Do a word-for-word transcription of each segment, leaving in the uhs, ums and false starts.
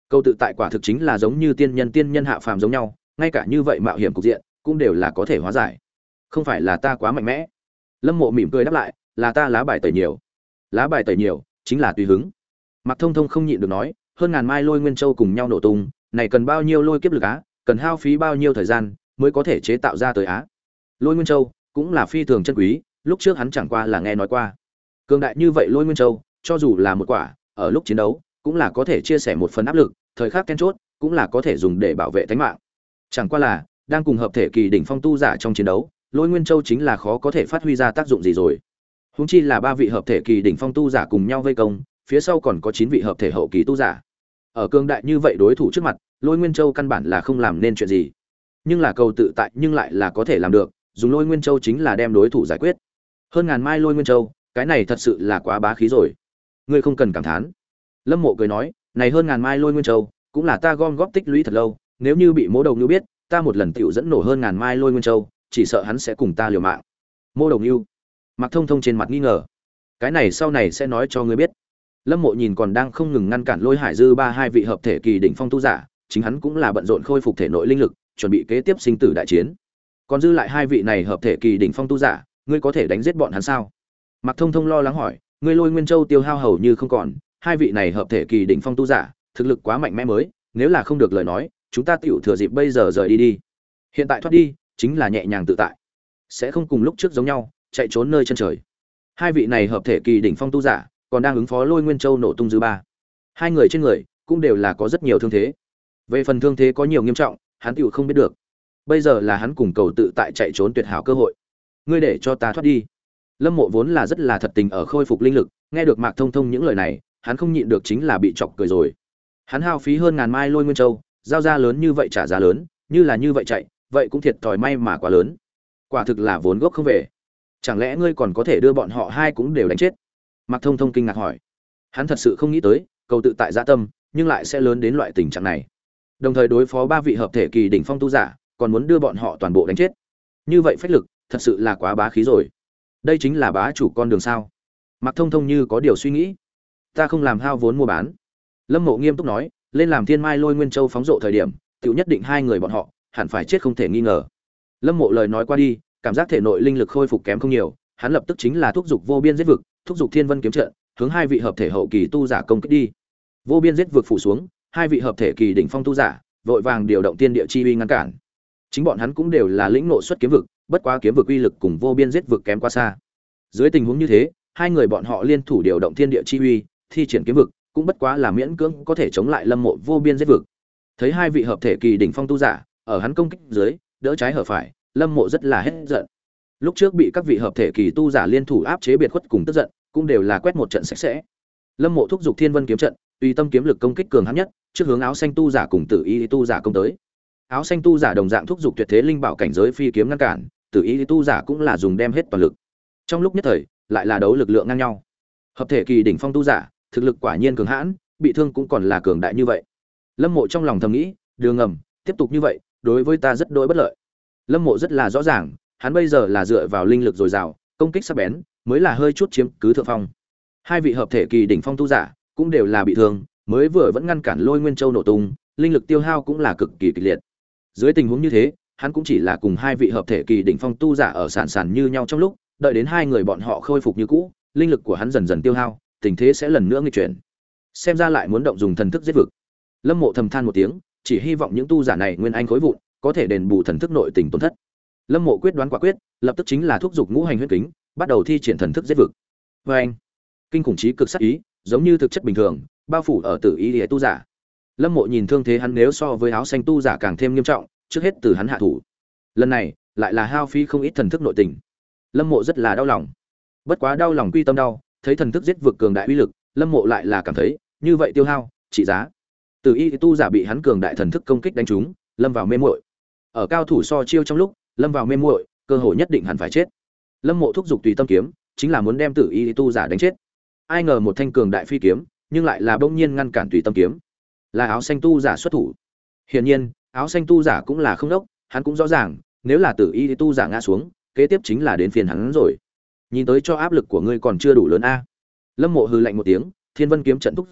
Câu tự tại quả thực chính là giống như tiên nhân tiên nhân hạ phàm giống nhau, ngay cả như vậy mạo hiểm cục diện cũng đều là có thể hóa giải. Không phải là ta quá mạnh mẽ. Lâm Mộ mỉm cười đáp lại, là ta lá bài tẩy nhiều. Lá bài tẩy nhiều chính là tùy hứng. Mạc Thông Thông không nhịn được nói, hơn ngàn mai Lôi Nguyên Châu cùng nhau nổ tung, này cần bao nhiêu lôi kiếp lực á, cần hao phí bao nhiêu thời gian mới có thể chế tạo ra tới á. Lôi Nguyên Châu cũng là phi thường chân quý, lúc trước hắn chẳng qua là nghe nói qua. Cường đại như vậy Lôi Nguyên Châu, cho dù là một quả, ở lúc chiến đấu cũng là có thể chia sẻ một phần áp lực, thời khắc then chốt cũng là có thể dùng để bảo vệ tính mạng. Chẳng qua là đang cùng hợp thể kỳ đỉnh phong tu giả trong chiến đấu, Lôi Nguyên Châu chính là khó có thể phát huy ra tác dụng gì rồi. Huống chi là ba vị hợp thể kỳ đỉnh phong tu giả cùng nhau vây công, phía sau còn có chín vị hợp thể hậu kỳ tu giả. Ở cường đại như vậy đối thủ trước mặt, Lôi Nguyên Châu căn bản là không làm nên chuyện gì. Nhưng là cầu tự tại nhưng lại là có thể làm được, dùng Lôi Nguyên Châu chính là đem đối thủ giải quyết. Hơn ngàn mai Lôi Nguyên Châu, cái này thật sự là quá bá khí rồi. Ngươi không cần cảm thán. Lâm Mộ cười nói, này hơn ngàn mai Lôi Nguyên Châu, cũng là ta gom góp tích lũy thật lâu, nếu như bị Mỗ Đầu Nưu biết, ta một lần tiểu dẫn nổ hơn ngàn mai Lôi Nguyên Châu, chỉ sợ hắn sẽ cùng ta liều mạng. Mỗ Đầu Nưu? Mạc Thông Thông trên mặt nghi ngờ. Cái này sau này sẽ nói cho ngươi biết. Lâm Mộ nhìn còn đang không ngừng ngăn cản Lôi Hải Dư ba hai vị hợp thể kỳ đỉnh phong tu giả, chính hắn cũng là bận rộn khôi phục thể nội linh lực, chuẩn bị kế tiếp sinh tử đại chiến. Còn dư lại hai vị này hợp thể kỳ đỉnh phong tu giả, ngươi có thể đánh giết bọn hắn sao? Mạc Thông Thông lo lắng hỏi, ngươi Lôi Nguyên Châu tiêu hao hầu như không còn, hai vị này hợp thể kỳ đỉnh phong tu giả, thực lực quá mạnh mẽ mới, nếu là không được lời nói, chúng ta tiểu thừa dịp bây giờ rời đi đi. Hiện tại thoát đi, chính là nhẹ nhàng tự tại, sẽ không cùng lúc trước giống nhau, chạy trốn nơi chân trời. Hai vị này hợp thể kỳ đỉnh phong tu giả, còn đang ứng phó Lôi Nguyên Châu nổ tung dư ba. Hai người trên người cũng đều là có rất nhiều thương thế. Về phần thương thế có nhiều nghiêm trọng, hắn tiểu không biết được. Bây giờ là hắn cùng cầu tự tại chạy trốn tuyệt hảo cơ hội. Ngươi để cho ta thoát đi. Lâm Mộ vốn là rất là thật tình ở khôi phục linh lực, nghe được Mạc Thông Thông những lời này, hắn không nhịn được chính là bị chọc cười rồi. Hắn hao phí hơn ngàn mai Lôi Nguyên Châu, giao ra lớn như vậy trả giá lớn, như là như vậy chạy, vậy cũng thiệt thòi may mà quá lớn. Quả thực là vốn gốc không về. Chẳng lẽ ngươi còn có thể đưa bọn họ hai cũng đều đánh chết? Mạc Thông Thông kinh ngạc hỏi. Hắn thật sự không nghĩ tới, cầu tự tại dạ tâm, nhưng lại sẽ lớn đến loại tình trạng này. Đồng thời đối phó ba vị hợp thể kỳ đỉnh phong tu giả, còn muốn đưa bọn họ toàn bộ đánh chết. Như vậy phách lực, thật sự là quá bá khí rồi. Đây chính là bá chủ con đường sao? Mạc Thông Thông như có điều suy nghĩ. Ta không làm hao vốn mua bán. Lâm Mộ nghiêm túc nói, lên làm Thiên Mai Lôi Nguyên Châu phóng rộ thời điểm, tiểu nhất định hai người bọn họ hẳn phải chết không thể nghi ngờ. Lâm Mộ lời nói qua đi, cảm giác thể nội linh lực khôi phục kém không nhiều, hắn lập tức chính là thúc giục vô biên giết vực, thúc giục Thiên Vân kiếm trận, hướng hai vị hợp thể hậu kỳ tu giả công kích đi. Vô biên giết vực phủ xuống, hai vị hợp thể kỳ đỉnh phong tu giả, vội vàng điều động tiên địa chi uy ngăn cản. Chính bọn hắn cũng đều là lĩnh ngộ xuất kiếm vực, bất quá kiếm vực uy lực cùng vô biên giết vực kém quá xa. Dưới tình huống như thế, hai người bọn họ liên thủ điều động thiên địa chi uy, thi triển kiếm vực, cũng bất quá là miễn cưỡng có thể chống lại Lâm Mộ vô biên giết vực. Thấy hai vị hợp thể kỳ đỉnh phong tu giả, ở hắn công kích dưới, đỡ trái hở phải, Lâm Mộ rất là hết giận. Lúc trước bị các vị hợp thể kỳ tu giả liên thủ áp chế biệt khuất cùng tức giận, cũng đều là quét một trận sạch sẽ. Lâm Mộ thúc giục Thiên Vân kiếm trận, tùy tâm kiếm lực công kích cường hãn nhất, trước hướng áo xanh tu giả cùng Tử Y tu giả công tới. Áo xanh tu giả đồng dạng thúc giục tuyệt thế linh bảo cảnh giới phi kiếm ngăn cản, Tử Y tu giả cũng là dùng đem hết toàn lực. Trong lúc nhất thời, lại là đấu lực lượng ngang nhau. Hợp thể kỳ đỉnh phong tu giả, thực lực quả nhiên cường hãn, bị thương cũng còn là cường đại như vậy. Lâm Mộ trong lòng thầm nghĩ, đường ngầm, tiếp tục như vậy, đối với ta rất đối bất lợi. Lâm Mộ rất là rõ ràng, hắn bây giờ là dựa vào linh lực dồi dào, công kích sắc bén, mới là hơi chút chiếm cứ thượng phong. Hai vị hợp thể kỳ đỉnh phong tu giả cũng đều là bị thương, mới vừa vẫn ngăn cản Lôi Nguyên Châu nổ tung, linh lực tiêu hao cũng là cực kỳ kịch liệt. Dưới tình huống như thế, hắn cũng chỉ là cùng hai vị hợp thể kỳ đỉnh phong tu giả ở sàn sàn như nhau trong lúc, đợi đến hai người bọn họ khôi phục như cũ, linh lực của hắn dần dần tiêu hao, tình thế sẽ lần nữa nghịch chuyển. Xem ra lại muốn động dùng thần thức giết vực. Lâm Mộ thầm than một tiếng, chỉ hy vọng những tu giả này nguyên anh khối vụn, có thể đền bù thần thức nội tình tổn thất. Lâm Mộ quyết đoán quả quyết, lập tức chính là thúc giục ngũ hành huyết kính, bắt đầu thi triển thần thức giết vực. Và anh, kinh khủng chí cực sát ý, giống như thực chất bình thường, bao phủ ở Tử Y tu giả. Lâm Mộ nhìn thương thế hắn nếu so với áo xanh tu giả càng thêm nghiêm trọng, trước hết từ hắn hạ thủ. Lần này, lại là hao phí không ít thần thức nội tình. Lâm Mộ rất là đau lòng. Bất quá đau lòng quy tâm đau, thấy thần thức giết vực cường đại uy lực, Lâm Mộ lại là cảm thấy, như vậy tiêu hao, trị giá. Tử Y tu giả bị hắn cường đại thần thức công kích đánh trúng, lâm vào mê muội. Ở cao thủ so chiêu trong lúc, lâm vào mê muội, cơ hội nhất định hẳn phải chết. Lâm Mộ thúc giục tùy tâm kiếm, chính là muốn đem Tử Y tu giả đánh chết. Ai ngờ một thanh cường đại phi kiếm, nhưng lại là bỗng nhiên ngăn cản tùy tâm kiếm. Là áo xanh tu giả xuất thủ. Hiển nhiên, áo xanh tu giả cũng là không đốc, hắn cũng rõ ràng, nếu là Tử Y tu giả ngã xuống, kế tiếp chính là đến phiền hắn rồi. Nhìn tới cho áp lực của ngươi còn chưa đủ lớn a. Lâm Mộ hừ lạnh một tiếng, Thiên Vân kiếm trận thúc giục,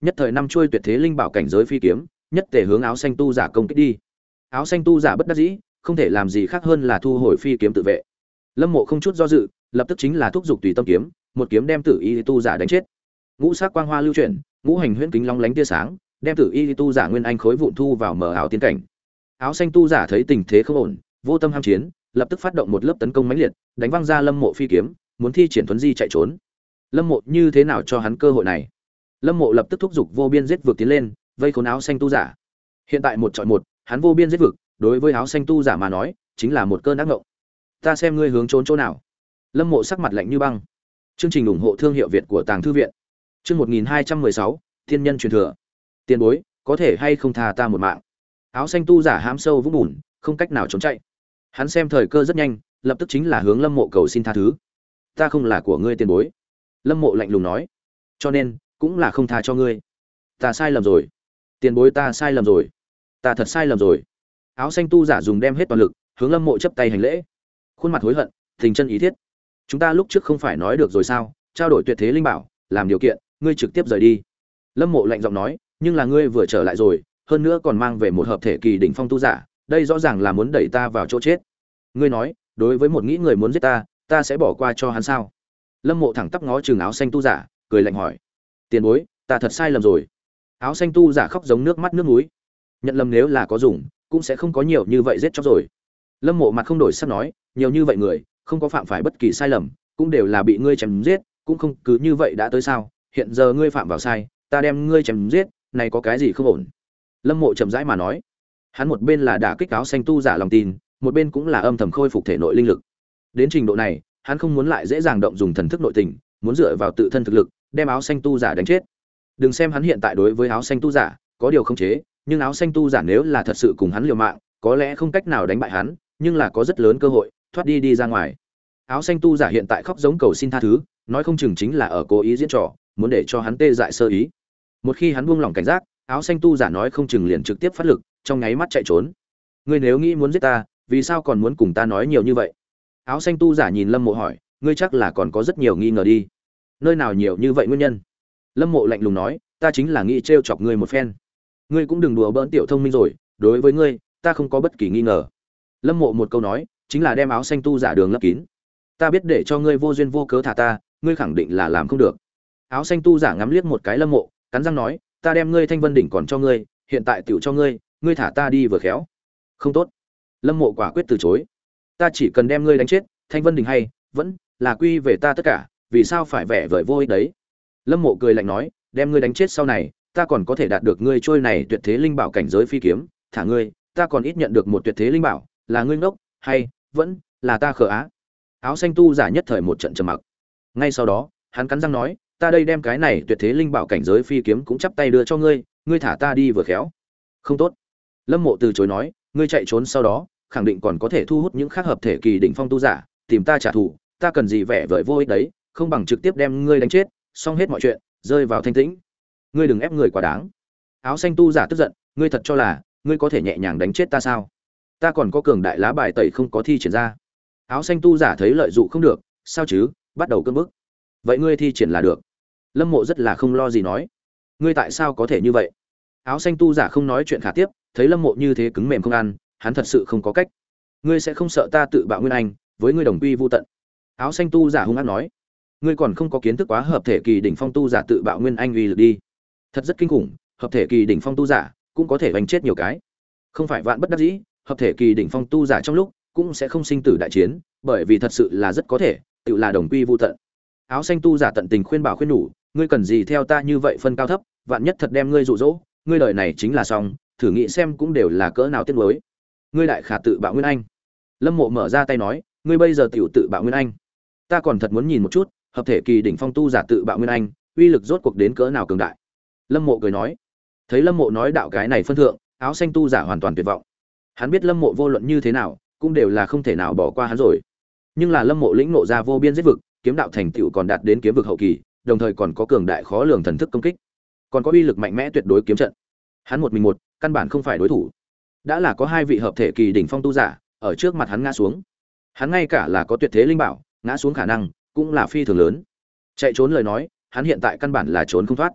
nhất thời năm chuôi tuyệt thế linh bảo cảnh giới phi kiếm nhất tề hướng áo xanh tu giả công kích đi. Áo xanh tu giả bất đắc dĩ, không thể làm gì khác hơn là thu hồi phi kiếm tự vệ. Lâm Mộ không chút do dự, lập tức chính là thúc giục tùy tâm kiếm, một kiếm đem Tử Y tu giả đánh chết. Ngũ sắc quang hoa lưu chuyển, ngũ hành huyễn kính long lánh tia sáng, đem Tử Y tu giả nguyên anh khối vụn thu vào mờ ảo tiên cảnh. Áo xanh tu giả thấy tình thế không ổn, vô tâm ham chiến, lập tức phát động một lớp tấn công mãnh liệt, đánh văng ra Lâm Mộ phi kiếm, muốn thi triển thuấn di chạy trốn. Lâm Mộ như thế nào cho hắn cơ hội này? Lâm Mộ lập tức thúc giục vô biên giết vực tiến lên, vây khốn áo xanh tu giả. Hiện tại một chọi một, hắn vô biên giết vực, đối với áo xanh tu giả mà nói, chính là một cơn ác ngộng. Ta xem ngươi hướng trốn chỗ nào. Lâm Mộ sắc mặt lạnh như băng. Chương trình ủng hộ thương hiệu Việt của Tàng Thư viện. Chương một nghìn hai trăm mười sáu, Thiên nhân truyền thừa. Tiền bối, có thể hay không tha ta một mạng? Áo xanh tu giả hãm sâu vũng bùn, không cách nào trốn chạy. Hắn xem thời cơ rất nhanh, lập tức chính là hướng Lâm Mộ cầu xin tha thứ. Ta không là của ngươi tiền bối. Lâm Mộ lạnh lùng nói. Cho nên, cũng là không tha cho ngươi. Ta sai lầm rồi. Tiền bối ta sai lầm rồi. Ta thật sai lầm rồi. Áo xanh tu giả dùng đem hết toàn lực, hướng Lâm Mộ chấp tay hành lễ. Khuôn mặt hối hận, tình chân ý thiết. Chúng ta lúc trước không phải nói được rồi sao, trao đổi tuyệt thế linh bảo, làm điều kiện, ngươi trực tiếp rời đi. Lâm Mộ lạnh giọng nói, nhưng là ngươi vừa trở lại rồi, hơn nữa còn mang về một hợp thể kỳ đỉnh phong tu giả, đây rõ ràng là muốn đẩy ta vào chỗ chết. Ngươi nói, đối với một nghĩ người muốn giết ta, ta sẽ bỏ qua cho hắn sao? Lâm Mộ thẳng tắp ngó chừng áo xanh tu giả, cười lạnh hỏi. Tiền bối, ta thật sai lầm rồi. Áo xanh tu giả khóc giống nước mắt nước mũi. Nhận lầm nếu là có dùng, cũng sẽ không có nhiều như vậy giết chóc rồi. Lâm Mộ mặt không đổi sắc nói, nhiều như vậy người, không có phạm phải bất kỳ sai lầm, cũng đều là bị ngươi chém giết, cũng không cứ như vậy đã tới sao? Hiện giờ ngươi phạm vào sai, ta đem ngươi chém giết, này có cái gì không ổn? Lâm Mộ chậm rãi mà nói. Hắn một bên là đả kích áo xanh tu giả lòng tin, một bên cũng là âm thầm khôi phục thể nội linh lực. Đến trình độ này, hắn không muốn lại dễ dàng động dùng thần thức nội tình, muốn dựa vào tự thân thực lực, đem áo xanh tu giả đánh chết. Đừng xem hắn hiện tại đối với áo xanh tu giả có điều không chế, nhưng áo xanh tu giả nếu là thật sự cùng hắn liều mạng, có lẽ không cách nào đánh bại hắn, nhưng là có rất lớn cơ hội thoát đi đi ra ngoài. Áo xanh tu giả hiện tại khóc giống cầu xin tha thứ, nói không chừng chính là ở cố ý diễn trò, muốn để cho hắn tê dại sơ ý. Một khi hắn buông lỏng cảnh giác, áo xanh tu giả nói không chừng liền trực tiếp phát lực, trong nháy mắt chạy trốn. Ngươi nếu nghĩ muốn giết ta, vì sao còn muốn cùng ta nói nhiều như vậy? Áo xanh tu giả nhìn Lâm Mộ hỏi, ngươi chắc là còn có rất nhiều nghi ngờ đi. Nơi nào nhiều như vậy nguyên nhân? Lâm Mộ lạnh lùng nói, ta chính là nghĩ trêu chọc ngươi một phen. Ngươi cũng đừng đùa bỡn tiểu thông minh rồi, đối với ngươi, ta không có bất kỳ nghi ngờ. Lâm Mộ một câu nói, chính là đem áo xanh tu giả đường lấp kín. Ta biết để cho ngươi vô duyên vô cớ thả ta, ngươi khẳng định là làm không được. Áo xanh tu giả ngắm liếc một cái Lâm Mộ, cắn răng nói, ta đem ngươi Thanh Vân đỉnh còn cho ngươi, hiện tại tiểu cho ngươi, ngươi thả ta đi vừa khéo. Không tốt. Lâm Mộ quả quyết từ chối. Ta chỉ cần đem ngươi đánh chết, Thanh Vân đỉnh hay vẫn là quy về ta tất cả, vì sao phải vẻ vời vô ích đấy? Lâm Mộ cười lạnh nói, đem ngươi đánh chết sau này, ta còn có thể đạt được ngươi trôi này tuyệt thế linh bảo cảnh giới phi kiếm, thả ngươi, ta còn ít nhận được một tuyệt thế linh bảo, là ngươi ngốc, hay vẫn là ta khờ á? Áo xanh tu giả nhất thời một trận trầm mặc. Ngay sau đó, hắn cắn răng nói, ta đây đem cái này tuyệt thế linh bảo cảnh giới phi kiếm cũng chắp tay đưa cho ngươi, ngươi thả ta đi vừa khéo. Không tốt. Lâm Mộ từ chối nói, ngươi chạy trốn sau đó, khẳng định còn có thể thu hút những khác hợp thể kỳ đỉnh phong tu giả, tìm ta trả thù, ta cần gì vẻ vời vô ích đấy, không bằng trực tiếp đem ngươi đánh chết, xong hết mọi chuyện, rơi vào thanh tĩnh. Ngươi đừng ép người quá đáng. Áo xanh tu giả tức giận, ngươi thật cho là ngươi có thể nhẹ nhàng đánh chết ta sao? Ta còn có cường đại lá bài tẩy không có thi triển ra. Áo xanh tu giả thấy lợi dụng không được, sao chứ, bắt đầu cơn bức. Vậy ngươi thi triển là được. Lâm Mộ rất là không lo gì nói, ngươi tại sao có thể như vậy? Áo xanh tu giả không nói chuyện khả tiếp, thấy Lâm Mộ như thế cứng mềm không ăn, hắn thật sự không có cách. Ngươi sẽ không sợ ta tự bạo nguyên anh, với ngươi đồng quy vu tận? Áo xanh tu giả hung ác nói, ngươi còn không có kiến thức quá hợp thể kỳ đỉnh phong tu giả tự bạo nguyên anh uy lực đi. Thật rất kinh khủng, hợp thể kỳ đỉnh phong tu giả cũng có thể đánh chết nhiều cái. Không phải vạn bất đắc dĩ, hợp thể kỳ đỉnh phong tu giả trong lúc cũng sẽ không sinh tử đại chiến, bởi vì thật sự là rất có thể, tự là đồng quy vu tận. Áo xanh tu giả tận tình khuyên bảo khuyên nhủ, ngươi cần gì theo ta như vậy phân cao thấp, vạn nhất thật đem ngươi dụ dỗ, ngươi đời này chính là xong, thử nghĩ xem cũng đều là cỡ nào tiếc nuối. Ngươi đại khả tự bạo nguyên anh. Lâm Mộ mở ra tay nói, ngươi bây giờ tiểu tự bạo nguyên anh. Ta còn thật muốn nhìn một chút, hợp thể kỳ đỉnh phong tu giả tự bạo nguyên anh, uy lực rốt cuộc đến cỡ nào cường đại. Lâm Mộ cười nói. Thấy Lâm Mộ nói đạo cái này phân thượng, áo xanh tu giả hoàn toàn tuyệt vọng. Hắn biết Lâm Mộ vô luận như thế nào, cũng đều là không thể nào bỏ qua hắn rồi. Nhưng là Lâm Mộ lĩnh ngộ ra vô biên giết vực, kiếm đạo thành tựu còn đạt đến kiếm vực hậu kỳ, đồng thời còn có cường đại khó lường thần thức công kích, còn có uy lực mạnh mẽ tuyệt đối kiếm trận. Hắn một mình một, căn bản không phải đối thủ. Đã là có hai vị hợp thể kỳ đỉnh phong tu giả ở trước mặt hắn ngã xuống. Hắn ngay cả là có tuyệt thế linh bảo, ngã xuống khả năng cũng là phi thường lớn. Chạy trốn lời nói, hắn hiện tại căn bản là trốn không thoát.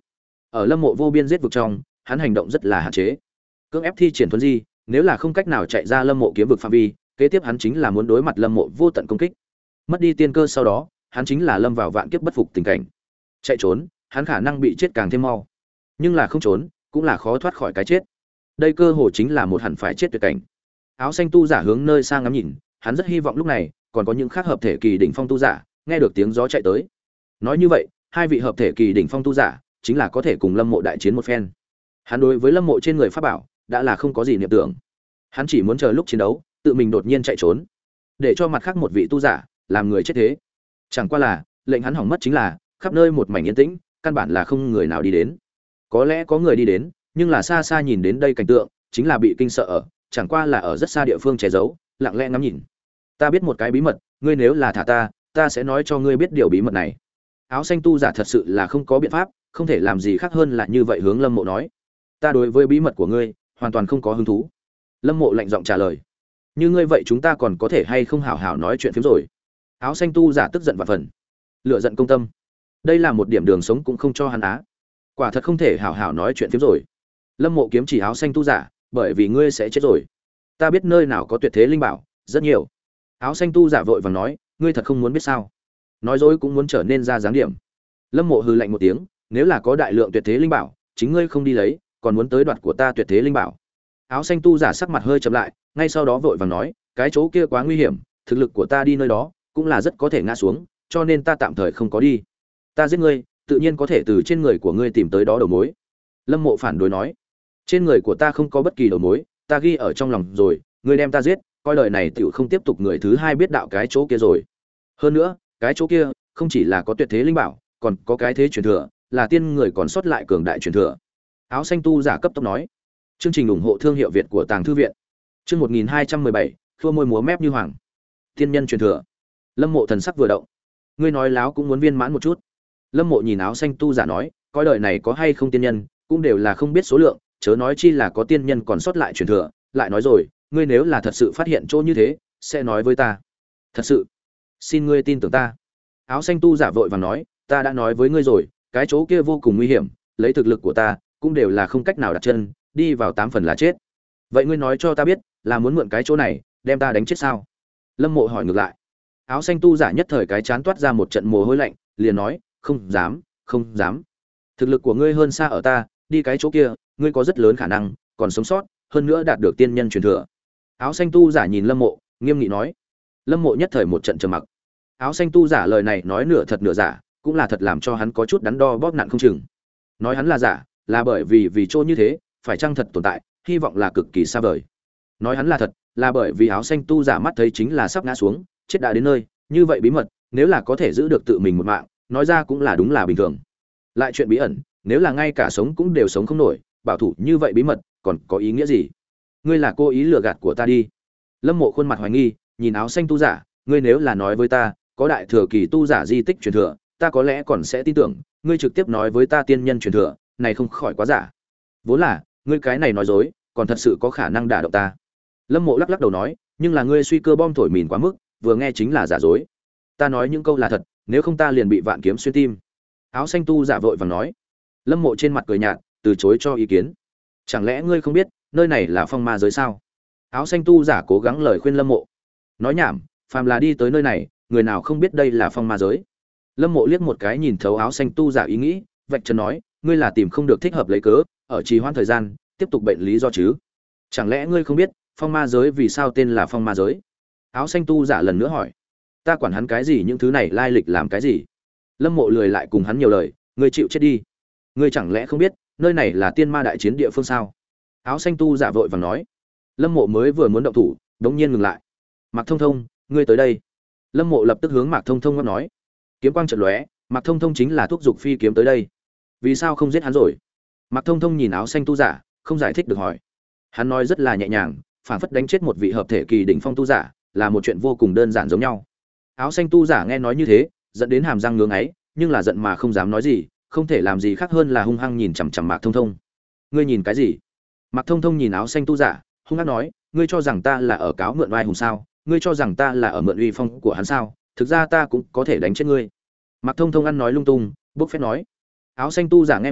Ở Lâm Mộ vô biên giết vực trong, hắn hành động rất là hạn chế. Cưỡng ép thi triển thuần di, nếu là không cách nào chạy ra Lâm Mộ kiếm vực phạm vi, kế tiếp hắn chính là muốn đối mặt Lâm Mộ vô tận công kích. Mất đi tiên cơ sau đó, hắn chính là lâm vào vạn kiếp bất phục tình cảnh. Chạy trốn, hắn khả năng bị chết càng thêm mau. Nhưng là không trốn, cũng là khó thoát khỏi cái chết. Đây cơ hồ chính là một hẳn phải chết tuyệt cảnh. Áo xanh tu giả hướng nơi sang ngắm nhìn, hắn rất hy vọng lúc này còn có những khác hợp thể kỳ đỉnh phong tu giả, nghe được tiếng gió chạy tới. Nói như vậy, hai vị hợp thể kỳ đỉnh phong tu giả chính là có thể cùng Lâm Mộ đại chiến một phen. Hắn đối với Lâm Mộ trên người pháp bảo đã là không có gì niệm tưởng. Hắn chỉ muốn chờ lúc chiến đấu, tự mình đột nhiên chạy trốn, để cho mặt khác một vị tu giả làm người chết thế. Chẳng qua là, lệnh hắn hỏng mất chính là, khắp nơi một mảnh yên tĩnh, căn bản là không người nào đi đến. Có lẽ có người đi đến, nhưng là xa xa nhìn đến đây cảnh tượng, chính là bị kinh sợ ở, chẳng qua là ở rất xa địa phương che giấu, lặng lẽ ngắm nhìn. Ta biết một cái bí mật, ngươi nếu là thả ta, ta sẽ nói cho ngươi biết điều bí mật này. Áo xanh tu giả thật sự là không có biện pháp, không thể làm gì khác hơn là như vậy hướng Lâm Mộ nói. Ta đối với bí mật của ngươi, hoàn toàn không có hứng thú. Lâm Mộ lạnh giọng trả lời. Như ngươi vậy chúng ta còn có thể hay không hảo hảo nói chuyện phiếm rồi? Áo xanh tu giả tức giận vạn phần, lựa giận công tâm. Đây là một điểm đường sống cũng không cho hắn á. Quả thật không thể hảo hảo nói chuyện phiếm rồi. Lâm Mộ kiếm chỉ áo xanh tu giả, bởi vì ngươi sẽ chết rồi. Ta biết nơi nào có tuyệt thế linh bảo, rất nhiều. Áo xanh tu giả vội vàng nói, ngươi thật không muốn biết sao? Nói dối cũng muốn trở nên ra dáng điểm. Lâm Mộ hừ lạnh một tiếng, nếu là có đại lượng tuyệt thế linh bảo, chính ngươi không đi lấy, còn muốn tới đoạt của ta tuyệt thế linh bảo. Áo xanh tu giả sắc mặt hơi chậm lại, ngay sau đó vội vàng nói, cái chỗ kia quá nguy hiểm, thực lực của ta đi nơi đó cũng là rất có thể ngã xuống, cho nên ta tạm thời không có đi. Ta giết ngươi, tự nhiên có thể từ trên người của ngươi tìm tới đó đầu mối. Lâm Mộ phản đối nói, trên người của ta không có bất kỳ đầu mối, ta ghi ở trong lòng rồi, ngươi đem ta giết, coi đời này tiểu không tiếp tục người thứ hai biết đạo cái chỗ kia rồi. Hơn nữa, cái chỗ kia không chỉ là có tuyệt thế linh bảo, còn có cái thế truyền thừa, là tiên người còn sót lại cường đại truyền thừa. Áo xanh tu giả cấp tốc nói. Chương trình ủng hộ thương hiệu Việt của Tàng Thư viện. Chương một nghìn hai trăm mười bảy, khua môi múa mép như hoàng. Tiên nhân truyền thừa. Lâm Mộ thần sắc vừa động. Ngươi nói láo cũng muốn viên mãn một chút. Lâm Mộ nhìn áo xanh tu giả nói, coi đời này có hay không tiên nhân, cũng đều là không biết số lượng, chớ nói chi là có tiên nhân còn sót lại truyền thừa, lại nói rồi, ngươi nếu là thật sự phát hiện chỗ như thế, sẽ nói với ta. Thật sự? Xin ngươi tin tưởng ta. Áo xanh tu giả vội vàng nói, ta đã nói với ngươi rồi, cái chỗ kia vô cùng nguy hiểm, lấy thực lực của ta, cũng đều là không cách nào đặt chân, đi vào tám phần là chết. Vậy ngươi nói cho ta biết, là muốn mượn cái chỗ này, đem ta đánh chết sao? Lâm Mộ hỏi ngược lại. Áo xanh tu giả nhất thời cái chán toát ra một trận mồ hôi lạnh, liền nói, không dám, không dám. Thực lực của ngươi hơn xa ở ta, đi cái chỗ kia, ngươi có rất lớn khả năng còn sống sót, hơn nữa đạt được tiên nhân truyền thừa. Áo xanh tu giả nhìn Lâm Mộ, nghiêm nghị nói. Lâm Mộ nhất thời một trận trầm mặc. Áo xanh tu giả lời này nói nửa thật nửa giả, cũng là thật làm cho hắn có chút đắn đo bóp nặn không chừng. Nói hắn là giả, là bởi vì vì chỗ như thế, phải chăng thật tồn tại, hy vọng là cực kỳ xa vời. Nói hắn là thật, là bởi vì áo xanh tu giả mắt thấy chính là sắp ngã xuống, chết đã đến nơi, như vậy bí mật, nếu là có thể giữ được tự mình một mạng, nói ra cũng là đúng là bình thường. Lại chuyện bí ẩn, nếu là ngay cả sống cũng đều sống không nổi, bảo thủ như vậy bí mật, còn có ý nghĩa gì? Ngươi là cố ý lừa gạt của ta đi. Lâm Mộ khuôn mặt hoài nghi, nhìn áo xanh tu giả, ngươi nếu là nói với ta, có đại thừa kỳ tu giả di tích truyền thừa, ta có lẽ còn sẽ tin tưởng, ngươi trực tiếp nói với ta tiên nhân truyền thừa, này không khỏi quá giả. Vốn là, ngươi cái này nói dối, còn thật sự có khả năng đả động ta. Lâm Mộ lắc lắc đầu nói, nhưng là ngươi suy cơ bom thổi mìn quá mức, vừa nghe chính là giả dối. Ta nói những câu là thật, nếu không ta liền bị vạn kiếm xuyên tim. Áo xanh tu giả vội vàng nói. Lâm Mộ trên mặt cười nhạt, từ chối cho ý kiến. Chẳng lẽ ngươi không biết, nơi này là phong ma giới sao? Áo xanh tu giả cố gắng lời khuyên Lâm Mộ. Nói nhảm, phàm là đi tới nơi này, người nào không biết đây là phong ma giới. Lâm Mộ liếc một cái nhìn thấu áo xanh tu giả ý nghĩ, vạch trần nói, ngươi là tìm không được thích hợp lấy cớ, ở trì hoãn thời gian, tiếp tục bệnh lý do chứ? Chẳng lẽ ngươi không biết, phong ma giới vì sao tên là phong ma giới? Áo xanh tu giả lần nữa hỏi. Ta quản hắn cái gì, những thứ này lai lịch làm cái gì? Lâm Mộ lười lại cùng hắn nhiều lời, ngươi chịu chết đi. Ngươi chẳng lẽ không biết, nơi này là tiên ma đại chiến địa phương sao? Áo xanh tu giả vội vàng nói. Lâm Mộ mới vừa muốn động thủ, đống nhiên ngừng lại. Mạc Thông Thông, ngươi tới đây. Lâm Mộ lập tức hướng Mạc Thông Thông nói. Kiếm quang chợt lóe, Mạc Thông Thông chính là thúc dục phi kiếm tới đây. Vì sao không giết hắn rồi? Mạc Thông Thông nhìn áo xanh tu giả, không giải thích được hỏi. Hắn nói rất là nhẹ nhàng, phản phất đánh chết một vị hợp thể kỳ đỉnh phong tu giả, là một chuyện vô cùng đơn giản giống nhau. Áo xanh tu giả nghe nói như thế, giận đến hàm răng ngưỡng ấy, nhưng là giận mà không dám nói gì, không thể làm gì khác hơn là hung hăng nhìn chằm chằm Mạc Thông Thông. Ngươi nhìn cái gì? Mạc Thông Thông nhìn áo xanh tu giả, hung hăng nói, ngươi cho rằng ta là ở cáo mượn oai hùng sao? Ngươi cho rằng ta là ở mượn uy phong của hắn sao? Thực ra ta cũng có thể đánh chết ngươi. Mạc Thông Thông ăn nói lung tung, bốc phét nói. Áo xanh tu giả nghe vậy,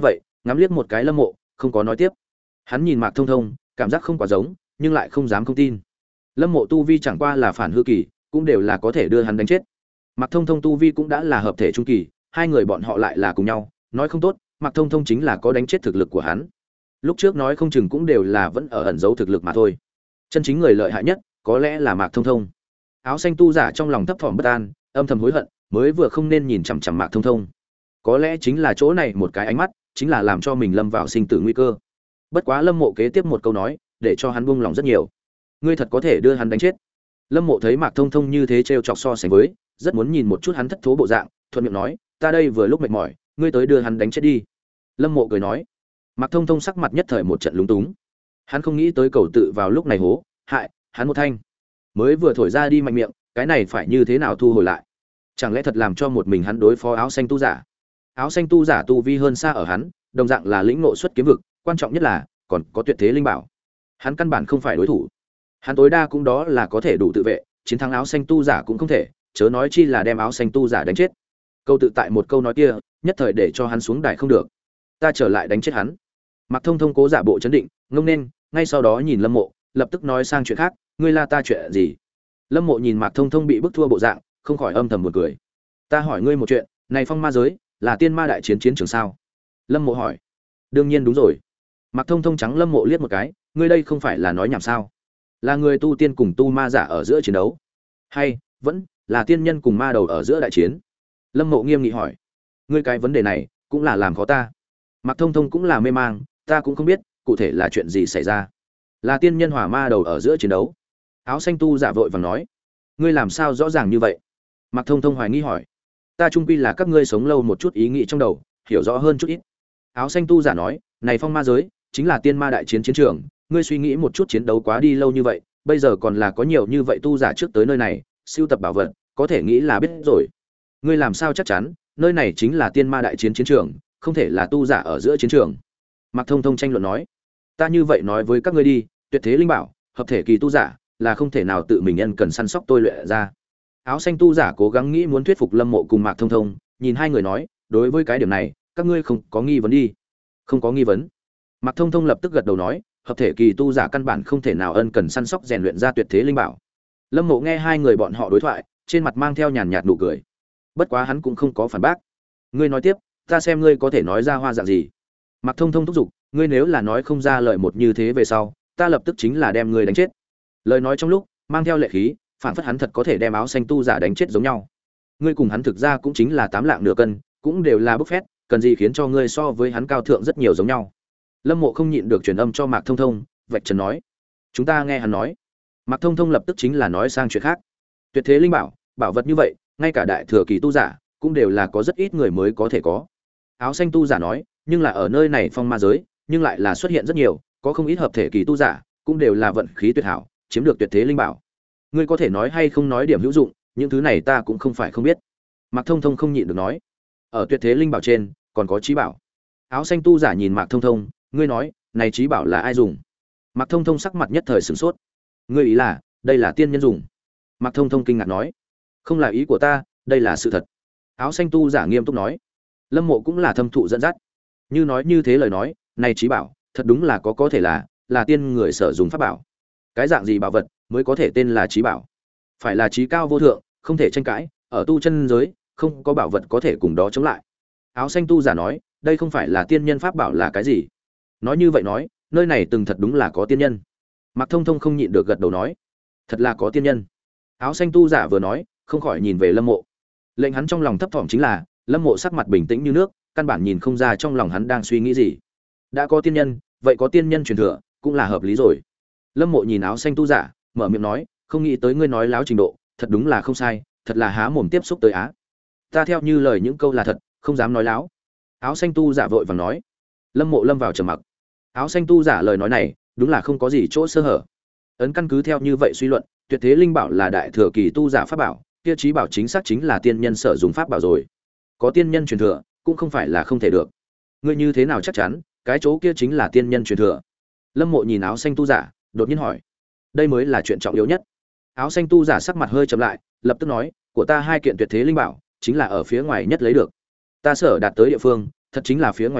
ngắm liếc một cái Lâm Mộ, không có nói tiếp. Hắn nhìn Mạc Thông Thông, cảm giác không quá giống, nhưng lại không dám không tin. Lâm Mộ tu vi chẳng qua là phản hư kỳ, cũng đều là có thể đưa hắn đánh chết. Mạc Thông Thông tu vi cũng đã là hợp thể trung kỳ, hai người bọn họ lại là cùng nhau, nói không tốt, Mạc Thông Thông chính là có đánh chết thực lực của hắn. Lúc trước nói không chừng cũng đều là vẫn ở ẩn giấu thực lực mà thôi. Chân chính người lợi hại nhất, có lẽ là Mạc Thông Thông. Áo xanh tu giả trong lòng thấp thỏm bất an, âm thầm hối hận, mới vừa không nên nhìn chằm chằm Mạc Thông Thông. Có lẽ chính là chỗ này một cái ánh mắt, chính là làm cho mình lâm vào sinh tử nguy cơ. Bất quá Lâm Mộ kế tiếp một câu nói, để cho hắn buông lòng rất nhiều. Ngươi thật có thể đưa hắn đánh chết. Lâm Mộ thấy Mạc Thông Thông như thế trêu chọc so sánh với, rất muốn nhìn một chút hắn thất thố bộ dạng, thuận miệng nói, ta đây vừa lúc mệt mỏi, ngươi tới đưa hắn đánh chết đi. Lâm Mộ cười nói. Mạc Thông Thông sắc mặt nhất thời một trận lúng túng. Hắn không nghĩ tới cầu tự vào lúc này hố, hại, hắn một thanh. Mới vừa thổi ra đi mạnh miệng, cái này phải như thế nào thu hồi lại? Chẳng lẽ thật làm cho một mình hắn đối phó áo xanh tu giả? Áo xanh tu giả tu vi hơn xa ở hắn, đồng dạng là lĩnh ngộ xuất kiếm vực, quan trọng nhất là còn có tuyệt thế linh bảo. Hắn căn bản không phải đối thủ. Hắn tối đa cũng đó là có thể đủ tự vệ, chiến thắng áo xanh tu giả cũng không thể, chớ nói chi là đem áo xanh tu giả đánh chết. Câu tự tại một câu nói kia, nhất thời để cho hắn xuống đài không được. Ta trở lại đánh chết hắn. Mạc Thông Thông cố giả bộ chấn định, ngông nên, ngay sau đó nhìn Lâm Mộ, lập tức nói sang chuyện khác, ngươi la ta chuyện gì? Lâm Mộ nhìn Mạc Thông Thông bị bức thua bộ dạng, không khỏi âm thầm buồn cười. Ta hỏi ngươi một chuyện, này phong ma giới là tiên ma đại chiến chiến trường sao? Lâm Mộ hỏi. Đương nhiên đúng rồi. Mạc Thông Thông trắng Lâm Mộ liếc một cái, ngươi đây không phải là nói nhảm sao? Là người tu tiên cùng tu ma giả ở giữa chiến đấu, hay vẫn là tiên nhân cùng ma đầu ở giữa đại chiến? Lâm Mộ nghiêm nghị hỏi. Ngươi cái vấn đề này cũng là làm khó ta. Mạc Thông Thông cũng là mê mang, ta cũng không biết cụ thể là chuyện gì xảy ra. Là tiên nhân hỏa ma đầu ở giữa chiến đấu? Áo xanh tu giả vội vàng nói. Ngươi làm sao rõ ràng như vậy? Mạc Thông Thông hoài nghi hỏi. Ta trung quy là các ngươi sống lâu một chút ý nghĩ trong đầu, hiểu rõ hơn chút ít. Áo xanh tu giả nói, này phong ma giới chính là tiên ma đại chiến chiến trường, ngươi suy nghĩ một chút, chiến đấu quá đi lâu như vậy, bây giờ còn là có nhiều như vậy tu giả trước tới nơi này siêu tập bảo vật, có thể nghĩ là biết rồi. Ngươi làm sao chắc chắn nơi này chính là tiên ma đại chiến chiến trường, không thể là tu giả ở giữa chiến trường? Mạc Thông Thông tranh luận nói. Ta như vậy nói với các ngươi đi, tuyệt thế linh bảo, hợp thể kỳ tu giả là không thể nào tự mình nhân cần săn sóc tôi luyện ra. Áo xanh tu giả cố gắng nghĩ muốn thuyết phục Lâm Mộ cùng Mạc Thông Thông, nhìn hai người nói, đối với cái điểm này các ngươi không có nghi vấn đi? Không có nghi vấn. Mạc Thông Thông lập tức gật đầu nói, hợp thể kỳ tu giả căn bản không thể nào ân cần săn sóc rèn luyện ra tuyệt thế linh bảo. Lâm Mộ nghe hai người bọn họ đối thoại, trên mặt mang theo nhàn nhạt nụ cười. Bất quá hắn cũng không có phản bác. Ngươi nói tiếp, ta xem ngươi có thể nói ra hoa dạng gì. Mạc Thông Thông thúc giục, ngươi nếu là nói không ra lời một như thế về sau, ta lập tức chính là đem ngươi đánh chết. Lời nói trong lúc mang theo lệ khí, phản phất hắn thật có thể đem áo xanh tu giả đánh chết giống nhau. Ngươi cùng hắn thực ra cũng chính là tám lạng nửa cân, cũng đều là bức phét, cần gì khiến cho ngươi so với hắn cao thượng rất nhiều giống nhau. Lâm Mộ không nhịn được truyền âm cho Mạc Thông Thông, vạch trần nói. Chúng ta nghe hắn nói. Mạc Thông Thông lập tức chính là nói sang chuyện khác. Tuyệt thế linh bảo, bảo vật như vậy, ngay cả đại thừa kỳ tu giả cũng đều là có rất ít người mới có thể có. Áo xanh tu giả nói, nhưng là ở nơi này phong ma giới, nhưng lại là xuất hiện rất nhiều, có không ít hợp thể kỳ tu giả, cũng đều là vận khí tuyệt hảo, chiếm được tuyệt thế linh bảo. Ngươi có thể nói hay không nói điểm hữu dụng, những thứ này ta cũng không phải không biết. Mạc Thông Thông không nhịn được nói, ở tuyệt thế linh bảo trên còn có trí bảo. Áo xanh tu giả nhìn Mạc Thông Thông, ngươi nói, này trí bảo là ai dùng? Mạc Thông Thông sắc mặt nhất thời sửng sốt. Ngươi ý là, đây là tiên nhân dùng? Mạc Thông Thông kinh ngạc nói, không là ý của ta, đây là sự thật. Áo xanh tu giả nghiêm túc nói. Lâm Mộ cũng là thâm thụ dẫn dắt. Như nói như thế lời nói, này trí bảo, thật đúng là có có thể là là tiên người sở dùng pháp bảo. Cái dạng gì bảo vật mới có thể tên là trí bảo? Phải là trí cao vô thượng, không thể tranh cãi, ở tu chân giới, không có bảo vật có thể cùng đó chống lại. Áo xanh tu giả nói, đây không phải là tiên nhân pháp bảo là cái gì? Nói như vậy nói, nơi này từng thật đúng là có tiên nhân. Mạc Thông Thông không nhịn được gật đầu nói, thật là có tiên nhân. Áo xanh tu giả vừa nói, không khỏi nhìn về Lâm Mộ. Lệnh hắn trong lòng thấp thỏm chính là, Lâm Mộ sắc mặt bình tĩnh như nước, căn bản nhìn không ra trong lòng hắn đang suy nghĩ gì. Đã có tiên nhân, vậy có tiên nhân truyền thừa, cũng là hợp lý rồi. Lâm Mộ nhìn áo xanh tu giả, mở miệng nói, không nghĩ tới ngươi nói láo trình độ, thật đúng là không sai, thật là há mồm tiếp xúc tới á. Ta theo như lời những câu là thật, không dám nói láo. Áo xanh tu giả vội vàng nói. Lâm Mộ lâm vào trầm mặc. Áo xanh tu giả lời nói này, đúng là không có gì chỗ sơ hở. Ấn căn cứ theo như vậy suy luận, tuyệt thế linh bảo là đại thừa kỳ tu giả pháp bảo, kia trí bảo chính xác chính là tiên nhân sở dùng pháp bảo rồi. Có tiên nhân truyền thừa, cũng không phải là không thể được. Ngươi như thế nào chắc chắn, cái chỗ kia chính là tiên nhân truyền thừa? Lâm Mộ nhìn áo xanh tu giả, đột nhiên hỏi. Đây mới là chuyện trọng yếu nhất. Áo xanh tu giả sắc mặt hơi chậm lại, lập tức nói, của ta hai kiện tuyệt thế linh bảo, chính là ở phía ngoài nhất lấy được. Ta sở đạt tới địa phương, thật chính là phía ngoài nhất,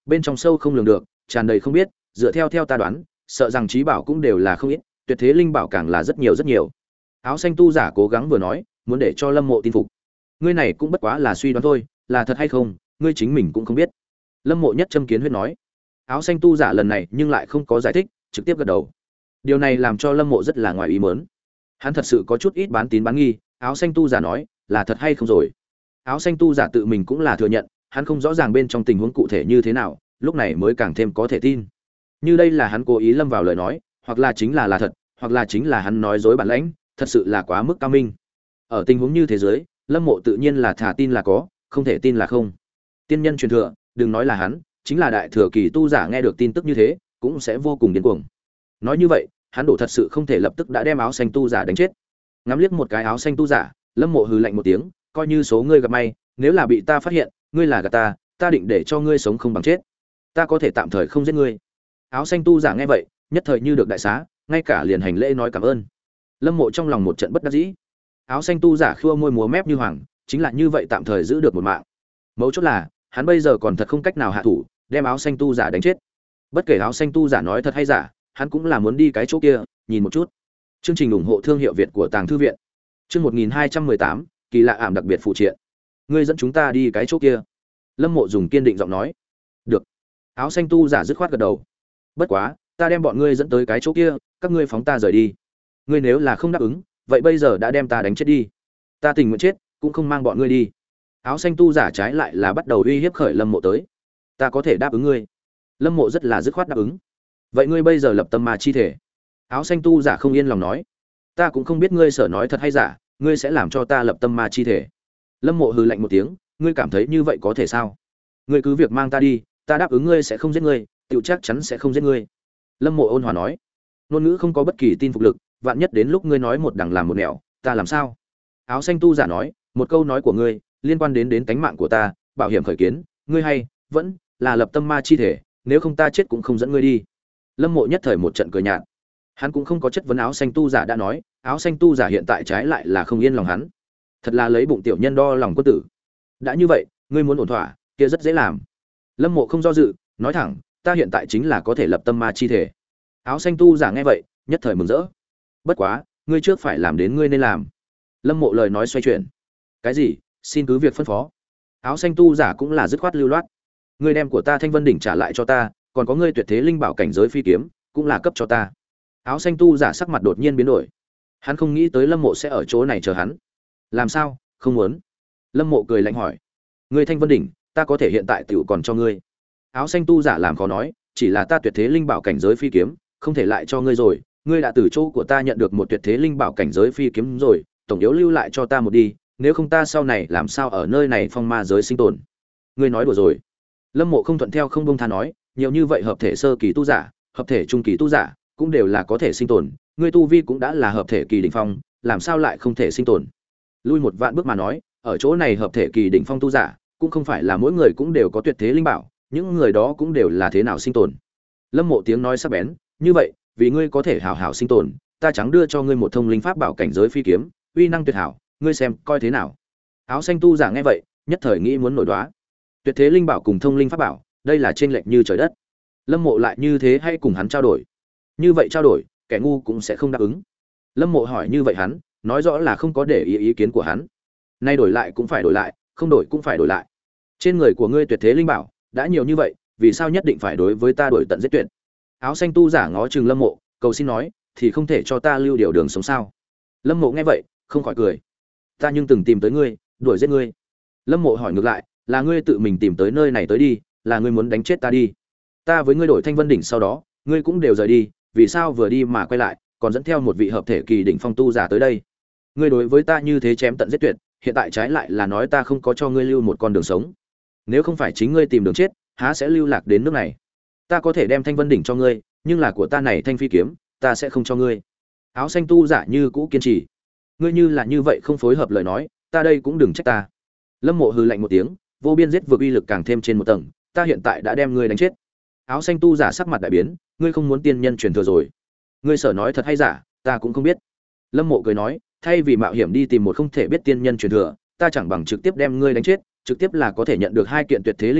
bên trong sâu không lường được, tràn đầy không biết, dựa theo theo ta đoán, sợ rằng trí bảo cũng đều là không ít, tuyệt thế linh bảo càng là rất nhiều rất nhiều. Áo xanh tu giả cố gắng vừa nói, muốn để cho Lâm Mộ tin phục. Ngươi này cũng bất quá là suy đoán thôi, là thật hay không, ngươi chính mình cũng không biết. Lâm Mộ nhất châm kiến huyết nói. Áo xanh tu giả lần này nhưng lại không có giải thích, trực tiếp gật đầu. Điều này làm cho Lâm Mộ rất là ngoài ý muốn. Hắn thật sự có chút ít bán tín bán nghi, áo xanh tu giả nói, là thật hay không rồi. Áo xanh tu giả tự mình cũng là thừa nhận, hắn không rõ ràng bên trong tình huống cụ thể như thế nào, lúc này mới càng thêm có thể tin. Như đây là hắn cố ý lâm vào lời nói, hoặc là chính là là thật, hoặc là chính là hắn nói dối bản lãnh, thật sự là quá mức cao minh. Ở tình huống như thế giới, Lâm Mộ tự nhiên là thả tin là có, không thể tin là không. Tiên nhân truyền thừa, đừng nói là hắn, chính là đại thừa kỳ tu giả nghe được tin tức như thế, cũng sẽ vô cùng điên cuồng. Nói như vậy, hắn đổ thật sự không thể lập tức đã đem áo xanh tu giả đánh chết. Ngắm liếc một cái áo xanh tu giả, Lâm Mộ hừ lạnh một tiếng, coi như số ngươi gặp may, nếu là bị ta phát hiện, ngươi là gạt ta, ta định để cho ngươi sống không bằng chết. Ta có thể tạm thời không giết ngươi. Áo xanh tu giả nghe vậy, nhất thời như được đại xá, ngay cả liền hành lễ nói cảm ơn. Lâm Mộ trong lòng một trận bất đắc dĩ. Áo xanh tu giả khua môi múa mép như hoàng, chính là như vậy tạm thời giữ được một mạng. Mấu chốt là, hắn bây giờ còn thật không cách nào hạ thủ, đem áo xanh tu giả đánh chết. Bất kể áo xanh tu giả nói thật hay giả, hắn cũng là muốn đi cái chỗ kia, nhìn một chút. Chương trình ủng hộ thương hiệu Việt của Tàng Thư viện. Chương một nghìn hai trăm mười tám, kỳ lạ ảm đặc biệt phụ triện. Ngươi dẫn chúng ta đi cái chỗ kia. Lâm Mộ dùng kiên định giọng nói. Được. Áo xanh tu giả dứt khoát gật đầu. Bất quá, ta đem bọn ngươi dẫn tới cái chỗ kia, các ngươi phóng ta rời đi. Ngươi nếu là không đáp ứng, vậy bây giờ đã đem ta đánh chết đi. Ta tình nguyện chết, cũng không mang bọn ngươi đi. Áo xanh tu giả trái lại là bắt đầu uy hiếp khởi Lâm Mộ tới. Ta có thể đáp ứng ngươi. Lâm Mộ rất là dứt khoát đáp ứng. Vậy ngươi bây giờ lập tâm ma chi thể. Áo xanh tu giả không yên lòng nói. Ta cũng không biết ngươi sở nói thật hay giả, ngươi sẽ làm cho ta lập tâm ma chi thể. Lâm Mộ hừ lạnh một tiếng, ngươi cảm thấy như vậy có thể sao? Ngươi cứ việc mang ta đi, ta đáp ứng ngươi sẽ không giết ngươi, tiểu chắc chắn sẽ không giết ngươi. Lâm Mộ ôn hòa nói. Ngôn ngữ không có bất kỳ tin phục lực, vạn nhất đến lúc ngươi nói một đằng làm một nẻo, ta làm sao? Áo xanh tu giả nói, một câu nói của ngươi liên quan đến đến tánh mạng của ta, bảo hiểm khởi kiến, ngươi hay vẫn là lập tâm ma chi thể, nếu không ta chết cũng không dẫn ngươi đi. Lâm Mộ nhất thời một trận cười nhạt. Hắn cũng không có chất vấn áo xanh tu giả đã nói, áo xanh tu giả hiện tại trái lại là không yên lòng hắn. Thật là lấy bụng tiểu nhân đo lòng quân tử. Đã như vậy, ngươi muốn ổn thỏa, kia rất dễ làm. Lâm Mộ không do dự, nói thẳng, ta hiện tại chính là có thể lập tâm ma chi thể. Áo xanh tu giả nghe vậy, nhất thời mừng rỡ. Bất quá, ngươi trước phải làm đến ngươi nên làm. Lâm Mộ lời nói xoay chuyển. Cái gì? Xin cứ việc phân phó. Áo xanh tu giả cũng là dứt khoát lưu loát. Ngươi đem của ta Thanh Vân đỉnh trả lại cho ta, còn có ngươi tuyệt thế linh bảo cảnh giới phi kiếm, cũng là cấp cho ta. Áo xanh tu giả sắc mặt đột nhiên biến đổi. Hắn không nghĩ tới Lâm Mộ sẽ ở chỗ này chờ hắn. Làm sao? Không muốn? Lâm Mộ cười lạnh hỏi. Ngươi Thanh Vân đỉnh, ta có thể hiện tại tiểu còn cho ngươi. Áo xanh tu giả làm khó nói, chỉ là ta tuyệt thế linh bảo cảnh giới phi kiếm, không thể lại cho ngươi rồi, ngươi đã từ chỗ của ta nhận được một tuyệt thế linh bảo cảnh giới phi kiếm rồi, tổng yếu lưu lại cho ta một đi, nếu không ta sau này làm sao ở nơi này phong ma giới sinh tồn. Ngươi nói đùa rồi. Lâm Mộ không thuận theo không buông tha nói, nhiều như vậy hợp thể sơ kỳ tu giả, hợp thể trung kỳ tu giả, cũng đều là có thể sinh tồn, ngươi tu vi cũng đã là hợp thể kỳ đỉnh phong, làm sao lại không thể sinh tồn. Lui một vạn bước mà nói, ở chỗ này hợp thể kỳ đỉnh phong tu giả, cũng không phải là mỗi người cũng đều có tuyệt thế linh bảo, những người đó cũng đều là thế nào sinh tồn. Lâm Mộ tiếng nói sắc bén, như vậy, vì ngươi có thể hảo hảo sinh tồn, ta chẳng đưa cho ngươi một thông linh pháp bảo cảnh giới phi kiếm, uy năng tuyệt hảo, ngươi xem coi thế nào. Áo xanh tu giả nghe vậy, nhất thời nghĩ muốn nổi đoá. Tuyệt thế linh bảo cùng thông linh pháp bảo, đây là chênh lệch như trời đất. Lâm Mộ lại như thế hay cùng hắn trao đổi? Như vậy trao đổi, kẻ ngu cũng sẽ không đáp ứng. Lâm Mộ hỏi như vậy hắn, nói rõ là không có để ý ý kiến của hắn. Nay đổi lại cũng phải đổi lại, không đổi cũng phải đổi lại. Trên người của ngươi tuyệt thế linh bảo đã nhiều như vậy, vì sao nhất định phải đối với ta đổi tận giết tuyệt? Áo xanh tu giả ngó chừng Lâm Mộ, cầu xin nói, thì không thể cho ta lưu điều đường sống sao? Lâm Mộ nghe vậy, không khỏi cười. Ta nhưng từng tìm tới ngươi, đuổi giết ngươi. Lâm Mộ hỏi ngược lại, là ngươi tự mình tìm tới nơi này tới đi, là ngươi muốn đánh chết ta đi? Ta với ngươi đổi Thanh Vân đỉnh sau đó, ngươi cũng đều rời đi, vì sao vừa đi mà quay lại, còn dẫn theo một vị hợp thể kỳ đỉnh phong tu giả tới đây? Ngươi đối với ta như thế chém tận giết tuyệt, hiện tại trái lại là nói ta không có cho ngươi lưu một con đường sống. Nếu không phải chính ngươi tìm đường chết, há sẽ lưu lạc đến nước này? Ta có thể đem Thanh Vân đỉnh cho ngươi, nhưng là của ta này thanh phi kiếm, ta sẽ không cho ngươi. Áo xanh tu giả như cũ kiên trì. Ngươi như là như vậy không phối hợp lời nói, ta đây cũng đừng trách ta. Lâm Mộ hừ lạnh một tiếng, vô biên giết vượt uy lực càng thêm trên một tầng, ta hiện tại đã đem ngươi đánh chết. Áo xanh tu giả sắc mặt đại biến, ngươi không muốn tiên nhân truyền thừa rồi? Ngươi sở nói thật hay giả, ta cũng không biết. Lâm Mộ cười nói, thay vì mạo hiểm đi tìm một không thể biết tiên nhân truyền thừa, ta chẳng bằng trực tiếp đem ngươi đánh chết, trực tiếp là có thể nhận được hai kiện tuyệt thế linh bảo,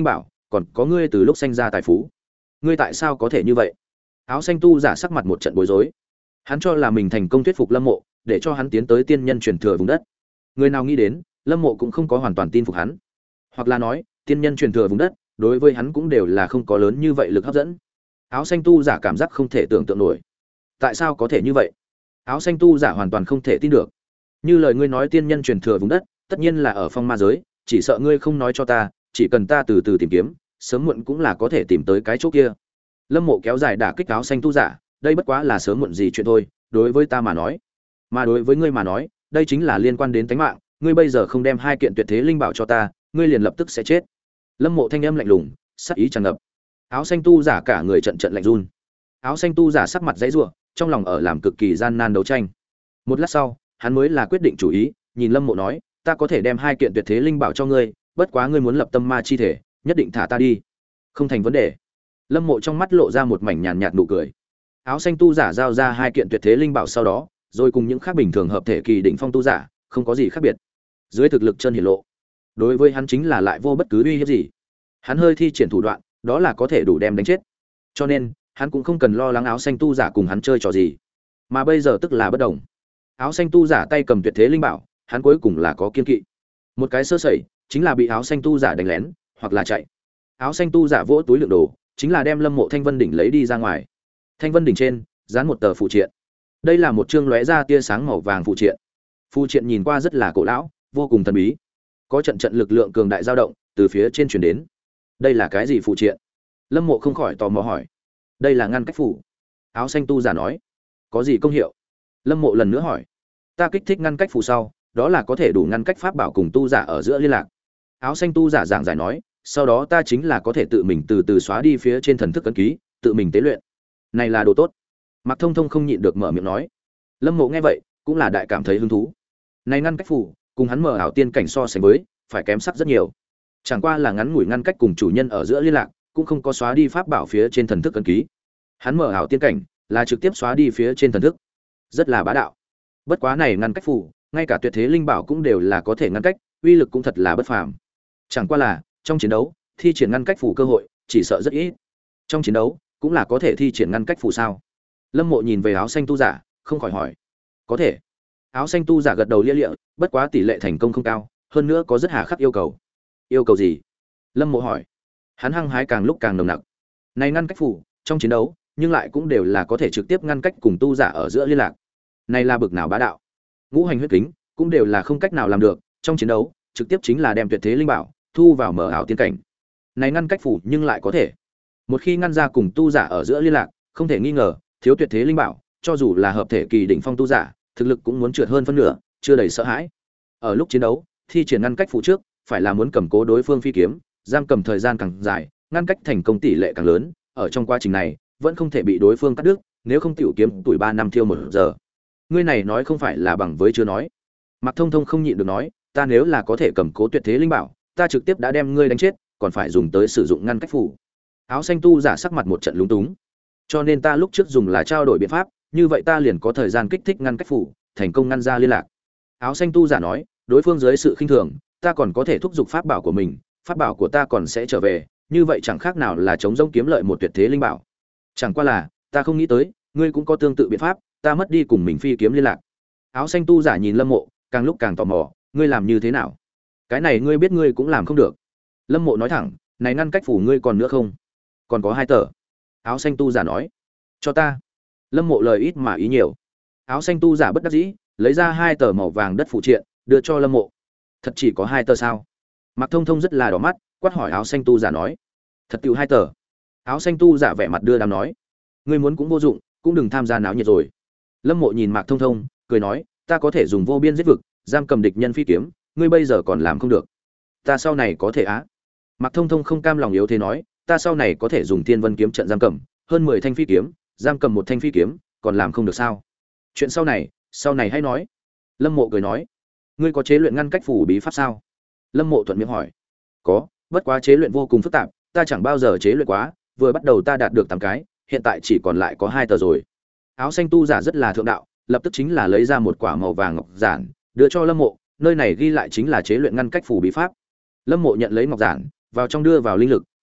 còn có ngươi từ lúc sanh ra tài phú. Ngươi tại sao có thể như vậy? Áo xanh tu giả sắc mặt một trận bối rối. Hắn cho là mình thành công thuyết phục Lâm Mộ, để cho hắn tiến tới tiên nhân truyền thừa vùng đất. Người nào nghĩ đến, Lâm Mộ cũng không có hoàn toàn tin phục hắn. Hoặc là nói, tiên nhân truyền thừa vùng đất, đối với hắn cũng đều là không có lớn như vậy lực hấp dẫn. Áo xanh tu giả cảm giác không thể tưởng tượng nổi. Tại sao có thể như vậy? Áo xanh tu giả hoàn toàn không thể tin được. Như lời ngươi nói tiên nhân truyền thừa vùng đất, tất nhiên là ở phong ma giới, chỉ sợ ngươi không nói cho ta, chỉ cần ta từ từ tìm kiếm, sớm muộn cũng là có thể tìm tới cái chỗ kia. Lâm Mộ kéo dài đả kích áo xanh tu giả, đây bất quá là sớm muộn gì chuyện thôi, đối với ta mà nói. Mà đối với ngươi mà nói, đây chính là liên quan đến tính mạng, ngươi bây giờ không đem hai kiện tuyệt thế linh bảo cho ta, ngươi liền lập tức sẽ chết. Lâm Mộ thanh âm lạnh lùng, sát ý tràn ngập. Áo xanh tu giả cả người trận trận lạnh run. Áo xanh tu giả sắc mặt dãy rủa, trong lòng ở làm cực kỳ gian nan đấu tranh. Một lát sau, hắn mới là quyết định chủ ý, nhìn Lâm Mộ nói, ta có thể đem hai kiện tuyệt thế linh bảo cho ngươi, bất quá ngươi muốn lập tâm ma chi thể, nhất định thả ta đi. Không thành vấn đề. Lâm Mộ trong mắt lộ ra một mảnh nhàn nhạt nụ cười. Áo xanh tu giả giao ra hai kiện tuyệt thế linh bảo sau đó, rồi cùng những khác bình thường hợp thể kỳ đỉnh phong tu giả, không có gì khác biệt. Dưới thực lực chân hiển lộ, đối với hắn chính là lại vô bất cứ uy hiếp gì. Hắn hơi thi triển thủ đoạn, đó là có thể đủ đem đánh chết. Cho nên, hắn cũng không cần lo lắng áo xanh tu giả cùng hắn chơi trò gì. Mà bây giờ tức là bất đồng. Áo xanh tu giả tay cầm tuyệt thế linh bảo, hắn cuối cùng là có kiên kỵ. Một cái sơ sẩy, chính là bị áo xanh tu giả đánh lén, hoặc là chạy. Áo xanh tu giả vỗ túi lượng đồ, chính là đem Lâm Mộ Thanh Vân đỉnh lấy đi ra ngoài. Thanh Vân đỉnh trên, dán một tờ phụ triện. Đây là một chương lóe ra tia sáng màu vàng phụ triện. Phụ triện nhìn qua rất là cổ lão, vô cùng thần bí. Có trận trận lực lượng cường đại dao động từ phía trên truyền đến. Đây là cái gì phụ triện? Lâm Mộ không khỏi tò mò hỏi. Đây là ngăn cách phủ. Áo xanh tu giả nói. Có gì công hiệu? Lâm Mộ lần nữa hỏi. Ta kích thích ngăn cách phủ sau, đó là có thể đủ ngăn cách pháp bảo cùng tu giả ở giữa liên lạc. Áo xanh tu giả giảng giải nói, sau đó ta chính là có thể tự mình từ từ xóa đi phía trên thần thức ấn ký, tự mình tế luyện. Này là đồ tốt. Mạc Thông Thông không nhịn được mở miệng nói. Lâm Mộ nghe vậy, cũng là đại cảm thấy hứng thú. Này ngăn cách phủ, cùng hắn mở ảo tiên cảnh so sánh với, phải kém sắc rất nhiều. Chẳng qua là ngắn ngủi ngăn cách cùng chủ nhân ở giữa liên lạc, cũng không có xóa đi pháp bảo phía trên thần thức ấn ký. Hắn mở ảo tiên cảnh, là trực tiếp xóa đi phía trên thần thức. Rất là bá đạo. Bất quá này ngăn cách phủ, ngay cả tuyệt thế linh bảo cũng đều là có thể ngăn cách, uy lực cũng thật là bất phàm. Chẳng qua là, trong chiến đấu, thi triển ngăn cách phủ cơ hội, chỉ sợ rất ít. Trong chiến đấu, cũng là có thể thi triển ngăn cách phủ sao? Lâm Mộ nhìn về áo xanh tu giả, không khỏi hỏi. Có thể. Áo xanh tu giả gật đầu lia lịa, bất quá tỷ lệ thành công không cao, hơn nữa có rất hà khắc yêu cầu. Yêu cầu gì? Lâm Mộ hỏi. Hắn hăng hái càng lúc càng nồng nặc. Này ngăn cách phủ, trong chiến đấu, nhưng lại cũng đều là có thể trực tiếp ngăn cách cùng tu giả ở giữa liên lạc. Này là bực nào bá đạo. Ngũ hành huyết kính, cũng đều là không cách nào làm được, trong chiến đấu, trực tiếp chính là đem tuyệt thế linh bảo thu vào mở ảo tiên cảnh. Này ngăn cách phủ nhưng lại có thể. Một khi ngăn ra cùng tu giả ở giữa liên lạc, không thể nghi ngờ, thiếu tuyệt thế linh bảo, cho dù là hợp thể kỳ đỉnh phong tu giả, thực lực cũng muốn trượt hơn phân nửa, chưa đầy sợ hãi. Ở lúc chiến đấu, thi triển ngăn cách phủ trước, phải là muốn cầm cố đối phương phi kiếm, giam cầm thời gian càng dài, ngăn cách thành công tỷ lệ càng lớn, ở trong quá trình này, vẫn không thể bị đối phương cắt đứt, nếu không tiểu kiếm tuổi ba năm thiêu một giờ. Ngươi này nói không phải là bằng với chưa nói. Mạc Thông Thông không nhịn được nói, ta nếu là có thể cầm cố tuyệt thế linh bảo, ta trực tiếp đã đem ngươi đánh chết, còn phải dùng tới sử dụng ngăn cách phủ. Áo xanh tu giả sắc mặt một trận lúng túng. Cho nên ta lúc trước dùng là trao đổi biện pháp, như vậy ta liền có thời gian kích thích ngăn cách phủ, thành công ngăn ra liên lạc. Áo xanh tu giả nói, đối phương dưới sự khinh thường, ta còn có thể thúc giục pháp bảo của mình, pháp bảo của ta còn sẽ trở về, như vậy chẳng khác nào là chống rông kiếm lợi một tuyệt thế linh bảo. Chẳng qua là, ta không nghĩ tới, ngươi cũng có tương tự biện pháp, ta mất đi cùng mình phi kiếm liên lạc. Áo xanh tu giả nhìn Lâm Mộ, càng lúc càng tò mò, ngươi làm như thế nào? Cái này ngươi biết ngươi cũng làm không được. Lâm Mộ nói thẳng, này ngăn cách phủ ngươi còn nữa không? Còn có hai tờ. Áo xanh tu giả nói, cho ta. Lâm Mộ lời ít mà ý nhiều. Áo xanh tu giả bất đắc dĩ, lấy ra hai tờ màu vàng đất phụ triện, đưa cho Lâm Mộ. Thật chỉ có hai tờ sao? Mạc Thông Thông rất là đỏ mắt, quát hỏi áo xanh tu giả nói, thật tiểu hai tờ. Áo xanh tu giả vẻ mặt đưa đám nói, ngươi muốn cũng vô dụng, cũng đừng tham gia náo nhiệt rồi. Lâm Mộ nhìn Mạc Thông Thông, cười nói, ta có thể dùng vô biên giết vực, giam cầm địch nhân phi kiếm, ngươi bây giờ còn làm không được. Ta sau này có thể á? Mạc Thông Thông không cam lòng yếu thế nói, ta sau này có thể dùng Thiên Vân kiếm trận giam cầm, hơn mười thanh phi kiếm, giam cầm một thanh phi kiếm, còn làm không được sao? Chuyện sau này, sau này hãy nói. Lâm Mộ cười nói, ngươi có chế luyện ngăn cách phủ bí pháp sao? Lâm Mộ thuận miệng hỏi, có, bất quá chế luyện vô cùng phức tạp, ta chẳng bao giờ chế luyện quá, vừa bắt đầu ta đạt được tám cái, hiện tại chỉ còn lại có hai tờ rồi. Áo xanh tu giả rất là thượng đạo, lập tức chính là lấy ra một quả màu vàng ngọc giản, đưa cho Lâm Mộ, nơi này ghi lại chính là chế luyện ngăn cách phủ bí pháp. Lâm Mộ nhận lấy ngọc giản, vào trong đưa vào linh lực,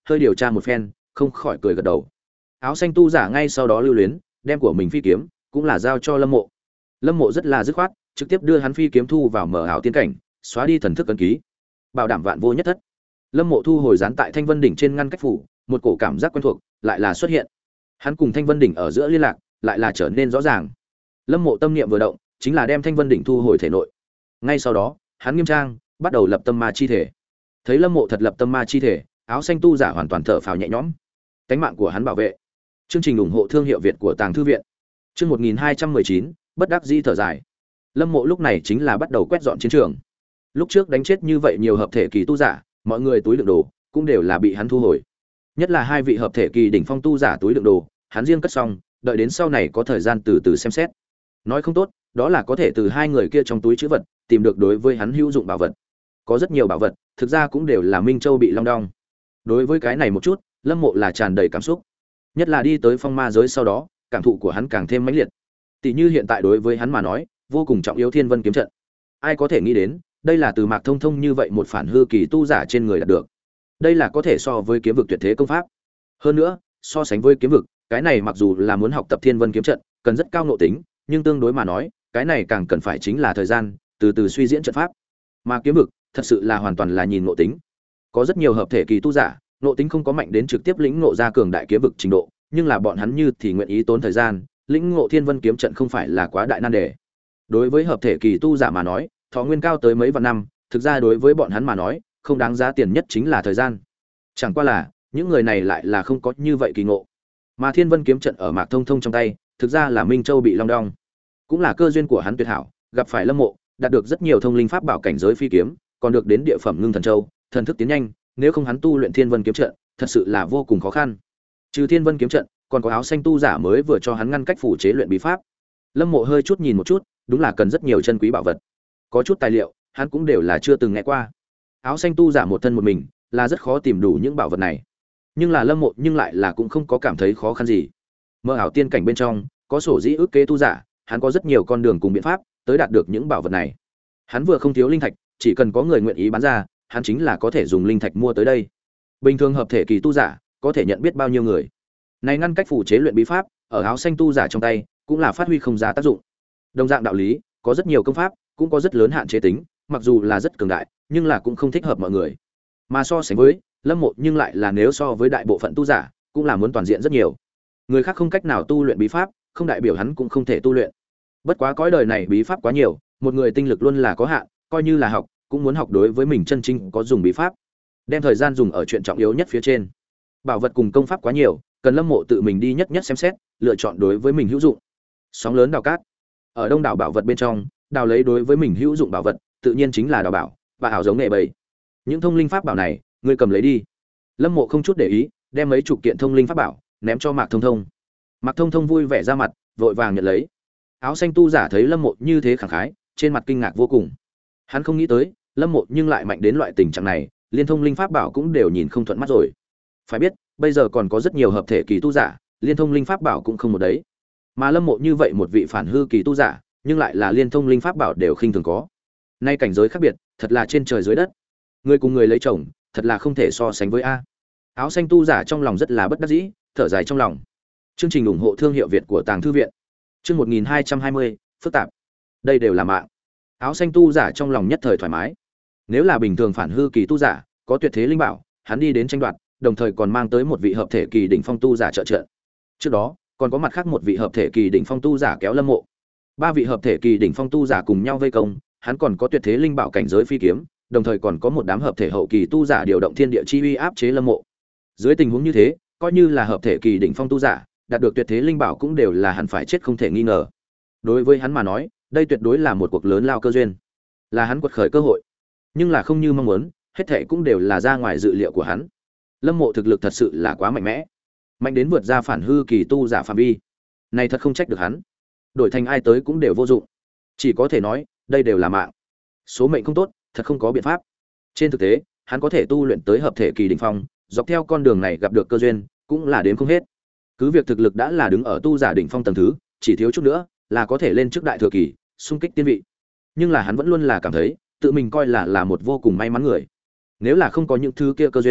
hơi điều tra một phen, không khỏi cười gật đầu. Áo xanh tu giả ngay sau đó lưu luyến, đem của mình phi kiếm cũng là giao cho Lâm Mộ. Lâm Mộ rất là dứt khoát, trực tiếp đưa hắn phi kiếm thu vào mở ảo tiên cảnh, xóa đi thần thức ấn ký, bảo đảm vạn vô nhất thất. Lâm Mộ thu hồi dán tại Thanh Vân đỉnh trên ngăn cách phủ, một cổ cảm giác quen thuộc lại là xuất hiện. Hắn cùng Thanh Vân đỉnh ở giữa liên lạc lại là trở nên rõ ràng. Lâm Mộ tâm niệm vừa động, chính là đem Thanh Vân đỉnh thu hồi thể nội. Ngay sau đó, hắn nghiêm trang bắt đầu lập tâm ma chi thể. Thấy Lâm Mộ thật lập tâm ma chi thể, áo xanh tu giả hoàn toàn thở phào nhẹ nhõm. Cánh mạng của hắn bảo vệ. Chương trình ủng hộ thương hiệu Việt của Tàng Thư viện. Chương một nghìn hai trăm mười chín, bất đắc dĩ thở dài. Lâm Mộ lúc này chính là bắt đầu quét dọn chiến trường. Lúc trước đánh chết như vậy nhiều hợp thể kỳ tu giả, mọi người túi đựng đồ cũng đều là bị hắn thu hồi. Nhất là hai vị hợp thể kỳ đỉnh phong tu giả túi đựng đồ, hắn riêng cất xong, đợi đến sau này có thời gian từ từ xem xét. Nói không tốt, đó là có thể từ hai người kia trong túi trữ vật tìm được đối với hắn hữu dụng bảo vật. Có rất nhiều bảo vật, thực ra cũng đều là Minh Châu bị long đong. Đối với cái này một chút, Lâm Mộ là tràn đầy cảm xúc. Nhất là đi tới phong ma giới sau đó, cảm thụ của hắn càng thêm mãnh liệt. Tỷ như hiện tại đối với hắn mà nói, vô cùng trọng yếu Thiên Vân kiếm trận. Ai có thể nghĩ đến, đây là từ Mạc Thông Thông như vậy một phản hư kỳ tu giả trên người đạt được. Đây là có thể so với kiếm vực tuyệt thế công pháp. Hơn nữa, so sánh với kiếm vực, cái này mặc dù là muốn học tập Thiên Vân kiếm trận, cần rất cao nội tính, nhưng tương đối mà nói, cái này càng cần phải chính là thời gian, từ từ suy diễn trận pháp. Mà kiếm vực, thật sự là hoàn toàn là nhìn nội tính. Có rất nhiều hợp thể kỳ tu giả, nội tính không có mạnh đến trực tiếp lĩnh ngộ ra cường đại kiếm vực trình độ, nhưng là bọn hắn như thì nguyện ý tốn thời gian, lĩnh ngộ Thiên Vân kiếm trận không phải là quá đại nan đề. Đối với hợp thể kỳ tu giả mà nói, thọ nguyên cao tới mấy vạn năm, thực ra đối với bọn hắn mà nói, không đáng giá tiền nhất chính là thời gian. Chẳng qua là, những người này lại là không có như vậy kỳ ngộ. Mà Thiên Vân kiếm trận ở Mạc Thông Thông trong tay, thực ra là Minh Châu bị long đong, cũng là cơ duyên của hắn tuyệt hảo, gặp phải Lâm Mộ, đạt được rất nhiều thông linh pháp bảo cảnh giới phi kiếm, còn được đến địa phẩm ngưng thần châu, thần thức tiến nhanh, nếu không hắn tu luyện Thiên Vân kiếm trận, thật sự là vô cùng khó khăn. Trừ Thiên Vân kiếm trận, còn có áo xanh tu giả mới vừa cho hắn ngăn cách phủ chế luyện bí pháp. Lâm Mộ hơi chút nhìn một chút, đúng là cần rất nhiều chân quý bảo vật. Có chút tài liệu, hắn cũng đều là chưa từng nghe qua. Áo xanh tu giả một thân một mình, là rất khó tìm đủ những bảo vật này. Nhưng là Lâm Mộ nhưng lại là cũng không có cảm thấy khó khăn gì. Mơ ảo tiên cảnh bên trong, có sổ dĩ ước kế tu giả, hắn có rất nhiều con đường cùng biện pháp tới đạt được những bảo vật này. Hắn vừa không thiếu linh thạch, chỉ cần có người nguyện ý bán ra, hắn chính là có thể dùng linh thạch mua tới đây. Bình thường hợp thể kỳ tu giả, có thể nhận biết bao nhiêu người. Này ngăn cách phủ chế luyện bí pháp, ở áo xanh tu giả trong tay, cũng là phát huy không ra tác dụng. Đồng dạng đạo lý, có rất nhiều công pháp, cũng có rất lớn hạn chế tính, mặc dù là rất cường đại, nhưng là cũng không thích hợp mọi người. Mà so sánh với Lâm Mộ, nhưng lại là nếu so với đại bộ phận tu giả, cũng là muốn toàn diện rất nhiều. Người khác không cách nào tu luyện bí pháp, không đại biểu hắn cũng không thể tu luyện. Bất quá cõi đời này bí pháp quá nhiều, một người tinh lực luôn là có hạn, coi như là học, cũng muốn học đối với mình chân chính có dùng bí pháp. Đem thời gian dùng ở chuyện trọng yếu nhất phía trên. Bảo vật cùng công pháp quá nhiều, cần Lâm Mộ tự mình đi nhất nhất xem xét, lựa chọn đối với mình hữu dụng. Sóng lớn đào cát. Ở đông đảo bảo vật bên trong, đào lấy đối với mình hữu dụng bảo vật, tự nhiên chính là đào bảo, và ảo giống nghề bầy. Những thông linh pháp bảo này, ngươi cầm lấy đi. Lâm Mộ không chút để ý, đem mấy chục kiện thông linh pháp bảo ném cho Mạc Thông Thông. Mạc Thông Thông vui vẻ ra mặt, vội vàng nhận lấy. Áo xanh tu giả thấy Lâm Mộ như thế khẳng khái, trên mặt kinh ngạc vô cùng. Hắn không nghĩ tới, Lâm Mộ nhưng lại mạnh đến loại tình trạng này, liên thông linh pháp bảo cũng đều nhìn không thuận mắt rồi. Phải biết, bây giờ còn có rất nhiều hợp thể kỳ tu giả, liên thông linh pháp bảo cũng không một đấy. Mà Lâm Mộ như vậy một vị phản hư kỳ tu giả, nhưng lại là liên thông linh pháp bảo đều khinh thường có. Nay cảnh giới khác biệt, thật là trên trời dưới đất. Người cùng người lấy chồng, thật là không thể so sánh với a. Áo xanh tu giả trong lòng rất là bất đắc dĩ, thở dài trong lòng. Chương trình ủng hộ thương hiệu Việt của Tàng Thư viện. Chương một nghìn hai trăm hai mươi, phức tạp. Đây đều là mạng. Áo xanh tu giả trong lòng nhất thời thoải mái. Nếu là bình thường phản hư kỳ tu giả, có tuyệt thế linh bảo, hắn đi đến tranh đoạt, đồng thời còn mang tới một vị hợp thể kỳ đỉnh phong tu giả trợ trợ. Trước đó, còn có mặt khác một vị hợp thể kỳ đỉnh phong tu giả kéo Lâm Mộ. Ba vị hợp thể kỳ đỉnh phong tu giả cùng nhau vây công, hắn còn có tuyệt thế linh bảo cảnh giới phi kiếm, đồng thời còn có một đám hợp thể hậu kỳ tu giả điều động thiên địa chi uy áp chế Lâm Mộ. Dưới tình huống như thế, coi như là hợp thể kỳ đỉnh phong tu giả, đạt được tuyệt thế linh bảo cũng đều là hẳn phải chết không thể nghi ngờ. Đối với hắn mà nói, đây tuyệt đối là một cuộc lớn lao cơ duyên, là hắn quật khởi cơ hội. Nhưng là không như mong muốn, hết thảy cũng đều là ra ngoài dự liệu của hắn. Lâm Mộ thực lực thật sự là quá mạnh mẽ, mạnh đến vượt ra phản hư kỳ tu giả phạm vi. Này thật không trách được hắn. Đổi thành ai tới cũng đều vô dụng. Chỉ có thể nói, đây đều là mạng. Số mệnh không tốt, thật không có biện pháp. Trên thực tế, hắn có thể tu luyện tới hợp thể kỳ đỉnh phong, dọc theo con đường này gặp được cơ duyên, cũng là đến không hết. Cứ việc thực lực đã là đứng ở tu giả đỉnh phong tầng thứ, chỉ thiếu chút nữa là có thể lên trước đại thừa kỳ, xung kích tiên vị. Nhưng là hắn vẫn luôn là cảm thấy, tự mình coi là là một vô cùng may mắn người. Nếu là không có những thứ kia cơ duyên,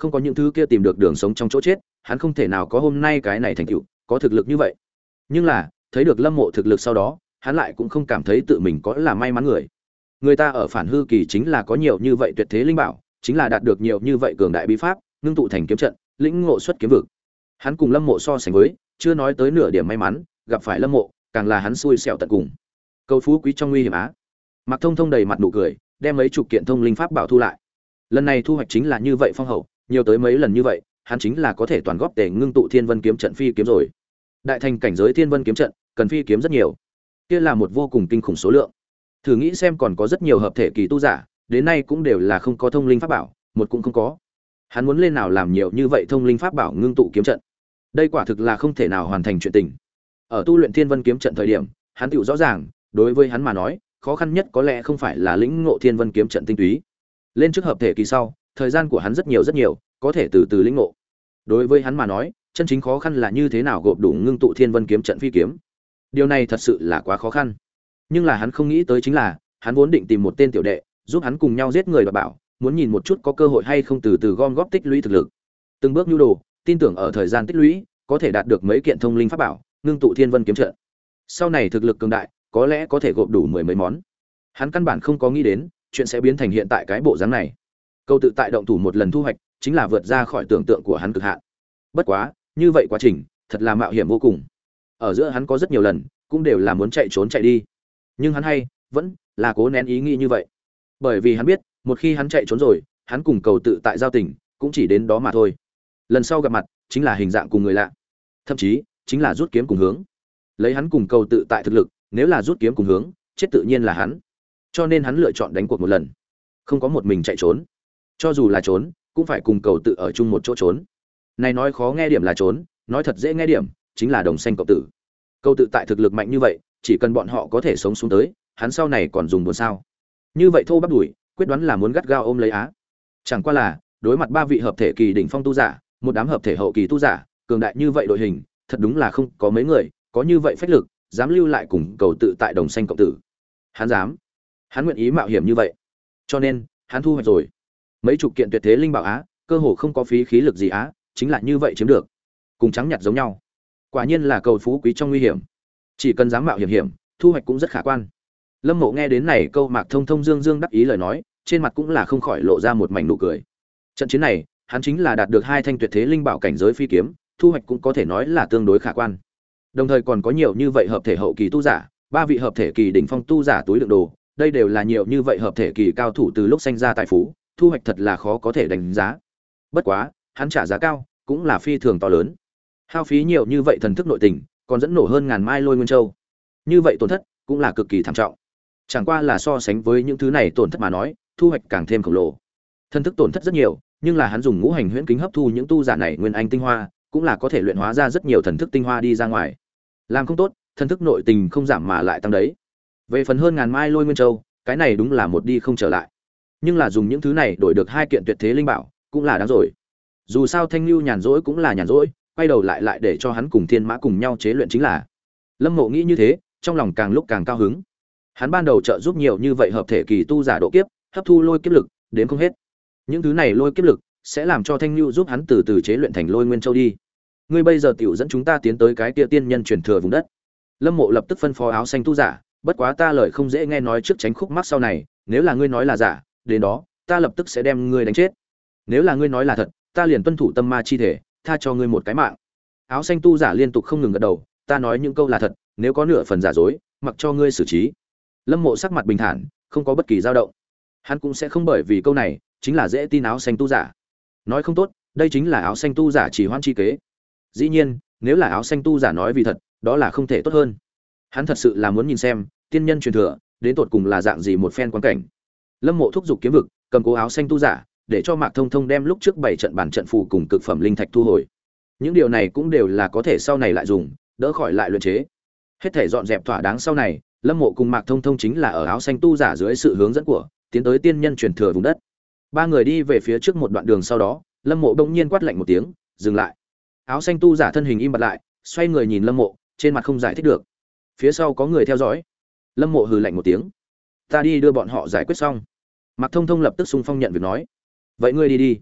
Không có những thứ kia tìm được đường sống trong chỗ chết, hắn không thể nào có hôm nay cái này thành tựu, có thực lực như vậy. Nhưng là, thấy được Lâm Mộ thực lực sau đó, hắn lại cũng không cảm thấy tự mình có là may mắn người. Người ta ở phản hư kỳ chính là có nhiều như vậy tuyệt thế linh bảo, chính là đạt được nhiều như vậy cường đại bí pháp, ngưng tụ thành kiếm trận, lĩnh ngộ xuất kiếm vực. Hắn cùng Lâm Mộ so sánh với, chưa nói tới nửa điểm may mắn, gặp phải Lâm Mộ, càng là hắn xui xẻo tận cùng. Cầu phú quý trong nguy hiểm á. Mạc Thông Thông đầy mặt nụ cười, đem mấy chục kiện thông linh pháp bảo thu lại. Lần này thu hoạch chính là như vậy phong hậu, nhiều tới mấy lần như vậy, hắn chính là có thể toàn góp tề ngưng tụ Thiên Vân kiếm trận phi kiếm rồi. Đại thành cảnh giới Thiên Vân kiếm trận, cần phi kiếm rất nhiều. Kia là một vô cùng kinh khủng số lượng. Thử nghĩ xem còn có rất nhiều hợp thể kỳ tu giả, đến nay cũng đều là không có thông linh pháp bảo, một cũng không có. Hắn muốn lên nào làm nhiều như vậy thông linh pháp bảo ngưng tụ kiếm trận. Đây quả thực là không thể nào hoàn thành chuyện tình. Ở tu luyện Thiên Vân kiếm trận thời điểm, hắn tựu rõ ràng, đối với hắn mà nói, khó khăn nhất có lẽ không phải là lĩnh ngộ Thiên Vân kiếm trận tinh túy. Lên trước hợp thể kỳ sau, thời gian của hắn rất nhiều rất nhiều, có thể từ từ lĩnh ngộ. Đối với hắn mà nói, chân chính khó khăn là như thế nào gộp đủ ngưng tụ Thiên Vân kiếm trận phi kiếm. Điều này thật sự là quá khó khăn. Nhưng là hắn không nghĩ tới chính là, hắn vốn định tìm một tên tiểu đệ, giúp hắn cùng nhau giết người và bảo, muốn nhìn một chút có cơ hội hay không từ từ gom góp tích lũy thực lực. Từng bước nhu đồ, tin tưởng ở thời gian tích lũy, có thể đạt được mấy kiện thông linh pháp bảo, ngưng tụ Thiên Vân kiếm trận. Sau này thực lực cường đại, có lẽ có thể gộp đủ mười mấy món. Hắn căn bản không có nghĩ đến, chuyện sẽ biến thành hiện tại cái bộ dáng này. Câu tự tại động thủ một lần thu hoạch, chính là vượt ra khỏi tưởng tượng của hắn cực hạn. Bất quá, như vậy quá trình, thật là mạo hiểm vô cùng. Ở giữa hắn có rất nhiều lần, cũng đều là muốn chạy trốn chạy đi. Nhưng hắn hay, vẫn là cố nén ý nghĩ như vậy. Bởi vì hắn biết, một khi hắn chạy trốn rồi, hắn cùng cầu tự tại giao tình, cũng chỉ đến đó mà thôi. Lần sau gặp mặt, chính là hình dạng cùng người lạ. Thậm chí, chính là rút kiếm cùng hướng. Lấy hắn cùng cầu tự tại thực lực, nếu là rút kiếm cùng hướng, chết tự nhiên là hắn. Cho nên hắn lựa chọn đánh cuộc một lần. Không có một mình chạy trốn. Cho dù là trốn, cũng phải cùng cầu tự ở chung một chỗ trốn. Này nói khó nghe điểm là trốn, nói thật dễ nghe điểm, chính là đồng xanh cộng tử. Cầu tự tại thực lực mạnh như vậy, chỉ cần bọn họ có thể sống xuống tới, hắn sau này còn dùng buồn sao? Như vậy thô bắp đuổi, quyết đoán là muốn gắt gao ôm lấy á. Chẳng qua là, đối mặt ba vị hợp thể kỳ đỉnh phong tu giả, một đám hợp thể hậu kỳ tu giả, cường đại như vậy đội hình, thật đúng là không có mấy người có như vậy phách lực, dám lưu lại cùng cầu tự tại đồng xanh cộng tử. Hắn dám, hắn nguyện ý mạo hiểm như vậy. Cho nên, hắn thu hoạch rồi. Mấy chục kiện tuyệt thế linh bảo á, cơ hồ không có phí khí lực gì á, chính là như vậy chiếm được. Cùng trắng nhặt giống nhau. Quả nhiên là cầu phú quý trong nguy hiểm. Chỉ cần dám mạo hiểm hiểm, thu hoạch cũng rất khả quan. Lâm Mộ nghe đến này câu Mạc Thông Thông dương dương đắc ý lời nói, trên mặt cũng là không khỏi lộ ra một mảnh nụ cười. Trận chiến này, hắn chính là đạt được hai thanh tuyệt thế linh bảo cảnh giới phi kiếm, thu hoạch cũng có thể nói là tương đối khả quan. Đồng thời còn có nhiều như vậy hợp thể hậu kỳ tu giả, ba vị hợp thể kỳ đỉnh phong tu giả túi đựng đồ, đây đều là nhiều như vậy hợp thể kỳ cao thủ từ lúc sinh ra tài phú, thu hoạch thật là khó có thể đánh giá. Bất quá, hắn trả giá cao, cũng là phi thường to lớn. Hao phí nhiều như vậy thần thức nội tình, còn dẫn nổ hơn ngàn mai Lôi Nguyên Châu. Như vậy tổn thất cũng là cực kỳ thảm trọng. Chẳng qua là so sánh với những thứ này tổn thất mà nói, thu hoạch càng thêm khổng lồ. Thần thức tổn thất rất nhiều, nhưng là hắn dùng ngũ hành huyễn kính hấp thu những tu giả này nguyên anh tinh hoa, cũng là có thể luyện hóa ra rất nhiều thần thức tinh hoa đi ra ngoài. Làm không tốt, thần thức nội tình không giảm mà lại tăng đấy. Về phần hơn ngàn mai Lôi Nguyên Châu, cái này đúng là một đi không trở lại. Nhưng là dùng những thứ này đổi được hai kiện tuyệt thế linh bảo, cũng là đáng rồi. Dù sao Thanh Nưu nhàn rỗi cũng là nhàn rỗi, quay đầu lại lại để cho hắn cùng Thiên Mã cùng nhau chế luyện chính là. Lâm Mộ nghĩ như thế, trong lòng càng lúc càng cao hứng. Hắn ban đầu trợ giúp nhiều như vậy hợp thể kỳ tu giả độ kiếp, hấp thu lôi kiếp lực, đến không hết. Những thứ này lôi kiếp lực sẽ làm cho Thanh Nưu giúp hắn từ từ chế luyện thành Lôi Nguyên Châu đi. Ngươi bây giờ tiểu dẫn chúng ta tiến tới cái kia tiên nhân truyền thừa vùng đất. Lâm Mộ lập tức phân phó áo xanh tu giả, bất quá ta lời không dễ nghe nói trước tránh khúc mắc sau này, nếu là ngươi nói là giả, đến đó, ta lập tức sẽ đem ngươi đánh chết. Nếu là ngươi nói là thật, ta liền tuân thủ tâm ma chi thể, tha cho ngươi một cái mạng. Áo xanh tu giả liên tục không ngừng gật đầu, ta nói những câu là thật, nếu có nửa phần giả dối, mặc cho ngươi xử trí. Lâm Mộ sắc mặt bình thản, không có bất kỳ dao động. Hắn cũng sẽ không bởi vì câu này, chính là dễ tin áo xanh tu giả. Nói không tốt, đây chính là áo xanh tu giả chỉ hoãn chi kế. Dĩ nhiên, nếu là áo xanh tu giả nói vì thật, đó là không thể tốt hơn. Hắn thật sự là muốn nhìn xem, tiên nhân truyền thừa, đến tột cùng là dạng gì một phen quan cảnh. Lâm Mộ thúc giục kiếm vực, cầm cố áo xanh tu giả, để cho Mạc Thông Thông đem lúc trước bảy trận bản trận phù cùng cực phẩm linh thạch thu hồi. Những điều này cũng đều là có thể sau này lại dùng, đỡ khỏi lại luyện chế. Hết thể dọn dẹp thỏa đáng sau này, Lâm Mộ cùng Mạc Thông Thông chính là ở áo xanh tu giả dưới sự hướng dẫn của, tiến tới tiên nhân truyền thừa vùng đất. Ba người đi về phía trước một đoạn đường sau đó, Lâm Mộ bỗng nhiên quát lạnh một tiếng, dừng lại. Áo xanh tu giả thân hình im bặt lại, xoay người nhìn Lâm Mộ, trên mặt không giải thích được. Phía sau có người theo dõi. Lâm Mộ hừ lạnh một tiếng, ta đi đưa bọn họ giải quyết xong. Mạc Thông Thông lập tức xung phong nhận việc nói, vậy ngươi đi đi.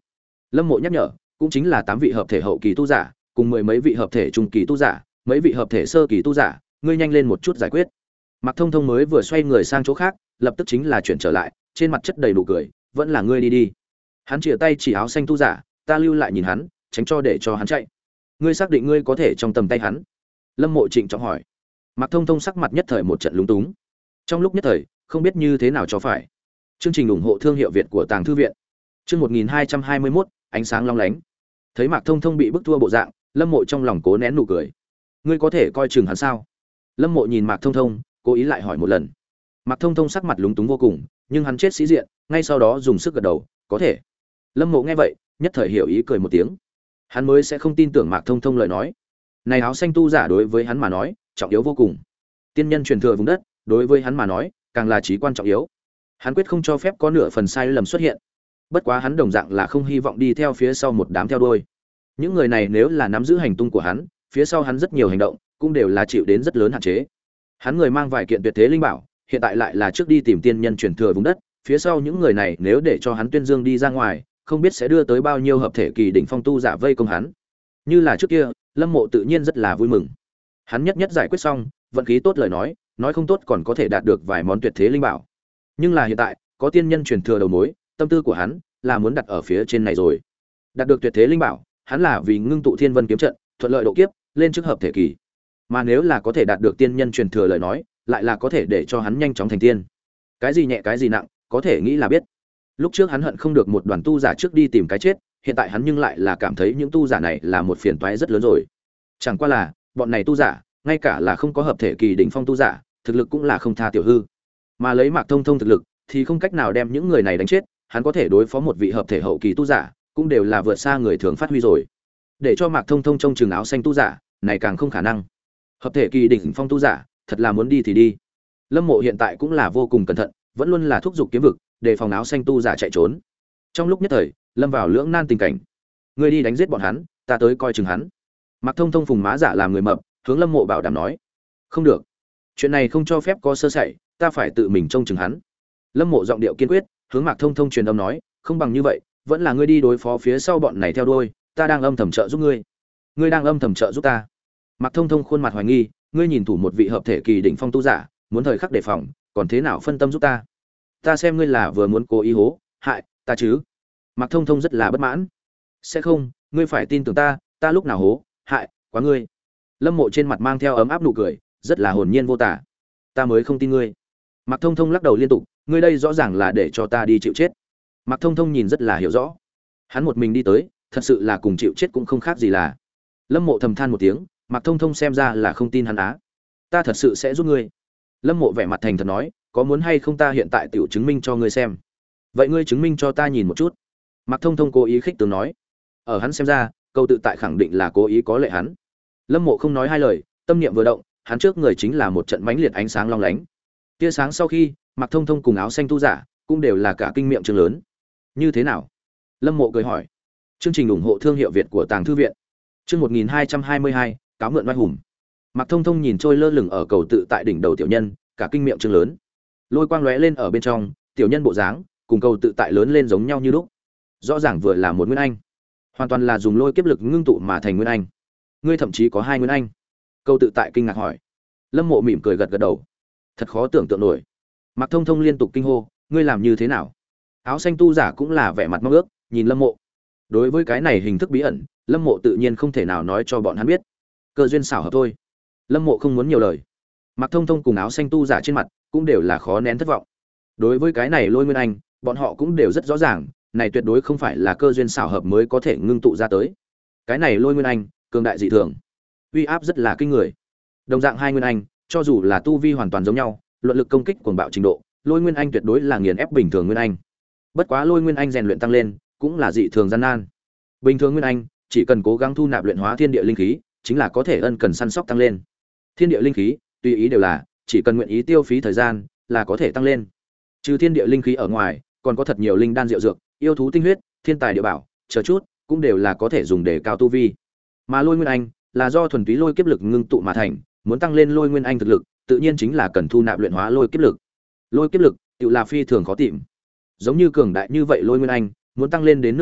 Lâm Mộ nhắc nhở, cũng chính là tám vị hợp thể hậu kỳ tu giả, cùng mười mấy vị hợp thể trung kỳ tu giả, mấy vị hợp thể sơ kỳ tu giả, ngươi nhanh lên một chút giải quyết. Mạc Thông Thông mới vừa xoay người sang chỗ khác, lập tức chính là chuyển trở lại, trên mặt chất đầy nụ cười, vẫn là ngươi đi đi. Hắn chìa tay chỉ áo xanh tu giả, ta lưu lại nhìn hắn, tránh cho để cho hắn chạy. Ngươi xác định ngươi có thể trong tầm tay hắn? Lâm Mộ trịnh trọng hỏi. Mạc Thông Thông sắc mặt nhất thời một trận lúng túng. Trong lúc nhất thời, không biết như thế nào cho phải. Chương trình ủng hộ thương hiệu Việt của Tàng Thư viện. Chương một nghìn hai trăm hai mươi mốt, ánh sáng long lánh. Thấy Mạc Thông Thông bị bức thua bộ dạng, Lâm Mộ trong lòng cố nén nụ cười. Ngươi có thể coi chừng hắn sao? Lâm Mộ nhìn Mạc Thông Thông, cố ý lại hỏi một lần. Mạc Thông Thông sắc mặt lúng túng vô cùng, nhưng hắn chết sĩ diện, ngay sau đó dùng sức gật đầu, có thể. Lâm Mộ nghe vậy, nhất thời hiểu ý cười một tiếng. Hắn mới sẽ không tin tưởng Mạc Thông Thông lời nói. Này áo xanh tu giả đối với hắn mà nói, trọng yếu vô cùng. Tiên nhân truyền thừa vùng đất, đối với hắn mà nói, càng là chí quan trọng yếu. Hắn quyết không cho phép có nửa phần sai lầm xuất hiện. Bất quá hắn đồng dạng là không hy vọng đi theo phía sau một đám theo đuôi. Những người này nếu là nắm giữ hành tung của hắn, phía sau hắn rất nhiều hành động cũng đều là chịu đến rất lớn hạn chế. Hắn người mang vài kiện tuyệt thế linh bảo, hiện tại lại là trước đi tìm tiên nhân truyền thừa vùng đất, phía sau những người này nếu để cho hắn tuyên dương đi ra ngoài, không biết sẽ đưa tới bao nhiêu hợp thể kỳ đỉnh phong tu giả vây công hắn. Như là trước kia, Lâm Mộ tự nhiên rất là vui mừng. Hắn nhất nhất giải quyết xong, vận khí tốt lời nói, nói không tốt còn có thể đạt được vài món tuyệt thế linh bảo. Nhưng là hiện tại, có tiên nhân truyền thừa đầu mối, tâm tư của hắn là muốn đặt ở phía trên này rồi. Đạt được tuyệt thế linh bảo, hắn là vì ngưng tụ Thiên Vân kiếm trận, thuận lợi độ kiếp, lên trước hợp thể kỳ. Mà nếu là có thể đạt được tiên nhân truyền thừa lời nói, lại là có thể để cho hắn nhanh chóng thành tiên. Cái gì nhẹ cái gì nặng, có thể nghĩ là biết. Lúc trước hắn hận không được một đoàn tu giả trước đi tìm cái chết, hiện tại hắn nhưng lại là cảm thấy những tu giả này là một phiền toái rất lớn rồi. Chẳng qua là, bọn này tu giả, ngay cả là không có hợp thể kỳ đỉnh phong tu giả, thực lực cũng là không tha tiểu hư. Mà lấy Mạc Thông Thông thực lực, thì không cách nào đem những người này đánh chết, hắn có thể đối phó một vị hợp thể hậu kỳ tu giả, cũng đều là vượt xa người thường phát huy rồi. Để cho Mạc Thông Thông trông chừng áo xanh tu giả, này càng không khả năng. Hợp thể kỳ đỉnh phong tu giả, thật là muốn đi thì đi. Lâm Mộ hiện tại cũng là vô cùng cẩn thận, vẫn luôn là thúc giục kiếm vực, để phòng áo xanh tu giả chạy trốn. Trong lúc nhất thời, lâm vào lưỡng nan tình cảnh. Ngươi đi đánh giết bọn hắn, ta tới coi chừng hắn. Mạc Thông Thông phùng má giả làm người mập, hướng Lâm Mộ bảo đảm nói. Không được, chuyện này không cho phép có sơ sẩy, ta phải tự mình trông chừng hắn. Lâm Mộ giọng điệu kiên quyết, hướng Mạc Thông Thông truyền âm nói, không bằng như vậy, vẫn là ngươi đi đối phó phía sau bọn này theo đuôi, ta đang âm thầm trợ giúp ngươi. Ngươi đang âm thầm trợ giúp ta? Mạc Thông Thông khuôn mặt hoài nghi, ngươi nhìn thủ một vị hợp thể kỳ đỉnh phong tu giả, muốn thời khắc đề phòng, còn thế nào phân tâm giúp ta? Ta xem ngươi là vừa muốn cố ý hố hại ta chứ? Mạc Thông Thông rất là bất mãn. Sẽ không, ngươi phải tin tưởng ta, ta lúc nào hố hại quá ngươi? Lâm Mộ trên mặt mang theo ấm áp nụ cười, rất là hồn nhiên vô tả. Ta mới không tin ngươi. Mạc Thông Thông lắc đầu liên tục, ngươi đây rõ ràng là để cho ta đi chịu chết. Mạc Thông Thông nhìn rất là hiểu rõ, hắn một mình đi tới, thật sự là cùng chịu chết cũng không khác gì là. Lâm Mộ thầm than một tiếng, Mạc Thông Thông xem ra là không tin hắn á. Ta thật sự sẽ giúp ngươi. Lâm Mộ vẻ mặt thành thật nói, có muốn hay không ta hiện tại tiểu chứng minh cho ngươi xem. Vậy ngươi chứng minh cho ta nhìn một chút. Mạc Thông Thông cố ý khích tướng nói. Ở hắn xem ra, câu tự tại khẳng định là cố ý có lệ hắn. Lâm Mộ không nói hai lời, tâm niệm vừa động, hắn trước người chính là một trận mãnh liệt ánh sáng long lánh. Tia sáng sau khi, Mạc Thông Thông cùng áo xanh tu giả cũng đều là cả kinh miệng trừng lớn. Như thế nào? Lâm Mộ cười hỏi. Chương trình ủng hộ thương hiệu Việt của Tàng Thư viện. Chương một nghìn hai trăm hai mươi hai, cáo mượn oai hùng. Mạc Thông Thông nhìn trôi lơ lửng ở cầu tự tại đỉnh đầu tiểu nhân, cả kinh miệng trừng lớn. Lôi quang lóe lên ở bên trong, tiểu nhân bộ dáng cùng cầu tự tại lớn lên giống nhau như lúc. Rõ ràng vừa là một nguyên anh, hoàn toàn là dùng lôi kiếp lực ngưng tụ mà thành nguyên anh. Ngươi thậm chí có hai nguyên anh? Cầu tự tại kinh ngạc hỏi. Lâm Mộ mỉm cười gật gật đầu. Thật khó tưởng tượng nổi. Mạc Thông Thông liên tục kinh hô, ngươi làm như thế nào? Áo xanh tu giả cũng là vẻ mặt mong ước, nhìn Lâm Mộ. Đối với cái này hình thức bí ẩn, Lâm Mộ tự nhiên không thể nào nói cho bọn hắn biết. Cơ duyên xảo hợp thôi. Lâm Mộ không muốn nhiều lời. Mạc Thông Thông cùng áo xanh tu giả trên mặt cũng đều là khó nén thất vọng. Đối với cái này lôi nguyên anh, bọn họ cũng đều rất rõ ràng, này tuyệt đối không phải là cơ duyên xảo hợp mới có thể ngưng tụ ra tới. Cái này lôi nguyên anh, cường đại dị thường, uy áp rất là kinh người. Đồng dạng hai nguyên anh, cho dù là tu vi hoàn toàn giống nhau, luận lực công kích cuồng bạo trình độ, lôi nguyên anh tuyệt đối là nghiền ép bình thường nguyên anh. Bất quá lôi nguyên anh rèn luyện tăng lên, cũng là dị thường gian nan. Bình thường nguyên anh, chỉ cần cố gắng thu nạp luyện hóa thiên địa linh khí, chính là có thể ân cần săn sóc tăng lên. Thiên địa linh khí, tùy ý đều là, chỉ cần nguyện ý tiêu phí thời gian, là có thể tăng lên. Trừ thiên địa linh khí ở ngoài, còn có thật nhiều linh đan diệu dược, yêu thú tinh huyết, thiên tài địa bảo, chờ chút, cũng đều là có thể dùng để cao tu vi. Mà lôi nguyên anh là do thuần túy lôi kiếp lực ngưng tụ mà thành, muốn tăng lên lôi nguyên anh thực lực, tự nhiên chính là cần thu nạp luyện hóa lôi kiếp lực. Lôi kiếp lực, tự là phi thường khó tìm. Giống như cường đại như vậy lôi nguyên anh, muốn tăng lên đến nước này,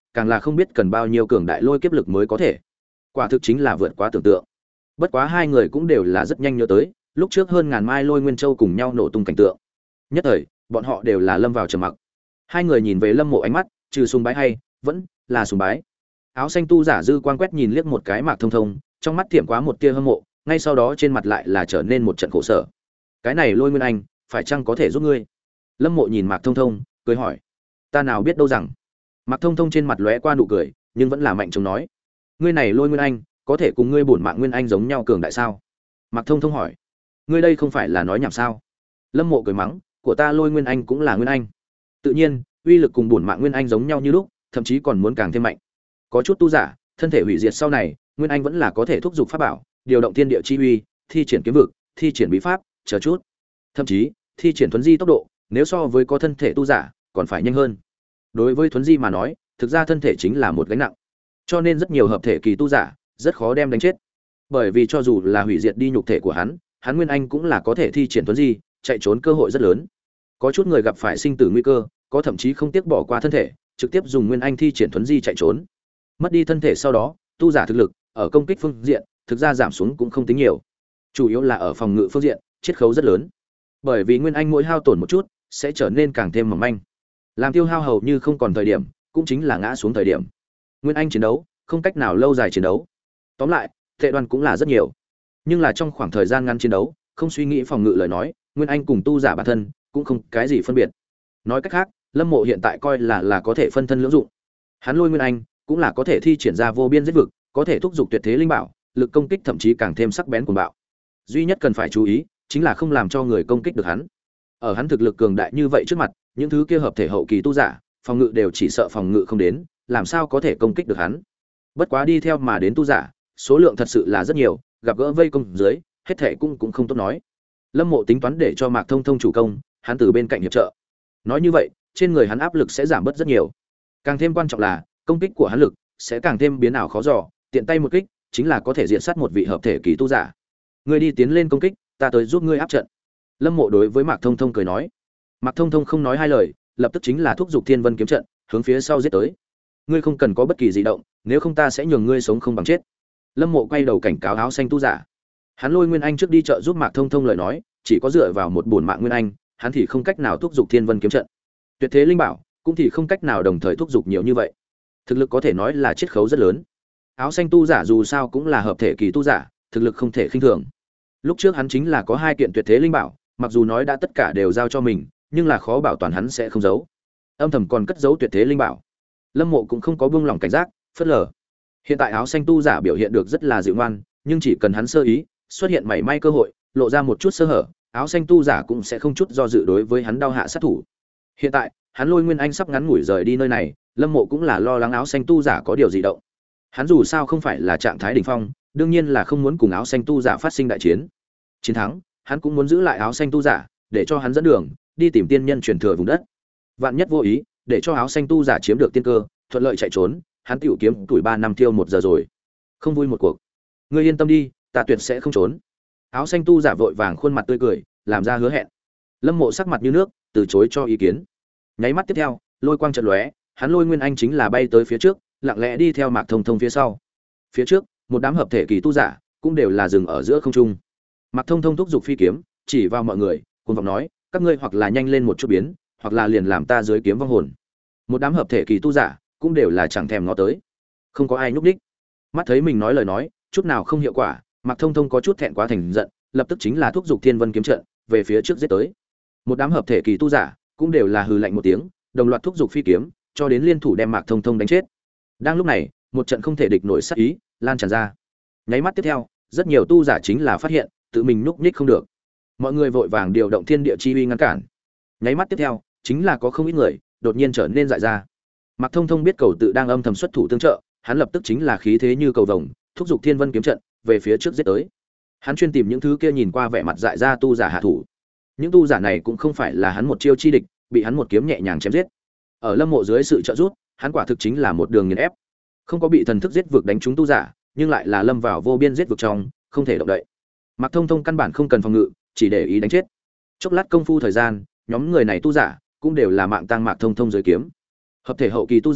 càng là không biết cần bao nhiêu cường đại lôi kiếp lực mới có thể. Quả thực chính là vượt quá tưởng tượng. Bất quá hai người cũng đều là rất nhanh nhớ tới, lúc trước hơn ngàn mai lôi nguyên châu cùng nhau nổ tung cảnh tượng. Nhất thời, bọn họ đều là lâm vào trầm mặc. Hai người nhìn về Lâm Mộ ánh mắt, trừ sùng bái hay vẫn là sùng bái. Áo xanh tu giả dư quan quét nhìn liếc một cái Mạc Thông Thông, trong mắt thiểm quá một tia hâm mộ, ngay sau đó trên mặt lại là trở nên một trận khổ sở. Cái này Lôi Nguyên Anh, phải chăng có thể giúp ngươi? Lâm Mộ nhìn Mạc Thông Thông, cười hỏi. Ta nào biết đâu rằng. Mạc Thông Thông trên mặt lóe qua nụ cười, nhưng vẫn là mạnh chống nói. Ngươi này Lôi Nguyên Anh, có thể cùng ngươi bổn Mạng Nguyên Anh giống nhau cường đại sao? Mạc Thông Thông hỏi. Ngươi đây không phải là nói nhảm sao? Lâm Mộ cười mắng, của ta Lôi Nguyên Anh cũng là Nguyên Anh. Tự nhiên, uy lực cùng bổn Mạng Nguyên Anh giống nhau như lúc, thậm chí còn muốn càng thêm mạnh. Có chút tu giả, thân thể hủy diệt sau này, Nguyên Anh vẫn là có thể thúc giục pháp bảo, điều động thiên địa chi uy, thi triển kiếm vực, thi triển bí pháp, chờ chút. Thậm chí, thi triển thuấn di tốc độ, nếu so với có thân thể tu giả, còn phải nhanh hơn. Đối với thuấn di mà nói, thực ra thân thể chính là một gánh nặng. Cho nên rất nhiều hợp thể kỳ tu giả, rất khó đem đánh chết. Bởi vì cho dù là hủy diệt đi nhục thể của hắn, hắn Nguyên Anh cũng là có thể thi triển thuấn di, chạy trốn cơ hội rất lớn. Có chút người gặp phải sinh tử nguy cơ, có thậm chí không tiếc bỏ qua thân thể, trực tiếp dùng Nguyên Anh thi triển thuấn di chạy trốn. Mất đi thân thể sau đó, tu giả thực lực ở công kích phương diện, thực ra giảm xuống cũng không tính nhiều. Chủ yếu là ở phòng ngự phương diện, chiết khấu rất lớn. Bởi vì Nguyên Anh mỗi hao tổn một chút, sẽ trở nên càng thêm mỏng manh. Làm tiêu hao hầu như không còn thời điểm, cũng chính là ngã xuống thời điểm. Nguyên Anh chiến đấu, không cách nào lâu dài chiến đấu. Tóm lại, tệ đoan cũng là rất nhiều. Nhưng là trong khoảng thời gian ngắn chiến đấu, không suy nghĩ phòng ngự lời nói, Nguyên Anh cùng tu giả bản thân cũng không cái gì phân biệt. Nói cách khác, Lâm Mộ hiện tại coi là là có thể phân thân lưỡng dụng. Hắn Lôi Nguyên Anh cũng là có thể thi triển ra vô biên giết vực, có thể thúc giục tuyệt thế linh bảo, lực công kích thậm chí càng thêm sắc bén cuồng bạo. Duy nhất cần phải chú ý, chính là không làm cho người công kích được hắn. Ở hắn thực lực cường đại như vậy trước mặt, những thứ kia hợp thể hậu kỳ tu giả, phòng ngự đều chỉ sợ phòng ngự không đến, làm sao có thể công kích được hắn. Bất quá đi theo mà đến tu giả, số lượng thật sự là rất nhiều, gặp gỡ vây công dưới, hết thể cũng cũng không tốt nói. Lâm Mộ tính toán để cho Mạc Thông Thông chủ công, hắn từ bên cạnh hiệp trợ. Nói như vậy, trên người hắn áp lực sẽ giảm bớt rất nhiều. Càng thêm quan trọng là, công kích của hắn lực sẽ càng thêm biến ảo khó dò, tiện tay một kích, chính là có thể diệt sát một vị hợp thể kỳ tu giả. Ngươi đi tiến lên công kích, ta tới giúp ngươi áp trận. Lâm Mộ đối với Mạc Thông Thông cười nói. Mạc Thông Thông không nói hai lời, lập tức chính là thúc giục Thiên Vân kiếm trận, hướng phía sau giết tới. Ngươi không cần có bất kỳ dị động, nếu không ta sẽ nhường ngươi sống không bằng chết. Lâm Mộ quay đầu cảnh cáo áo xanh tu giả. Hắn Lôi Nguyên Anh trước đi trợ giúp Mạc Thông Thông lời nói, chỉ có dựa vào một bổn Mạng Nguyên Anh, hắn thì không cách nào thúc giục Thiên Vân kiếm trận. Tuyệt thế linh bảo, cũng thì không cách nào đồng thời thúc giục nhiều như vậy. Thực lực có thể nói là chiết khấu rất lớn. Áo xanh tu giả dù sao cũng là hợp thể kỳ tu giả, thực lực không thể khinh thường. Lúc trước hắn chính là có hai kiện tuyệt thế linh bảo, mặc dù nói đã tất cả đều giao cho mình, nhưng là khó bảo toàn hắn sẽ không giấu. Âm thầm còn cất giấu tuyệt thế linh bảo. Lâm Mộ cũng không có buông lỏng cảnh giác, phớt lờ. Hiện tại áo xanh tu giả biểu hiện được rất là dịu ngoan, nhưng chỉ cần hắn sơ ý, xuất hiện mảy may cơ hội, lộ ra một chút sơ hở, áo xanh tu giả cũng sẽ không chút do dự đối với hắn đao hạ sát thủ. Hiện tại, hắn Lôi Nguyên Anh sắp ngắn ngủi rời đi nơi này, Lâm Mộ cũng là lo lắng áo xanh tu giả có điều gì động. Hắn dù sao không phải là trạng thái đỉnh phong, đương nhiên là không muốn cùng áo xanh tu giả phát sinh đại chiến. Chiến thắng, hắn cũng muốn giữ lại áo xanh tu giả, để cho hắn dẫn đường, đi tìm tiên nhân truyền thừa vùng đất. Vạn nhất vô ý, để cho áo xanh tu giả chiếm được tiên cơ, thuận lợi chạy trốn, hắn tiểu kiếm tuổi ba năm tiêu một giờ rồi. Không vui một cuộc. Ngươi yên tâm đi, ta tuyệt sẽ không trốn. Áo xanh tu giả vội vàng khuôn mặt tươi cười, làm ra hứa hẹn. Lâm Mộ sắc mặt như nước, từ chối cho ý kiến. Nháy mắt tiếp theo, lôi quang chợt lóe, hắn Lôi Nguyên Anh chính là bay tới phía trước, lặng lẽ đi theo Mạc Thông Thông phía sau. Phía trước, một đám hợp thể kỳ tu giả cũng đều là dừng ở giữa không trung. Mạc Thông Thông thúc giục phi kiếm, chỉ vào mọi người, cuồng vọng nói, các ngươi hoặc là nhanh lên một chút biến, hoặc là liền làm ta dưới kiếm vong hồn. Một đám hợp thể kỳ tu giả cũng đều là chẳng thèm ngó tới, không có ai nhúc nhích. Mắt thấy mình nói lời nói chút nào không hiệu quả, Mạc Thông Thông có chút thẹn quá thành giận, lập tức chính là thúc giục Thiên Vân kiếm trận về phía trước giết tới. Một đám hợp thể kỳ tu giả cũng đều là hừ lạnh một tiếng, đồng loạt thúc giục phi kiếm, cho đến liên thủ đem Mạc Thông Thông đánh chết. Đang lúc này, một trận không thể địch nổi sát ý lan tràn ra. Nháy mắt tiếp theo, rất nhiều tu giả chính là phát hiện tự mình nhúc nhích không được. Mọi người vội vàng điều động thiên địa chi uy ngăn cản. Nháy mắt tiếp theo, chính là có không ít người đột nhiên trở nên dại ra. Mạc Thông Thông biết cầu tự đang âm thầm xuất thủ tương trợ, hắn lập tức chính là khí thế như cầu vồng, thúc giục Thiên Vân kiếm trận về phía trước giết tới. Hắn chuyên tìm những thứ kia nhìn qua vẻ mặt dại ra tu giả hạ thủ. Những tu giả này cũng không phải là hắn một chiêu chi địch, bị hắn một kiếm nhẹ nhàng chém giết. Ở Lâm Mộ dưới sự trợ giúp, hắn quả thực chính là một đường nghiền ép. Không có bị thần thức giết vực đánh trúng tu giả, nhưng lại là lâm vào vô biên giết vực trong, không thể động đậy. Mạc Thông Thông căn bản không cần phòng ngự, chỉ để ý đánh chết. Chốc lát công phu thời gian, nhóm người này tu giả cũng đều là mạng tang Mạc Thông Thông dưới kiếm. Hợp thể hậu kỳ tu giả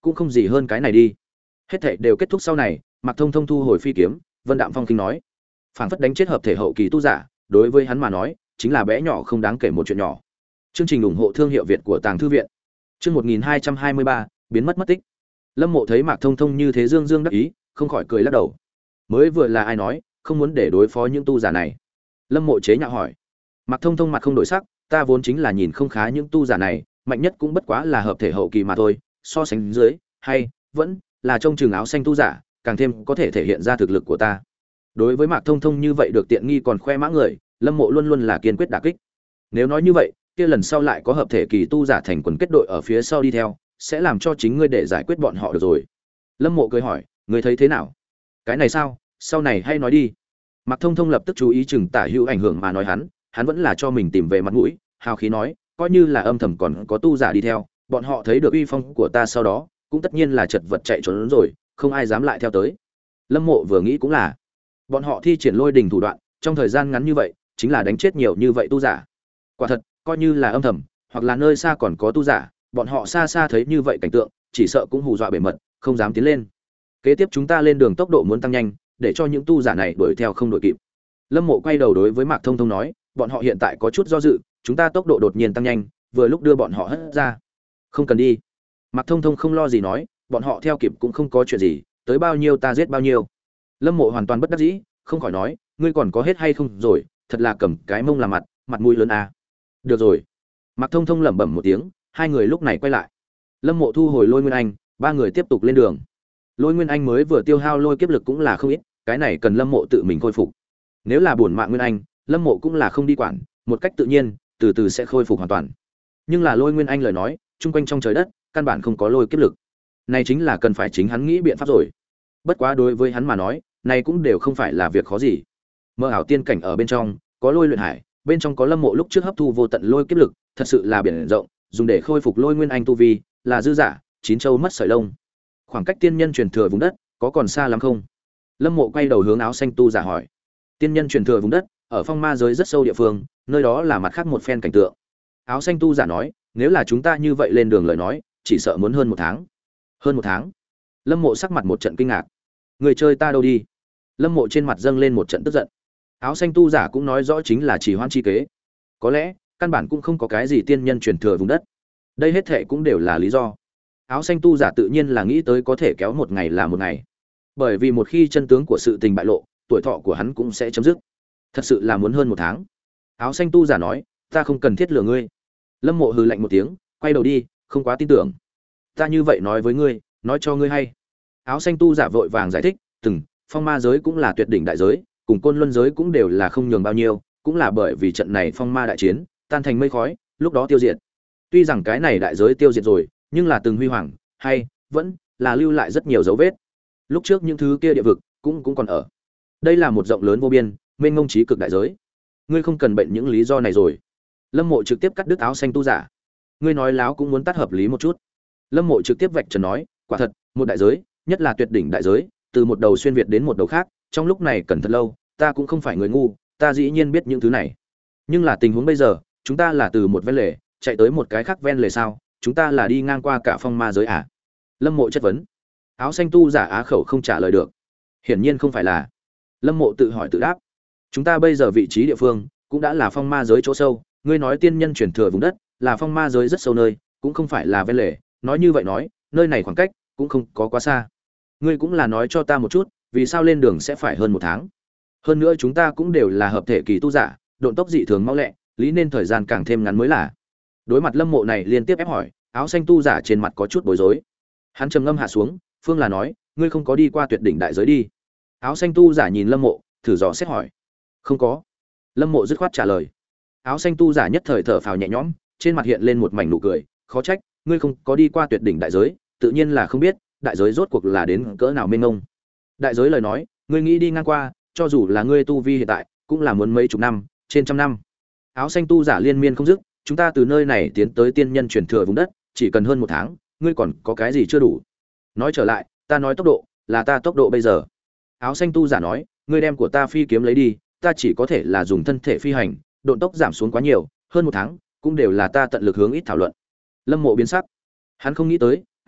cũng không gì hơn cái này đi. Hết thảy đều kết thúc sau này, Mạc Thông Thông thu hồi phi kiếm, Vân Đạm Phong khinh nói, phảng phất đánh chết hợp thể hậu kỳ tu giả, đối với hắn mà nói, chính là bé nhỏ không đáng kể một chuyện nhỏ. Chương trình ủng hộ thương hiệu Việt của Tàng Thư viện. Chương một nghìn hai trăm hai mươi ba, biến mất mất tích. Lâm Mộ thấy Mạc Thông Thông như thế dương dương đắc ý, không khỏi cười lắc đầu. Mới vừa là ai nói, không muốn để đối phó những tu giả này? Lâm Mộ chế nhạo hỏi. Mạc Thông Thông mặt không đổi sắc, ta vốn chính là nhìn không khá những tu giả này, mạnh nhất cũng bất quá là hợp thể hậu kỳ mà thôi, so sánh dưới, hay vẫn là trông chừng áo xanh tu giả, càng thêm có thể thể hiện ra thực lực của ta. Đối với Mạc Thông Thông như vậy được tiện nghi còn khoe mã người, Lâm Mộ luôn luôn là kiên quyết đả kích. Nếu nói như vậy, kia lần sau lại có hợp thể kỳ tu giả thành quần kết đội ở phía sau đi theo, sẽ làm cho chính ngươi để giải quyết bọn họ được rồi. Lâm Mộ cười hỏi, ngươi thấy thế nào? Cái này sao, sau này hay nói đi. Mạc Thông Thông lập tức chú ý chừng tả hữu ảnh hưởng mà nói hắn, hắn vẫn là cho mình tìm về mặt mũi, hào khí nói, coi như là âm thầm còn có tu giả đi theo, bọn họ thấy được uy phong của ta sau đó, cũng tất nhiên là chật vật chạy trốn rồi, không ai dám lại theo tới. Lâm Mộ vừa nghĩ cũng là, bọn họ thi triển lôi đình thủ đoạn, trong thời gian ngắn như vậy, chính là đánh chết nhiều như vậy tu giả. Quả thật, coi như là âm thầm, hoặc là nơi xa còn có tu giả, bọn họ xa xa thấy như vậy cảnh tượng, chỉ sợ cũng hù dọa bề mật, không dám tiến lên. Kế tiếp chúng ta lên đường tốc độ muốn tăng nhanh, để cho những tu giả này đuổi theo không đuổi kịp. Lâm Mộ quay đầu đối với Mạc Thông Thông nói, bọn họ hiện tại có chút do dự, chúng ta tốc độ đột nhiên tăng nhanh, vừa lúc đưa bọn họ hất ra. Không cần đi. Mạc Thông Thông không lo gì nói, bọn họ theo kịp cũng không có chuyện gì, tới bao nhiêu ta giết bao nhiêu. Lâm Mộ hoàn toàn bất đắc dĩ, không khỏi nói, ngươi còn có hết hay không rồi, thật là cầm cái mông làm mặt, mặt mũi lớn à. Được rồi. Mạc Thông Thông lẩm bẩm một tiếng, hai người lúc này quay lại. Lâm Mộ thu hồi Lôi Nguyên Anh, ba người tiếp tục lên đường. Lôi Nguyên Anh mới vừa tiêu hao lôi kiếp lực cũng là không ít, cái này cần Lâm Mộ tự mình khôi phục. Nếu là bổn mạng Nguyên Anh, Lâm Mộ cũng là không đi quản, một cách tự nhiên, từ từ sẽ khôi phục hoàn toàn. Nhưng là Lôi Nguyên Anh lời nói, chung quanh trong trời đất, căn bản không có lôi kiếp lực. Này chính là cần phải chính hắn nghĩ biện pháp rồi. Bất quá đối với hắn mà nói, này cũng đều không phải là việc khó gì. Mơ ảo tiên cảnh ở bên trong, có lôi luyện hải, bên trong có Lâm Mộ lúc trước hấp thu vô tận lôi kiếp lực, thật sự là biển rộng, dùng để khôi phục Lôi Nguyên Anh tu vi, là dư giả, chín châu mất sợi lông. Khoảng cách tiên nhân truyền thừa vùng đất, có còn xa lắm không? Lâm Mộ quay đầu hướng áo xanh tu giả hỏi. Tiên nhân truyền thừa vùng đất, ở phong ma giới rất sâu địa phương, nơi đó là mặt khác một phen cảnh tượng. Áo xanh tu giả nói, nếu là chúng ta như vậy lên đường lời nói, chỉ sợ muốn hơn một tháng. Hơn một tháng? Lâm Mộ sắc mặt một trận kinh ngạc. Người chơi ta đâu đi? Lâm Mộ trên mặt dâng lên một trận tức giận. Áo xanh tu giả cũng nói rõ chính là chỉ hoãn chi kế. Có lẽ, căn bản cũng không có cái gì tiên nhân truyền thừa vùng đất. Đây hết thệ cũng đều là lý do. Áo xanh tu giả tự nhiên là nghĩ tới có thể kéo một ngày là một ngày. Bởi vì một khi chân tướng của sự tình bại lộ, tuổi thọ của hắn cũng sẽ chấm dứt. Thật sự là muốn hơn một tháng. Áo xanh tu giả nói, ta không cần thiết lừa ngươi. Lâm Mộ hừ lạnh một tiếng, quay đầu đi, không quá tin tưởng. Ta như vậy nói với ngươi, nói cho ngươi hay. Áo xanh tu giả vội vàng giải thích, từng, phong ma giới cũng là tuyệt đỉnh đại giới, cùng côn luân giới cũng đều là không nhường bao nhiêu, cũng là bởi vì trận này phong ma đại chiến, tan thành mây khói, lúc đó tiêu diệt. Tuy rằng cái này đại giới tiêu diệt rồi, nhưng là từng huy hoàng, hay vẫn là lưu lại rất nhiều dấu vết. Lúc trước những thứ kia địa vực cũng cũng còn ở. Đây là một rộng lớn vô biên, mênh mông trí cực đại giới. Ngươi không cần bệnh những lý do này rồi. Lâm Mộ trực tiếp cắt đứt áo xanh tu giả. Ngươi nói láo cũng muốn tắt hợp lý một chút. Lâm Mộ trực tiếp vạch trần nói, quả thật, một đại giới, nhất là tuyệt đỉnh đại giới, từ một đầu xuyên việt đến một đầu khác, trong lúc này cần thật lâu, ta cũng không phải người ngu, ta dĩ nhiên biết những thứ này. Nhưng là tình huống bây giờ, chúng ta là từ một ven lề chạy tới một cái khác ven lề sao? Chúng ta là đi ngang qua cả phong ma giới à? Lâm Mộ chất vấn. Áo xanh tu giả á khẩu không trả lời được. Hiển nhiên không phải là. Lâm Mộ tự hỏi tự đáp. Chúng ta bây giờ vị trí địa phương cũng đã là phong ma giới chỗ sâu, ngươi nói tiên nhân chuyển thừa vùng đất, là phong ma giới rất sâu nơi, cũng không phải là ven lề, nói như vậy nói, nơi này khoảng cách cũng không có quá xa. Ngươi cũng là nói cho ta một chút, vì sao lên đường sẽ phải hơn một tháng? Hơn nữa chúng ta cũng đều là hợp thể kỳ tu giả, độn tốc dị thường mau lẹ, lý nên thời gian càng thêm ngắn mới là. Đối mặt Lâm Mộ này liên tiếp ép hỏi, áo xanh tu giả trên mặt có chút bối rối. Hắn trầm ngâm hạ xuống, phương là nói, ngươi không có đi qua tuyệt đỉnh đại giới đi. Áo xanh tu giả nhìn Lâm Mộ, thử dò xét hỏi. Không có. Lâm Mộ dứt khoát trả lời. Áo xanh tu giả nhất thời thở phào nhẹ nhõm, trên mặt hiện lên một mảnh nụ cười, khó trách, ngươi không có đi qua tuyệt đỉnh đại giới, tự nhiên là không biết, đại giới rốt cuộc là đến cỡ nào mênh mông. Đại giới lời nói, ngươi nghĩ đi ngang qua, cho dù là ngươi tu vi hiện tại, cũng là muốn mấy chục năm, trên trăm năm. Áo xanh tu giả liên miên không dứt, chúng ta từ nơi này tiến tới tiên nhân truyền thừa vùng đất, chỉ cần hơn một tháng, ngươi còn có cái gì chưa đủ? Nói trở lại, ta nói tốc độ, là ta tốc độ bây giờ. Áo xanh tu giả nói, ngươi đem của ta phi kiếm lấy đi, ta chỉ có thể là dùng thân thể phi hành, độn tốc giảm xuống quá nhiều, hơn một tháng, cũng đều là ta tận lực hướng ít thảo luận. Lâm Mộ biến sắc, hắn không nghĩ tới,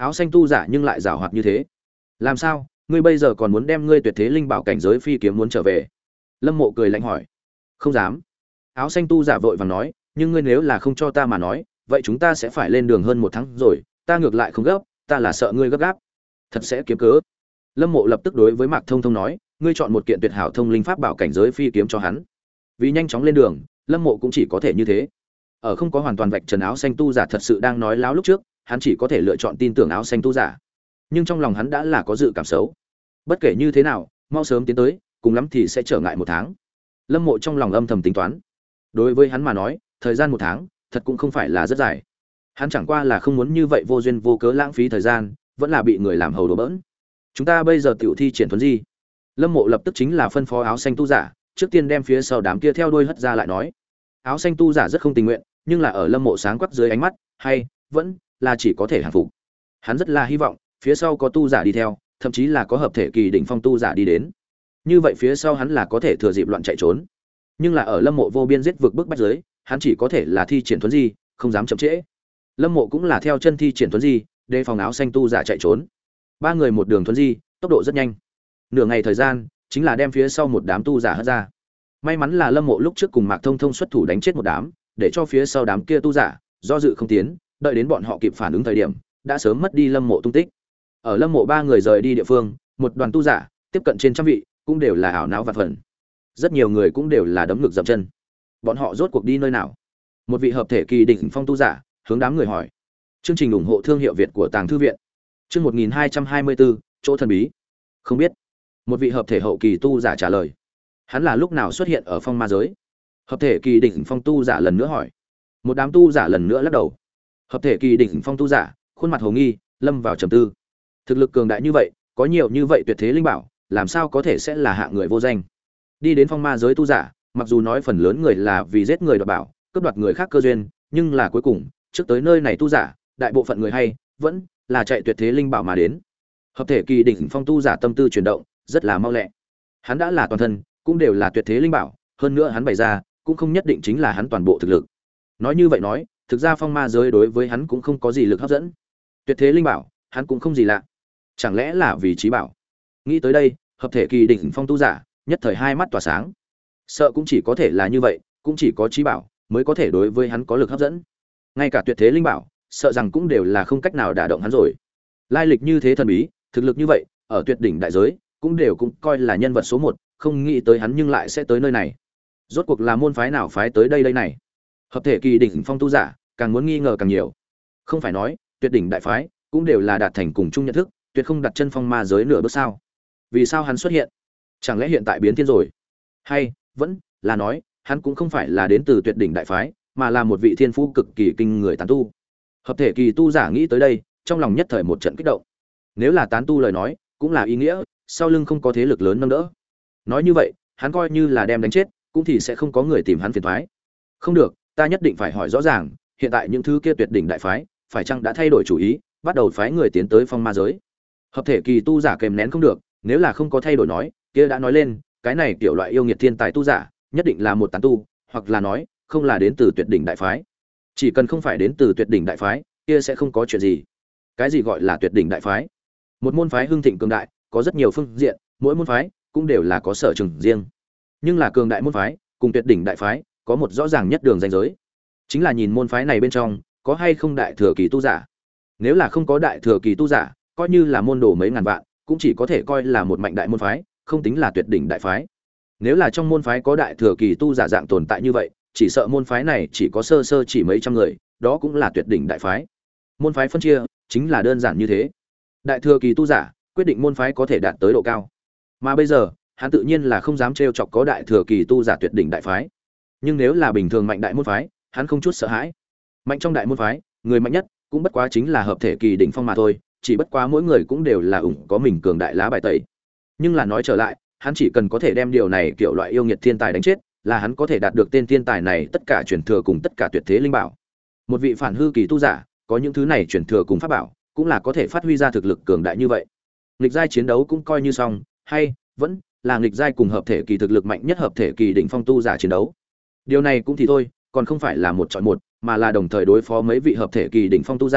Áo xanh tu giả nhưng lại giảo hoạt như thế. Làm sao, ngươi bây giờ còn muốn đem ngươi tuyệt thế linh bảo cảnh giới phi kiếm muốn trở về? Lâm Mộ cười lạnh hỏi. Không dám. Áo xanh tu giả vội vàng nói, nhưng ngươi nếu là không cho ta mà nói, vậy chúng ta sẽ phải lên đường hơn một tháng rồi, ta ngược lại không gấp, ta là sợ ngươi gấp gáp. Thật sẽ kiếm cớ. Lâm Mộ lập tức đối với Mạc Thông Thông nói, ngươi chọn một kiện tuyệt hảo thông linh pháp bảo cảnh giới phi kiếm cho hắn. Vì nhanh chóng lên đường, Lâm Mộ cũng chỉ có thể như thế. Ở không có hoàn toàn vạch trần áo xanh tu giả thật sự đang nói láo lúc trước, hắn chỉ có thể lựa chọn tin tưởng áo xanh tu giả. Nhưng trong lòng hắn đã là có dự cảm xấu. Bất kể như thế nào, mau sớm tiến tới, cùng lắm thì sẽ trở ngại một tháng. Lâm Mộ trong lòng âm thầm tính toán. Đối với hắn mà nói, thời gian một tháng, thật cũng không phải là rất dài. Hắn chẳng qua là không muốn như vậy vô duyên vô cớ lãng phí thời gian, vẫn là bị người làm hầu đổ bỡn. Chúng ta bây giờ tiểu thi triển thuần di. Lâm Mộ lập tức chính là phân phó áo xanh tu giả, trước tiên đem phía sau đám kia theo đuôi hất ra lại nói. Áo xanh tu giả rất không tình nguyện, nhưng là ở Lâm Mộ sáng quắc dưới ánh mắt, hay vẫn là chỉ có thể hàng phục. Hắn rất là hy vọng phía sau có tu giả đi theo, thậm chí là có hợp thể kỳ đỉnh phong tu giả đi đến. Như vậy phía sau hắn là có thể thừa dịp loạn chạy trốn. Nhưng là ở Lâm Mộ vô biên giết vực bức bách dưới, hắn chỉ có thể là thi triển thuần di, không dám chậm trễ. Lâm Mộ cũng là theo chân thi triển thuần di, đề phòng áo xanh tu giả chạy trốn. Ba người một đường thuần di, tốc độ rất nhanh. Nửa ngày thời gian, chính là đem phía sau một đám tu giả hất ra. May mắn là Lâm Mộ lúc trước cùng Mạc Thông Thông xuất thủ đánh chết một đám, để cho phía sau đám kia tu giả do dự không tiến, đợi đến bọn họ kịp phản ứng thời điểm, đã sớm mất đi Lâm Mộ tung tích. Ở Lâm Mộ ba người rời đi địa phương, một đoàn tu giả tiếp cận trên trăm vị, cũng đều là ảo não vạn phần. Rất nhiều người cũng đều là đấm ngực dậm chân. Bọn họ rốt cuộc đi nơi nào? Một vị hợp thể kỳ đỉnh phong tu giả hướng đám người hỏi. Chương trình ủng hộ thương hiệu Việt của Tàng Thư viện. Chương một nghìn hai trăm hai mươi bốn, chỗ thần bí. Không biết. Một vị hợp thể hậu kỳ tu giả trả lời. Hắn là lúc nào xuất hiện ở phong ma giới? Hợp thể kỳ đỉnh phong tu giả lần nữa hỏi. Một đám tu giả lần nữa lắc đầu. Hợp thể kỳ đỉnh phong tu giả khuôn mặt hồ nghi, lâm vào trầm tư. Thực lực cường đại như vậy, có nhiều như vậy tuyệt thế linh bảo, làm sao có thể sẽ là hạng người vô danh? Đi đến phong ma giới tu giả, mặc dù nói phần lớn người là vì giết người đoạt bảo, cướp đoạt người khác cơ duyên, nhưng là cuối cùng, trước tới nơi này tu giả, đại bộ phận người hay vẫn là chạy tuyệt thế linh bảo mà đến. Hợp thể kỳ đỉnh phong tu giả tâm tư chuyển động, rất là mau lẹ. Hắn đã là toàn thân, cũng đều là tuyệt thế linh bảo, hơn nữa hắn bày ra, cũng không nhất định chính là hắn toàn bộ thực lực. Nói như vậy nói, thực ra phong ma giới đối với hắn cũng không có gì lực hấp dẫn. Tuyệt thế linh bảo, hắn cũng không gì lạ. Chẳng lẽ là vì trí bảo? Nghĩ tới đây, hợp thể kỳ đỉnh phong tu giả, nhất thời hai mắt tỏa sáng. Sợ cũng chỉ có thể là như vậy, cũng chỉ có trí bảo mới có thể đối với hắn có lực hấp dẫn. Ngay cả tuyệt thế linh bảo, sợ rằng cũng đều là không cách nào đả động hắn rồi. Lai lịch như thế thần bí, thực lực như vậy, ở tuyệt đỉnh đại giới, cũng đều cũng coi là nhân vật số một, không nghĩ tới hắn nhưng lại sẽ tới nơi này. Rốt cuộc là môn phái nào phái tới đây đây này? Hợp thể kỳ đỉnh phong tu giả, càng muốn nghi ngờ càng nhiều. Không phải nói, tuyệt đỉnh đại phái cũng đều là đạt thành cùng chung nhận thức, tuyệt không đặt chân phong ma giới nửa bước sao? Vì sao hắn xuất hiện? Chẳng lẽ hiện tại biến thiên rồi? Hay vẫn là nói, hắn cũng không phải là đến từ tuyệt đỉnh đại phái, mà là một vị thiên phú cực kỳ kinh người tán tu. Hợp thể kỳ tu giả nghĩ tới đây, trong lòng nhất thời một trận kích động. Nếu là tán tu lời nói, cũng là ý nghĩa, sau lưng không có thế lực lớn nâng đỡ. Nói như vậy, hắn coi như là đem đánh chết, cũng thì sẽ không có người tìm hắn phiền toái. Không được, ta nhất định phải hỏi rõ ràng, hiện tại những thứ kia tuyệt đỉnh đại phái, phải chăng đã thay đổi chủ ý, bắt đầu phái người tiến tới phong ma giới. Hợp thể kỳ tu giả kèm nén không được, nếu là không có thay đổi nói, kia đã nói lên, cái này tiểu loại yêu nghiệt thiên tài tu giả, nhất định là một tán tu, hoặc là nói, không là đến từ tuyệt đỉnh đại phái. Chỉ cần không phải đến từ tuyệt đỉnh đại phái, kia sẽ không có chuyện gì. Cái gì gọi là tuyệt đỉnh đại phái? Một môn phái hưng thịnh cường đại, có rất nhiều phương diện, mỗi môn phái cũng đều là có sở trường riêng. Nhưng là cường đại môn phái, cùng tuyệt đỉnh đại phái, có một rõ ràng nhất đường ranh giới. Chính là nhìn môn phái này bên trong, có hay không đại thừa kỳ tu giả. Nếu là không có đại thừa kỳ tu giả, coi như là môn đồ mấy ngàn vạn, cũng chỉ có thể coi là một mạnh đại môn phái, không tính là tuyệt đỉnh đại phái. Nếu là trong môn phái có đại thừa kỳ tu giả dạng tồn tại như vậy, chỉ sợ môn phái này chỉ có sơ sơ chỉ mấy trăm người, đó cũng là tuyệt đỉnh đại phái. Môn phái phân chia chính là đơn giản như thế. Đại thừa kỳ tu giả quyết định môn phái có thể đạt tới độ cao. Mà bây giờ, hắn tự nhiên là không dám trêu chọc có đại thừa kỳ tu giả tuyệt đỉnh đại phái. Nhưng nếu là bình thường mạnh đại môn phái, hắn không chút sợ hãi. Mạnh trong đại môn phái, người mạnh nhất cũng bất quá chính là hợp thể kỳ đỉnh phong mà thôi, chỉ bất quá mỗi người cũng đều là ủng có mình cường đại lá bài tẩy. Nhưng là nói trở lại, hắn chỉ cần có thể đem điều này kiểu loại yêu nghiệt thiên tài đánh chết, là hắn có thể đạt được tên thiên tài này tất cả truyền thừa cùng tất cả tuyệt thế linh bảo. Một vị phản hư kỳ tu giả, có những thứ này truyền thừa cùng pháp bảo, cũng là có thể phát huy ra thực lực cường đại như vậy. Nghịch giai chiến đấu cũng coi như xong, hay vẫn là nghịch giai cùng hợp thể kỳ thực lực mạnh nhất hợp thể kỳ đỉnh phong tu giả chiến đấu. Điều này cũng thì thôi, còn không phải là một chọi một, mà là đồng thời đối phó mấy vị hợp thể kỳ đỉnh phong tu giả,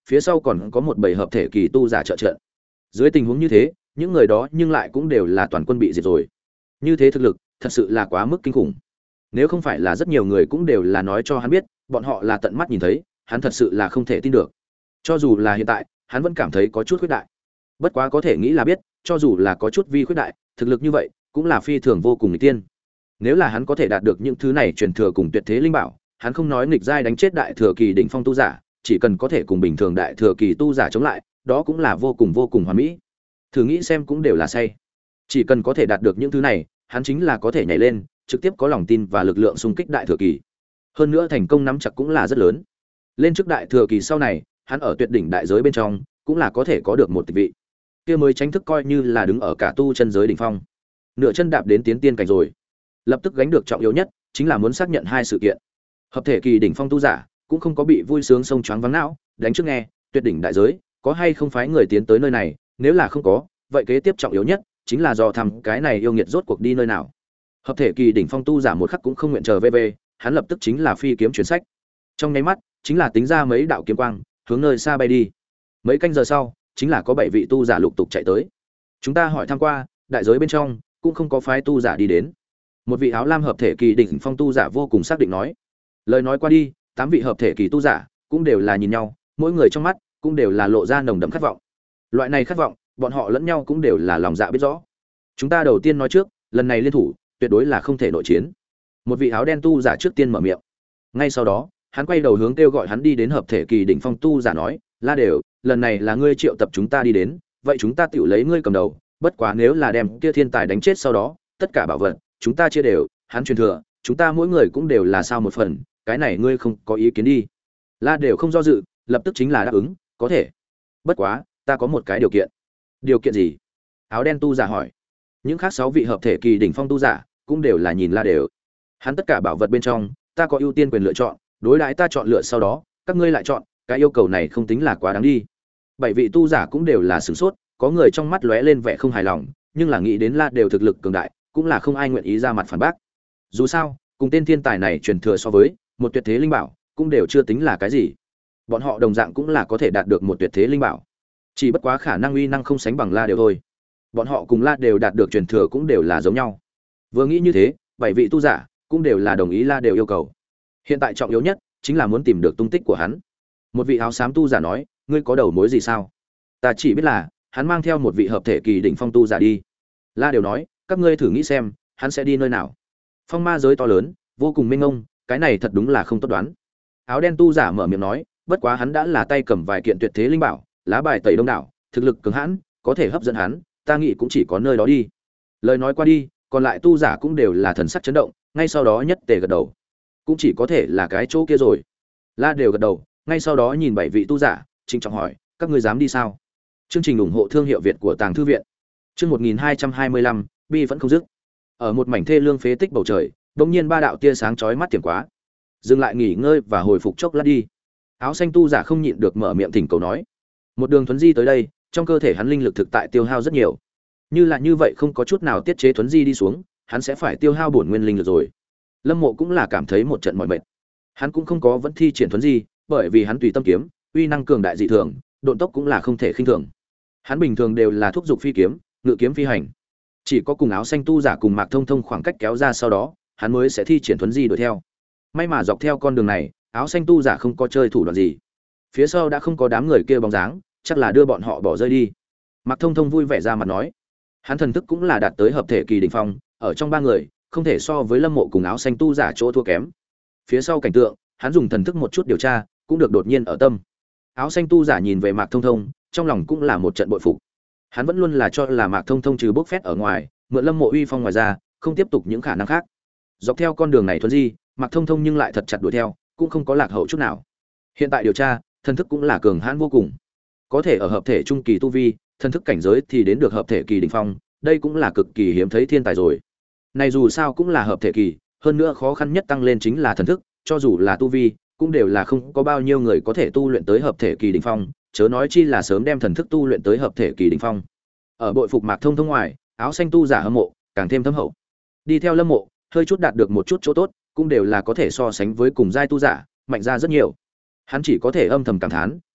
phía sau còn có một bầy hợp thể kỳ tu giả trợ trận. Dưới tình huống như thế, những người đó nhưng lại cũng đều là toàn quân bị diệt rồi. Như thế thực lực, thật sự là quá mức kinh khủng. Nếu không phải là rất nhiều người cũng đều là nói cho hắn biết, bọn họ là tận mắt nhìn thấy, hắn thật sự là không thể tin được. Cho dù là hiện tại, hắn vẫn cảm thấy có chút khuyết đại. Bất quá có thể nghĩ là biết, cho dù là có chút vi khuyết đại, thực lực như vậy cũng là phi thường vô cùng nghịch tiên. Nếu là hắn có thể đạt được những thứ này truyền thừa cùng tuyệt thế linh bảo, hắn không nói nghịch giai đánh chết đại thừa kỳ đỉnh phong tu giả, chỉ cần có thể cùng bình thường đại thừa kỳ tu giả chống lại, đó cũng là vô cùng vô cùng hoàn mỹ. Thử nghĩ xem cũng đều là say. Chỉ cần có thể đạt được những thứ này, hắn chính là có thể nhảy lên, trực tiếp có lòng tin và lực lượng xung kích đại thừa kỳ. Hơn nữa thành công nắm chặt cũng là rất lớn. Lên trước đại thừa kỳ sau này, hắn ở tuyệt đỉnh đại giới bên trong, cũng là có thể có được một tịch vị. Kia mới chính thức coi như là đứng ở cả tu chân giới đỉnh phong. Nửa chân đạp đến tiến tiên cảnh rồi. Lập tức gánh được trọng yếu nhất, chính là muốn xác nhận hai sự kiện. Hợp thể kỳ đỉnh phong tu giả, cũng không có bị vui sướng sông choáng vắng não, đánh trước nghe, tuyệt đỉnh đại giới, có hay không phái người tiến tới nơi này, nếu là không có, vậy kế tiếp trọng yếu nhất chính là do thăm cái này yêu nghiệt rốt cuộc đi nơi nào. Hợp thể kỳ đỉnh phong tu giả một khắc cũng không nguyện chờ về về, hắn lập tức chính là phi kiếm chuyển sách. Trong nháy mắt, chính là tính ra mấy đạo kiếm quang, hướng nơi xa bay đi. Mấy canh giờ sau, chính là có bảy vị tu giả lục tục chạy tới. Chúng ta hỏi thăm qua, đại giới bên trong cũng không có phái tu giả đi đến. Một vị áo lam hợp thể kỳ đỉnh phong tu giả vô cùng xác định nói. Lời nói qua đi, tám vị hợp thể kỳ tu giả cũng đều là nhìn nhau, mỗi người trong mắt cũng đều là lộ ra nồng đậm khát vọng. Loại này khát vọng, bọn họ lẫn nhau cũng đều là lòng dạ biết rõ. Chúng ta đầu tiên nói trước, lần này liên thủ, tuyệt đối là không thể nội chiến. Một vị áo đen tu giả trước tiên mở miệng. Ngay sau đó, hắn quay đầu hướng kêu gọi hắn đi đến hợp thể kỳ đỉnh phong tu giả nói, "La Đều, lần này là ngươi triệu tập chúng ta đi đến, vậy chúng ta tiểu lấy ngươi cầm đầu, bất quá nếu là đem kia thiên tài đánh chết sau đó, tất cả bảo vật, chúng ta chia đều, hắn truyền thừa, chúng ta mỗi người cũng đều là sao một phần, cái này ngươi không có ý kiến đi." La Đều không do dự, lập tức chính là đáp ứng, "Có thể. Bất quá, ta có một cái điều kiện." "Điều kiện gì?" Áo đen tu giả hỏi. Những khác sáu vị hợp thể kỳ đỉnh phong tu giả cũng đều là nhìn La Đều. Hắn tất cả bảo vật bên trong, ta có ưu tiên quyền lựa chọn, đối đãi ta chọn lựa sau đó, các ngươi lại chọn, cái yêu cầu này không tính là quá đáng đi. Bảy vị tu giả cũng đều là sửng sốt, có người trong mắt lóe lên vẻ không hài lòng, nhưng là nghĩ đến La Đều thực lực cường đại, cũng là không ai nguyện ý ra mặt phản bác. Dù sao, cùng tên thiên tài này truyền thừa so với, một tuyệt thế linh bảo, cũng đều chưa tính là cái gì. Bọn họ đồng dạng cũng là có thể đạt được một tuyệt thế linh bảo. Chỉ bất quá khả năng uy năng không sánh bằng La Đều thôi. Bọn họ cùng La Đều đạt được truyền thừa cũng đều là giống nhau. Vừa nghĩ như thế, bảy vị tu giả cũng đều là đồng ý La Đều yêu cầu. Hiện tại trọng yếu nhất chính là muốn tìm được tung tích của hắn. Một vị áo xám tu giả nói, ngươi có đầu mối gì sao? Ta chỉ biết là hắn mang theo một vị hợp thể kỳ đỉnh phong tu giả đi. La Đều nói, các ngươi thử nghĩ xem, hắn sẽ đi nơi nào? Phong ma giới to lớn, vô cùng mênh mông, cái này thật đúng là không tốt đoán. Áo đen tu giả mở miệng nói, bất quá hắn đã là tay cầm vài kiện tuyệt thế linh bảo, lá bài tẩy đông đảo, thực lực cường hãn, có thể hấp dẫn hắn, ta nghĩ cũng chỉ có nơi đó đi. Lời nói qua đi, còn lại tu giả cũng đều là thần sắc chấn động, ngay sau đó nhất tề gật đầu. Cũng chỉ có thể là cái chỗ kia rồi. La Đều gật đầu, ngay sau đó nhìn bảy vị tu giả, trịnh trọng hỏi, các ngươi dám đi sao? Chương trình ủng hộ thương hiệu Việt của Tàng thư viện. Chương một nghìn hai trăm hai mươi lăm, bi vẫn không dứt. Ở một mảnh thê lương phế tích bầu trời, đột nhiên ba đạo tia sáng chói mắt tiềm quá. Dừng lại nghỉ ngơi và hồi phục chốc lát đi. Áo xanh tu giả không nhịn được mở miệng thỉnh cầu nói. Một đường thuấn di tới đây, trong cơ thể hắn linh lực thực tại tiêu hao rất nhiều. Như là như vậy không có chút nào tiết chế thuấn di đi xuống, hắn sẽ phải tiêu hao bổn nguyên linh lực rồi. Lâm Mộ cũng là cảm thấy một trận mỏi mệt. Hắn cũng không có vẫn thi triển thuấn di, bởi vì hắn tùy tâm kiếm, uy năng cường đại dị thường, độn tốc cũng là không thể khinh thường. Hắn bình thường đều là thúc dục phi kiếm, ngự kiếm phi hành. Chỉ có cùng áo xanh tu giả cùng Mạc Thông Thông khoảng cách kéo ra sau đó, hắn mới sẽ thi triển thuấn di đuổi theo. May mà dọc theo con đường này, áo xanh tu giả không có chơi thủ đoạn gì. Phía sau đã không có đám người kia bóng dáng, chắc là đưa bọn họ bỏ rơi đi. Mạc Thông Thông vui vẻ ra mặt nói, hắn thần thức cũng là đạt tới hợp thể kỳ đỉnh phong, ở trong ba người, không thể so với Lâm Mộ cùng áo xanh tu giả chỗ thua kém. Phía sau cảnh tượng, hắn dùng thần thức một chút điều tra, cũng được đột nhiên ở tâm. Áo xanh tu giả nhìn về Mạc Thông Thông, trong lòng cũng là một trận bội phục. Hắn vẫn luôn là cho là Mạc Thông Thông trừ bốc phét ở ngoài, mượn Lâm Mộ uy phong ngoài ra, không tiếp tục những khả năng khác. Dọc theo con đường này thuần di, Mạc Thông Thông nhưng lại thật chặt đuổi theo, cũng không có lạc hậu chút nào. Hiện tại điều tra, thần thức cũng là cường hãn vô cùng. Có thể ở hợp thể trung kỳ tu vi, thần thức cảnh giới thì đến được hợp thể kỳ đỉnh phong, đây cũng là cực kỳ hiếm thấy thiên tài rồi. Này dù sao cũng là hợp thể kỳ, hơn nữa khó khăn nhất tăng lên chính là thần thức, cho dù là tu vi, cũng đều là không có bao nhiêu người có thể tu luyện tới hợp thể kỳ đỉnh phong, chớ nói chi là sớm đem thần thức tu luyện tới hợp thể kỳ đỉnh phong. Ở bội phục Mạc Thông Thông ngoài, áo xanh tu giả hâm mộ càng thêm thâm hậu. Đi theo Lâm Mộ, hơi chút đạt được một chút chỗ tốt, cũng đều là có thể so sánh với cùng giai tu giả, mạnh ra rất nhiều. Hắn chỉ có thể âm thầm cảm thán,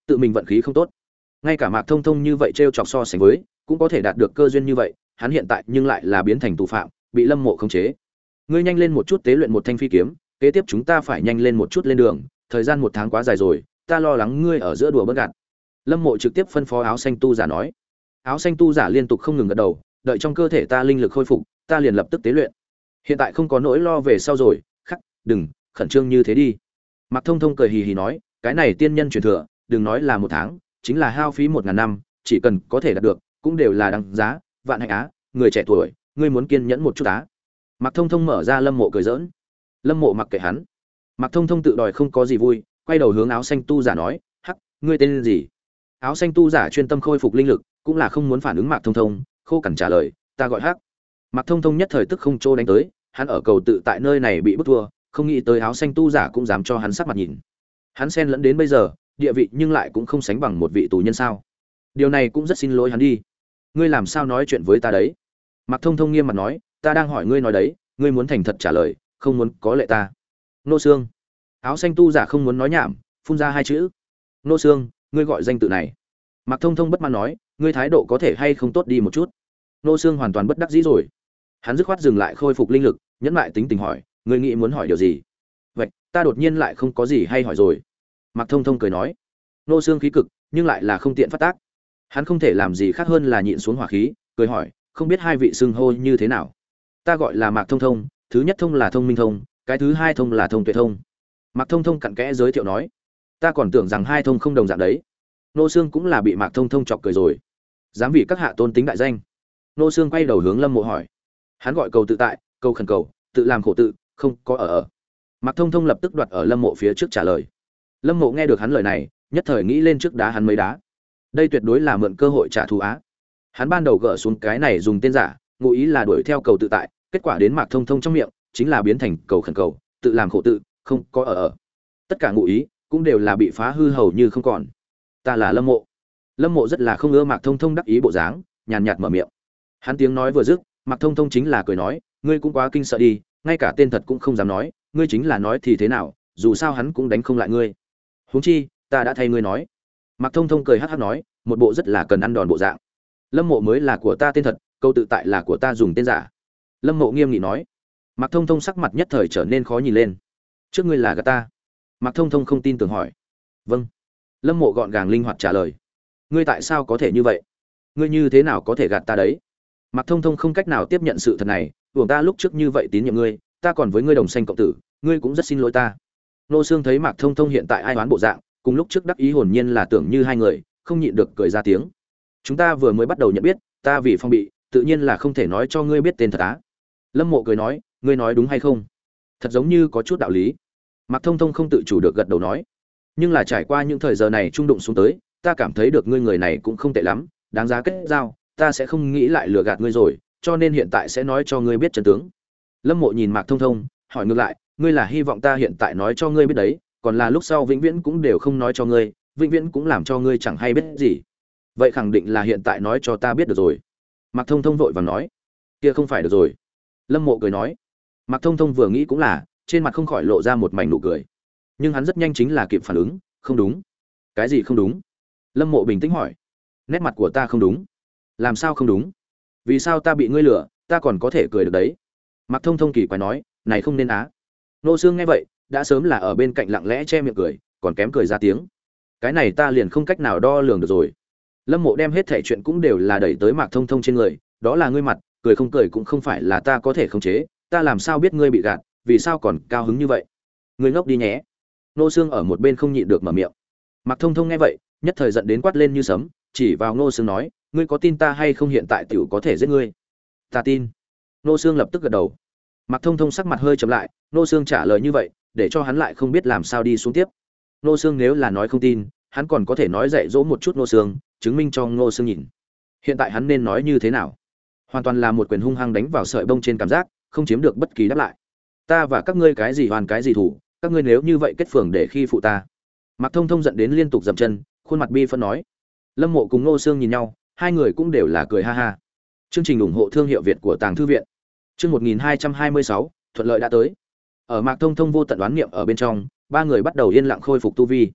tự mình vận khí không tốt. Ngay cả Mạc Thông Thông như vậy trêu chọc so sánh với, cũng có thể đạt được cơ duyên như vậy, hắn hiện tại nhưng lại là biến thành tù phạm, bị Lâm Mộ khống chế. Ngươi nhanh lên một chút tế luyện một thanh phi kiếm, kế tiếp chúng ta phải nhanh lên một chút lên đường, thời gian một tháng quá dài rồi, ta lo lắng ngươi ở giữa đùa bỡn gạt. Lâm Mộ trực tiếp phân phó áo xanh tu giả nói. Áo xanh tu giả liên tục không ngừng gật đầu, đợi trong cơ thể ta linh lực khôi phục, ta liền lập tức tế luyện. Hiện tại không có nỗi lo về sau rồi, khắc, đừng khẩn trương như thế đi. Mạc Thông Thông cười hì hì nói, cái này tiên nhân truyền thừa, đừng nói là một tháng, chính là hao phí một ngàn năm, chỉ cần có thể đạt được, cũng đều là đáng giá. Vạn hạnh á, người trẻ tuổi, ngươi muốn kiên nhẫn một chút á. Mạc Thông Thông mở ra Lâm Mộ cười giỡn. Lâm Mộ mặc kệ hắn. Mạc Thông Thông tự đòi không có gì vui, quay đầu hướng áo xanh tu giả nói, hắc, ngươi tên gì? Áo xanh tu giả chuyên tâm khôi phục linh lực, cũng là không muốn phản ứng Mạc Thông Thông, khô cằn trả lời, ta gọi hắc. Mạc Thông Thông nhất thời tức không trô đánh tới, hắn ở cầu tự tại nơi này bị bức thua, không nghĩ tới áo xanh tu giả cũng dám cho hắn sắc mặt nhìn. Hắn xen lẫn đến bây giờ, địa vị nhưng lại cũng không sánh bằng một vị tù nhân sao? Điều này cũng rất xin lỗi hắn đi. Ngươi làm sao nói chuyện với ta đấy? Mạc Thông Thông nghiêm mặt nói, ta đang hỏi ngươi nói đấy, ngươi muốn thành thật trả lời, không muốn có lệ ta. Nô Xương. Áo xanh tu giả không muốn nói nhảm, phun ra hai chữ. Nô Xương, ngươi gọi danh tự này. Mạc Thông Thông bất mãn nói, ngươi thái độ có thể hay không tốt đi một chút. Nô Xương hoàn toàn bất đắc dĩ rồi. Hắn dứt khoát dừng lại khôi phục linh lực, nhẫn lại tính tình hỏi, ngươi nghĩ muốn hỏi điều gì? Vậy, ta đột nhiên lại không có gì hay hỏi rồi. Mạc Thông Thông cười nói. Nô Xương khí cực, nhưng lại là không tiện phát tác. Hắn không thể làm gì khác hơn là nhịn xuống hỏa khí, cười hỏi, không biết hai vị xưng hô như thế nào? Ta gọi là Mạc Thông Thông, thứ nhất thông là thông minh thông, cái thứ hai thông là thông tuệ thông. Mạc Thông Thông cặn kẽ giới thiệu nói. Ta còn tưởng rằng hai thông không đồng dạng đấy. Nô Xương cũng là bị Mạc Thông Thông chọc cười rồi. Dám vì các hạ tôn tính đại danh. Nô Xương quay đầu hướng Lâm Mộ hỏi. Hắn gọi cầu tự tại, cầu khẩn cầu, tự làm khổ tự, không có ở ở. Mạc Thông Thông lập tức đoạt ở Lâm Mộ phía trước trả lời. Lâm Mộ nghe được hắn lời này, nhất thời nghĩ lên trước đá hắn mấy đá. Đây tuyệt đối là mượn cơ hội trả thù á. Hắn ban đầu gỡ xuống cái này dùng tên giả, ngụ ý là đuổi theo cầu tự tại, kết quả đến Mạc Thông Thông trong miệng, chính là biến thành cầu khẩn cầu, tự làm khổ tự, không có ở ở. Tất cả ngụ ý cũng đều là bị phá hư hầu như không còn. Ta là Lâm Mộ. Lâm Mộ rất là không ưa Mạc Thông Thông đắc ý bộ dáng, nhàn nhạt mở miệng. Hắn tiếng nói vừa dứt, Mạc Thông Thông chính là cười nói, ngươi cũng quá kinh sợ đi, ngay cả tên thật cũng không dám nói, ngươi chính là nói thì thế nào, dù sao hắn cũng đánh không lại ngươi. Huống chi, ta đã thay ngươi nói. Mạc Thông Thông cười hắc hắc nói, một bộ rất là cần ăn đòn bộ dạng. Lâm Mộ mới là của ta tên thật, câu tự tại là của ta dùng tên giả. Lâm Mộ nghiêm nghị nói. Mạc Thông Thông sắc mặt nhất thời trở nên khó nhìn lên. Trước ngươi là gạt ta. Mạc Thông Thông không tin tưởng hỏi. Vâng. Lâm Mộ gọn gàng linh hoạt trả lời. Ngươi tại sao có thể như vậy? Ngươi như thế nào có thể gạt ta đấy? Mạc Thông Thông không cách nào tiếp nhận sự thật này, uổng ta lúc trước như vậy tín nhiệm ngươi, ta còn với ngươi đồng sanh cộng tử, ngươi cũng rất xin lỗi ta. Nô Xương thấy Mạc Thông Thông hiện tại ai oán bộ dạng, cùng lúc trước đắc ý hồn nhiên là tưởng như hai người, không nhịn được cười ra tiếng. Chúng ta vừa mới bắt đầu nhận biết, ta vì phong bị, tự nhiên là không thể nói cho ngươi biết tên thật á. Lâm Mộ cười nói, ngươi nói đúng hay không? Thật giống như có chút đạo lý. Mạc Thông Thông không tự chủ được gật đầu nói, nhưng là trải qua những thời giờ này trung đụng xuống tới, ta cảm thấy được ngươi người này cũng không tệ lắm, đáng giá kết giao, ta sẽ không nghĩ lại lừa gạt ngươi rồi, cho nên hiện tại sẽ nói cho ngươi biết chân tướng. Lâm Mộ nhìn Mạc Thông Thông, hỏi ngược lại, ngươi là hy vọng ta hiện tại nói cho ngươi biết đấy, còn là lúc sau vĩnh viễn cũng đều không nói cho ngươi, vĩnh viễn cũng làm cho ngươi chẳng hay biết gì. Vậy khẳng định là hiện tại nói cho ta biết được rồi. Mạc Thông Thông vội vàng nói, kia không phải được rồi. Lâm Mộ cười nói. Mạc Thông Thông vừa nghĩ cũng là, trên mặt không khỏi lộ ra một mảnh nụ cười. Nhưng hắn rất nhanh chính là kịp phản ứng, không đúng. Cái gì không đúng? Lâm Mộ bình tĩnh hỏi. Nét mặt của ta không đúng. Làm sao không đúng? Vì sao ta bị ngươi lừa, ta còn có thể cười được đấy? Mạc Thông Thông kỳ quái nói, này không nên á. Nô Xương nghe vậy, đã sớm là ở bên cạnh lặng lẽ che miệng cười, còn kém cười ra tiếng. Cái này ta liền không cách nào đo lường được rồi. Lâm Mộ đem hết thảy chuyện cũng đều là đẩy tới Mạc Thông Thông trên người, đó là ngươi mặt, cười không cười cũng không phải là ta có thể khống chế, ta làm sao biết ngươi bị gạt, vì sao còn cao hứng như vậy? Ngươi ngốc đi nhé. Nô Xương ở một bên không nhịn được mở miệng. Mạc Thông Thông nghe vậy, nhất thời giận đến quát lên như sấm, chỉ vào Nô Xương nói, ngươi có tin ta hay không hiện tại tiểu có thể giết ngươi? Ta tin. Nô Xương lập tức gật đầu. Mạc Thông Thông sắc mặt hơi trầm lại, Nô Xương trả lời như vậy, để cho hắn lại không biết làm sao đi xuống tiếp. Nô Xương nếu là nói không tin, hắn còn có thể nói dạy dỗ một chút Nô Xương, chứng minh cho Nô Xương nhìn. Hiện tại hắn nên nói như thế nào? Hoàn toàn là một quyền hung hăng đánh vào sợi bông trên cảm giác, không chiếm được bất kỳ đáp lại. Ta và các ngươi cái gì hoàn cái gì thủ, các ngươi nếu như vậy kết phường để khi phụ ta. Mạc Thông Thông giận đến liên tục dậm chân, khuôn mặt bi phẫn nói. Lâm Mộ cùng Nô Xương nhìn nhau, hai người cũng đều là cười ha ha. Chương trình ủng hộ thương hiệu Việt của Tàng Thư viện. Chương một nghìn hai trăm hai mươi sáu, thuận lợi đã tới. Ở Mạc Thông Thông vô tận đoán niệm ở bên trong, ba người bắt đầu yên lặng khôi phục tu vi.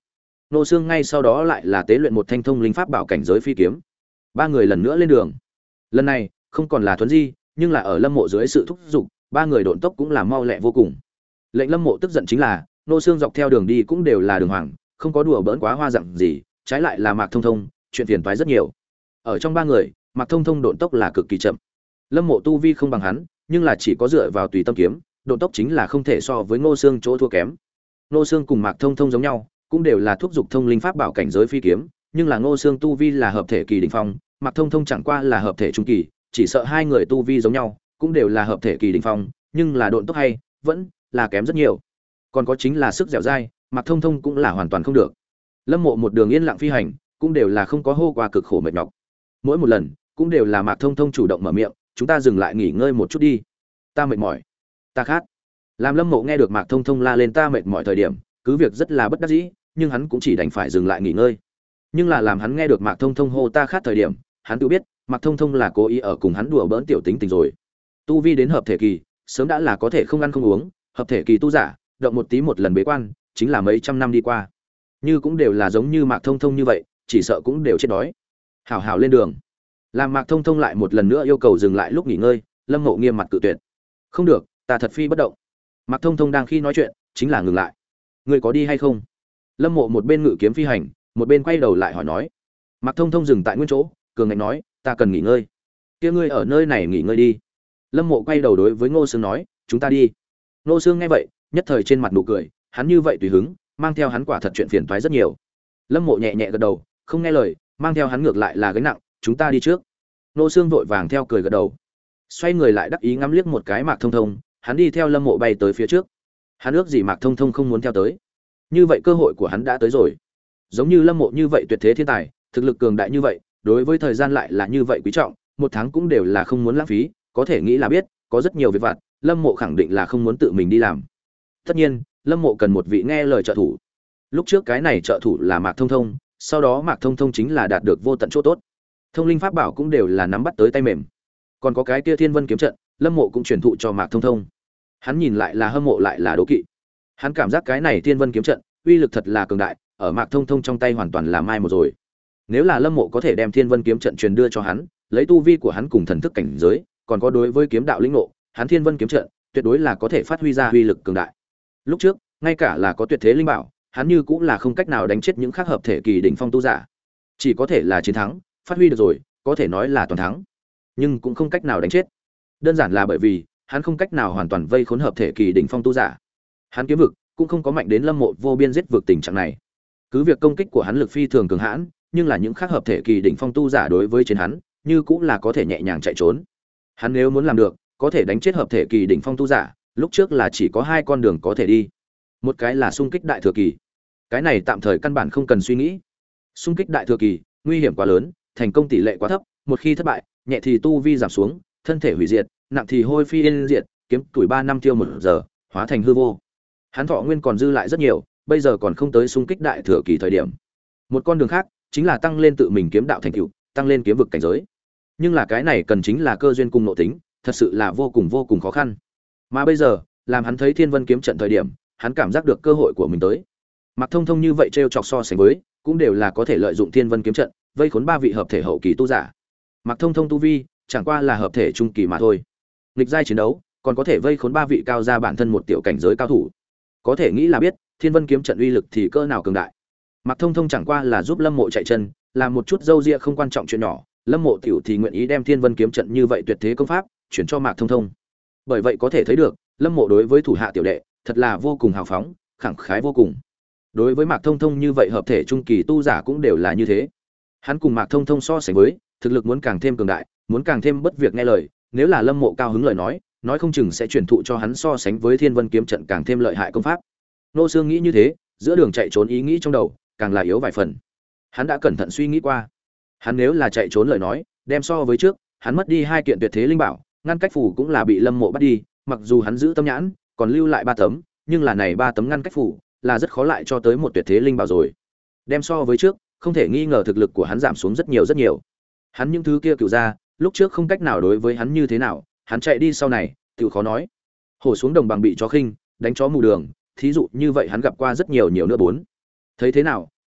Nô Xương ngay sau đó lại là tế luyện một thanh thông linh pháp bảo cảnh giới phi kiếm. Ba người lần nữa lên đường. Lần này, không còn là thuấn di, nhưng là ở Lâm Mộ dưới sự thúc giục, ba người độn tốc cũng là mau lẹ vô cùng. Lệnh Lâm Mộ tức giận chính là, Nô Xương dọc theo đường đi cũng đều là đường hoàng, không có đùa bỡn quá hoa dặn gì, trái lại là Mạc Thông Thông, chuyện phiền toái rất nhiều. Ở trong ba người, Mạc Thông Thông độn tốc là cực kỳ chậm. Lâm Mộ tu vi không bằng hắn, nhưng là chỉ có dựa vào tùy tâm kiếm, độn tốc chính là không thể so với Ngô Xương chỗ thua kém. Ngô Xương cùng Mạc Thông Thông giống nhau, cũng đều là thúc dục thông linh pháp bảo cảnh giới phi kiếm, nhưng là Ngô Xương tu vi là hợp thể kỳ đỉnh phong, Mạc Thông Thông chẳng qua là hợp thể trung kỳ, chỉ sợ hai người tu vi giống nhau, cũng đều là hợp thể kỳ đỉnh phong, nhưng là độn tốc hay, vẫn là kém rất nhiều. Còn có chính là sức dẻo dai, Mạc Thông Thông cũng là hoàn toàn không được. Lâm Mộ một đường yên lặng phi hành, cũng đều là không có hô qua cực khổ mệt nhọc. Mỗi một lần, cũng đều là Mạc Thông Thông chủ động mở miệng, chúng ta dừng lại nghỉ ngơi một chút đi. Ta mệt mỏi, ta khát. Làm Lâm Mộ nghe được Mạc Thông Thông la lên ta mệt mỏi thời điểm, cứ việc rất là bất đắc dĩ, nhưng hắn cũng chỉ đành phải dừng lại nghỉ ngơi. Nhưng là làm hắn nghe được Mạc Thông Thông hô ta khát thời điểm, hắn tự biết, Mạc Thông Thông là cố ý ở cùng hắn đùa bỡn tiểu tính tình rồi. Tu vi đến hợp thể kỳ, sớm đã là có thể không ăn không uống, hợp thể kỳ tu giả, động một tí một lần bế quan, chính là mấy trăm năm đi qua. Như cũng đều là giống như Mạc Thông Thông như vậy, chỉ sợ cũng đều chết đói. Hảo hảo lên đường. Làm Mạc Thông Thông lại một lần nữa yêu cầu dừng lại lúc nghỉ ngơi, Lâm Mộ nghiêm mặt cự tuyệt. Không được, ta thật phi bất động. Mạc Thông Thông đang khi nói chuyện, chính là ngừng lại. Ngươi có đi hay không? Lâm Mộ một bên ngự kiếm phi hành, một bên quay đầu lại hỏi nói. Mạc Thông Thông dừng tại nguyên chỗ, cường ngạnh nói, ta cần nghỉ ngơi. Kia ngươi ở nơi này nghỉ ngơi đi. Lâm Mộ quay đầu đối với Ngô Sương nói, chúng ta đi. Ngô Sương nghe vậy, nhất thời trên mặt nụ cười, hắn như vậy tùy hứng, mang theo hắn quả thật chuyện phiền toái rất nhiều. Lâm Mộ nhẹ nhẹ gật đầu, không nghe lời, mang theo hắn ngược lại là gánh nặng, chúng ta đi trước. Ngô Sương vội vàng theo cười gật đầu, xoay người lại đắc ý ngắm liếc một cái Mạc Thông Thông, hắn đi theo Lâm Mộ bay tới phía trước. Hắn ước gì Mạc Thông Thông không muốn theo tới, như vậy cơ hội của hắn đã tới rồi. Giống như Lâm Mộ như vậy tuyệt thế thiên tài, thực lực cường đại như vậy, đối với thời gian lại là như vậy quý trọng, một tháng cũng đều là không muốn lãng phí, có thể nghĩ là biết, có rất nhiều việc vặt, Lâm Mộ khẳng định là không muốn tự mình đi làm. Tất nhiên, Lâm Mộ cần một vị nghe lời trợ thủ. Lúc trước cái này trợ thủ là Mạc Thông Thông, sau đó Mạc Thông Thông chính là đạt được vô tận chỗ tốt. Thông linh pháp bảo cũng đều là nắm bắt tới tay mềm. Còn có cái kia Thiên Vân kiếm trận, Lâm Mộ cũng truyền thụ cho Mạc Thông Thông. Hắn nhìn lại là hâm mộ lại là đố kỵ. Hắn cảm giác cái này Thiên Vân kiếm trận, uy lực thật là cường đại, ở Mạc Thông Thông trong tay hoàn toàn là mai một rồi. Nếu là Lâm Mộ có thể đem Thiên Vân kiếm trận truyền đưa cho hắn, lấy tu vi của hắn cùng thần thức cảnh giới, còn có đối với kiếm đạo lĩnh ngộ, hắn Thiên Vân kiếm trận tuyệt đối là có thể phát huy ra uy lực cường đại. Lúc trước, ngay cả là có tuyệt thế linh bảo, hắn như cũng là không cách nào đánh chết những khác hợp thể kỳ đỉnh phong tu giả. Chỉ có thể là chiến thắng, phát huy được rồi, có thể nói là toàn thắng. Nhưng cũng không cách nào đánh chết. Đơn giản là bởi vì, hắn không cách nào hoàn toàn vây khốn hợp thể kỳ đỉnh phong tu giả. Hắn kiếm vực cũng không có mạnh đến Lâm Mộ vô biên giết vực tình trạng này. Cứ việc công kích của hắn lực phi thường cường hãn, nhưng là những khác hợp thể kỳ đỉnh phong tu giả đối với chiến hắn, như cũng là có thể nhẹ nhàng chạy trốn. Hắn nếu muốn làm được, có thể đánh chết hợp thể kỳ đỉnh phong tu giả, lúc trước là chỉ có hai con đường có thể đi. Một cái là xung kích đại thừa kỳ. Cái này tạm thời căn bản không cần suy nghĩ. Xung kích đại thừa kỳ, nguy hiểm quá lớn, thành công tỷ lệ quá thấp, một khi thất bại, nhẹ thì tu vi giảm xuống, thân thể hủy diệt, nặng thì hôi phi yên diệt, kiếm tuổi ba năm tiêu một giờ, hóa thành hư vô. Hắn thọ nguyên còn dư lại rất nhiều, bây giờ còn không tới xung kích đại thừa kỳ thời điểm. Một con đường khác chính là tăng lên tự mình kiếm đạo thành tựu, tăng lên kiếm vực cảnh giới. Nhưng là cái này cần chính là cơ duyên cùng nội tính, thật sự là vô cùng vô cùng khó khăn. Mà bây giờ, làm hắn thấy Thiên Vân kiếm trận thời điểm, hắn cảm giác được cơ hội của mình tới. Mạc Thông Thông như vậy trêu chọc so sánh với, cũng đều là có thể lợi dụng Thiên Vân kiếm trận, vây khốn ba vị hợp thể hậu kỳ tu giả. Mạc Thông Thông tu vi, chẳng qua là hợp thể trung kỳ mà thôi. Nghịch giai chiến đấu, còn có thể vây khốn ba vị cao gia bản thân một tiểu cảnh giới cao thủ. Có thể nghĩ là biết, Thiên Vân kiếm trận uy lực thì cỡ nào cường đại. Mạc Thông Thông chẳng qua là giúp Lâm Mộ chạy chân, làm một chút dâu ria không quan trọng chuyện nhỏ, Lâm Mộ tiểu thì nguyện ý đem Thiên Vân kiếm trận như vậy tuyệt thế công pháp chuyển cho Mạc Thông Thông. Bởi vậy có thể thấy được, Lâm Mộ đối với thủ hạ tiểu đệ, thật là vô cùng hào phóng, khẳng khái vô cùng. Đối với Mạc Thông Thông như vậy hợp thể trung kỳ tu giả cũng đều là như thế. Hắn cùng Mạc Thông Thông so sánh với, thực lực muốn càng thêm cường đại, muốn càng thêm bất việc nghe lời, nếu là Lâm Mộ cao hứng lời nói, nói không chừng sẽ truyền thụ cho hắn so sánh với Thiên Vân kiếm trận càng thêm lợi hại công pháp. Nô Xương nghĩ như thế, giữa đường chạy trốn ý nghĩ trong đầu, càng là yếu vài phần. Hắn đã cẩn thận suy nghĩ qua, hắn nếu là chạy trốn lời nói, đem so với trước, hắn mất đi hai kiện tuyệt thế linh bảo, ngăn cách phủ cũng là bị Lâm Mộ bắt đi, mặc dù hắn giữ tâm nhãn, còn lưu lại ba tấm, nhưng là này ba tấm ngăn cách phủ, là rất khó lại cho tới một tuyệt thế linh bảo rồi. Đem so với trước, không thể nghi ngờ thực lực của hắn giảm xuống rất nhiều rất nhiều. Hắn những thứ kia cựu ra, lúc trước không cách nào đối với hắn như thế nào, hắn chạy đi sau này, tự khó nói. Hổ xuống đồng bằng bị chó khinh, đánh chó mù đường, thí dụ như vậy hắn gặp qua rất nhiều nhiều nữa bốn. Thấy thế nào,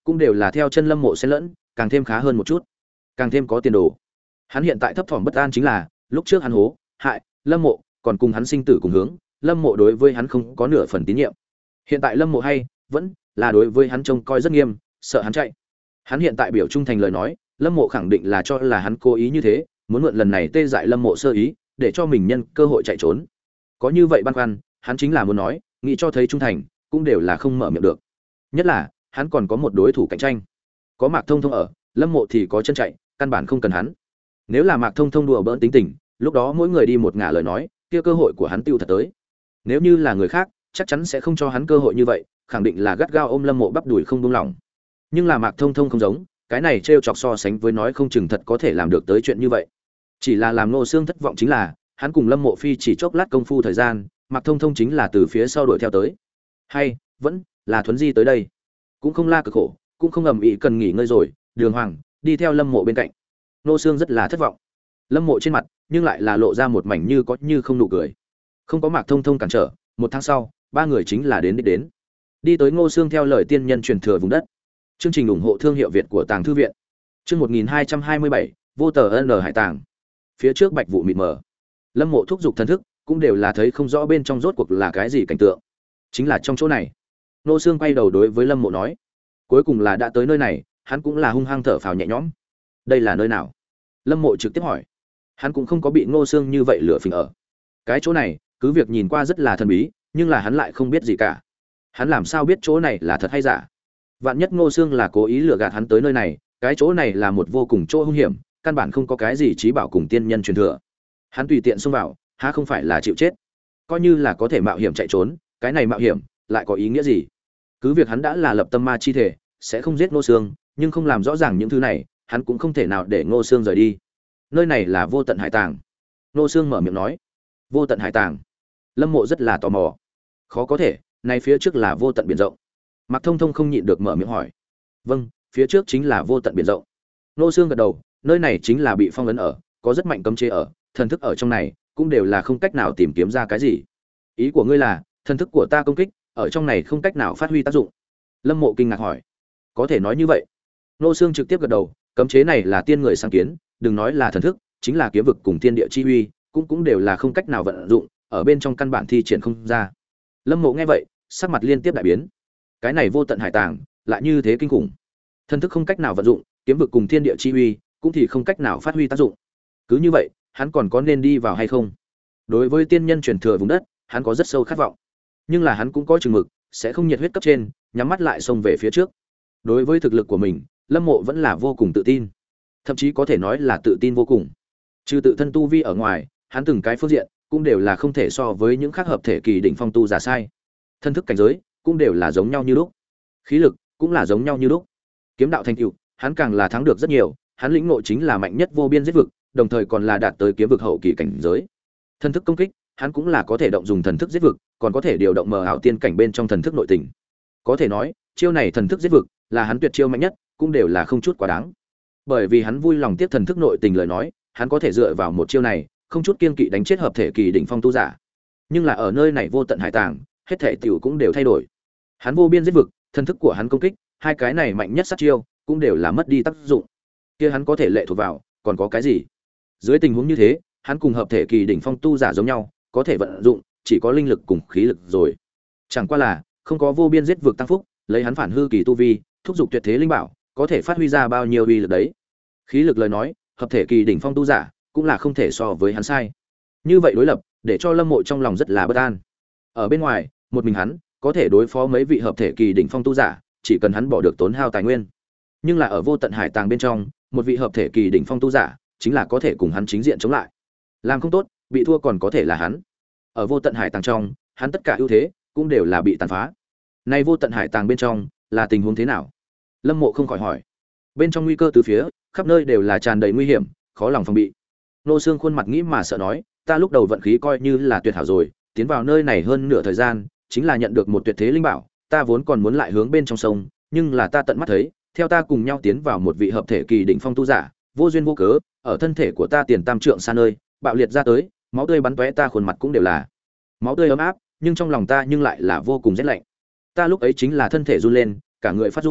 cũng đều là theo chân Lâm Mộ xen lẫn, càng thêm khá hơn một chút, càng thêm có tiền đồ. Hắn hiện tại thấp thỏm bất an chính là, lúc trước hắn hố, hại Lâm Mộ, còn cùng hắn sinh tử cùng hướng, Lâm Mộ đối với hắn không có nửa phần tín nhiệm. Hiện tại Lâm Mộ hay vẫn là đối với hắn trông coi rất nghiêm, sợ hắn chạy. Hắn hiện tại biểu trung thành lời nói, Lâm Mộ khẳng định là cho là hắn cố ý như thế, muốn mượn lần này tê dại Lâm Mộ sơ ý, để cho mình nhân cơ hội chạy trốn. Có như vậy băn khoăn, hắn chính là muốn nói, nghĩ cho thấy trung thành, cũng đều là không mở miệng được. Nhất là, hắn còn có một đối thủ cạnh tranh. Có Mạc Thông Thông ở, Lâm Mộ thì có chân chạy, căn bản không cần hắn. Nếu là Mạc Thông Thông đùa bỡn tính tình, lúc đó mỗi người đi một ngả lời nói, kia cơ hội của hắn tiêu thật tới. Nếu như là người khác, chắc chắn sẽ không cho hắn cơ hội như vậy, khẳng định là gắt gao ôm Lâm Mộ bắp đùi không buông lỏng. Nhưng là Mạc Thông Thông không giống, cái này trêu chọc so sánh với nói không chừng thật có thể làm được tới chuyện như vậy. Chỉ là làm Ngô Xương thất vọng chính là, hắn cùng Lâm Mộ Phi chỉ chốc lát công phu thời gian, Mạc Thông Thông chính là từ phía sau đuổi theo tới. Hay vẫn là Thuấn Di tới đây, cũng không la cực khổ, cũng không ầm ĩ cần nghỉ ngơi rồi, Đường Hoàng đi theo Lâm Mộ bên cạnh. Ngô Xương rất là thất vọng. Lâm Mộ trên mặt nhưng lại là lộ ra một mảnh như có như không nụ cười. Không có Mạc Thông Thông cản trở, một tháng sau, ba người chính là đến đích đến. Đi tới Ngô Xương theo lời tiên nhân truyền thừa vùng đất. Chương trình ủng hộ thương hiệu Việt của Tàng Thư viện. Chương một nghìn hai trăm hai mươi bảy, vô tờ N hải tàng. Phía trước bạch vụ mịt mờ. Lâm Mộ thúc giục thần thức, cũng đều là thấy không rõ bên trong rốt cuộc là cái gì cảnh tượng. Chính là trong chỗ này. Ngô Xương quay đầu đối với Lâm Mộ nói, cuối cùng là đã tới nơi này, hắn cũng là hung hăng thở phào nhẹ nhõm. Đây là nơi nào? Lâm Mộ trực tiếp hỏi. Hắn cũng không có bị Ngô Xương như vậy lửa phình ở. Cái chỗ này, cứ việc nhìn qua rất là thần bí, nhưng là hắn lại không biết gì cả. Hắn làm sao biết chỗ này là thật hay giả? Vạn nhất Ngô Xương là cố ý lừa gạt hắn tới nơi này, cái chỗ này là một vô cùng chỗ hung hiểm, căn bản không có cái gì trí bảo cùng tiên nhân truyền thừa. Hắn tùy tiện xông vào, há không phải là chịu chết? Coi như là có thể mạo hiểm chạy trốn, cái này mạo hiểm lại có ý nghĩa gì? Cứ việc hắn đã là lập tâm ma chi thể, sẽ không giết Ngô Xương, nhưng không làm rõ ràng những thứ này, hắn cũng không thể nào để Ngô Xương rời đi. Nơi này là vô tận hải tàng. Ngô Xương mở miệng nói. Vô tận hải tàng. Lâm Mộ rất là tò mò. Khó có thể, này phía trước là vô tận biển rộng. Mạc Thông Thông không nhịn được mở miệng hỏi. Vâng, phía trước chính là vô tận biển rộng. Ngô Xương gật đầu, nơi này chính là bị phong ấn ở, có rất mạnh cấm chế ở, thần thức ở trong này cũng đều là không cách nào tìm kiếm ra cái gì. Ý của ngươi là, thần thức của ta công kích, ở trong này không cách nào phát huy tác dụng? Lâm Mộ kinh ngạc hỏi. Có thể nói như vậy. Ngô Xương trực tiếp gật đầu, cấm chế này là tiên người sáng kiến, đừng nói là thần thức, chính là kiếm vực cùng thiên địa chi uy, cũng cũng đều là không cách nào vận dụng, ở bên trong căn bản thi triển không ra. Lâm Mộ nghe vậy, sắc mặt liên tiếp đại biến. Cái này vô tận hải tàng, lại như thế kinh khủng. Thần thức không cách nào vận dụng, kiếm vực cùng thiên địa chi uy, cũng thì không cách nào phát huy tác dụng. Cứ như vậy, hắn còn có nên đi vào hay không? Đối với tiên nhân truyền thừa vùng đất, hắn có rất sâu khát vọng. Nhưng là hắn cũng có chừng mực, sẽ không nhiệt huyết cấp trên, nhắm mắt lại xông về phía trước. Đối với thực lực của mình, Lâm Mộ vẫn là vô cùng tự tin. Thậm chí có thể nói là tự tin vô cùng. Trừ tự thân tu vi ở ngoài, hắn từng cái phương diện cũng đều là không thể so với những khác hợp thể kỳ đỉnh phong tu giả sai. Thân thức cảnh giới cũng đều là giống nhau như lúc. Khí lực cũng là giống nhau như lúc. Kiếm đạo thành tựu, hắn càng là thắng được rất nhiều, hắn lĩnh ngộ chính là mạnh nhất vô biên giết vực, đồng thời còn là đạt tới kiếm vực hậu kỳ cảnh giới. Thân thức công kích, hắn cũng là có thể động dùng thần thức giết vực, còn có thể điều động mờ ảo tiên cảnh bên trong thần thức nội tình. Có thể nói, chiêu này thần thức giết vực là hắn tuyệt chiêu mạnh nhất, cũng đều là không chút quá đáng. Bởi vì hắn vui lòng tiếp thần thức nội tình lời nói, hắn có thể dựa vào một chiêu này, không chút kiên kỵ đánh chết hợp thể kỳ đỉnh phong tu giả. Nhưng là ở nơi này vô tận hải tàng, hết thể tiểu cũng đều thay đổi. Hắn vô biên giết vực, thần thức của hắn công kích, hai cái này mạnh nhất sát chiêu, cũng đều là mất đi tác dụng. Kia hắn có thể lệ thuộc vào, còn có cái gì? Dưới tình huống như thế, hắn cùng hợp thể kỳ đỉnh phong tu giả giống nhau, có thể vận dụng, chỉ có linh lực cùng khí lực rồi. Chẳng qua là, không có vô biên giết vực tăng phúc, lấy hắn phản hư kỳ tu vi, thúc giục tuyệt thế linh bảo, có thể phát huy ra bao nhiêu uy lực đấy. Khí lực lời nói, hợp thể kỳ đỉnh phong tu giả, cũng là không thể so với hắn sai. Như vậy đối lập, để cho Lâm Mộ trong lòng rất là bất an. Ở bên ngoài, một mình hắn có thể đối phó mấy vị hợp thể kỳ đỉnh phong tu giả, chỉ cần hắn bỏ được tốn hao tài nguyên. Nhưng là ở vô tận hải tàng bên trong, một vị hợp thể kỳ đỉnh phong tu giả, chính là có thể cùng hắn chính diện chống lại. Làm không tốt, bị thua còn có thể là hắn. Ở vô tận hải tàng trong, hắn tất cả ưu thế cũng đều là bị tàn phá. Nay vô tận hải tàng bên trong, là tình huống thế nào? Lâm Mộ không khỏi hỏi. Bên trong nguy cơ từ phía, khắp nơi đều là tràn đầy nguy hiểm, khó lòng phòng bị. Nô Xương khuôn mặt nghĩ mà sợ nói, ta lúc đầu vận khí coi như là tuyệt hảo rồi, tiến vào nơi này hơn nửa thời gian, chính là nhận được một tuyệt thế linh bảo, ta vốn còn muốn lại hướng bên trong sông, nhưng là ta tận mắt thấy, theo ta cùng nhau tiến vào một vị hợp thể kỳ đỉnh phong tu giả, vô duyên vô cớ, ở thân thể của ta tiền tam trượng xa nơi, bạo liệt ra tới, máu tươi bắn tóe ta khuôn mặt cũng đều là máu tươi ấm áp, nhưng trong lòng ta nhưng lại là vô cùng rét lạnh. Ta lúc ấy chính là thân thể run lên, cả người phát run,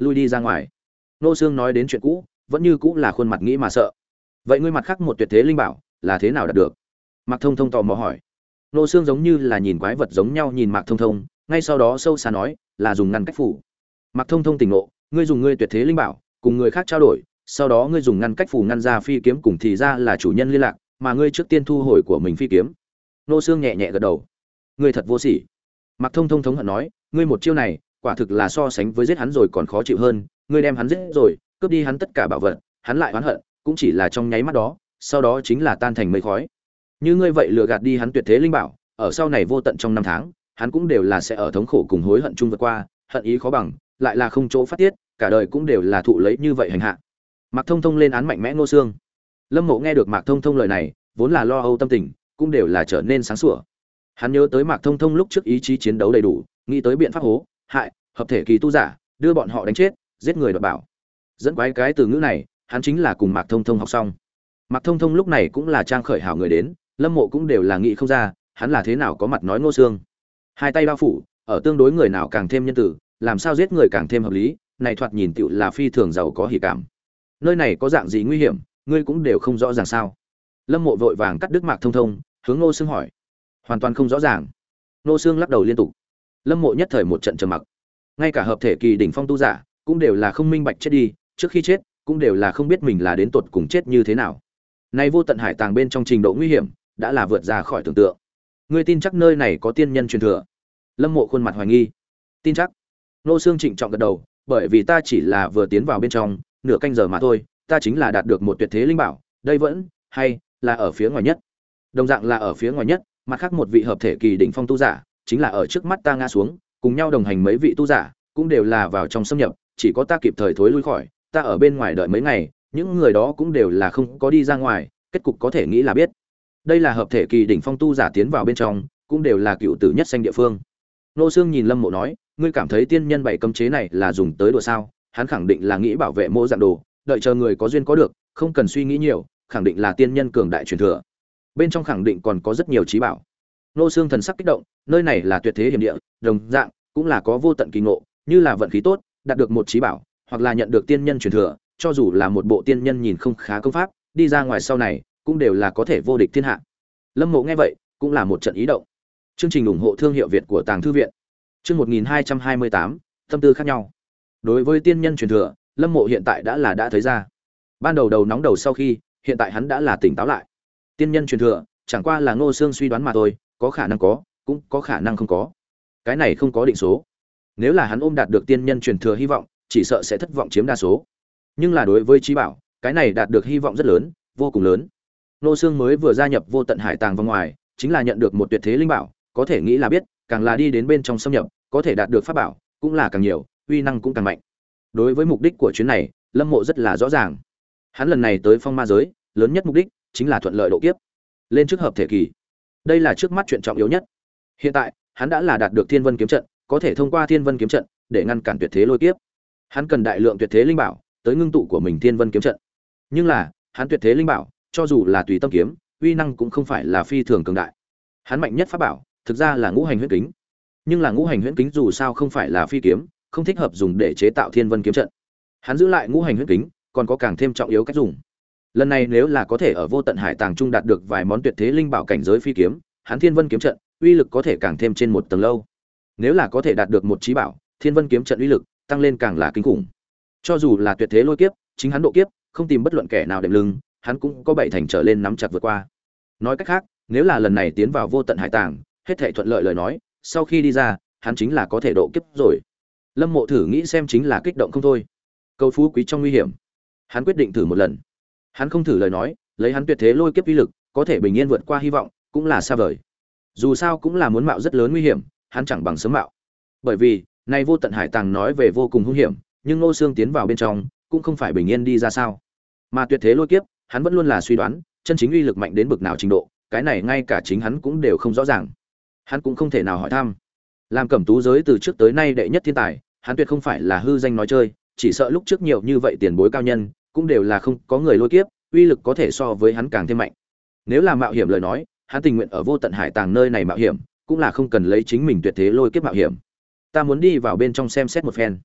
lui đi ra ngoài. Nô Xương nói đến chuyện cũ, vẫn như cũ là khuôn mặt nghĩ mà sợ. Vậy ngươi mặt khác một tuyệt thế linh bảo là thế nào đạt được? Mạc Thông Thông tò mò hỏi. Nô Xương giống như là nhìn quái vật giống nhau nhìn Mạc Thông Thông, ngay sau đó sâu xa nói, là dùng ngăn cách phủ. Mạc Thông Thông tỉnh ngộ, ngươi dùng ngươi tuyệt thế linh bảo, cùng người khác trao đổi, sau đó ngươi dùng ngăn cách phủ ngăn ra phi kiếm cùng thì ra là chủ nhân liên lạc, mà ngươi trước tiên thu hồi của mình phi kiếm. Nô Xương nhẹ nhẹ gật đầu. Ngươi thật vô sỉ. Mạc Thông Thông thống hận nói, ngươi một chiêu này, quả thực là so sánh với giết hắn rồi còn khó chịu hơn, ngươi đem hắn giết rồi, cướp đi hắn tất cả bảo vật, hắn lại oán hận, cũng chỉ là trong nháy mắt đó, sau đó chính là tan thành mây khói. Như ngươi vậy lừa gạt đi hắn tuyệt thế linh bảo, ở sau này vô tận trong năm tháng, hắn cũng đều là sẽ ở thống khổ cùng hối hận chung vượt qua, hận ý khó bằng, lại là không chỗ phát tiết, cả đời cũng đều là thụ lấy như vậy hành hạ. Mạc Thông Thông lên án mạnh mẽ Ngô Xương. Lâm Mộ nghe được Mạc Thông Thông lời này, vốn là lo âu tâm tình, cũng đều là trở nên sáng sủa. Hắn nhớ tới Mạc Thông Thông lúc trước ý chí chiến đấu đầy đủ, nghĩ tới biện pháp hố, hại, hợp thể kỳ tu giả, đưa bọn họ đánh chết, giết người đoạt bảo. Dẫn quái cái từ ngữ này, hắn chính là cùng Mạc Thông Thông học xong. Mạc Thông Thông lúc này cũng là trang khởi hảo người đến, Lâm Mộ cũng đều là nghĩ không ra, hắn là thế nào có mặt nói Ngô Xương. Hai tay bao phủ, ở tương đối người nào càng thêm nhân tử, làm sao giết người càng thêm hợp lý, này thoạt nhìn tựu là phi thường giàu có hỉ cảm. Nơi này có dạng gì nguy hiểm, ngươi cũng đều không rõ ràng sao? Lâm Mộ vội vàng cắt đứt Mạc Thông Thông, hướng Ngô Xương hỏi. Hoàn toàn không rõ ràng. Ngô Xương lắc đầu liên tục. Lâm Mộ nhất thời một trận trầm mặc. Ngay cả hợp thể kỳ đỉnh phong tu giả, cũng đều là không minh bạch chết đi, trước khi chết, cũng đều là không biết mình là đến tột cùng chết như thế nào. Nay vô tận hải tàng bên trong trình độ nguy hiểm, đã là vượt ra khỏi tưởng tượng. Ngươi tin chắc nơi này có tiên nhân truyền thừa? Lâm Mộ khuôn mặt hoài nghi. Tin chắc. Ngô Xương trịnh trọng gật đầu, bởi vì ta chỉ là vừa tiến vào bên trong, nửa canh giờ mà thôi, ta chính là đạt được một tuyệt thế linh bảo, đây vẫn hay là ở phía ngoài nhất. Đồng dạng là ở phía ngoài nhất, mặt khác một vị hợp thể kỳ đỉnh phong tu giả, chính là ở trước mắt ta ngã xuống, cùng nhau đồng hành mấy vị tu giả, cũng đều là vào trong xâm nhập, chỉ có ta kịp thời thối lui khỏi, ta ở bên ngoài đợi mấy ngày, những người đó cũng đều là không có đi ra ngoài, kết cục có thể nghĩ là biết. Đây là hợp thể kỳ đỉnh phong tu giả tiến vào bên trong, cũng đều là cựu tử nhất sanh địa phương. Nô Xương nhìn Lâm Mộ nói, ngươi cảm thấy tiên nhân bảy cấm chế này là dùng tới đùa sao? Hắn khẳng định là nghĩ bảo vệ mộ dạng đồ, đợi chờ người có duyên có được, không cần suy nghĩ nhiều, khẳng định là tiên nhân cường đại truyền thừa. Bên trong khẳng định còn có rất nhiều trí bảo. Nô Xương thần sắc kích động, nơi này là tuyệt thế hiểm địa, đồng dạng cũng là có vô tận kỳ ngộ, như là vận khí tốt, đạt được một trí bảo, hoặc là nhận được tiên nhân truyền thừa, cho dù là một bộ tiên nhân nhìn không khá công pháp, đi ra ngoài sau này, cũng đều là có thể vô địch thiên hạ. Lâm Mộ nghe vậy, cũng là một trận ý động. Chương trình ủng hộ thương hiệu Việt của Tàng Thư viện. Chương một nghìn hai trăm hai mươi tám, tâm tư khác nhau. Đối với tiên nhân truyền thừa, Lâm Mộ hiện tại đã là đã thấy ra. Ban đầu đầu nóng đầu sau khi, hiện tại hắn đã là tỉnh táo lại. Tiên nhân truyền thừa, chẳng qua là Ngô Xương suy đoán mà thôi, có khả năng có, cũng có khả năng không có. Cái này không có định số. Nếu là hắn ôm đạt được tiên nhân truyền thừa hy vọng, chỉ sợ sẽ thất vọng chiếm đa số. Nhưng là đối với trí bảo, cái này đạt được hy vọng rất lớn, vô cùng lớn. Ngô Xương mới vừa gia nhập vô tận hải tàng vào ngoài, chính là nhận được một tuyệt thế linh bảo, có thể nghĩ là biết, càng là đi đến bên trong xâm nhập, có thể đạt được pháp bảo, cũng là càng nhiều, uy năng cũng càng mạnh. Đối với mục đích của chuyến này, Lâm Mộ rất là rõ ràng. Hắn lần này tới phong ma giới, lớn nhất mục đích chính là thuận lợi độ kiếp, lên trước hợp thể kỳ. Đây là trước mắt chuyện trọng yếu nhất. Hiện tại, hắn đã là đạt được Thiên Vân kiếm trận, có thể thông qua Thiên Vân kiếm trận để ngăn cản tuyệt thế lôi kiếp. Hắn cần đại lượng tuyệt thế linh bảo, tới ngưng tụ của mình Thiên Vân kiếm trận. Nhưng là, hắn tuyệt thế linh bảo, cho dù là tùy tâm kiếm, uy năng cũng không phải là phi thường cường đại. Hắn mạnh nhất pháp bảo, thực ra là ngũ hành huyễn kính. Nhưng là ngũ hành huyễn kính dù sao không phải là phi kiếm, không thích hợp dùng để chế tạo Thiên Vân kiếm trận. Hắn giữ lại ngũ hành huyễn kính, còn có càng thêm trọng yếu cách dùng. Lần này nếu là có thể ở vô tận hải tàng trung đạt được vài món tuyệt thế linh bảo cảnh giới phi kiếm, hắn Thiên Vân kiếm trận uy lực có thể càng thêm trên một tầng lâu. Nếu là có thể đạt được một chí bảo, Thiên Vân kiếm trận uy lực tăng lên càng là kinh khủng. Cho dù là tuyệt thế lôi kiếp, chính hắn độ kiếp, không tìm bất luận kẻ nào đệm lưng, hắn cũng có bảy thành trở lên nắm chặt vượt qua. Nói cách khác, nếu là lần này tiến vào vô tận hải tàng, hết thảy thuận lợi lời nói, sau khi đi ra, hắn chính là có thể độ kiếp rồi. Lâm Mộ thử nghĩ xem chính là kích động không thôi. Cầu phú quý trong nguy hiểm, hắn quyết định thử một lần. Hắn không thử lời nói, lấy hắn tuyệt thế lôi kiếp uy lực, có thể bình yên vượt qua hy vọng, cũng là xa vời. Dù sao cũng là muốn mạo rất lớn nguy hiểm, hắn chẳng bằng sớm mạo. Bởi vì, nay vô tận hải tàng nói về vô cùng hung hiểm, nhưng Ngô Xương tiến vào bên trong, cũng không phải bình yên đi ra sao? Mà tuyệt thế lôi kiếp, hắn vẫn luôn là suy đoán, chân chính uy lực mạnh đến bực nào trình độ, cái này ngay cả chính hắn cũng đều không rõ ràng. Hắn cũng không thể nào hỏi thăm. Làm Cẩm Tú giới từ trước tới nay đệ nhất thiên tài, hắn tuyệt không phải là hư danh nói chơi, chỉ sợ lúc trước nhiều như vậy tiền bối cao nhân, cũng đều là không có người lôi kiếp, uy lực có thể so với hắn càng thêm mạnh. Nếu là mạo hiểm lời nói, hắn tình nguyện ở vô tận hải tàng nơi này mạo hiểm, cũng là không cần lấy chính mình tuyệt thế lôi kiếp mạo hiểm. Ta muốn đi vào bên trong xem xét một phen.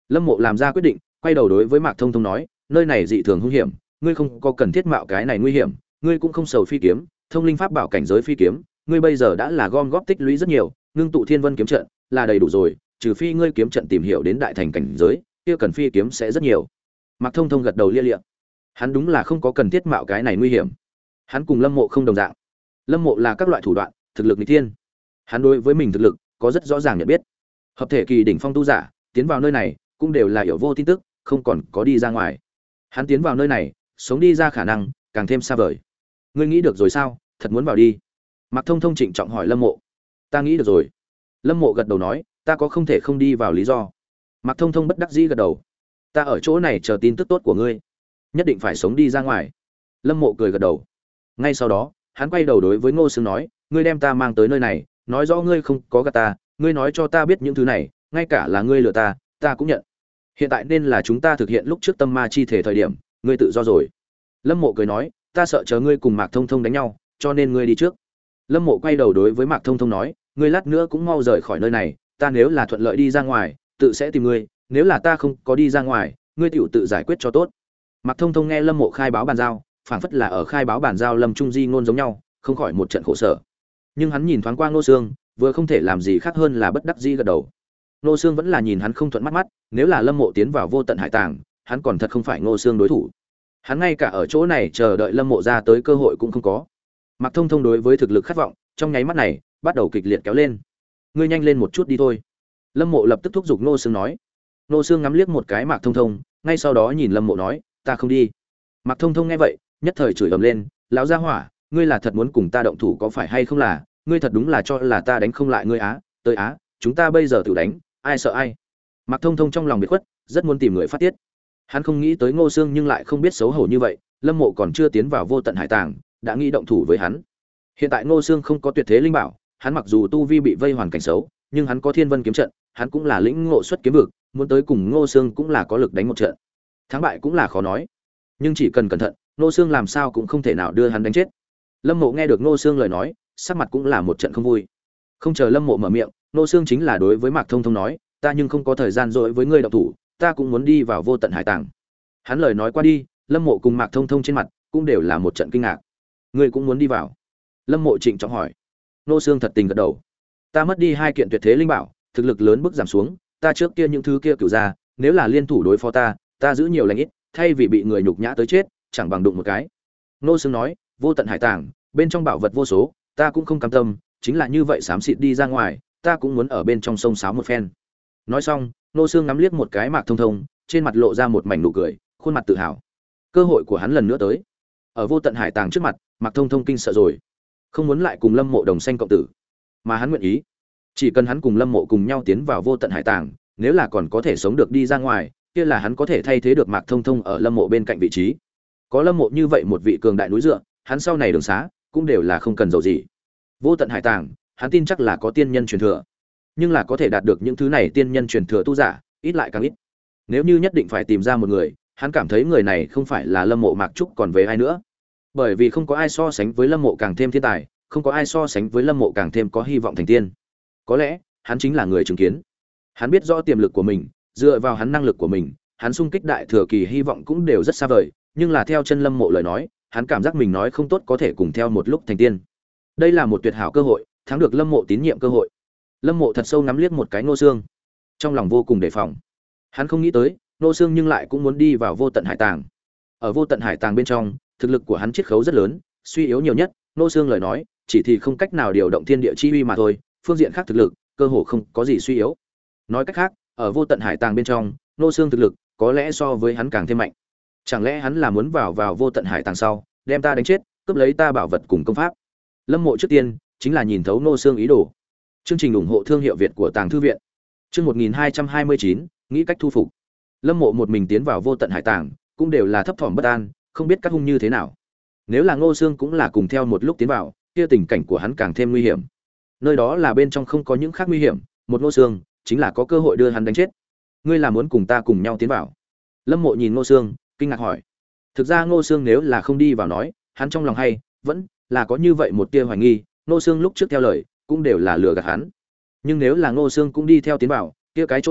Lâm Mộ làm ra quyết định, quay đầu đối với Mạc Thông Thông nói, nơi này dị thường hung hiểm, ngươi không có cần thiết mạo cái này nguy hiểm, ngươi cũng không sầu phi kiếm, thông linh pháp bảo cảnh giới phi kiếm, ngươi bây giờ đã là gom góp tích lũy rất nhiều, ngưng tụ thiên vân kiếm trận là đầy đủ rồi, trừ phi ngươi kiếm trận tìm hiểu đến đại thành cảnh giới, kia cần phi kiếm sẽ rất nhiều. Mạc Thông Thông gật đầu lia lịa. Hắn đúng là không có cần thiết mạo cái này nguy hiểm. Hắn cùng Lâm Mộ không đồng dạng. Lâm Mộ là các loại thủ đoạn, thực lực nghịch thiên. Hắn đối với mình thực lực có rất rõ ràng nhận biết. Hợp thể kỳ đỉnh phong tu giả, tiến vào nơi này cũng đều là hiểu vô tin tức, không còn có đi ra ngoài. Hắn tiến vào nơi này, sống đi ra khả năng càng thêm xa vời. Ngươi nghĩ được rồi sao, thật muốn vào đi? Mạc Thông Thông trịnh trọng hỏi Lâm Mộ. Ta nghĩ được rồi. Lâm Mộ gật đầu nói, ta có không thể không đi vào lý do. Mạc Thông Thông bất đắc dĩ gật đầu. Ta ở chỗ này chờ tin tức tốt của ngươi, nhất định phải sống đi ra ngoài. Lâm Mộ cười gật đầu. Ngay sau đó, hắn quay đầu đối với Ngô Sương nói, ngươi đem ta mang tới nơi này, nói rõ ngươi không có gạt ta, ngươi nói cho ta biết những thứ này, ngay cả là ngươi lừa ta, ta cũng nhận. Hiện tại nên là chúng ta thực hiện lúc trước tâm ma chi thể thời điểm, ngươi tự do rồi. Lâm Mộ cười nói, ta sợ chờ ngươi cùng Mạc Thông Thông đánh nhau, cho nên ngươi đi trước. Lâm Mộ quay đầu đối với Mạc Thông Thông nói, ngươi lát nữa cũng mau rời khỏi nơi này, ta nếu là thuận lợi đi ra ngoài, tự sẽ tìm ngươi, nếu là ta không có đi ra ngoài, ngươi tiểu tự giải quyết cho tốt. Mạc Thông Thông nghe Lâm Mộ khai báo bàn giao, phảng phất là ở khai báo bàn giao Lâm Trung Di ngôn giống nhau, không khỏi một trận khổ sở. Nhưng hắn nhìn thoáng qua Ngô Sương, vừa không thể làm gì khác hơn là bất đắc dĩ gật đầu. Ngô Sương vẫn là nhìn hắn không thuận mắt mắt, nếu là Lâm Mộ tiến vào vô tận hải tàng, hắn còn thật không phải Ngô Sương đối thủ. Hắn ngay cả ở chỗ này chờ đợi Lâm Mộ ra tới cơ hội cũng không có. Mạc Thông Thông đối với thực lực khát vọng, trong nháy mắt này, bắt đầu kịch liệt kéo lên. Ngươi nhanh lên một chút đi thôi. Lâm Mộ lập tức thúc giục Ngô Sương nói. Ngô Sương ngắm liếc một cái Mạc Thông Thông, ngay sau đó nhìn Lâm Mộ nói, ta không đi. Mạc Thông Thông nghe vậy, nhất thời chửi ầm lên, lão gia hỏa, ngươi là thật muốn cùng ta động thủ có phải hay không là, ngươi thật đúng là cho là ta đánh không lại ngươi á, tới á, chúng ta bây giờ tự đánh, ai sợ ai. Mạc Thông Thông trong lòng biệt khuất, rất muốn tìm người phát tiết. Hắn không nghĩ tới Ngô Sương nhưng lại không biết xấu hổ như vậy, Lâm Mộ còn chưa tiến vào vô tận hải tàng, đã nghĩ động thủ với hắn. Hiện tại Ngô Sương không có tuyệt thế linh bảo, hắn mặc dù tu vi bị vây hoàn cảnh xấu, nhưng hắn có Thiên Vân kiếm trận, hắn cũng là lĩnh ngộ xuất kiếm vực, muốn tới cùng Ngô Sương cũng là có lực đánh một trận. Thắng bại cũng là khó nói, nhưng chỉ cần cẩn thận, Ngô Sương làm sao cũng không thể nào đưa hắn đánh chết. Lâm Mộ nghe được Ngô Sương lời nói, sắc mặt cũng là một trận không vui. Không chờ Lâm Mộ mở miệng, Ngô Sương chính là đối với Mạc Thông Thông nói, ta nhưng không có thời gian dỗi với ngươi động thủ, ta cũng muốn đi vào vô tận hải tàng. Hắn lời nói qua đi, Lâm Mộ cùng Mạc Thông Thông trên mặt cũng đều là một trận kinh ngạc. Ngươi cũng muốn đi vào? Lâm Mộ trịnh trọng hỏi. Ngô Sương thật tình gật đầu. Ta mất đi hai kiện tuyệt thế linh bảo, thực lực lớn bước giảm xuống, ta trước kia những thứ kia cửu ra, nếu là liên thủ đối phó ta, ta giữ nhiều lành ít, thay vì bị người nhục nhã tới chết, chẳng bằng đụng một cái. Ngô Sương nói, vô tận hải tàng, bên trong bảo vật vô số, ta cũng không cam tâm, chính là như vậy xám xịt đi ra ngoài, ta cũng muốn ở bên trong sông sáo một phen. Nói xong, Ngô Sương ngắm liếc một cái Mạc Thông Thông, trên mặt lộ ra một mảnh nụ cười, khuôn mặt tự hào. Cơ hội của hắn lần nữa tới. Ở vô tận hải tàng trước mặt, Mạc Thông Thông kinh sợ rồi, không muốn lại cùng Lâm Mộ đồng sanh cộng tử, mà hắn nguyện ý, chỉ cần hắn cùng Lâm Mộ cùng nhau tiến vào vô tận hải tàng, nếu là còn có thể sống được đi ra ngoài, kia là hắn có thể thay thế được Mạc Thông Thông ở Lâm Mộ bên cạnh vị trí. Có Lâm Mộ như vậy một vị cường đại núi dựa, hắn sau này đường xá cũng đều là không cần dầu gì. Vô tận hải tàng, hắn tin chắc là có tiên nhân truyền thừa, nhưng là có thể đạt được những thứ này tiên nhân truyền thừa tu giả, ít lại càng ít. Nếu như nhất định phải tìm ra một người, hắn cảm thấy người này không phải là Lâm Mộ Mạc Trúc còn về ai nữa. Bởi vì không có ai so sánh với Lâm Mộ càng thêm thiên tài, không có ai so sánh với Lâm Mộ càng thêm có hy vọng thành tiên. Có lẽ, hắn chính là người chứng kiến. Hắn biết rõ tiềm lực của mình, dựa vào hắn năng lực của mình, hắn xung kích đại thừa kỳ hy vọng cũng đều rất xa vời, nhưng là theo chân Lâm Mộ lời nói, hắn cảm giác mình nói không tốt có thể cùng theo một lúc thành tiên. Đây là một tuyệt hảo cơ hội, thắng được Lâm Mộ tín nhiệm cơ hội. Lâm Mộ thật sâu ngắm liếc một cái Ngô Sương, trong lòng vô cùng đề phòng. Hắn không nghĩ tới, Ngô Sương nhưng lại cũng muốn đi vào vô tận hải tàng. Ở vô tận hải tàng bên trong, thực lực của hắn chiết khấu rất lớn, suy yếu nhiều nhất, Ngô Sương lời nói, chỉ thì không cách nào điều động thiên địa chi uy mà thôi, phương diện khác thực lực, cơ hồ không có gì suy yếu. Nói cách khác, ở vô tận hải tàng bên trong, Ngô Sương thực lực có lẽ so với hắn càng thêm mạnh. Chẳng lẽ hắn là muốn vào vào vô tận hải tàng sau, đem ta đánh chết, cướp lấy ta bảo vật cùng công pháp? Lâm Mộ trước tiên chính là nhìn thấu Ngô Sương ý đồ. Chương trình ủng hộ thương hiệu Việt của Tàng Thư viện. Chương một nghìn hai trăm hai mươi chín, nghĩ cách thu phục. Lâm Mộ một mình tiến vào vô tận hải tàng, cũng đều là thấp thỏm bất an, không biết các hung như thế nào. Nếu là Ngô Sương cũng là cùng theo một lúc tiến vào, kia tình cảnh của hắn càng thêm nguy hiểm. Nơi đó là bên trong không có những khác nguy hiểm, một Ngô Sương chính là có cơ hội đưa hắn đánh chết. Ngươi là muốn cùng ta cùng nhau tiến vào? Lâm Mộ nhìn Ngô Sương, kinh ngạc hỏi. Thực ra Ngô Sương nếu là không đi vào nói, hắn trong lòng hay vẫn là có như vậy một tia hoài nghi, Ngô Sương lúc trước theo lời cũng đều là lừa gạt hắn. Nhưng nếu là Ngô Sương cũng đi theo tiến vào, kia cái chỗ này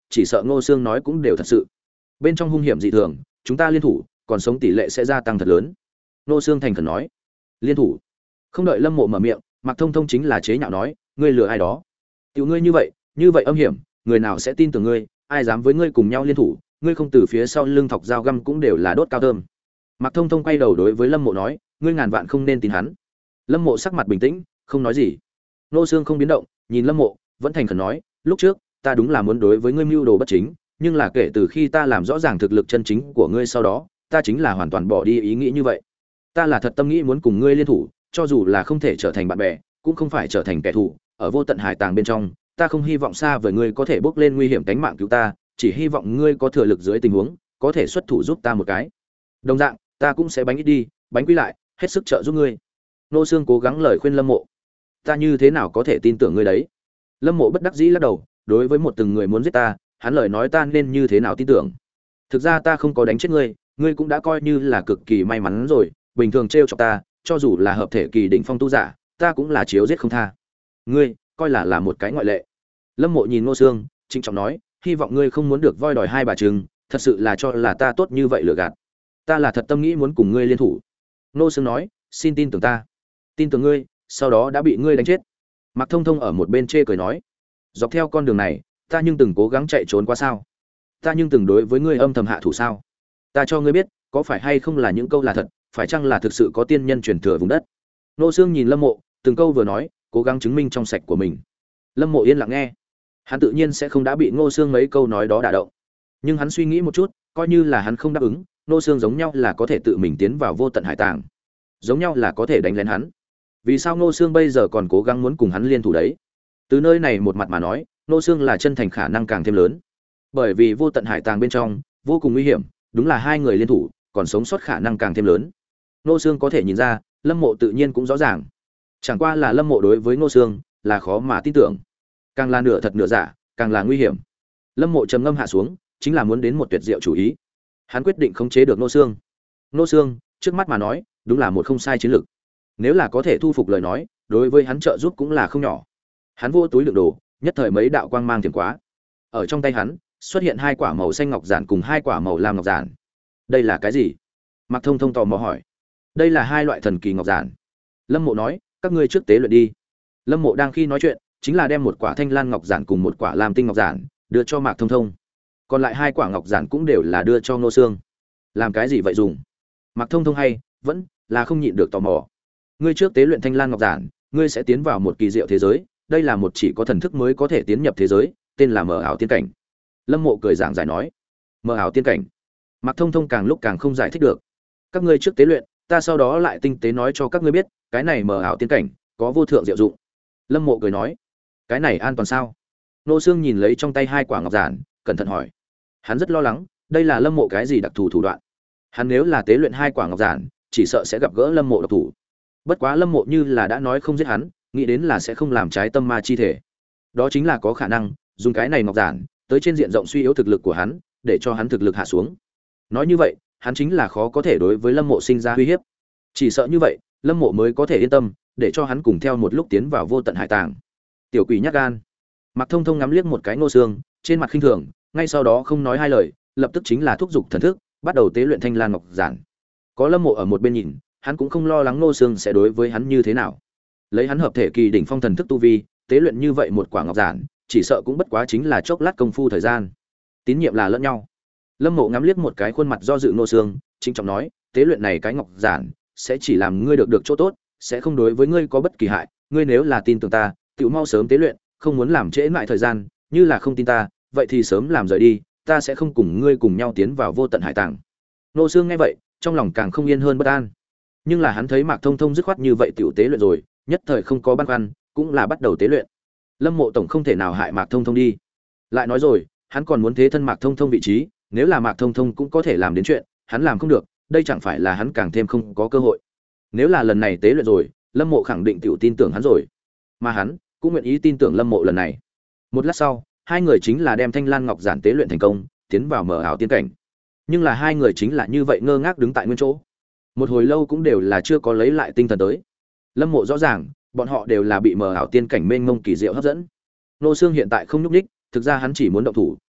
chỉ sợ Ngô Xương nói cũng đều thật sự. Bên trong hung hiểm dị thường, chúng ta liên thủ, còn sống tỷ lệ sẽ gia tăng thật lớn. Ngô Xương thành khẩn nói. Liên thủ? Không đợi Lâm Mộ mở miệng, Mạc Thông Thông chính là chế nhạo nói, ngươi lừa ai đó? Tiểu ngươi như vậy, như vậy âm hiểm, người nào sẽ tin tưởng ngươi, ai dám với ngươi cùng nhau liên thủ, ngươi không từ phía sau lưng thọc dao găm cũng đều là đốt cao thơm. Mạc Thông Thông quay đầu đối với Lâm Mộ nói, ngươi ngàn vạn không nên tin hắn. Lâm Mộ sắc mặt bình tĩnh, không nói gì. Nô Xương không biến động, nhìn Lâm Mộ, vẫn thành khẩn nói, lúc trước, ta đúng là muốn đối với ngươi mưu đồ bất chính, nhưng là kể từ khi ta làm rõ ràng thực lực chân chính của ngươi sau đó, ta chính là hoàn toàn bỏ đi ý nghĩ như vậy. Ta là thật tâm nghĩ muốn cùng ngươi liên thủ, cho dù là không thể trở thành bạn bè, cũng không phải trở thành kẻ thù, ở vô tận hải tàng bên trong, ta không hy vọng xa với ngươi có thể bước lên nguy hiểm tính mạng cứu ta, chỉ hy vọng ngươi có thừa lực dưới tình huống, có thể xuất thủ giúp ta một cái. Đồng dạng, ta cũng sẽ bánh ít đi, bánh quy lại, hết sức trợ giúp ngươi. Nô Xương cố gắng lời khuyên Lâm Mộ. Ta như thế nào có thể tin tưởng ngươi đấy? Lâm Mộ bất đắc dĩ lắc đầu, đối với một từng người muốn giết ta, hắn lời nói ta nên như thế nào tin tưởng? Thực ra ta không có đánh chết ngươi, ngươi cũng đã coi như là cực kỳ may mắn rồi, bình thường trêu chọc ta, cho dù là hợp thể kỳ đỉnh phong tu giả, ta cũng là chiếu giết không tha. Ngươi, coi là là một cái ngoại lệ. Lâm Mộ nhìn Ngô Xương, trịnh trọng nói, hy vọng ngươi không muốn được voi đòi hai bà trừng, thật sự là cho là ta tốt như vậy lừa gạt. Ta là thật tâm nghĩ muốn cùng ngươi liên thủ. Ngô Xương nói, xin tin tưởng ta. Tin tưởng ngươi, sau đó đã bị ngươi đánh chết. Mạc Thông Thông ở một bên chê cười nói, dọc theo con đường này, ta nhưng từng cố gắng chạy trốn qua sao? Ta nhưng từng đối với ngươi âm thầm hạ thủ sao? Ta cho ngươi biết, có phải hay không là những câu là thật, phải chăng là thực sự có tiên nhân truyền thừa vùng đất? Ngô Xương nhìn Lâm Mộ, từng câu vừa nói, cố gắng chứng minh trong sạch của mình. Lâm Mộ yên lặng nghe. Hắn tự nhiên sẽ không đã bị Ngô Xương mấy câu nói đó đả động. Nhưng hắn suy nghĩ một chút, coi như là hắn không đáp ứng, Ngô Xương giống nhau là có thể tự mình tiến vào vô tận hải tàng, giống nhau là có thể đánh lén hắn. Vì sao Ngô Xương bây giờ còn cố gắng muốn cùng hắn liên thủ đấy? Từ nơi này một mặt mà nói, Ngô Xương là chân thành khả năng càng thêm lớn. Bởi vì vô tận hải tàng bên trong vô cùng nguy hiểm, đúng là hai người liên thủ, còn sống sót khả năng càng thêm lớn. Ngô Xương có thể nhìn ra, Lâm Mộ tự nhiên cũng rõ ràng. Chẳng qua là Lâm Mộ đối với Ngô Xương là khó mà tin tưởng. Càng là nửa thật nửa giả, càng là nguy hiểm. Lâm Mộ trầm ngâm hạ xuống, chính là muốn đến một tuyệt diệu chủ ý. Hắn quyết định khống chế được Ngô Xương. Ngô Xương, trước mắt mà nói, đúng là một không sai chiến lược. Nếu là có thể thu phục lời nói, đối với hắn trợ giúp cũng là không nhỏ. Hắn vô túi đựng đồ, nhất thời mấy đạo quang mang tiềm quá. Ở trong tay hắn xuất hiện hai quả màu xanh ngọc giản cùng hai quả màu lam ngọc giản. Đây là cái gì? Mạc Thông Thông tò mò hỏi. Đây là hai loại thần kỳ ngọc giản. Lâm Mộ nói, các ngươi trước tế luyện đi. Lâm Mộ đang khi nói chuyện, chính là đem một quả thanh lan ngọc giản cùng một quả lam tinh ngọc giản đưa cho Mạc Thông Thông. Còn lại hai quả ngọc giản cũng đều là đưa cho Ngô Xương. Làm cái gì vậy dùng? Mạc Thông Thông hay vẫn là không nhịn được tò mò. Ngươi trước tế luyện thanh lan ngọc giản, ngươi sẽ tiến vào một kỳ diệu thế giới, đây là một chỉ có thần thức mới có thể tiến nhập thế giới, tên là Mờ ảo tiên cảnh. Lâm Mộ cười giảng giải nói. Mờ ảo tiên cảnh? Mạc Thông Thông càng lúc càng không giải thích được. Các ngươi trước tế luyện, ta sau đó lại tinh tế nói cho các ngươi biết, cái này Mờ ảo tiên cảnh có vô thượng diệu dụng. Lâm Mộ cười nói. Cái này an toàn sao? Nô Xương nhìn lấy trong tay hai quả ngọc giản, cẩn thận hỏi. Hắn rất lo lắng, đây là Lâm Mộ cái gì đặc thù thủ đoạn? Hắn nếu là tế luyện hai quả ngọc giản, chỉ sợ sẽ gặp gỡ Lâm Mộ độc thủ. Bất quá Lâm Mộ như là đã nói không giết hắn, nghĩ đến là sẽ không làm trái tâm ma chi thể. Đó chính là có khả năng dùng cái này ngọc giản tới trên diện rộng suy yếu thực lực của hắn, để cho hắn thực lực hạ xuống. Nói như vậy, hắn chính là khó có thể đối với Lâm Mộ sinh ra uy hiếp. Chỉ sợ như vậy, Lâm Mộ mới có thể yên tâm, để cho hắn cùng theo một lúc tiến vào vô tận hải tàng. Tiểu quỷ nhát gan. Mạc Thông Thông ngắm liếc một cái Ngô Xương, trên mặt khinh thường, ngay sau đó không nói hai lời, lập tức chính là thúc giục thần thức, bắt đầu tế luyện thanh lan ngọc giản. Có Lâm Mộ ở một bên nhìn, hắn cũng không lo lắng Ngô Xương sẽ đối với hắn như thế nào. Lấy hắn hợp thể kỳ đỉnh phong thần thức tu vi, tế luyện như vậy một quả ngọc giản, chỉ sợ cũng bất quá chính là chốc lát công phu thời gian. Tín nhiệm là lẫn nhau. Lâm Mộ ngắm liếc một cái khuôn mặt do dự Ngô Xương, chính trọng nói, tế luyện này cái ngọc giản sẽ chỉ làm ngươi được được chỗ tốt, sẽ không đối với ngươi có bất kỳ hại, ngươi nếu là tin tưởng ta, tự mau sớm tế luyện, không muốn làm trễ lại thời gian, như là không tin ta, vậy thì sớm làm rời đi, ta sẽ không cùng ngươi cùng nhau tiến vào vô tận hải tàng. Ngô Xương nghe vậy, trong lòng càng không yên hơn bất an. Nhưng là hắn thấy Mạc Thông Thông dứt khoát như vậy tiểu tế luyện rồi, nhất thời không có băn khoăn, cũng là bắt đầu tế luyện. Lâm Mộ tổng không thể nào hại Mạc Thông Thông đi. Lại nói rồi, hắn còn muốn thế thân Mạc Thông Thông vị trí, nếu là Mạc Thông Thông cũng có thể làm đến chuyện, hắn làm không được, đây chẳng phải là hắn càng thêm không có cơ hội. Nếu là lần này tế luyện rồi, Lâm Mộ khẳng định tiểu tin tưởng hắn rồi. Mà hắn cũng nguyện ý tin tưởng Lâm Mộ lần này. Một lát sau, hai người chính là đem thanh lan ngọc giản tế luyện thành công, tiến vào Mờ ảo tiên cảnh. Nhưng là hai người chính là như vậy ngơ ngác đứng tại nguyên chỗ. Một hồi lâu cũng đều là chưa có lấy lại tinh thần tới. Lâm Mộ rõ ràng, bọn họ đều là bị Mờ ảo tiên cảnh mênh mông kỳ diệu hấp dẫn. Nô Xương hiện tại không nhúc nhích, thực ra hắn chỉ muốn động thủ,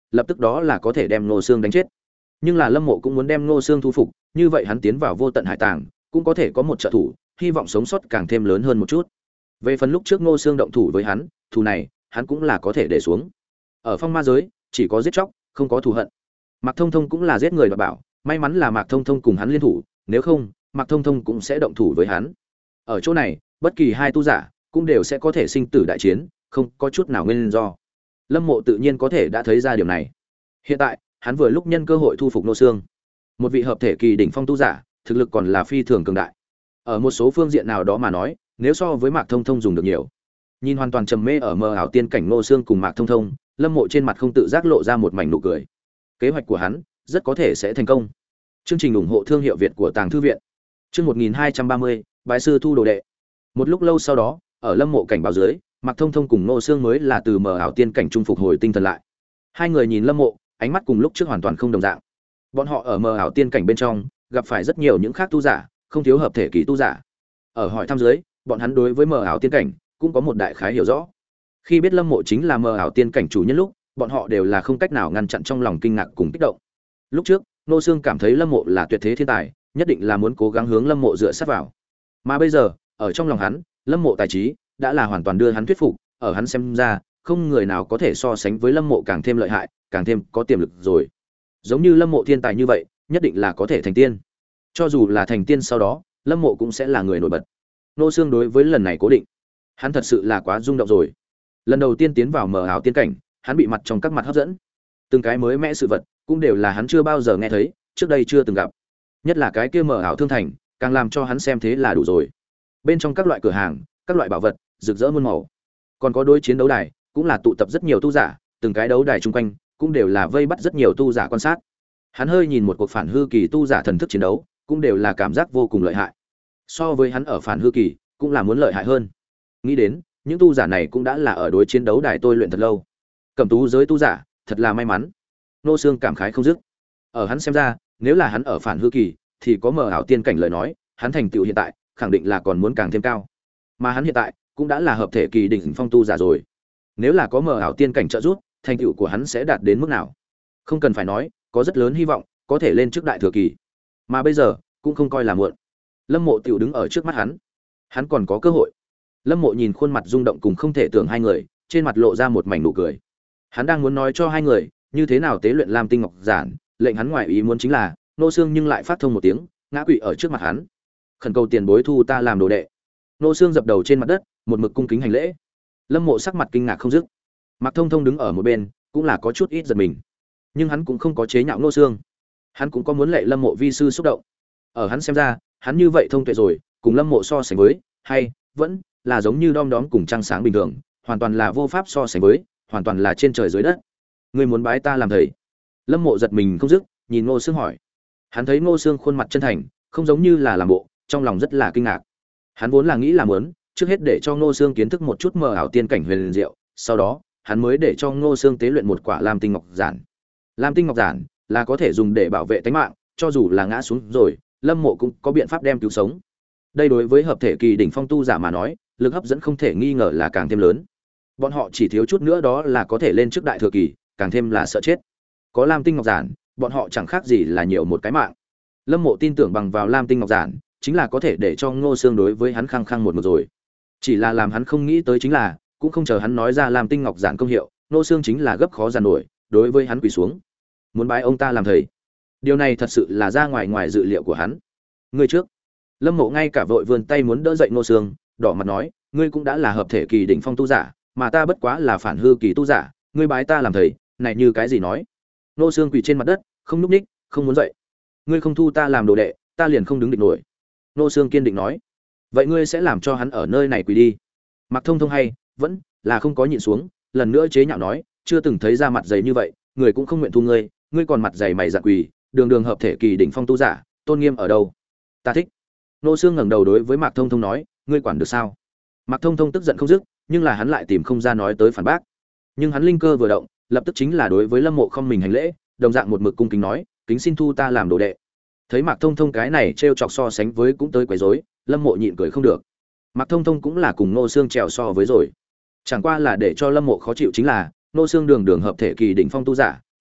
lập tức đó là có thể đem Ngô Xương đánh chết. Nhưng là Lâm Mộ cũng muốn đem Ngô Xương thu phục, như vậy hắn tiến vào vô tận hải tàng, cũng có thể có một trợ thủ, hy vọng sống sót càng thêm lớn hơn một chút. Về phần lúc trước Ngô Xương động thủ với hắn, thù này, hắn cũng là có thể để xuống. Ở phong ma giới, chỉ có giết chóc, không có thù hận. Mạc Thông Thông cũng là giết người đoạt bảo, may mắn là Mạc Thông Thông cùng hắn liên thủ, nếu không, Mạc Thông Thông cũng sẽ động thủ với hắn. Ở chỗ này, bất kỳ hai tu giả cũng đều sẽ có thể sinh tử đại chiến, không có chút nào nguyên do. Lâm Mộ tự nhiên có thể đã thấy ra điều này. Hiện tại, hắn vừa lúc nhân cơ hội thu phục Ngô Xương. Một vị hợp thể kỳ đỉnh phong tu giả, thực lực còn là phi thường cường đại. Ở một số phương diện nào đó mà nói, nếu so với Mạc Thông Thông dùng được nhiều. Nhìn hoàn toàn trầm mê ở mơ ảo tiên cảnh Ngô Xương cùng Mạc Thông Thông, Lâm Mộ trên mặt không tự giác lộ ra một mảnh nụ cười. Kế hoạch của hắn rất có thể sẽ thành công. Chương trình ủng hộ thương hiệu Việt của Tàng thư viện. Chương một nghìn hai trăm ba mươi, bái sư thu đồ đệ. Một lúc lâu sau đó, ở Lâm Mộ cảnh báo dưới, Mạc Thông Thông cùng Ngô Xương mới là từ mờ ảo tiên cảnh trung phục hồi tinh thần lại. Hai người nhìn Lâm Mộ, ánh mắt cùng lúc trước hoàn toàn không đồng dạng. Bọn họ ở mờ ảo tiên cảnh bên trong, gặp phải rất nhiều những khác tu giả, không thiếu hợp thể kỳ tu giả. Ở hỏi thăm dưới, bọn hắn đối với mờ ảo tiên cảnh cũng có một đại khái hiểu rõ. Khi biết Lâm Mộ chính là mờ ảo tiên cảnh chủ nhân lúc, bọn họ đều là không cách nào ngăn chặn trong lòng kinh ngạc cùng kích động. Lúc trước, Ngô Xương cảm thấy Lâm Mộ là tuyệt thế thiên tài, nhất định là muốn cố gắng hướng Lâm Mộ dựa sát vào. Mà bây giờ, ở trong lòng hắn, Lâm Mộ tài trí đã là hoàn toàn đưa hắn thuyết phục, ở hắn xem ra, không người nào có thể so sánh với Lâm Mộ càng thêm lợi hại, càng thêm có tiềm lực rồi. Giống như Lâm Mộ thiên tài như vậy, nhất định là có thể thành tiên. Cho dù là thành tiên sau đó, Lâm Mộ cũng sẽ là người nổi bật. Ngô Xương đối với lần này cố định, hắn thật sự là quá rung động rồi. Lần đầu tiên tiến vào mờ ảo tiên cảnh, hắn bị mặt trong các mặt hấp dẫn. Từng cái mới mẽ sự vật, cũng đều là hắn chưa bao giờ nghe thấy, trước đây chưa từng gặp. Nhất là cái kia mờ ảo thương thành, càng làm cho hắn xem thế là đủ rồi. Bên trong các loại cửa hàng, các loại bảo vật, rực rỡ muôn màu. Còn có đối chiến đấu đài, cũng là tụ tập rất nhiều tu giả, từng cái đấu đài chung quanh, cũng đều là vây bắt rất nhiều tu giả quan sát. Hắn hơi nhìn một cuộc phản hư kỳ tu giả thần thức chiến đấu, cũng đều là cảm giác vô cùng lợi hại. So với hắn ở phản hư kỳ, cũng là muốn lợi hại hơn. Nghĩ đến, những tu giả này cũng đã là ở đối chiến đấu đài tôi luyện thật lâu. Cẩm tú giới tu giả, thật là may mắn. Ngô Xương cảm khái không dứt. Ở hắn xem ra, nếu là hắn ở phản hư kỳ, thì có mờ ảo tiên cảnh lời nói, hắn thành tựu hiện tại, khẳng định là còn muốn càng thêm cao. Mà hắn hiện tại, cũng đã là hợp thể kỳ đỉnh phong tu giả rồi. Nếu là có mờ ảo tiên cảnh trợ giúp, thành tựu của hắn sẽ đạt đến mức nào? Không cần phải nói, có rất lớn hy vọng có thể lên trước đại thừa kỳ. Mà bây giờ, cũng không coi là muộn. Lâm Mộ tiểu đứng ở trước mắt hắn, hắn còn có cơ hội. Lâm Mộ nhìn khuôn mặt rung động cùng không thể tưởng hai người, trên mặt lộ ra một mảnh nụ cười. Hắn đang muốn nói cho hai người, như thế nào tế luyện Lam Tinh Ngọc Giản, lệnh hắn ngoài ý muốn chính là, Ngô Xương nhưng lại phát thông một tiếng, ngã quỵ ở trước mặt hắn. Khẩn cầu tiền bối thu ta làm đồ đệ. Ngô Xương dập đầu trên mặt đất, một mực cung kính hành lễ. Lâm Mộ sắc mặt kinh ngạc không dứt. Mạc Thông Thông đứng ở một bên, cũng là có chút ít giật mình. Nhưng hắn cũng không có chế nhạo Ngô Xương. Hắn cũng có muốn lệ Lâm Mộ vi sư xúc động. Ở hắn xem ra, hắn như vậy thông tuệ rồi, cùng Lâm Mộ so sánh với, hay vẫn là giống như đom đóm cùng trăng sáng bình thường, hoàn toàn là vô pháp so sánh với, hoàn toàn là trên trời dưới đất. Ngươi muốn bái ta làm thầy? Lâm Mộ giật mình không dứt, nhìn Ngô Xương hỏi. Hắn thấy Ngô Xương khuôn mặt chân thành, không giống như là làm bộ, trong lòng rất là kinh ngạc. Hắn vốn là nghĩ là muốn, trước hết để cho Ngô Xương kiến thức một chút mờ ảo tiên cảnh huyền diệu, sau đó, hắn mới để cho Ngô Xương tế luyện một quả Lam Tinh Ngọc Giản. Lam Tinh Ngọc Giản là có thể dùng để bảo vệ tính mạng, cho dù là ngã xuống rồi, Lâm Mộ cũng có biện pháp đem cứu sống. Đây đối với hợp thể kỳ đỉnh phong tu giả mà nói, lực hấp dẫn không thể nghi ngờ là càng thêm lớn. Bọn họ chỉ thiếu chút nữa đó là có thể lên trước đại thừa kỳ, càng thêm là sợ chết. Có Lam Tinh Ngọc Giản, bọn họ chẳng khác gì là nhiều một cái mạng. Lâm Mộ tin tưởng bằng vào Lam Tinh Ngọc Giản, chính là có thể để cho Ngô Xương đối với hắn khăng khăng một một rồi. Chỉ là làm hắn không nghĩ tới chính là, cũng không chờ hắn nói ra Lam Tinh Ngọc Giản công hiệu, Ngô Xương chính là gấp khó giàn nổi, đối với hắn quỳ xuống, muốn bái ông ta làm thầy. Điều này thật sự là ra ngoài ngoài dự liệu của hắn. Ngươi trước. Lâm Mộ ngay cả vội vươn tay muốn đỡ dậy Ngô Xương, đỏ mặt nói, ngươi cũng đã là hợp thể kỳ đỉnh phong tu giả, mà ta bất quá là phản hư kỳ tu giả, ngươi bái ta làm thầy, này như cái gì nói? Ngô Xương quỳ trên mặt đất, không nhúc nhích, không muốn dậy. Ngươi không thu ta làm đồ đệ, ta liền không đứng địch nổi. Ngô Xương kiên định nói. Vậy ngươi sẽ làm cho hắn ở nơi này quỳ đi? Mạc Thông Thông hay vẫn là không có nhịn xuống, lần nữa chế nhạo nói, chưa từng thấy ra mặt dày như vậy, người cũng không nguyện thu ngươi, ngươi còn mặt dày mày dạn quỳ, đường đường hợp thể kỳ đỉnh phong tu giả, tôn nghiêm ở đâu? Ta thích. Ngô Xương ngẩng đầu đối với Mạc Thông Thông nói, ngươi quản được sao? Mạc Thông Thông tức giận không dứt, nhưng là hắn lại tìm không ra nói tới phản bác. Nhưng hắn linh cơ vừa động, lập tức chính là đối với Lâm Mộ không mình hành lễ, đồng dạng một mực cung kính nói, kính xin thu ta làm đồ đệ. Thấy Mạc Thông Thông cái này trêu chọc so sánh với cũng tới quấy rối, Lâm Mộ nhịn cười không được. Mạc Thông Thông cũng là cùng Ngô Xương trèo so với rồi. Chẳng qua là để cho Lâm Mộ khó chịu chính là, Ngô Xương đường đường hợp thể kỳ đỉnh phong tu giả,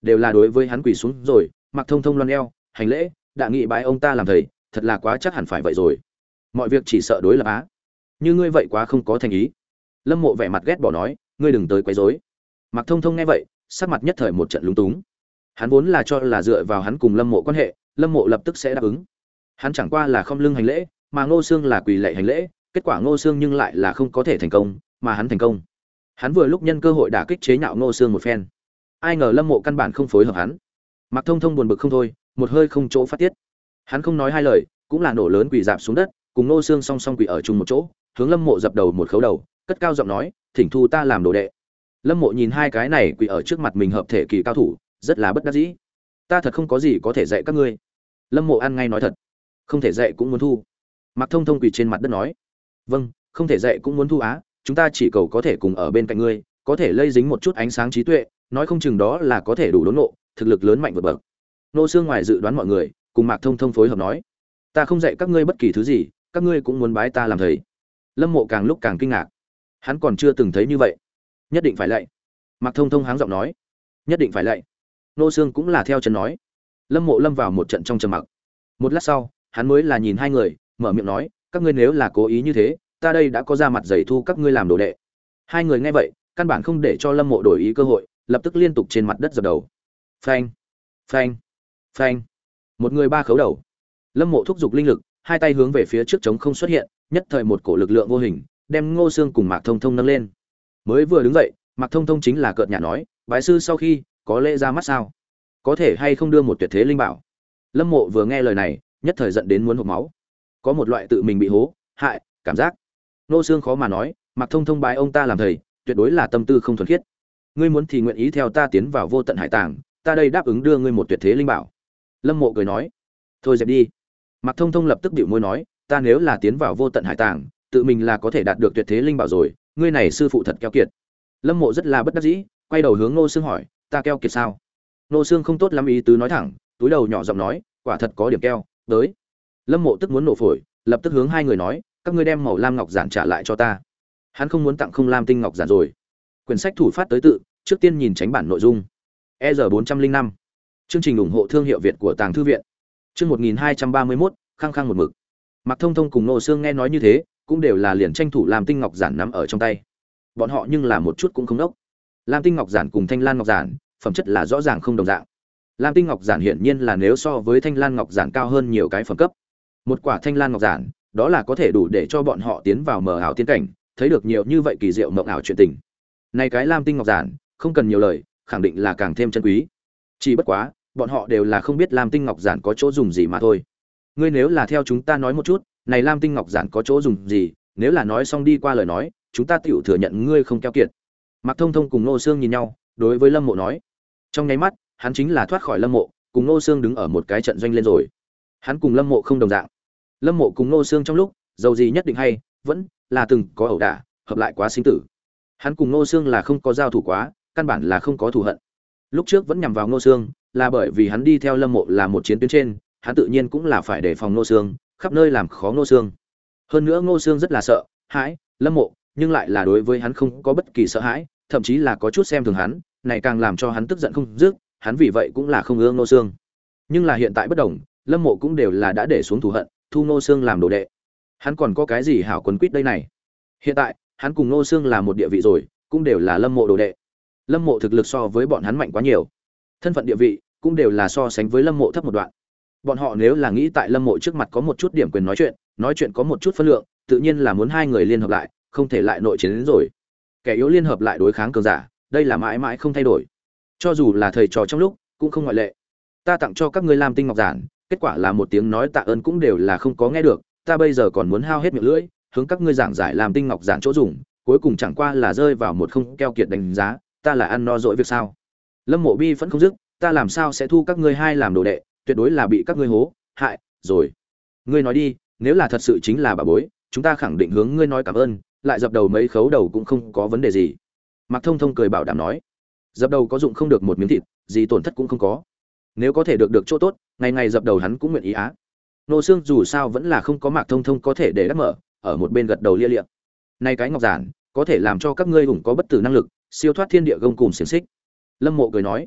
đều là đối với hắn quỳ xuống rồi. Mặc Thông Thông loan eo hành lễ, đã nghị bái ông ta làm thầy, thật là quá chắc hẳn phải vậy rồi. Mọi việc chỉ sợ đối lập á, như ngươi vậy quá không có thành ý. Lâm Mộ vẻ mặt ghét bỏ nói, ngươi đừng tới quấy rối. Mặc Thông Thông nghe vậy, sắc mặt nhất thời một trận lúng túng. Hắn vốn là cho là dựa vào hắn cùng Lâm Mộ quan hệ, Lâm Mộ lập tức sẽ đáp ứng. Hắn chẳng qua là không lưng hành lễ, mà Ngô Xương là quỳ lạy hành lễ, kết quả Ngô Xương nhưng lại là không có thể thành công, mà hắn thành công. Hắn vừa lúc nhân cơ hội đả kích chế nhạo Ngô Xương một phen. Ai ngờ Lâm Mộ căn bản không phối hợp hắn. Mặc Thông Thông buồn bực không thôi, một hơi không chỗ phát tiết. Hắn không nói hai lời, cũng là nổ lớn quỳ rạp xuống đất, cùng Ngô Xương song song quỳ ở chung một chỗ, hướng Lâm Mộ dập đầu một khấu đầu, cất cao giọng nói, "Thỉnh thu ta làm đồ đệ." Lâm Mộ nhìn hai cái này quỳ ở trước mặt mình hợp thể kỳ cao thủ, rất là bất đắc dĩ. "Ta thật không có gì có thể dạy các ngươi." Lâm Mộ ăn ngay nói thật. "Không thể dạy cũng muốn thu." Mặc Thông Thông quỳ trên mặt đất nói. "Vâng, không thể dạy cũng muốn thu á, chúng ta chỉ cầu có thể cùng ở bên cạnh ngươi, có thể lây dính một chút ánh sáng trí tuệ, nói không chừng đó là có thể đủ đốn ngộ, thực lực lớn mạnh vượt bậc." Nô Xương ngoài dự đoán mọi người, cùng Mạc Thông Thông phối hợp nói, "Ta không dạy các ngươi bất kỳ thứ gì, các ngươi cũng muốn bái ta làm thầy." Lâm Mộ càng lúc càng kinh ngạc. Hắn còn chưa từng thấy như vậy. "Nhất định phải lạy." Mạc Thông Thông háng giọng nói. "Nhất định phải lạy." Nô Xương cũng là theo chân nói. Lâm Mộ lâm vào một trận trong trầm mặc. Một lát sau, hắn mới là nhìn hai người, mở miệng nói, "Các ngươi nếu là cố ý như thế, ta đây đã có ra mặt giày thu các ngươi làm đồ đệ." Hai người nghe vậy, căn bản không để cho Lâm Mộ đổi ý cơ hội, lập tức liên tục trên mặt đất dập đầu. Phanh, phanh, phanh. Một người ba khấu đầu. Lâm Mộ thúc giục linh lực, hai tay hướng về phía trước trống không xuất hiện, nhất thời một cổ lực lượng vô hình, đem Ngô Xương cùng Mạc Thông Thông nâng lên. Mới vừa đứng dậy, Mạc Thông Thông chính là cợt nhả nói, "Bái sư sau khi, có lễ ra mắt sao? Có thể hay không đưa một tuyệt thế linh bảo?" Lâm Mộ vừa nghe lời này, nhất thời giận đến muốn hộc máu. Có một loại tự mình bị hố, hại, cảm giác. Ngô Xương khó mà nói, Mạc Thông Thông bái ông ta làm thầy, tuyệt đối là tâm tư không thuần khiết. Ngươi muốn thì nguyện ý theo ta tiến vào vô tận hải tàng, ta đây đáp ứng đưa ngươi một tuyệt thế linh bảo. Lâm Mộ cười nói, "Thôi dẹp đi." Mạc Thông Thông lập tức bĩu môi nói, "Ta nếu là tiến vào vô tận hải tàng, tự mình là có thể đạt được tuyệt thế linh bảo rồi, ngươi này sư phụ thật keo kiệt." Lâm Mộ rất là bất đắc dĩ, quay đầu hướng Ngô Xương hỏi, "Ta keo kiệt sao?" Ngô Xương không tốt lắm ý tứ nói thẳng, túi đầu nhỏ giọng nói, "Quả thật có điểm keo, tới." Lâm Mộ tức muốn nổ phổi, lập tức hướng hai người nói, "Các ngươi đem màu lam ngọc giản trả lại cho ta." Hắn không muốn tặng không lam tinh ngọc giản rồi. Quyển sách thủ phát tới tự, trước tiên nhìn tránh bản nội dung. E R bốn trăm linh năm. Chương trình ủng hộ thương hiệu Việt của Tàng thư viện. Chương một nghìn hai trăm ba mươi mốt, khăng khăng một mực. Mạc Thông Thông cùng Ngô Xương nghe nói như thế, cũng đều là liền tranh thủ lam tinh ngọc giản nắm ở trong tay. Bọn họ nhưng là một chút cũng không đốc. Lam tinh ngọc giản cùng thanh lan ngọc giản, phẩm chất là rõ ràng không đồng dạng. Lam tinh ngọc giản hiển nhiên là nếu so với thanh lan ngọc giản cao hơn nhiều cái phẩm cấp. Một quả thanh lan ngọc giản, đó là có thể đủ để cho bọn họ tiến vào mờ ảo tiên cảnh, thấy được nhiều như vậy kỳ diệu mộng ảo chuyện tình. Này cái lam tinh ngọc giản, không cần nhiều lời, khẳng định là càng thêm chân quý. Chỉ bất quá, bọn họ đều là không biết lam tinh ngọc giản có chỗ dùng gì mà thôi. Ngươi nếu là theo chúng ta nói một chút, này lam tinh ngọc giản có chỗ dùng gì, nếu là nói xong đi qua lời nói, chúng ta tiểu thừa nhận ngươi không keo kiệt. Mạc Thông Thông cùng Ngô Xương nhìn nhau, đối với Lâm Mộ nói. Trong nháy mắt, hắn chính là thoát khỏi Lâm Mộ, cùng Ngô Xương đứng ở một cái trận doanh lên rồi. Hắn cùng Lâm Mộ không đồng dạng. Lâm Mộ cùng Ngô Xương trong lúc, dầu gì nhất định hay, vẫn là từng có ẩu đả, hợp lại quá sinh tử. Hắn cùng Ngô Xương là không có giao thủ quá, căn bản là không có thù hận. Lúc trước vẫn nhằm vào Ngô Xương, là bởi vì hắn đi theo Lâm Mộ là một chiến tuyến trên, hắn tự nhiên cũng là phải đề phòng Ngô Xương, khắp nơi làm khó Ngô Xương. Hơn nữa Ngô Xương rất là sợ hãi Lâm Mộ, nhưng lại là đối với hắn không có bất kỳ sợ hãi, thậm chí là có chút xem thường hắn, này càng làm cho hắn tức giận không dứt, hắn vì vậy cũng là không ưa Ngô Xương. Nhưng là hiện tại bất đồng, Lâm Mộ cũng đều là đã để xuống thù hận, thu Ngô Xương làm đồ đệ. Hắn còn có cái gì hảo quấn quýt đây này? Hiện tại, hắn cùng Ngô Xương là một địa vị rồi, cũng đều là Lâm Mộ đồ đệ. Lâm Mộ thực lực so với bọn hắn mạnh quá nhiều, thân phận địa vị cũng đều là so sánh với Lâm Mộ thấp một đoạn. Bọn họ nếu là nghĩ tại Lâm Mộ trước mặt có một chút điểm quyền nói chuyện, nói chuyện có một chút phân lượng, tự nhiên là muốn hai người liên hợp lại, không thể lại nội chiến đến rồi. Kẻ yếu liên hợp lại đối kháng cường giả, đây là mãi mãi không thay đổi. Cho dù là thầy trò trong lúc, cũng không ngoại lệ. Ta tặng cho các ngươi lam tinh ngọc giản, kết quả là một tiếng nói tạ ơn cũng đều là không có nghe được, ta bây giờ còn muốn hao hết miệng lưỡi, hướng các ngươi giảng giải lam tinh ngọc giản chỗ dùng, cuối cùng chẳng qua là rơi vào một không keo kiệt đánh giá, ta là ăn no dỗi việc sao? Lâm Mộ bi vẫn không dứt, ta làm sao sẽ thu các ngươi hai làm đồ đệ, tuyệt đối là bị các ngươi hố, hại, rồi. Ngươi nói đi, nếu là thật sự chính là bà bối, chúng ta khẳng định hướng ngươi nói cảm ơn, lại dập đầu mấy khấu đầu cũng không có vấn đề gì. Mạc Thông Thông cười bảo đảm nói, dập đầu có dụng không được một miếng thịt, gì tổn thất cũng không có. Nếu có thể được được chỗ tốt, ngày ngày dập đầu hắn cũng nguyện ý á. Nô Xương dù sao vẫn là không có Mạc Thông Thông có thể để đắc mở, ở một bên gật đầu lia lịa. Này cái ngọc giản, có thể làm cho các ngươi ủng có bất tử năng lực, siêu thoát thiên địa gông cùm xiềng xích. Lâm Mộ cười nói,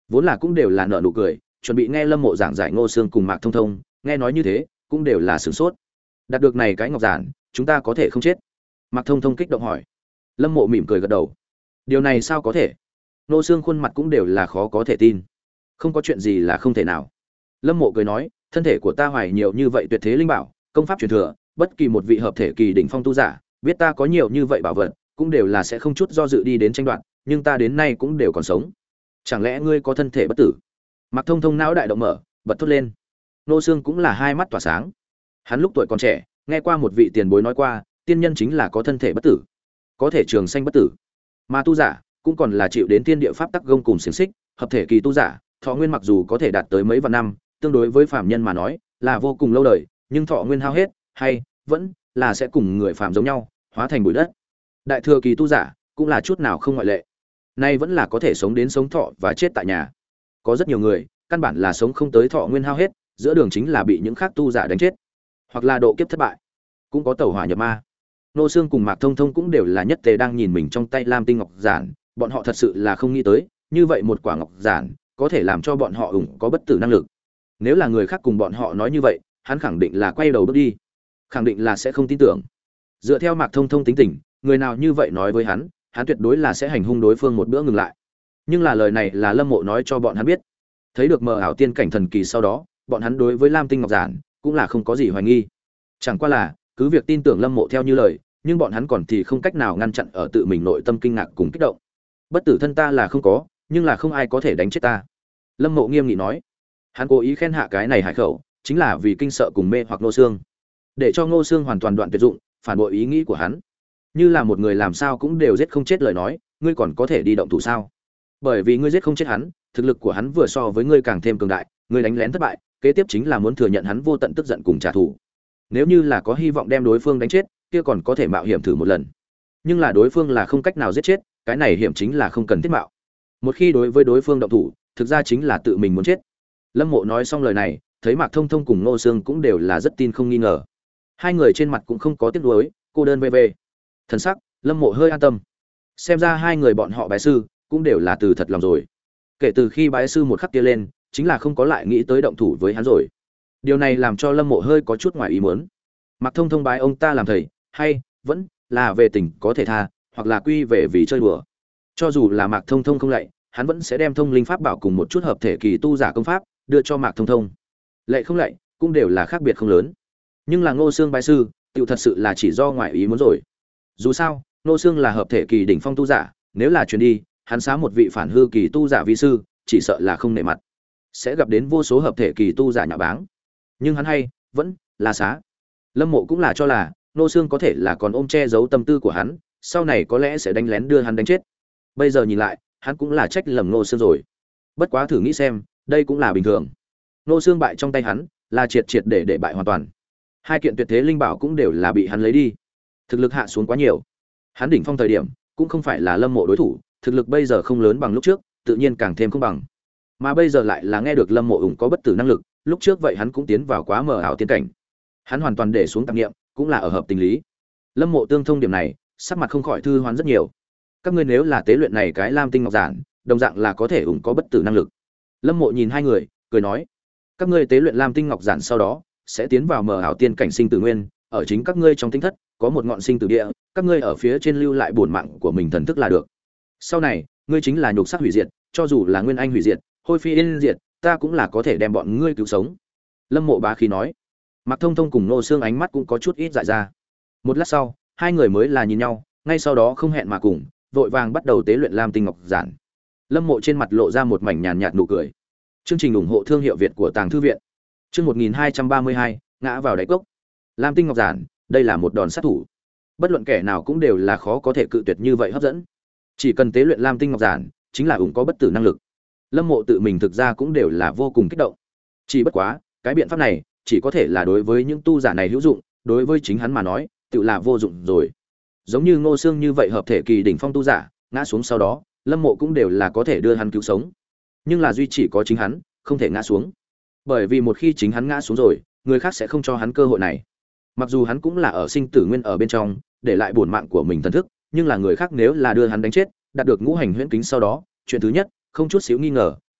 vốn là cũng đều là nợ nụ cười, chuẩn bị nghe Lâm Mộ giảng giải Ngô Xương cùng Mạc Thông Thông, nghe nói như thế, cũng đều là sửng sốt. Đạt được này cái ngọc giản, chúng ta có thể không chết? Mạc Thông Thông kích động hỏi. Lâm Mộ mỉm cười gật đầu. Điều này sao có thể? Ngô Xương khuôn mặt cũng đều là khó có thể tin. Không có chuyện gì là không thể nào. Lâm Mộ cười nói, thân thể của ta hoài nhiều như vậy tuyệt thế linh bảo, công pháp truyền thừa, bất kỳ một vị hợp thể kỳ đỉnh phong tu giả, biết ta có nhiều như vậy bảo vật, cũng đều là sẽ không chút do dự đi đến tranh đoạt, nhưng ta đến nay cũng đều còn sống. Chẳng lẽ ngươi có thân thể bất tử? Mạc Thông Thông não đại động mở, bật thốt lên. Nô Xương cũng là hai mắt tỏa sáng. Hắn lúc tuổi còn trẻ, nghe qua một vị tiền bối nói qua, tiên nhân chính là có thân thể bất tử, có thể trường sanh bất tử. Mà tu giả cũng còn là chịu đến tiên địa pháp tắc gông cùng xiển xích, hợp thể kỳ tu giả, thọ nguyên mặc dù có thể đạt tới mấy vạn năm, tương đối với phàm nhân mà nói, là vô cùng lâu đời, nhưng thọ nguyên hao hết, hay vẫn là sẽ cùng người phàm giống nhau, hóa thành bụi đất. Đại thừa kỳ tu giả cũng là chút nào không ngoại lệ. Nay vẫn là có thể sống đến sống thọ và chết tại nhà. Có rất nhiều người, căn bản là sống không tới thọ nguyên hao hết, giữa đường chính là bị những khác tu giả đánh chết, hoặc là độ kiếp thất bại, cũng có tẩu hỏa nhập ma. Nô Xương cùng Mạc Thông Thông cũng đều là nhất tề đang nhìn mình trong tay Lam Tinh Ngọc Giản, bọn họ thật sự là không nghĩ tới, như vậy một quả ngọc giản có thể làm cho bọn họ ủng có bất tử năng lực. Nếu là người khác cùng bọn họ nói như vậy, hắn khẳng định là quay đầu bước đi, khẳng định là sẽ không tin tưởng. Dựa theo Mạc Thông Thông tính tình, người nào như vậy nói với hắn, hắn tuyệt đối là sẽ hành hung đối phương một bữa ngừng lại. Nhưng là lời này là Lâm Mộ nói cho bọn hắn biết. Thấy được mờ ảo tiên cảnh thần kỳ sau đó, bọn hắn đối với Lam Tinh Ngọc Giản cũng là không có gì hoài nghi. Chẳng qua là, cứ việc tin tưởng Lâm Mộ theo như lời, nhưng bọn hắn còn thì không cách nào ngăn chặn ở tự mình nội tâm kinh ngạc cùng kích động. Bất tử thân ta là không có, nhưng là không ai có thể đánh chết ta. Lâm Mộ nghiêm nghị nói. Hắn cố ý khen hạ cái này hải khẩu, chính là vì kinh sợ cùng mê hoặc Ngô Xương, để cho Ngô Xương hoàn toàn đoạn tuyệt dụng, phản bội ý nghĩ của hắn. Như là một người làm sao cũng đều giết không chết lời nói, ngươi còn có thể đi động thủ sao? Bởi vì ngươi giết không chết hắn, thực lực của hắn vừa so với ngươi càng thêm cường đại, ngươi đánh lén thất bại, kế tiếp chính là muốn thừa nhận hắn vô tận tức giận cùng trả thù. Nếu như là có hy vọng đem đối phương đánh chết, kia còn có thể mạo hiểm thử một lần. Nhưng là đối phương là không cách nào giết chết, cái này hiểm chính là không cần thiết mạo. Một khi đối với đối phương động thủ, thực ra chính là tự mình muốn chết. Lâm Mộ nói xong lời này, thấy Mạc Thông Thông cùng Ngô Xương cũng đều là rất tin không nghi ngờ. Hai người trên mặt cũng không có tiếc nuối, cô đơn về về. Thần sắc, Lâm Mộ hơi an tâm. Xem ra hai người bọn họ bái sư cũng đều là từ thật lòng rồi. Kể từ khi bái sư một khắc kia lên, chính là không có lại nghĩ tới động thủ với hắn rồi. Điều này làm cho Lâm Mộ hơi có chút ngoài ý muốn. Mạc Thông Thông bái ông ta làm thầy, hay vẫn là về tình có thể tha, hoặc là quy về vì chơi đùa. Cho dù là Mạc Thông Thông không lạy, hắn vẫn sẽ đem thông linh pháp bảo cùng một chút hợp thể kỳ tu giả công pháp đưa cho Mạc Thông Thông. Lạy không lạy, cũng đều là khác biệt không lớn. Nhưng là Ngô Xương bái sư, tiểu thật sự là chỉ do ngoại ý muốn rồi. Dù sao, Ngô Xương là hợp thể kỳ đỉnh phong tu giả, nếu là truyền đi, hắn xá một vị phản hư kỳ tu giả vi sư, chỉ sợ là không nể mặt, sẽ gặp đến vô số hợp thể kỳ tu giả nhạo báng. Nhưng hắn hay vẫn là xá. Lâm Mộ cũng là cho là Ngô Xương có thể là còn ôm che giấu tâm tư của hắn, sau này có lẽ sẽ đánh lén đưa hắn đánh chết. Bây giờ nhìn lại, hắn cũng là trách lầm Ngô Xương rồi. Bất quá thử nghĩ xem, đây cũng là bình thường. Ngô Xương bại trong tay hắn, là triệt triệt để để bại hoàn toàn. Hai kiện tuyệt thế linh bảo cũng đều là bị hắn lấy đi. Thực lực hạ xuống quá nhiều. Hắn đỉnh phong thời điểm, cũng không phải là Lâm Mộ đối thủ, thực lực bây giờ không lớn bằng lúc trước, tự nhiên càng thêm không bằng. Mà bây giờ lại là nghe được Lâm Mộ ủng có bất tử năng lực, lúc trước vậy hắn cũng tiến vào quá mờ ảo tiên cảnh. Hắn hoàn toàn để xuống tạp niệm, cũng là ở hợp tình lý. Lâm Mộ tương thông điểm này, sắc mặt không khỏi thư hoán rất nhiều. Các ngươi nếu là tế luyện này cái Lam Tinh Ngọc Giản, đồng dạng là có thể ủng có bất tử năng lực. Lâm Mộ nhìn hai người, cười nói: các ngươi tế luyện Lam Tinh Ngọc Giản sau đó, sẽ tiến vào mờ ảo tiên cảnh sinh tử nguyên, ở chính các ngươi trong tinh thất có một ngọn sinh tử địa, các ngươi ở phía trên lưu lại bổn mạng của mình thần thức là được. Sau này, ngươi chính là nhục sắc hủy diệt, cho dù là nguyên anh hủy diệt, hôi phi yên diệt, ta cũng là có thể đem bọn ngươi cứu sống. Lâm Mộ bá khí nói. Mạc Thông Thông cùng Ngô Xương ánh mắt cũng có chút ít dại ra. Một lát sau, hai người mới là nhìn nhau, ngay sau đó không hẹn mà cùng, vội vàng bắt đầu tế luyện Lam Tinh Ngọc Giản. Lâm Mộ trên mặt lộ ra một mảnh nhàn nhạt nụ cười. Chương trình ủng hộ thương hiệu Việt của Tàng Thư viện. Chương một nghìn hai trăm ba mươi hai, ngã vào đáy cốc. Lam Tinh Ngọc Giản, đây là một đòn sát thủ. Bất luận kẻ nào cũng đều là khó có thể cự tuyệt như vậy hấp dẫn. Chỉ cần tế luyện Lam Tinh Ngọc Giản, chính là ủng có bất tử năng lực. Lâm Mộ tự mình thực ra cũng đều là vô cùng kích động. Chỉ bất quá, cái biện pháp này chỉ có thể là đối với những tu giả này hữu dụng, đối với chính hắn mà nói, tự là vô dụng rồi. Giống như Ngô Xương như vậy hợp thể kỳ đỉnh phong tu giả, ngã xuống sau đó, Lâm Mộ cũng đều là có thể đưa hắn cứu sống. Nhưng là duy chỉ có chính hắn, không thể ngã xuống. Bởi vì một khi chính hắn ngã xuống rồi, người khác sẽ không cho hắn cơ hội này. Mặc dù hắn cũng là ở sinh tử nguyên ở bên trong, để lại bổn mạng của mình thần thức, nhưng là người khác nếu là đưa hắn đánh chết, đạt được ngũ hành huyễn kính sau đó, chuyện thứ nhất, không chút xíu nghi ngờ,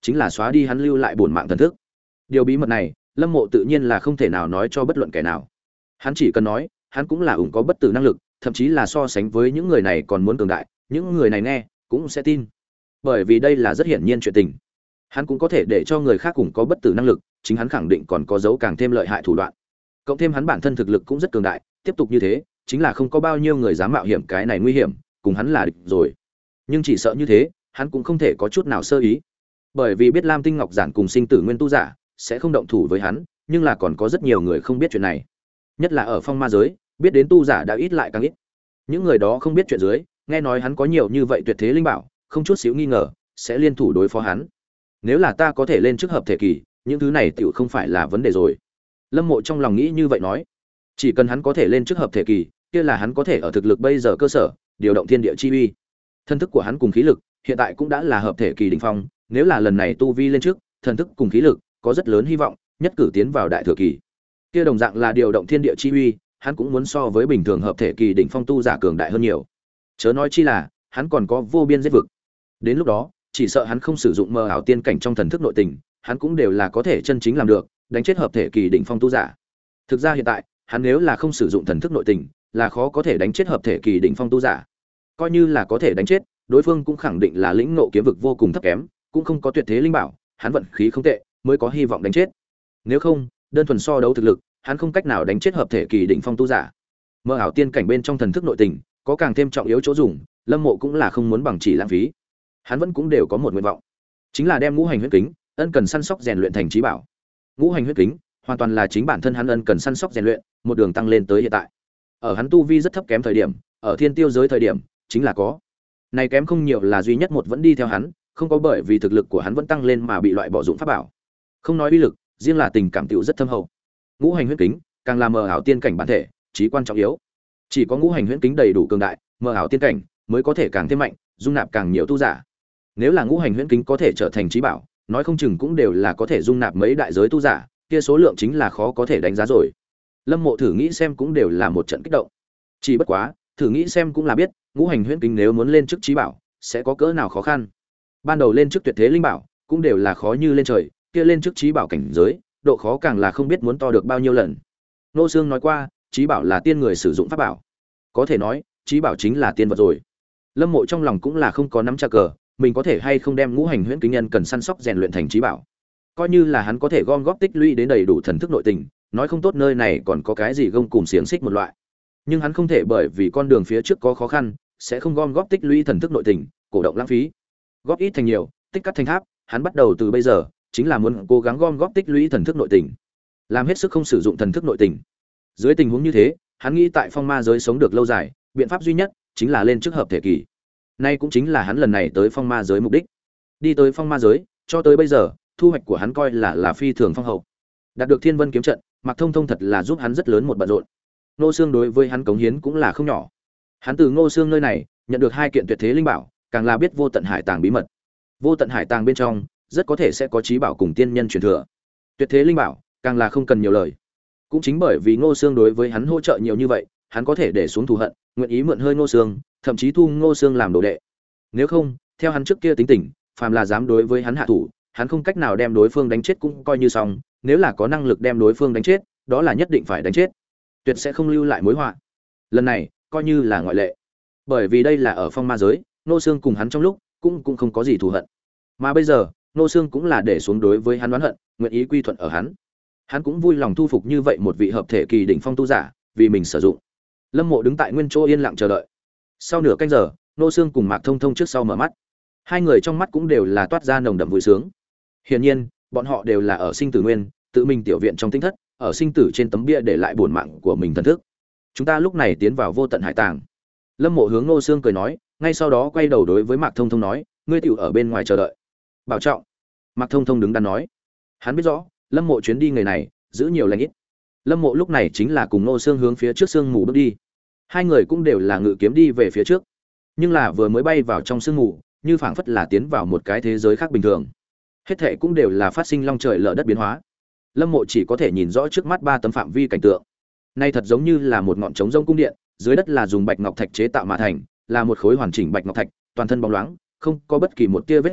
chính là xóa đi hắn lưu lại bổn mạng thần thức. Điều bí mật này, Lâm Mộ tự nhiên là không thể nào nói cho bất luận kẻ nào. Hắn chỉ cần nói, hắn cũng là ủng có bất tử năng lực, thậm chí là so sánh với những người này còn muốn cường đại, những người này nghe cũng sẽ tin. Bởi vì đây là rất hiển nhiên chuyện tình. Hắn cũng có thể để cho người khác cũng có bất tử năng lực, chính hắn khẳng định còn có dấu càng thêm lợi hại thủ đoạn. Cộng thêm hắn bản thân thực lực cũng rất cường đại, tiếp tục như thế, chính là không có bao nhiêu người dám mạo hiểm cái này nguy hiểm, cùng hắn là địch rồi. Nhưng chỉ sợ như thế, hắn cũng không thể có chút nào sơ ý. Bởi vì biết Lam Tinh Ngọc Giản cùng Sinh Tử Nguyên tu giả sẽ không động thủ với hắn, nhưng là còn có rất nhiều người không biết chuyện này. Nhất là ở phong ma giới, biết đến tu giả đã ít lại càng ít. Những người đó không biết chuyện dưới, nghe nói hắn có nhiều như vậy tuyệt thế linh bảo, không chút xíu nghi ngờ sẽ liên thủ đối phó hắn. Nếu là ta có thể lên trước hợp thể kỳ, những thứ này tiểu không phải là vấn đề rồi. Lâm Mộ trong lòng nghĩ như vậy nói, chỉ cần hắn có thể lên trước hợp thể kỳ, kia là hắn có thể ở thực lực bây giờ cơ sở, điều động thiên địa chi uy. Thân thức của hắn cùng khí lực, hiện tại cũng đã là hợp thể kỳ đỉnh phong, nếu là lần này tu vi lên trước, thần thức cùng khí lực có rất lớn hy vọng nhất cử tiến vào đại thừa kỳ. Kia đồng dạng là điều động thiên địa chi uy, hắn cũng muốn so với bình thường hợp thể kỳ đỉnh phong tu giả cường đại hơn nhiều. Chớ nói chi là, hắn còn có vô biên giết vực. Đến lúc đó, chỉ sợ hắn không sử dụng mơ ảo tiên cảnh trong thần thức nội tình, hắn cũng đều là có thể chân chính làm được, đánh chết hợp thể kỳ đỉnh phong tu giả. Thực ra hiện tại, hắn nếu là không sử dụng thần thức nội tình, là khó có thể đánh chết hợp thể kỳ đỉnh phong tu giả. Coi như là có thể đánh chết, đối phương cũng khẳng định là lĩnh ngộ kiếm vực vô cùng thấp kém, cũng không có tuyệt thế linh bảo, hắn vận khí không tệ, mới có hy vọng đánh chết. Nếu không, đơn thuần so đấu thực lực, hắn không cách nào đánh chết hợp thể kỳ đỉnh phong tu giả. Mơ ảo tiên cảnh bên trong thần thức nội tình, có càng thêm trọng yếu chỗ dùng, Lâm Mộ cũng là không muốn bằng chỉ lãng phí. Hắn vẫn cũng đều có một nguyện vọng, chính là đem ngũ hành huyết kính ân cần săn sóc rèn luyện thành trí bảo. Ngũ hành huyết kính hoàn toàn là chính bản thân hắn ân cần săn sóc rèn luyện, một đường tăng lên tới hiện tại. Ở hắn tu vi rất thấp kém thời điểm, ở thiên tiêu giới thời điểm, chính là có. Này kém không nhiều là duy nhất một vẫn đi theo hắn, không có bởi vì thực lực của hắn vẫn tăng lên mà bị loại bỏ dụng pháp bảo. Không nói uy lực, riêng là tình cảm tiểu rất thâm hậu. Ngũ hành huyết kính càng là mờ ảo tiên cảnh bản thể, chí quan trọng yếu. Chỉ có ngũ hành huyết kính đầy đủ cường đại, mờ ảo tiên cảnh mới có thể càng thêm mạnh, dung nạp càng nhiều tu giả. Nếu là ngũ hành huyễn kính có thể trở thành trí bảo, nói không chừng cũng đều là có thể dung nạp mấy đại giới tu giả, kia số lượng chính là khó có thể đánh giá rồi. Lâm Mộ thử nghĩ xem cũng đều là một trận kích động. Chỉ bất quá, thử nghĩ xem cũng là biết, ngũ hành huyễn kính nếu muốn lên chức trí bảo, sẽ có cỡ nào khó khăn. Ban đầu lên chức tuyệt thế linh bảo, cũng đều là khó như lên trời, kia lên chức trí bảo cảnh giới, độ khó càng là không biết muốn to được bao nhiêu lần. Nô Xương nói qua, trí bảo là tiên người sử dụng pháp bảo. Có thể nói, trí bảo chính là tiên vật rồi. Lâm Mộ trong lòng cũng là không có nắm chặt cờ, mình có thể hay không đem ngũ hành huyễn kính nhân cần săn sóc rèn luyện thành trí bảo. Coi như là hắn có thể gom góp tích lũy đến đầy đủ thần thức nội tình, nói không tốt nơi này còn có cái gì gông cùm xiềng xích một loại. Nhưng hắn không thể bởi vì con đường phía trước có khó khăn, sẽ không gom góp tích lũy thần thức nội tình, cổ động lãng phí. Góp ít thành nhiều, tích cắt thành tháp, hắn bắt đầu từ bây giờ, chính là muốn cố gắng gom góp tích lũy thần thức nội tình, làm hết sức không sử dụng thần thức nội tình. Dưới tình huống như thế, hắn nghĩ tại phong ma giới sống được lâu dài, biện pháp duy nhất chính là lên trước hợp thể kỳ. Nay cũng chính là hắn lần này tới phong ma giới mục đích. Đi tới phong ma giới, cho tới bây giờ, thu hoạch của hắn coi là là phi thường phong hậu. Đạt được Thiên Vân kiếm trận, Mạc Thông Thông thật là giúp hắn rất lớn một bận rộn. Ngô Xương đối với hắn cống hiến cũng là không nhỏ. Hắn từ Ngô Xương nơi này nhận được hai kiện tuyệt thế linh bảo, càng là biết vô tận hải tàng bí mật. Vô tận hải tàng bên trong, rất có thể sẽ có trí bảo cùng tiên nhân truyền thừa. Tuyệt thế linh bảo, càng là không cần nhiều lời. Cũng chính bởi vì Ngô Xương đối với hắn hỗ trợ nhiều như vậy, hắn có thể để xuống thù hận, nguyện ý mượn hơi Ngô Xương, thậm chí thu Ngô Xương làm đồ đệ. Nếu không, theo hắn trước kia tính tình, phàm là dám đối với hắn hạ thủ, hắn không cách nào đem đối phương đánh chết cũng coi như xong, nếu là có năng lực đem đối phương đánh chết, đó là nhất định phải đánh chết, tuyệt sẽ không lưu lại mối họa. Lần này, coi như là ngoại lệ. Bởi vì đây là ở phong ma giới, Ngô Xương cùng hắn trong lúc cũng cũng không có gì thù hận. Mà bây giờ, Ngô Xương cũng là để xuống đối với hắn oán hận, nguyện ý quy thuận ở hắn. Hắn cũng vui lòng thu phục như vậy một vị hợp thể kỳ đỉnh phong tu giả, vì mình sử dụng. Lâm Mộ đứng tại nguyên chỗ yên lặng chờ đợi. Sau nửa canh giờ, Ngô Xương cùng Mạc Thông Thông trước sau mở mắt. Hai người trong mắt cũng đều là toát ra nồng đậm vui sướng. Hiển nhiên, bọn họ đều là ở sinh tử nguyên, tự mình tiểu viện trong tinh thất, ở sinh tử trên tấm bia để lại bổn mạng của mình thần thức. Chúng ta lúc này tiến vào vô tận hải tàng. Lâm Mộ hướng Ngô Xương cười nói, ngay sau đó quay đầu đối với Mạc Thông Thông nói, ngươi tiểu ở bên ngoài chờ đợi. Bảo trọng. Mạc Thông Thông đứng đắn nói. Hắn biết rõ, Lâm Mộ chuyến đi người này, giữ nhiều lành ít. Lâm Mộ lúc này chính là cùng Ngô Xương hướng phía trước sương mù bước đi. Hai người cũng đều là ngự kiếm đi về phía trước. Nhưng là vừa mới bay vào trong sương mù, như phảng phất là tiến vào một cái thế giới khác bình thường. Hết thảy cũng đều là phát sinh long trời lở đất biến hóa. Lâm Mộ chỉ có thể nhìn rõ trước mắt ba tấm phạm vi cảnh tượng. Nay thật giống như là một ngọn trống rông cung điện, dưới đất là dùng bạch ngọc thạch chế tạo mà thành, là một khối hoàn chỉnh bạch ngọc thạch, toàn thân bóng loáng, không có bất kỳ một tia vết rạn,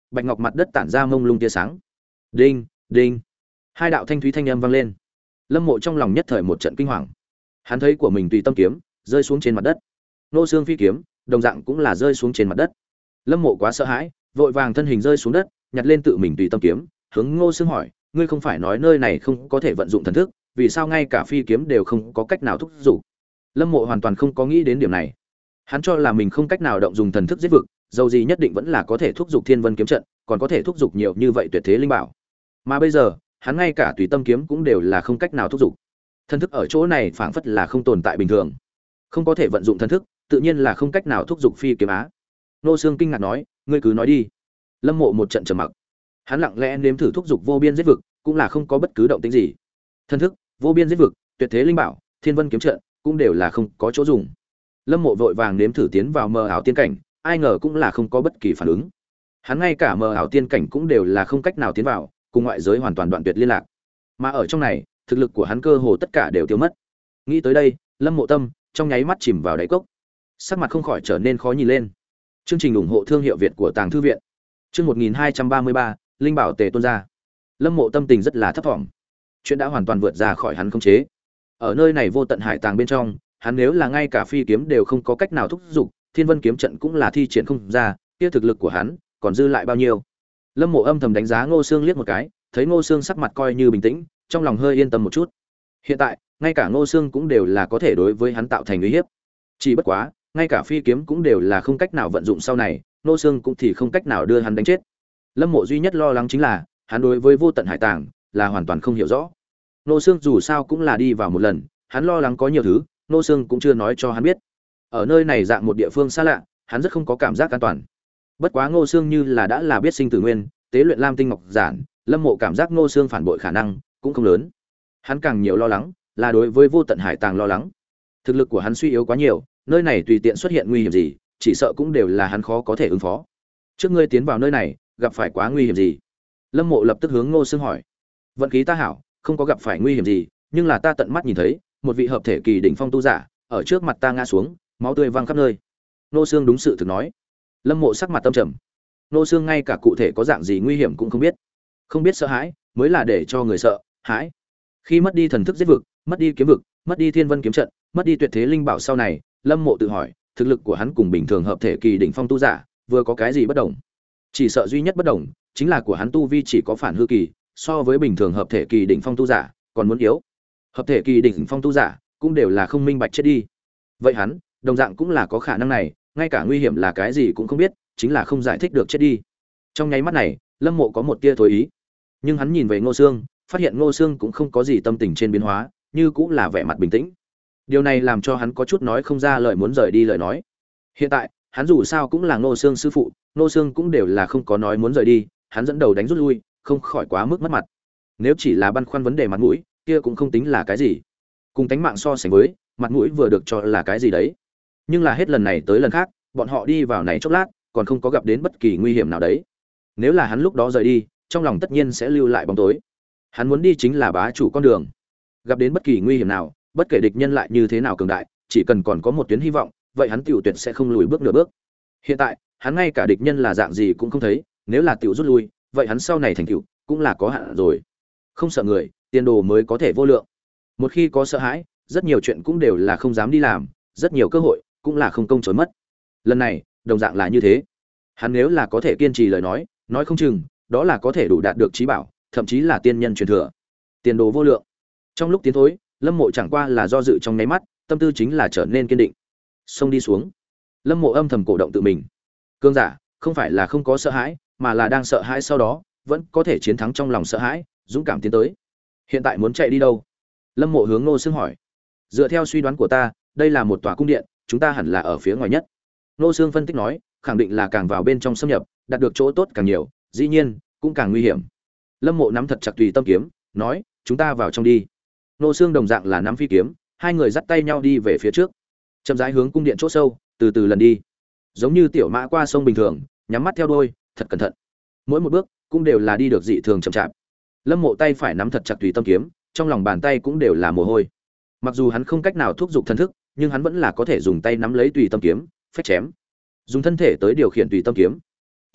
bạch ngọc mặt đất tản ra mông lung tia sáng. Đinh, đinh. Hai đạo thanh thúy thanh âm vang lên. Lâm Mộ trong lòng nhất thời một trận kinh hoàng. Hắn thấy của mình tùy tâm kiếm rơi xuống trên mặt đất. Nô xương phi kiếm đồng dạng cũng là rơi xuống trên mặt đất. Lâm Mộ quá sợ hãi, vội vàng thân hình rơi xuống đất, nhặt lên tự mình tùy tâm kiếm, hướng Ngô Xương hỏi, ngươi không phải nói nơi này không có thể vận dụng thần thức, vì sao ngay cả phi kiếm đều không có cách nào thúc giục? Lâm Mộ hoàn toàn không có nghĩ đến điểm này. Hắn cho là mình không cách nào động dùng thần thức giết vực, dầu gì nhất định vẫn là có thể thúc giục Thiên Vân kiếm trận, còn có thể thúc giục nhiều như vậy tuyệt thế linh bảo. Mà bây giờ, hắn ngay cả tùy tâm kiếm cũng đều là không cách nào thúc giục. Thần thức ở chỗ này phảng phất là không tồn tại bình thường. Không có thể vận dụng thần thức, tự nhiên là không cách nào thúc giục phi kiếm á. Nô Xương kinh ngạc nói, ngươi cứ nói đi. Lâm Mộ một trận trầm mặc. Hắn lặng lẽ nếm thử thúc giục vô biên giết vực, cũng là không có bất cứ động tĩnh gì. Thần thức, vô biên giết vực, tuyệt thế linh bảo, Thiên Vân kiếm trận, cũng đều là không có chỗ dùng. Lâm Mộ vội vàng nếm thử tiến vào mờ ảo tiên cảnh, ai ngờ cũng là không có bất kỳ phản ứng. Hắn ngay cả mờ ảo tiên cảnh cũng đều là không cách nào tiến vào, cùng ngoại giới hoàn toàn đoạn tuyệt liên lạc. Mà ở trong này, thực lực của hắn cơ hồ tất cả đều tiêu mất. Nghĩ tới đây, Lâm Mộ tâm trong nháy mắt chìm vào đáy cốc, sắc mặt không khỏi trở nên khó nhìn lên. Chương trình ủng hộ thương hiệu Việt của Tàng Thư viện. Chương một nghìn hai trăm ba mươi ba, linh bảo tề tuôn ra. Lâm Mộ tâm tình rất là thấp thỏm. Chuyện đã hoàn toàn vượt ra khỏi hắn khống chế. Ở nơi này vô tận hải tàng bên trong, hắn nếu là ngay cả phi kiếm đều không có cách nào thúc giục, Thiên Vân kiếm trận cũng là thi triển không ra, kia thực lực của hắn còn dư lại bao nhiêu? Lâm Mộ âm thầm đánh giá Ngô Xương liếc một cái, thấy Ngô Xương sắc mặt coi như bình tĩnh, trong lòng hơi yên tâm một chút. Hiện tại, ngay cả Ngô Xương cũng đều là có thể đối với hắn tạo thành uy hiếp. Chỉ bất quá, ngay cả phi kiếm cũng đều là không cách nào vận dụng sau này, Ngô Xương cũng thì không cách nào đưa hắn đánh chết. Lâm Mộ duy nhất lo lắng chính là, hắn đối với vô tận hải tàng là hoàn toàn không hiểu rõ. Ngô Xương dù sao cũng là đi vào một lần, hắn lo lắng có nhiều thứ, Ngô Xương cũng chưa nói cho hắn biết. Ở nơi này dạng một địa phương xa lạ, hắn rất không có cảm giác an toàn. Bất quá Ngô Xương như là đã là biết sinh tử nguyên, tế luyện Lam tinh ngọc giản, Lâm Mộ cảm giác Ngô Xương phản bội khả năng cũng không lớn. Hắn càng nhiều lo lắng là đối với vô tận hải tàng lo lắng. Thực lực của hắn suy yếu quá nhiều, nơi này tùy tiện xuất hiện nguy hiểm gì, chỉ sợ cũng đều là hắn khó có thể ứng phó. Trước ngươi tiến vào nơi này, gặp phải quá nguy hiểm gì? Lâm Mộ lập tức hướng Ngô Xương hỏi. Vận khí ta hảo, không có gặp phải nguy hiểm gì, nhưng là ta tận mắt nhìn thấy, một vị hợp thể kỳ đỉnh phong tu giả, ở trước mặt ta ngã xuống, máu tươi văng khắp nơi. Ngô Xương đúng sự thực nói. Lâm Mộ sắc mặt tâm trầm. Ngô Xương ngay cả cụ thể có dạng gì nguy hiểm cũng không biết. Không biết sợ hãi, mới là để cho người sợ hãi. Khi mất đi thần thức giết vực, mất đi kiếm vực, mất đi Thiên Vân kiếm trận, mất đi tuyệt thế linh bảo sau này, Lâm Mộ tự hỏi, thực lực của hắn cùng bình thường hợp thể kỳ đỉnh phong tu giả, vừa có cái gì bất đồng? Chỉ sợ duy nhất bất đồng chính là của hắn tu vi chỉ có phản hư kỳ, so với bình thường hợp thể kỳ đỉnh phong tu giả, còn muốn yếu. Hợp thể kỳ đỉnh phong tu giả cũng đều là không minh bạch chết đi. Vậy hắn, đồng dạng cũng là có khả năng này, ngay cả nguy hiểm là cái gì cũng không biết, chính là không giải thích được chết đi. Trong nháy mắt này, Lâm Mộ có một tia thối ý. Nhưng hắn nhìn về Ngô Xương, phát hiện Ngô Xương cũng không có gì tâm tình trên biến hóa, như cũng là vẻ mặt bình tĩnh. Điều này làm cho hắn có chút nói không ra lời muốn rời đi lời nói. Hiện tại, hắn dù sao cũng là Ngô Xương sư phụ, Ngô Xương cũng đều là không có nói muốn rời đi, hắn dẫn đầu đánh rút lui, không khỏi quá mức mất mặt. Nếu chỉ là băn khoăn vấn đề mặt mũi, kia cũng không tính là cái gì. Cùng tánh mạng so sánh với, mặt mũi vừa được cho là cái gì đấy. Nhưng là hết lần này tới lần khác, bọn họ đi vào này chốc lát, còn không có gặp đến bất kỳ nguy hiểm nào đấy. Nếu là hắn lúc đó rời đi, trong lòng tất nhiên sẽ lưu lại bóng tối. Hắn muốn đi chính là bá chủ con đường. Gặp đến bất kỳ nguy hiểm nào, bất kể địch nhân lại như thế nào cường đại, chỉ cần còn có một tuyến hy vọng, vậy hắn tiểu tuyệt sẽ không lùi bước nửa bước. Hiện tại, hắn ngay cả địch nhân là dạng gì cũng không thấy, nếu là tiểu rút lui, vậy hắn sau này thành tựu cũng là có hạn rồi. Không sợ người, tiền đồ mới có thể vô lượng. Một khi có sợ hãi, rất nhiều chuyện cũng đều là không dám đi làm, rất nhiều cơ hội cũng là không công chối mất. Lần này, đồng dạng là như thế. Hắn nếu là có thể kiên trì lời nói, nói không chừng, đó là có thể đủ đạt được trí bảo, thậm chí là tiên nhân truyền thừa. Tiền đồ vô lượng. Trong lúc tiến thối, Lâm Mộ chẳng qua là do dự trong nháy mắt, tâm tư chính là trở nên kiên định. Xông đi xuống. Lâm Mộ âm thầm cổ động tự mình. Cương giả, không phải là không có sợ hãi, mà là đang sợ hãi sau đó, vẫn có thể chiến thắng trong lòng sợ hãi, dũng cảm tiến tới. Hiện tại muốn chạy đi đâu? Lâm Mộ hướng Ngô Xương hỏi. Dựa theo suy đoán của ta, đây là một tòa cung điện, chúng ta hẳn là ở phía ngoài nhất. Ngô Xương phân tích nói, khẳng định là càng vào bên trong xâm nhập, đạt được chỗ tốt càng nhiều, dĩ nhiên cũng càng nguy hiểm. Lâm Mộ nắm thật chặt tùy tâm kiếm, nói, chúng ta vào trong đi. Ngô Xương đồng dạng là nắm phi kiếm, hai người dắt tay nhau đi về phía trước, chậm rãi hướng cung điện chỗ sâu, từ từ lần đi, giống như tiểu mã qua sông bình thường, nhắm mắt theo đuôi, thật cẩn thận. Mỗi một bước cũng đều là đi được dị thường chậm chạp. Lâm Mộ tay phải nắm thật chặt tùy tâm kiếm, trong lòng bàn tay cũng đều là mồ hôi. Mặc dù hắn không cách nào thúc giục thần thức, nhưng hắn vẫn là có thể dùng tay nắm lấy tùy tâm kiếm, phách chém, dùng thân thể tới điều khiển tùy tâm kiếm.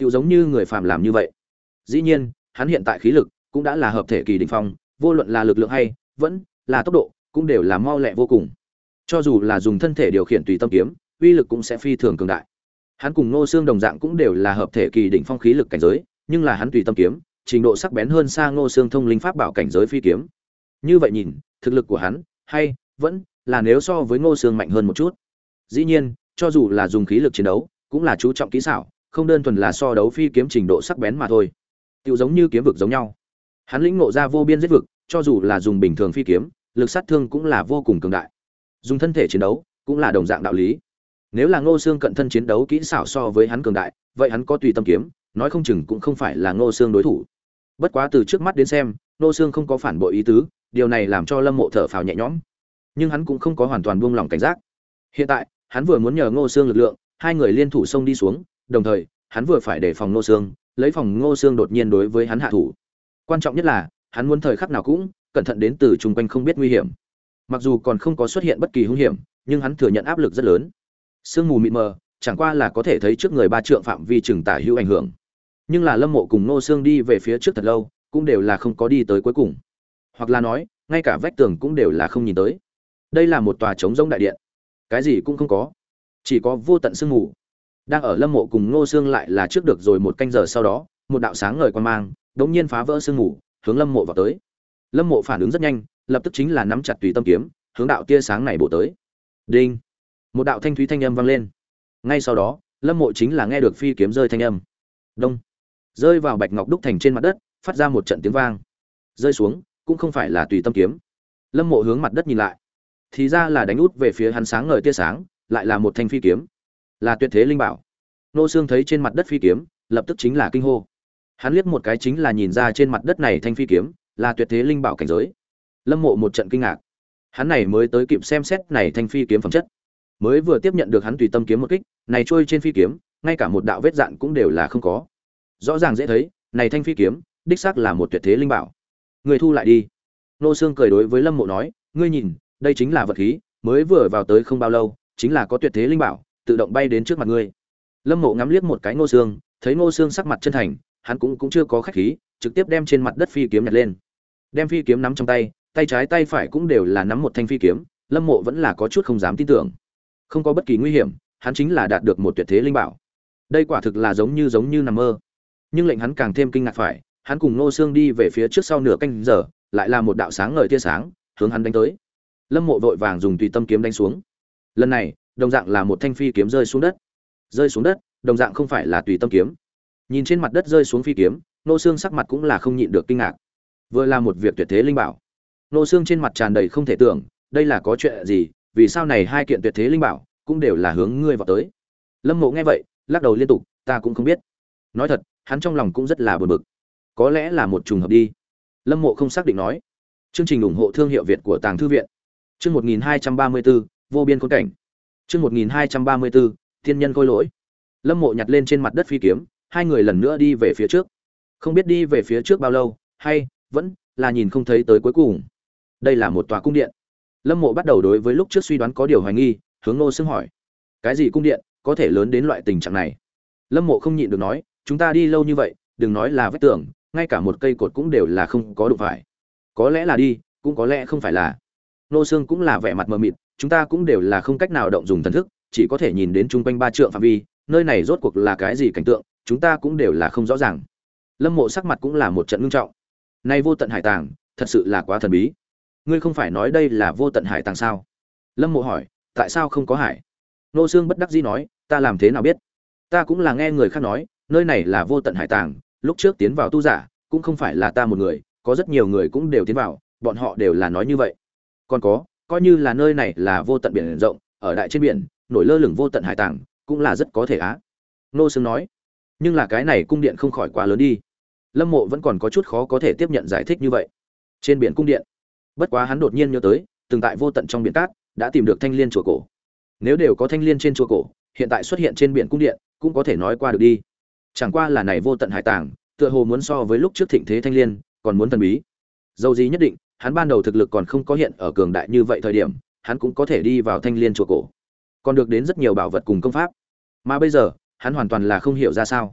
Tựu giống như người phàm làm như vậy. Dĩ nhiên, hắn hiện tại khí lực cũng đã là hợp thể kỳ đỉnh phong, vô luận là lực lượng hay vẫn là tốc độ, cũng đều là mau lẹ vô cùng. Cho dù là dùng thân thể điều khiển tùy tâm kiếm, uy lực cũng sẽ phi thường cường đại. Hắn cùng Ngô Xương đồng dạng cũng đều là hợp thể kỳ đỉnh phong khí lực cảnh giới, nhưng là hắn tùy tâm kiếm, trình độ sắc bén hơn xa Ngô Xương thông linh pháp bảo cảnh giới phi kiếm. Như vậy nhìn, thực lực của hắn hay vẫn là nếu so với Ngô Xương mạnh hơn một chút. Dĩ nhiên, cho dù là dùng khí lực chiến đấu, cũng là chú trọng kỹ xảo, không đơn thuần là so đấu phi kiếm trình độ sắc bén mà thôi. Tựu giống như kiếm vực giống nhau. Hắn lĩnh ngộ ra vô biên giết vực, cho dù là dùng bình thường phi kiếm, lực sát thương cũng là vô cùng cường đại. Dùng thân thể chiến đấu, cũng là đồng dạng đạo lý. Nếu là Ngô Xương cận thân chiến đấu kỹ xảo so với hắn cường đại, vậy hắn có tùy tâm kiếm, nói không chừng cũng không phải là Ngô Xương đối thủ. Bất quá từ trước mắt đến xem, Ngô Xương không có phản bội ý tứ, điều này làm cho Lâm Mộ thở phào nhẹ nhõm. Nhưng hắn cũng không có hoàn toàn buông lỏng cảnh giác. Hiện tại, hắn vừa muốn nhờ Ngô Xương lực lượng, hai người liên thủ xông đi xuống, đồng thời, hắn vừa phải đề phòng Ngô Xương, lấy phòng Ngô Xương đột nhiên đối với hắn hạ thủ. Quan trọng nhất là, hắn muốn thời khắc nào cũng cẩn thận đến từ chung quanh không biết nguy hiểm. Mặc dù còn không có xuất hiện bất kỳ hung hiểm, nhưng hắn thừa nhận áp lực rất lớn. Sương mù mịt mờ, chẳng qua là có thể thấy trước người ba trượng phạm vi chừng tả hữu ảnh hưởng. Nhưng là Lâm Mộ cùng Ngô Xương đi về phía trước thật lâu, cũng đều là không có đi tới cuối cùng. Hoặc là nói, ngay cả vách tường cũng đều là không nhìn tới. Đây là một tòa trống rỗng đại điện, cái gì cũng không có, chỉ có vô tận sương mù. Đang ở Lâm Mộ cùng Ngô Xương lại là trước được rồi một canh giờ sau đó, một đạo sáng ngời quang mang, đống nhiên phá vỡ sương mù, hướng Lâm Mộ vào tới. Lâm Mộ phản ứng rất nhanh, lập tức chính là nắm chặt tùy tâm kiếm, hướng đạo tia sáng này bổ tới. Đinh! Một đạo thanh thúy thanh âm vang lên. Ngay sau đó, Lâm Mộ chính là nghe được phi kiếm rơi thanh âm. Đông! Rơi vào bạch ngọc đúc thành trên mặt đất, phát ra một trận tiếng vang. Rơi xuống, cũng không phải là tùy tâm kiếm. Lâm Mộ hướng mặt đất nhìn lại, thì ra là đánh út về phía hắn sáng ngời tia sáng, lại là một thanh phi kiếm, là tuyệt thế linh bảo. Nô Xương thấy trên mặt đất phi kiếm, lập tức chính là kinh hô. Hắn liếc một cái chính là nhìn ra trên mặt đất này thanh phi kiếm là tuyệt thế linh bảo cảnh giới. Lâm Mộ một trận kinh ngạc, hắn này mới tới kịp xem xét này thanh phi kiếm phẩm chất, mới vừa tiếp nhận được hắn tùy tâm kiếm một kích, này trôi trên phi kiếm, ngay cả một đạo vết dạn cũng đều là không có. Rõ ràng dễ thấy, này thanh phi kiếm, đích xác là một tuyệt thế linh bảo. Người thu lại đi. Nô Xương cười đối với Lâm Mộ nói, ngươi nhìn, đây chính là vật khí, mới vừa vào tới không bao lâu, chính là có tuyệt thế linh bảo, tự động bay đến trước mặt ngươi. Lâm Mộ ngắm liếc một cái Ngô Xương, thấy Ngô Xương sắc mặt chân thành, hắn cũng cũng chưa có khách khí, trực tiếp đem trên mặt đất phi kiếm nhặt lên. Đem phi kiếm nắm trong tay, tay trái tay phải cũng đều là nắm một thanh phi kiếm, Lâm Mộ vẫn là có chút không dám tin tưởng. Không có bất kỳ nguy hiểm, hắn chính là đạt được một tuyệt thế linh bảo. Đây quả thực là giống như giống như nằm mơ. Nhưng lệnh hắn càng thêm kinh ngạc phải, hắn cùng Ngô Xương đi về phía trước sau nửa canh giờ, lại là một đạo sáng ngời tia sáng, hướng hắn đánh tới. Lâm Mộ vội vàng dùng tùy tâm kiếm đánh xuống. Lần này, đồng dạng là một thanh phi kiếm rơi xuống đất. Rơi xuống đất, đồng dạng không phải là tùy tâm kiếm. Nhìn trên mặt đất rơi xuống phi kiếm, Ngô Xương sắc mặt cũng là không nhịn được kinh ngạc. Vừa là một việc tuyệt thế linh bảo. Ngô Xương trên mặt tràn đầy không thể tưởng, đây là có chuyện gì, vì sao này hai kiện tuyệt thế linh bảo cũng đều là hướng ngươi vào tới. Lâm Mộ nghe vậy, lắc đầu liên tục, ta cũng không biết. Nói thật, hắn trong lòng cũng rất là buồn bực. Có lẽ là một trùng hợp đi. Lâm Mộ không xác định nói. Chương trình ủng hộ thương hiệu Việt của Tàng Thư viện. Chương một nghìn hai trăm ba mươi tư, vô biên khốn cảnh. Chương một nghìn hai trăm ba mươi tư, thiên nhân khôi lỗi. Lâm Mộ nhặt lên trên mặt đất phi kiếm, hai người lần nữa đi về phía trước. Không biết đi về phía trước bao lâu, hay vẫn là nhìn không thấy tới cuối cùng. Đây là một tòa cung điện. Lâm Mộ bắt đầu đối với lúc trước suy đoán có điều hoài nghi, hướng Ngô Xương hỏi: cái gì cung điện có thể lớn đến loại tình trạng này? Lâm Mộ không nhịn được nói: chúng ta đi lâu như vậy, đừng nói là vách tường, ngay cả một cây cột cũng đều là không có đụng phải. Có lẽ là đi, cũng có lẽ không phải là. Ngô Xương cũng là vẻ mặt mờ mịt, chúng ta cũng đều là không cách nào động dùng thần thức, chỉ có thể nhìn đến chung quanh ba trượng phạm vi, nơi này rốt cuộc là cái gì cảnh tượng, chúng ta cũng đều là không rõ ràng. Lâm Mộ sắc mặt cũng là một trận ngưng trọng. Nay vô tận hải tàng, thật sự là quá thần bí. Ngươi không phải nói đây là vô tận hải tàng sao? Lâm Mộ hỏi, tại sao không có hải? Ngô Xương bất đắc dĩ nói, ta làm thế nào biết? Ta cũng là nghe người khác nói, nơi này là vô tận hải tàng, lúc trước tiến vào tu giả, cũng không phải là ta một người, có rất nhiều người cũng đều tiến vào, bọn họ đều là nói như vậy. Còn có, coi như là nơi này là vô tận biển rộng, ở đại trên biển, nổi lơ lửng vô tận hải tàng, cũng là rất có thể á. Ngô Xương nói, nhưng là cái này cung điện không khỏi quá lớn đi. Lâm Mộ vẫn còn có chút khó có thể tiếp nhận giải thích như vậy. Trên biển cung điện. Bất quá hắn đột nhiên nhớ tới, từng tại vô tận trong biển cát, đã tìm được thanh liên chùa cổ. Nếu đều có thanh liên trên chùa cổ, hiện tại xuất hiện trên biển cung điện, cũng có thể nói qua được đi. Chẳng qua là này vô tận hải tàng, tựa hồ muốn so với lúc trước thịnh thế thanh liên, còn muốn thần bí. Dầu gì nhất định, hắn ban đầu thực lực còn không có hiện ở cường đại như vậy thời điểm, hắn cũng có thể đi vào thanh liên chùa cổ, còn được đến rất nhiều bảo vật cùng công pháp. Mà bây giờ, hắn hoàn toàn là không hiểu ra sao.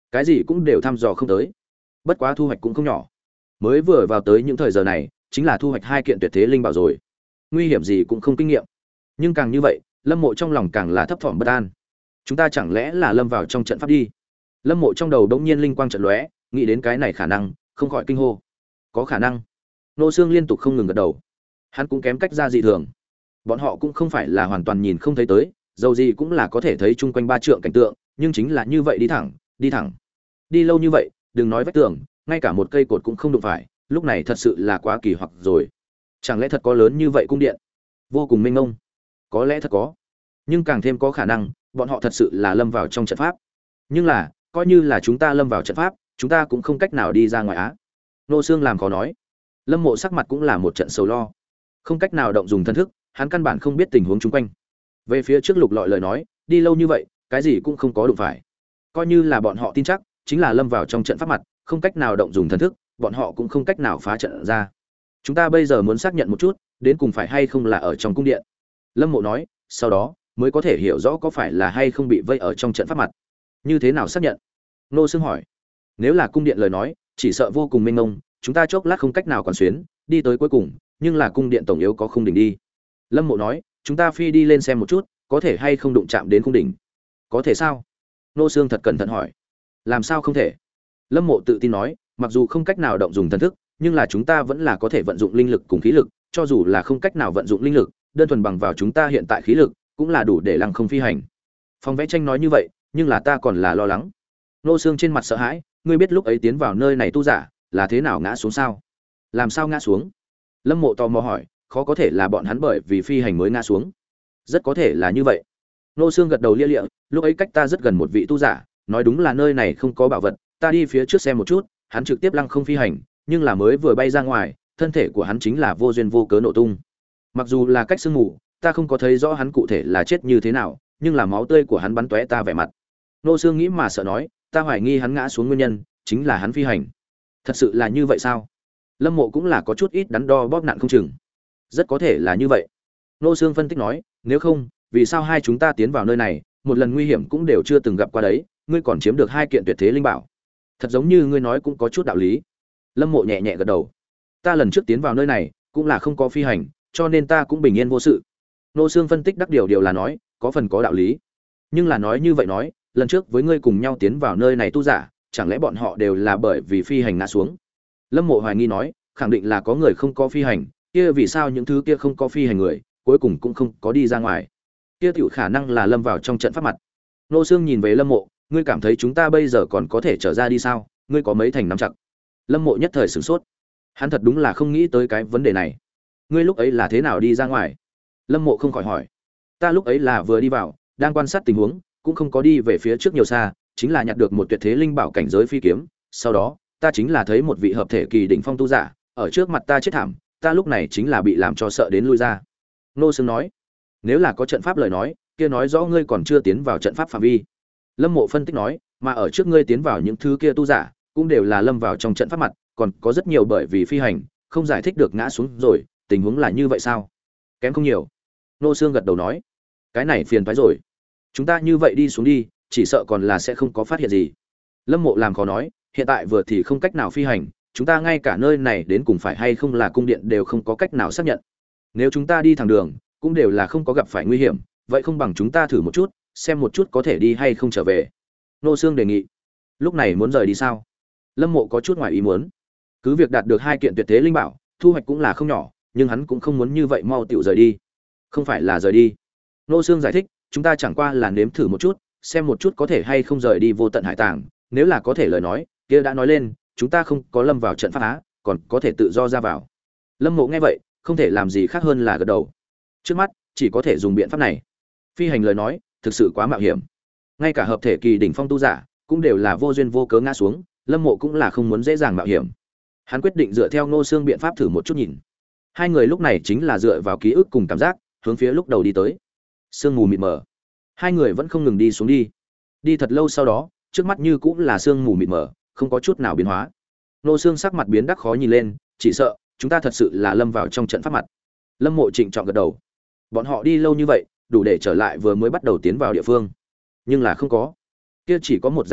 cái gì cũng đều thăm dò không tới. Bất quá thu hoạch cũng không nhỏ. Mới vừa vào tới những thời giờ này, chính là thu hoạch hai kiện tuyệt thế linh bảo rồi. Nguy hiểm gì cũng không kinh nghiệm. Nhưng càng như vậy, Lâm Mộ trong lòng càng là thấp thỏm bất an. Chúng ta chẳng lẽ là lâm vào trong trận pháp đi? Lâm Mộ trong đầu đống nhiên linh quang chợt lóe, nghĩ đến cái này khả năng, không khỏi kinh hô. Có khả năng. Nô Xương liên tục không ngừng gật đầu. Hắn cũng kém cách ra dị thường. Bọn họ cũng không phải là hoàn toàn nhìn không thấy tới, dầu gì cũng là có thể thấy chung quanh ba trượng cảnh tượng, nhưng chính là như vậy đi thẳng, đi thẳng. Đi lâu như vậy, đừng nói vách tường, ngay cả một cây cột cũng không đụng phải, lúc này thật sự là quá kỳ hoặc rồi. Chẳng lẽ thật có lớn như vậy cung điện? Vô cùng mênh mông. Có lẽ thật có. Nhưng càng thêm có khả năng, bọn họ thật sự là lâm vào trong trận pháp. Nhưng là, coi như là chúng ta lâm vào trận pháp, chúng ta cũng không cách nào đi ra ngoài á. Nô Xương làm khó nói. Lâm Mộ sắc mặt cũng là một trận sầu lo. Không cách nào động dùng thân thức, hắn căn bản không biết tình huống chung quanh. Về phía trước Lục Lọi lời nói, đi lâu như vậy, cái gì cũng không có đụng phải. Coi như là bọn họ tin chắc, chính là lâm vào trong trận pháp mặt, không cách nào động dùng thân thức, bọn họ cũng không cách nào phá trận ra. Chúng ta bây giờ muốn xác nhận một chút, đến cùng phải hay không là ở trong cung điện. Lâm Mộ nói, sau đó mới có thể hiểu rõ có phải là hay không bị vây ở trong trận pháp mặt. Như thế nào xác nhận? Nô Xương hỏi. Nếu là cung điện lời nói, chỉ sợ vô cùng mênh mông, chúng ta chốc lát không cách nào còn xuyến, đi tới cuối cùng, nhưng là cung điện tổng yếu có khung đỉnh đi. Lâm Mộ nói, chúng ta phi đi lên xem một chút, có thể hay không đụng chạm đến khung đỉnh. Có thể sao? Nô Xương thật cẩn thận hỏi. Làm sao không thể? Lâm Mộ tự tin nói, mặc dù không cách nào động dùng thần thức, nhưng là chúng ta vẫn là có thể vận dụng linh lực cùng khí lực, cho dù là không cách nào vận dụng linh lực, đơn thuần bằng vào chúng ta hiện tại khí lực, cũng là đủ để lăng không phi hành. Phong Vẽ Tranh nói như vậy, nhưng là ta còn là lo lắng. Nô Xương trên mặt sợ hãi, ngươi biết lúc ấy tiến vào nơi này tu giả, là thế nào ngã xuống sao? Làm sao ngã xuống? Lâm Mộ tò mò hỏi, khó có thể là bọn hắn bởi vì phi hành mới ngã xuống. Rất có thể là như vậy. Nô Xương gật đầu lia lịa, lúc ấy cách ta rất gần một vị tu giả, nói đúng là nơi này không có bảo vật, ta đi phía trước xem một chút, hắn trực tiếp lăng không phi hành, nhưng là mới vừa bay ra ngoài, thân thể của hắn chính là vô duyên vô cớ nổ tung. Mặc dù là cách sương mù, ta không có thấy rõ hắn cụ thể là chết như thế nào, nhưng là máu tươi của hắn bắn tóe ta vẻ mặt. Nô Xương nghĩ mà sợ nói, ta hoài nghi hắn ngã xuống nguyên nhân chính là hắn phi hành. Thật sự là như vậy sao? Lâm Mộ cũng là có chút ít đắn đo bóp nặng không chừng. Rất có thể là như vậy. Nô Xương phân tích nói, nếu không, vì sao hai chúng ta tiến vào nơi này, một lần nguy hiểm cũng đều chưa từng gặp qua đấy, ngươi còn chiếm được hai kiện tuyệt thế linh bảo. Thật giống như ngươi nói cũng có chút đạo lý. Lâm Mộ nhẹ nhẹ gật đầu. Ta lần trước tiến vào nơi này, cũng là không có phi hành, cho nên ta cũng bình yên vô sự. Nô Xương phân tích đắc điều điều là nói, có phần có đạo lý. Nhưng là nói như vậy nói, lần trước với ngươi cùng nhau tiến vào nơi này tu giả, chẳng lẽ bọn họ đều là bởi vì phi hành ngã xuống? Lâm Mộ hoài nghi nói, khẳng định là có người không có phi hành, kia vì sao những thứ kia không có phi hành người, cuối cùng cũng không có đi ra ngoài? Kia tiểu khả năng là lâm vào trong trận pháp mặt. Nô Xương nhìn về Lâm Mộ, ngươi cảm thấy chúng ta bây giờ còn có thể trở ra đi sao? Ngươi có mấy thành nắm chặt? Lâm Mộ nhất thời sửng sốt. Hắn thật đúng là không nghĩ tới cái vấn đề này. Ngươi lúc ấy là thế nào đi ra ngoài? Lâm Mộ không khỏi hỏi. Ta lúc ấy là vừa đi vào, đang quan sát tình huống, cũng không có đi về phía trước nhiều xa, chính là nhặt được một tuyệt thế linh bảo cảnh giới phi kiếm, sau đó, ta chính là thấy một vị hợp thể kỳ đỉnh phong tu giả, ở trước mặt ta chết thảm, ta lúc này chính là bị làm cho sợ đến lui ra. Nô Xương nói, nếu là có trận pháp lời nói, kia nói rõ ngươi còn chưa tiến vào trận pháp phạm vi. Lâm Mộ phân tích nói, mà ở trước ngươi tiến vào những thứ kia tu giả, cũng đều là lâm vào trong trận pháp mặt, còn có rất nhiều bởi vì phi hành, không giải thích được ngã xuống rồi, tình huống là như vậy sao? Kém không nhiều. Nô Xương gật đầu nói, cái này phiền toái rồi. Chúng ta như vậy đi xuống đi, chỉ sợ còn là sẽ không có phát hiện gì. Lâm Mộ làm khó nói, hiện tại vừa thì không cách nào phi hành, chúng ta ngay cả nơi này đến cùng phải hay không là cung điện đều không có cách nào xác nhận. Nếu chúng ta đi thẳng đường, cũng đều là không có gặp phải nguy hiểm, vậy không bằng chúng ta thử một chút, xem một chút có thể đi hay không trở về. Nô Xương đề nghị. Lúc này muốn rời đi sao? Lâm Mộ có chút ngoài ý muốn. Cứ việc đạt được hai kiện tuyệt thế linh bảo, thu hoạch cũng là không nhỏ, nhưng hắn cũng không muốn như vậy mau tiểu rời đi. Không phải là rời đi. Nô Xương giải thích, chúng ta chẳng qua là nếm thử một chút, xem một chút có thể hay không rời đi vô tận hải tàng, nếu là có thể lời nói, kia đã nói lên, chúng ta không có lâm vào trận pháp á, còn có thể tự do ra vào. Lâm Mộ nghe vậy, không thể làm gì khác hơn là gật đầu. Trước mắt, chỉ có thể dùng biện pháp này. Phi hành lời nói, thực sự quá mạo hiểm. Ngay cả hợp thể kỳ đỉnh phong tu giả, cũng đều là vô duyên vô cớ ngã xuống, Lâm Mộ cũng là không muốn dễ dàng mạo hiểm. Hắn quyết định dựa theo Ngô Xương biện pháp thử một chút nhìn. Hai người lúc này chính là dựa vào ký ức cùng cảm giác, hướng phía lúc đầu đi tới. Sương mù mịt mờ. Hai người vẫn không ngừng đi xuống đi. Đi thật lâu sau đó, trước mắt như cũng là sương mù mịt mờ, không có chút nào biến hóa. Ngô Xương sắc mặt biến đắc khó nhìn lên, chỉ sợ chúng ta thật sự là lâm vào trong trận pháp mặt. Lâm Mộ trịnh trọng gật đầu. Bọn họ đi lâu như vậy, đủ để trở lại vừa mới bắt đầu tiến vào địa phương. Nhưng là không có. Kia chỉ có một giải thích,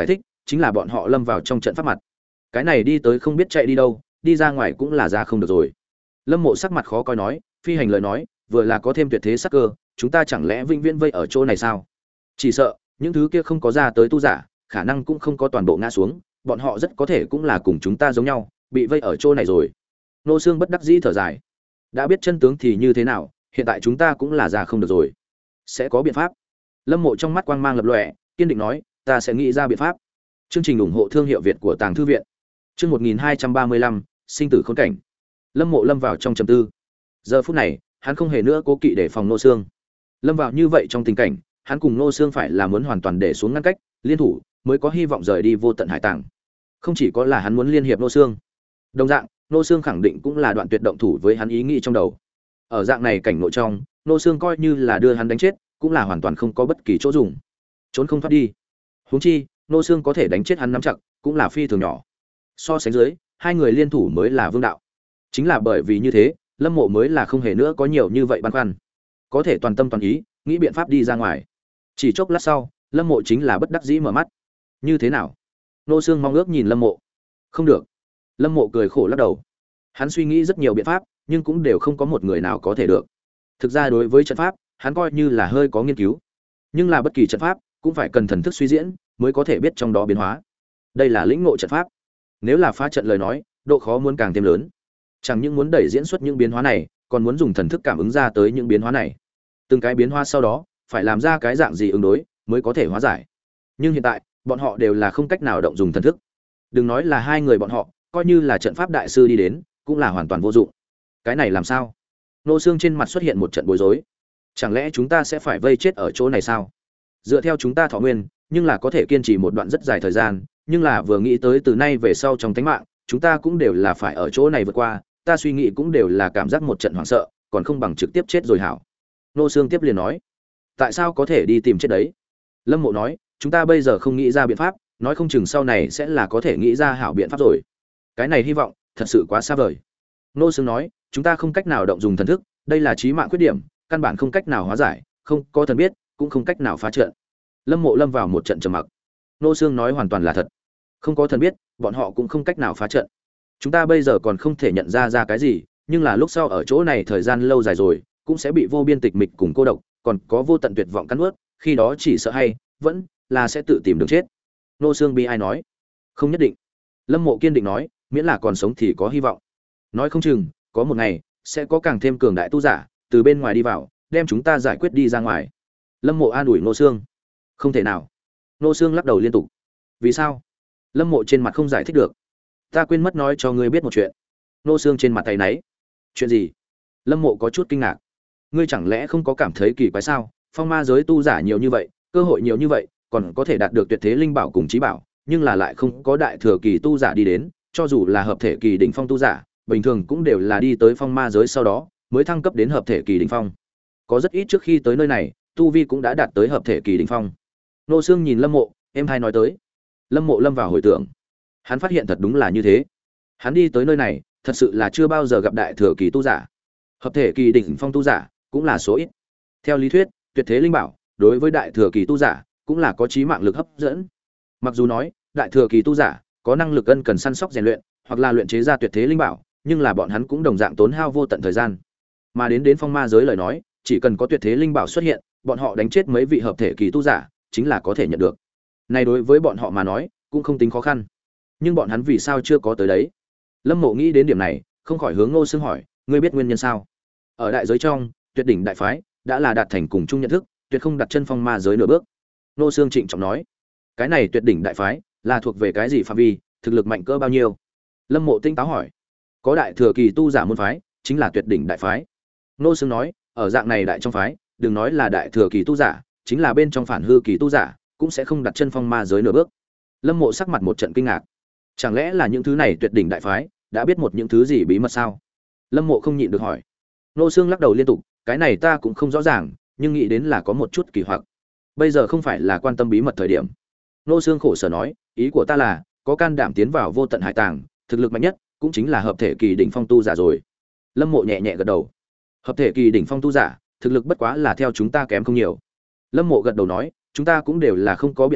chính là bọn họ lâm vào trong trận pháp mặt. Cái này đi tới không biết chạy đi đâu, đi ra ngoài cũng là ra không được rồi. Lâm Mộ sắc mặt khó coi nói, phi hành lời nói, vừa là có thêm tuyệt thế sắc cơ, chúng ta chẳng lẽ vĩnh viễn vây ở chỗ này sao? Chỉ sợ những thứ kia không có ra tới tu giả, khả năng cũng không có toàn bộ ngã xuống, bọn họ rất có thể cũng là cùng chúng ta giống nhau, bị vây ở chỗ này rồi. Nô Xương bất đắc dĩ thở dài. Đã biết chân tướng thì như thế nào, hiện tại chúng ta cũng là ra không được rồi. Sẽ có biện pháp. Lâm Mộ trong mắt quang mang lập lòe, kiên định nói, ta sẽ nghĩ ra biện pháp. Chương trình ủng hộ thương hiệu Việt của Tàng Thư viện. Chương một nghìn hai trăm ba mươi lăm, sinh tử khốn cảnh. Lâm Mộ lâm vào trong trầm tư. Giờ phút này, hắn không hề nữa cố kỵ để phòng Nô Xương. Lâm vào như vậy trong tình cảnh, hắn cùng Nô Xương phải là muốn hoàn toàn để xuống ngăn cách, liên thủ, mới có hy vọng rời đi vô tận hải tàng. Không chỉ có là hắn muốn liên hiệp Nô Xương, đồng dạng, Nô Xương khẳng định cũng là đoạn tuyệt động thủ với hắn ý nghĩ trong đầu. Ở dạng này cảnh nội trong, Nô Xương coi như là đưa hắn đánh chết, cũng là hoàn toàn không có bất kỳ chỗ dùng, trốn không thoát đi. Huống chi, Nô Xương có thể đánh chết hắn nắm chặt, cũng là phi thường nhỏ. So sánh dưới, hai người liên thủ mới là vương đạo. Chính là bởi vì như thế, Lâm Mộ mới là không hề nữa có nhiều như vậy băn khoăn, có thể toàn tâm toàn ý nghĩ biện pháp đi ra ngoài. Chỉ chốc lát sau, Lâm Mộ chính là bất đắc dĩ mở mắt. Như thế nào? Nô Xương mong ước nhìn Lâm Mộ. Không được. Lâm Mộ cười khổ lắc đầu. Hắn suy nghĩ rất nhiều biện pháp, nhưng cũng đều không có một người nào có thể được. Thực ra đối với trận pháp, hắn coi như là hơi có nghiên cứu, nhưng là bất kỳ trận pháp cũng phải cần thần thức suy diễn mới có thể biết trong đó biến hóa. Đây là lĩnh ngộ trận pháp. Nếu là phá trận lời nói, độ khó muốn càng thêm lớn. Chẳng những muốn đẩy diễn xuất những biến hóa này, còn muốn dùng thần thức cảm ứng ra tới những biến hóa này. Từng cái biến hóa sau đó, phải làm ra cái dạng gì ứng đối mới có thể hóa giải. Nhưng hiện tại, bọn họ đều là không cách nào động dùng thần thức. Đừng nói là hai người bọn họ, coi như là trận pháp đại sư đi đến, cũng là hoàn toàn vô dụng. Cái này làm sao? Nô Xương trên mặt xuất hiện một trận bối rối. Chẳng lẽ chúng ta sẽ phải vây chết ở chỗ này sao? Dựa theo chúng ta thọ nguyên, nhưng là có thể kiên trì một đoạn rất dài thời gian, nhưng là vừa nghĩ tới từ nay về sau trong tính mạng, chúng ta cũng đều là phải ở chỗ này vượt qua, ta suy nghĩ cũng đều là cảm giác một trận hoảng sợ, còn không bằng trực tiếp chết rồi hảo. Nô Xương tiếp liền nói, tại sao có thể đi tìm chết đấy? Lâm Mộ nói, chúng ta bây giờ không nghĩ ra biện pháp, nói không chừng sau này sẽ là có thể nghĩ ra hảo biện pháp rồi. Cái này hy vọng thật sự quá xa vời. Nô Xương nói, chúng ta không cách nào động dùng thần thức, đây là chí mạng khuyết điểm, căn bản không cách nào hóa giải, không có thần biết, cũng không cách nào phá trận. Lâm Mộ lâm vào một trận trầm mặc. Nô Xương nói hoàn toàn là thật. Không có thần biết, bọn họ cũng không cách nào phá trận. Chúng ta bây giờ còn không thể nhận ra ra cái gì, nhưng là lúc sau ở chỗ này thời gian lâu dài rồi, cũng sẽ bị vô biên tịch mịch cùng cô độc, còn có vô tận tuyệt vọng cắn nuốt, khi đó chỉ sợ hay, vẫn là sẽ tự tìm đường chết. Nô Xương bi ai nói, không nhất định. Lâm Mộ kiên định nói, miễn là còn sống thì có hy vọng. Nói không chừng, có một ngày sẽ có càng thêm cường đại tu giả từ bên ngoài đi vào, đem chúng ta giải quyết đi ra ngoài. Lâm Mộ an ủi Nô Xương. Không thể nào. Nô Xương lắc đầu liên tục. Vì sao? Lâm Mộ trên mặt không giải thích được. Ta quên mất nói cho ngươi biết một chuyện. Nô Xương trên mặt tay náy. Chuyện gì? Lâm Mộ có chút kinh ngạc. Ngươi chẳng lẽ không có cảm thấy kỳ quái sao? Phong ma giới tu giả nhiều như vậy, cơ hội nhiều như vậy, còn có thể đạt được tuyệt thế linh bảo cùng chí bảo, nhưng là lại không có đại thừa kỳ tu giả đi đến, cho dù là hợp thể kỳ đỉnh phong tu giả, bình thường cũng đều là đi tới phong ma giới sau đó mới thăng cấp đến hợp thể kỳ đỉnh phong. Có rất ít trước khi tới nơi này, tu vi cũng đã đạt tới hợp thể kỳ đỉnh phong. Nô Xương nhìn Lâm Mộ, em hay nói tới. Lâm Mộ lâm vào hồi tưởng. Hắn phát hiện thật đúng là như thế. Hắn đi tới nơi này, thật sự là chưa bao giờ gặp đại thừa kỳ tu giả. Hợp thể kỳ đỉnh phong tu giả cũng là số ít. Theo lý thuyết, tuyệt thế linh bảo đối với đại thừa kỳ tu giả cũng là có chí mạng lực hấp dẫn. Mặc dù nói, đại thừa kỳ tu giả có năng lực ân cần săn sóc rèn luyện, hoặc là luyện chế ra tuyệt thế linh bảo, nhưng là bọn hắn cũng đồng dạng tốn hao vô tận thời gian. Mà đến đến phong ma giới lời nói, chỉ cần có tuyệt thế linh bảo xuất hiện, bọn họ đánh chết mấy vị hợp thể kỳ tu giả, chính là có thể nhận được. Này đối với bọn họ mà nói, cũng không tính khó khăn. Nhưng bọn hắn vì sao chưa có tới đấy? Lâm Mộ nghĩ đến điểm này, không khỏi hướng Ngô Xương hỏi, ngươi biết nguyên nhân sao? Ở đại giới trong, tuyệt đỉnh đại phái đã là đạt thành cùng chung nhận thức, tuyệt không đặt chân phong ma giới nửa bước. Ngô Xương trịnh trọng nói, cái này tuyệt đỉnh đại phái là thuộc về cái gì phạm vi, thực lực mạnh cỡ bao nhiêu? Lâm Mộ tinh táo hỏi. Có đại thừa kỳ tu giả môn phái, chính là tuyệt đỉnh đại phái. Ngô Xương nói, ở dạng này đại trong phái, đừng nói là đại thừa kỳ tu giả, chính là bên trong phản hư kỳ tu giả, cũng sẽ không đặt chân phong ma giới nửa bước. Lâm Mộ sắc mặt một trận kinh ngạc. Chẳng lẽ là những thứ này tuyệt đỉnh đại phái đã biết một những thứ gì bí mật sao? Lâm Mộ không nhịn được hỏi. Ngô Xương lắc đầu liên tục, cái này ta cũng không rõ ràng, nhưng nghĩ đến là có một chút kỳ hoặc. Bây giờ không phải là quan tâm bí mật thời điểm. Ngô Xương khổ sở nói, ý của ta là, có can đảm tiến vào vô tận hải tàng, thực lực mạnh nhất cũng chính là hợp thể kỳ đỉnh phong tu giả rồi. Lâm Mộ nhẹ nhẹ gật đầu. Hợp thể kỳ đỉnh phong tu giả, thực lực bất quá là theo chúng ta kém không nhiều. Lâm Mộ gật đầu nói, chúng ta cũng đều là không có biện pháp,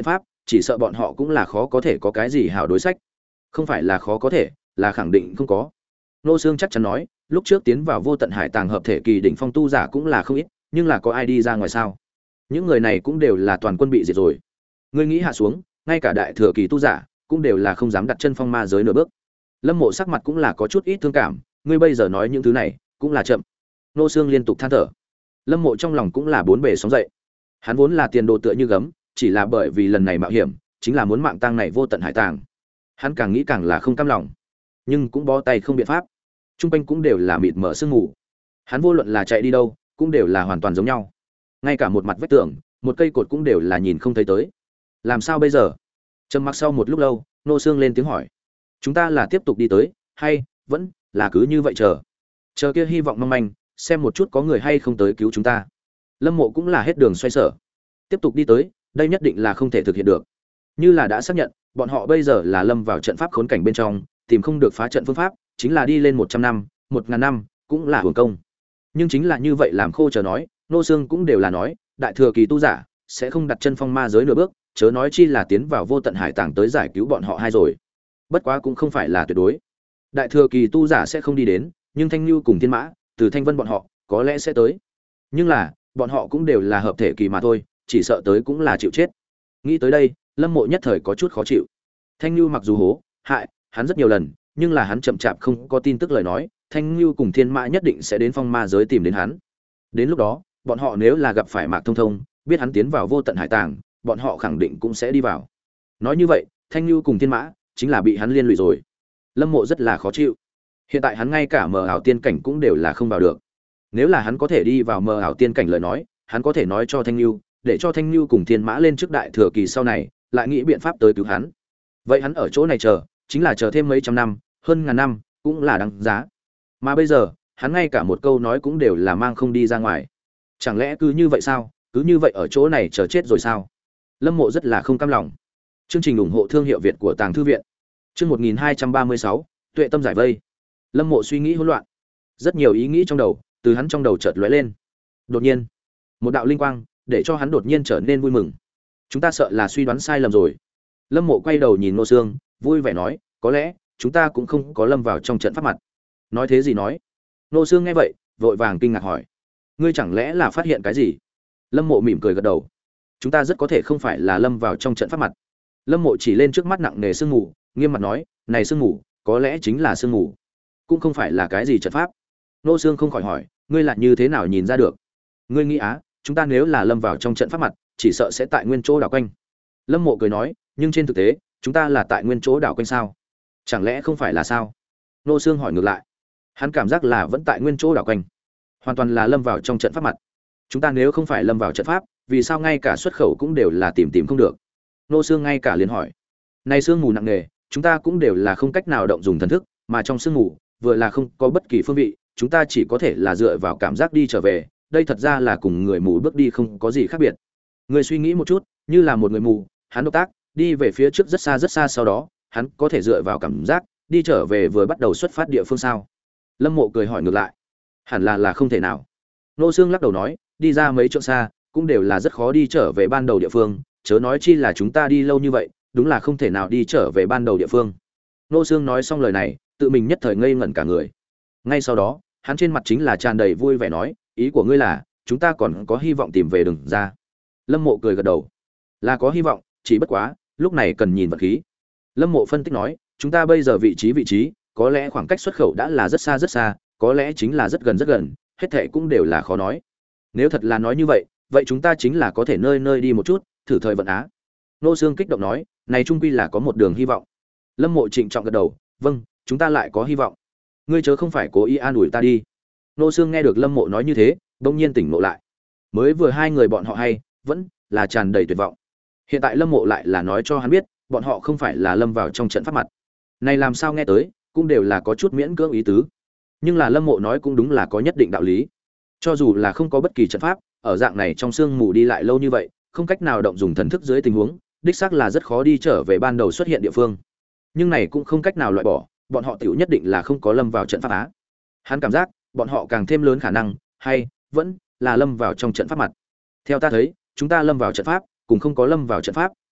chỉ sợ bọn họ cũng là khó có thể có cái gì hảo đối sách. Không phải là khó có thể, là khẳng định không có. Nô Xương chắc chắn nói, lúc trước tiến vào vô tận hải tàng hợp thể kỳ đỉnh phong tu giả cũng là không ít, nhưng là có ai đi ra ngoài sao? Những người này cũng đều là toàn quân bị diệt rồi. Ngươi nghĩ hạ xuống, ngay cả đại thừa kỳ tu giả cũng đều là không dám đặt chân phong ma giới nửa bước. Lâm Mộ sắc mặt cũng là có chút ít thương cảm, ngươi bây giờ nói những thứ này, cũng là chậm. Nô Xương liên tục than thở. Lâm Mộ trong lòng cũng là bốn bề sóng dậy. Hắn vốn là tiền đồ tựa như gấm, chỉ là bởi vì lần này mạo hiểm, chính là muốn mạng tang này vô tận hải tàng. Hắn càng nghĩ càng là không cam lòng, nhưng cũng bó tay không biện pháp. Trung quanh cũng đều là mịt mờ sương mù. Hắn vô luận là chạy đi đâu, cũng đều là hoàn toàn giống nhau. Ngay cả một mặt vách tường, một cây cột cũng đều là nhìn không thấy tới. Làm sao bây giờ? Trầm mặc sau một lúc lâu, Nô Xương lên tiếng hỏi: "Chúng ta là tiếp tục đi tới, hay vẫn là cứ như vậy chờ?" Chờ kia hy vọng mong manh, xem một chút có người hay không tới cứu chúng ta. Lâm Mộ cũng là hết đường xoay sở. Tiếp tục đi tới, đây nhất định là không thể thực hiện được. Như là đã xác nhận, bọn họ bây giờ là lâm vào trận pháp khốn cảnh bên trong, tìm không được phá trận phương pháp, chính là đi lên một trăm năm, một ngàn năm, cũng là hưởng công. Nhưng chính là như vậy làm khô chờ nói, Nô Xương cũng đều là nói, đại thừa kỳ tu giả sẽ không đặt chân phong ma giới nửa bước, chớ nói chi là tiến vào vô tận hải tàng tới giải cứu bọn họ hai rồi. Bất quá cũng không phải là tuyệt đối. Đại thừa kỳ tu giả sẽ không đi đến, nhưng Thanh Nưu cùng Thiên Mã, từ Thanh Vân bọn họ, có lẽ sẽ tới. Nhưng là, bọn họ cũng đều là hợp thể kỳ mà thôi, chỉ sợ tới cũng là chịu chết. Nghĩ tới đây, Lâm Mộ nhất thời có chút khó chịu. Thanh Nưu mặc dù hố, hại hắn rất nhiều lần, nhưng là hắn chậm chạp không có tin tức lời nói, Thanh Nưu cùng Thiên Mã nhất định sẽ đến phong ma giới tìm đến hắn. Đến lúc đó, bọn họ nếu là gặp phải Mạc Thông Thông, biết hắn tiến vào vô tận hải tàng, bọn họ khẳng định cũng sẽ đi vào. Nói như vậy, Thanh Nưu cùng Thiên Mã chính là bị hắn liên lụy rồi. Lâm Mộ rất là khó chịu. Hiện tại hắn ngay cả mờ ảo tiên cảnh cũng đều là không vào được. Nếu là hắn có thể đi vào mờ ảo tiên cảnh lời nói, hắn có thể nói cho Thanh Nưu, để cho Thanh Nưu cùng Thiên Mã lên trước đại thừa kỳ sau này, lại nghĩ biện pháp tới cứu hắn. Vậy hắn ở chỗ này chờ, chính là chờ thêm mấy trăm năm, hơn ngàn năm, cũng là đáng giá. Mà bây giờ, hắn ngay cả một câu nói cũng đều là mang không đi ra ngoài. Chẳng lẽ cứ như vậy sao? Cứ như vậy ở chỗ này chờ chết rồi sao? Lâm Mộ rất là không cam lòng. Chương trình ủng hộ thương hiệu Việt của Tàng Thư viện. Chương một nghìn hai trăm ba mươi sáu, Tuệ tâm giải vây. Lâm Mộ suy nghĩ hỗn loạn, rất nhiều ý nghĩ trong đầu, từ hắn trong đầu chợt lóe lên. Đột nhiên, một đạo linh quang, để cho hắn đột nhiên trở nên vui mừng. Chúng ta sợ là suy đoán sai lầm rồi. Lâm Mộ quay đầu nhìn Nô Xương, vui vẻ nói, có lẽ chúng ta cũng không có lâm vào trong trận pháp mặt. Nói thế gì nói? Nô Xương nghe vậy, vội vàng kinh ngạc hỏi, ngươi chẳng lẽ là phát hiện cái gì? Lâm Mộ mỉm cười gật đầu, chúng ta rất có thể không phải là lâm vào trong trận pháp mặt. Lâm Mộ chỉ lên trước mắt nặng nề sương mù, nghiêm mặt nói, này sương mù, có lẽ chính là sương mù, cũng không phải là cái gì trận pháp. Nô Xương không khỏi hỏi, ngươi là như thế nào nhìn ra được? Ngươi nghĩ á, chúng ta nếu là lâm vào trong trận pháp mặt, chỉ sợ sẽ tại nguyên chỗ đảo quanh. Lâm Mộ cười nói, nhưng trên thực tế, chúng ta là tại nguyên chỗ đảo quanh sao? Chẳng lẽ không phải là sao? Nô Xương hỏi ngược lại. Hắn cảm giác là vẫn tại nguyên chỗ đảo quanh, hoàn toàn là lâm vào trong trận pháp mặt. Chúng ta nếu không phải lâm vào trận pháp, vì sao ngay cả xuất khẩu cũng đều là tìm tìm không được? Nô Xương ngay cả liền hỏi. Này sương mù nặng nề, chúng ta cũng đều là không cách nào động dùng thần thức, mà trong sương mù, vừa là không có bất kỳ phương vị, chúng ta chỉ có thể là dựa vào cảm giác đi trở về, đây thật ra là cùng người mù bước đi không có gì khác biệt. Người suy nghĩ một chút, như là một người mù, hắn động tác, đi về phía trước rất xa rất xa, sau đó, hắn có thể dựa vào cảm giác, đi trở về vừa bắt đầu xuất phát địa phương sao? Lâm Mộ cười hỏi ngược lại. Hẳn là là không thể nào. Nô Xương lắc đầu nói, đi ra mấy chỗ xa, cũng đều là rất khó đi trở về ban đầu địa phương, chớ nói chi là chúng ta đi lâu như vậy, đúng là không thể nào đi trở về ban đầu địa phương. Nô Xương nói xong lời này, tự mình nhất thời ngây ngẩn cả người. Ngay sau đó, hắn trên mặt chính là tràn đầy vui vẻ nói, ý của ngươi là, chúng ta còn có hy vọng tìm về đường ra. Lâm Mộ cười gật đầu, là có hy vọng, chỉ bất quá, lúc này cần nhìn vật khí. Lâm Mộ phân tích nói, chúng ta bây giờ vị trí vị trí, có lẽ khoảng cách xuất khẩu đã là rất xa rất xa, có lẽ chính là rất gần rất gần, hết thảy cũng đều là khó nói. Nếu thật là nói như vậy, vậy chúng ta chính là có thể nơi nơi đi một chút, thử thời vận á. Nô Xương kích động nói, này trung quy là có một đường hy vọng. Lâm Mộ trịnh trọng gật đầu, vâng, chúng ta lại có hy vọng. Ngươi chớ không phải cố ý an ủi ta đi. Nô Xương nghe được Lâm Mộ nói như thế, bỗng nhiên tỉnh ngộ lại. Mới vừa hai người bọn họ hay, vẫn là tràn đầy tuyệt vọng. Hiện tại Lâm Mộ lại là nói cho hắn biết, bọn họ không phải là lâm vào trong trận pháp mặt. Này làm sao nghe tới, cũng đều là có chút miễn cưỡng ý tứ. Nhưng là Lâm Mộ nói cũng đúng là có nhất định đạo lý. Cho dù là không có bất kỳ trận pháp, ở dạng này trong sương mù đi lại lâu như vậy, không cách nào động dùng thần thức dưới tình huống, đích xác là rất khó đi trở về ban đầu xuất hiện địa phương. Nhưng này cũng không cách nào loại bỏ, bọn họ tiểu nhất định là không có lâm vào trận pháp á. Hắn cảm giác, bọn họ càng thêm lớn khả năng, hay vẫn là lâm vào trong trận pháp mặt. Theo ta thấy, chúng ta lâm vào trận pháp, cùng không có lâm vào trận pháp,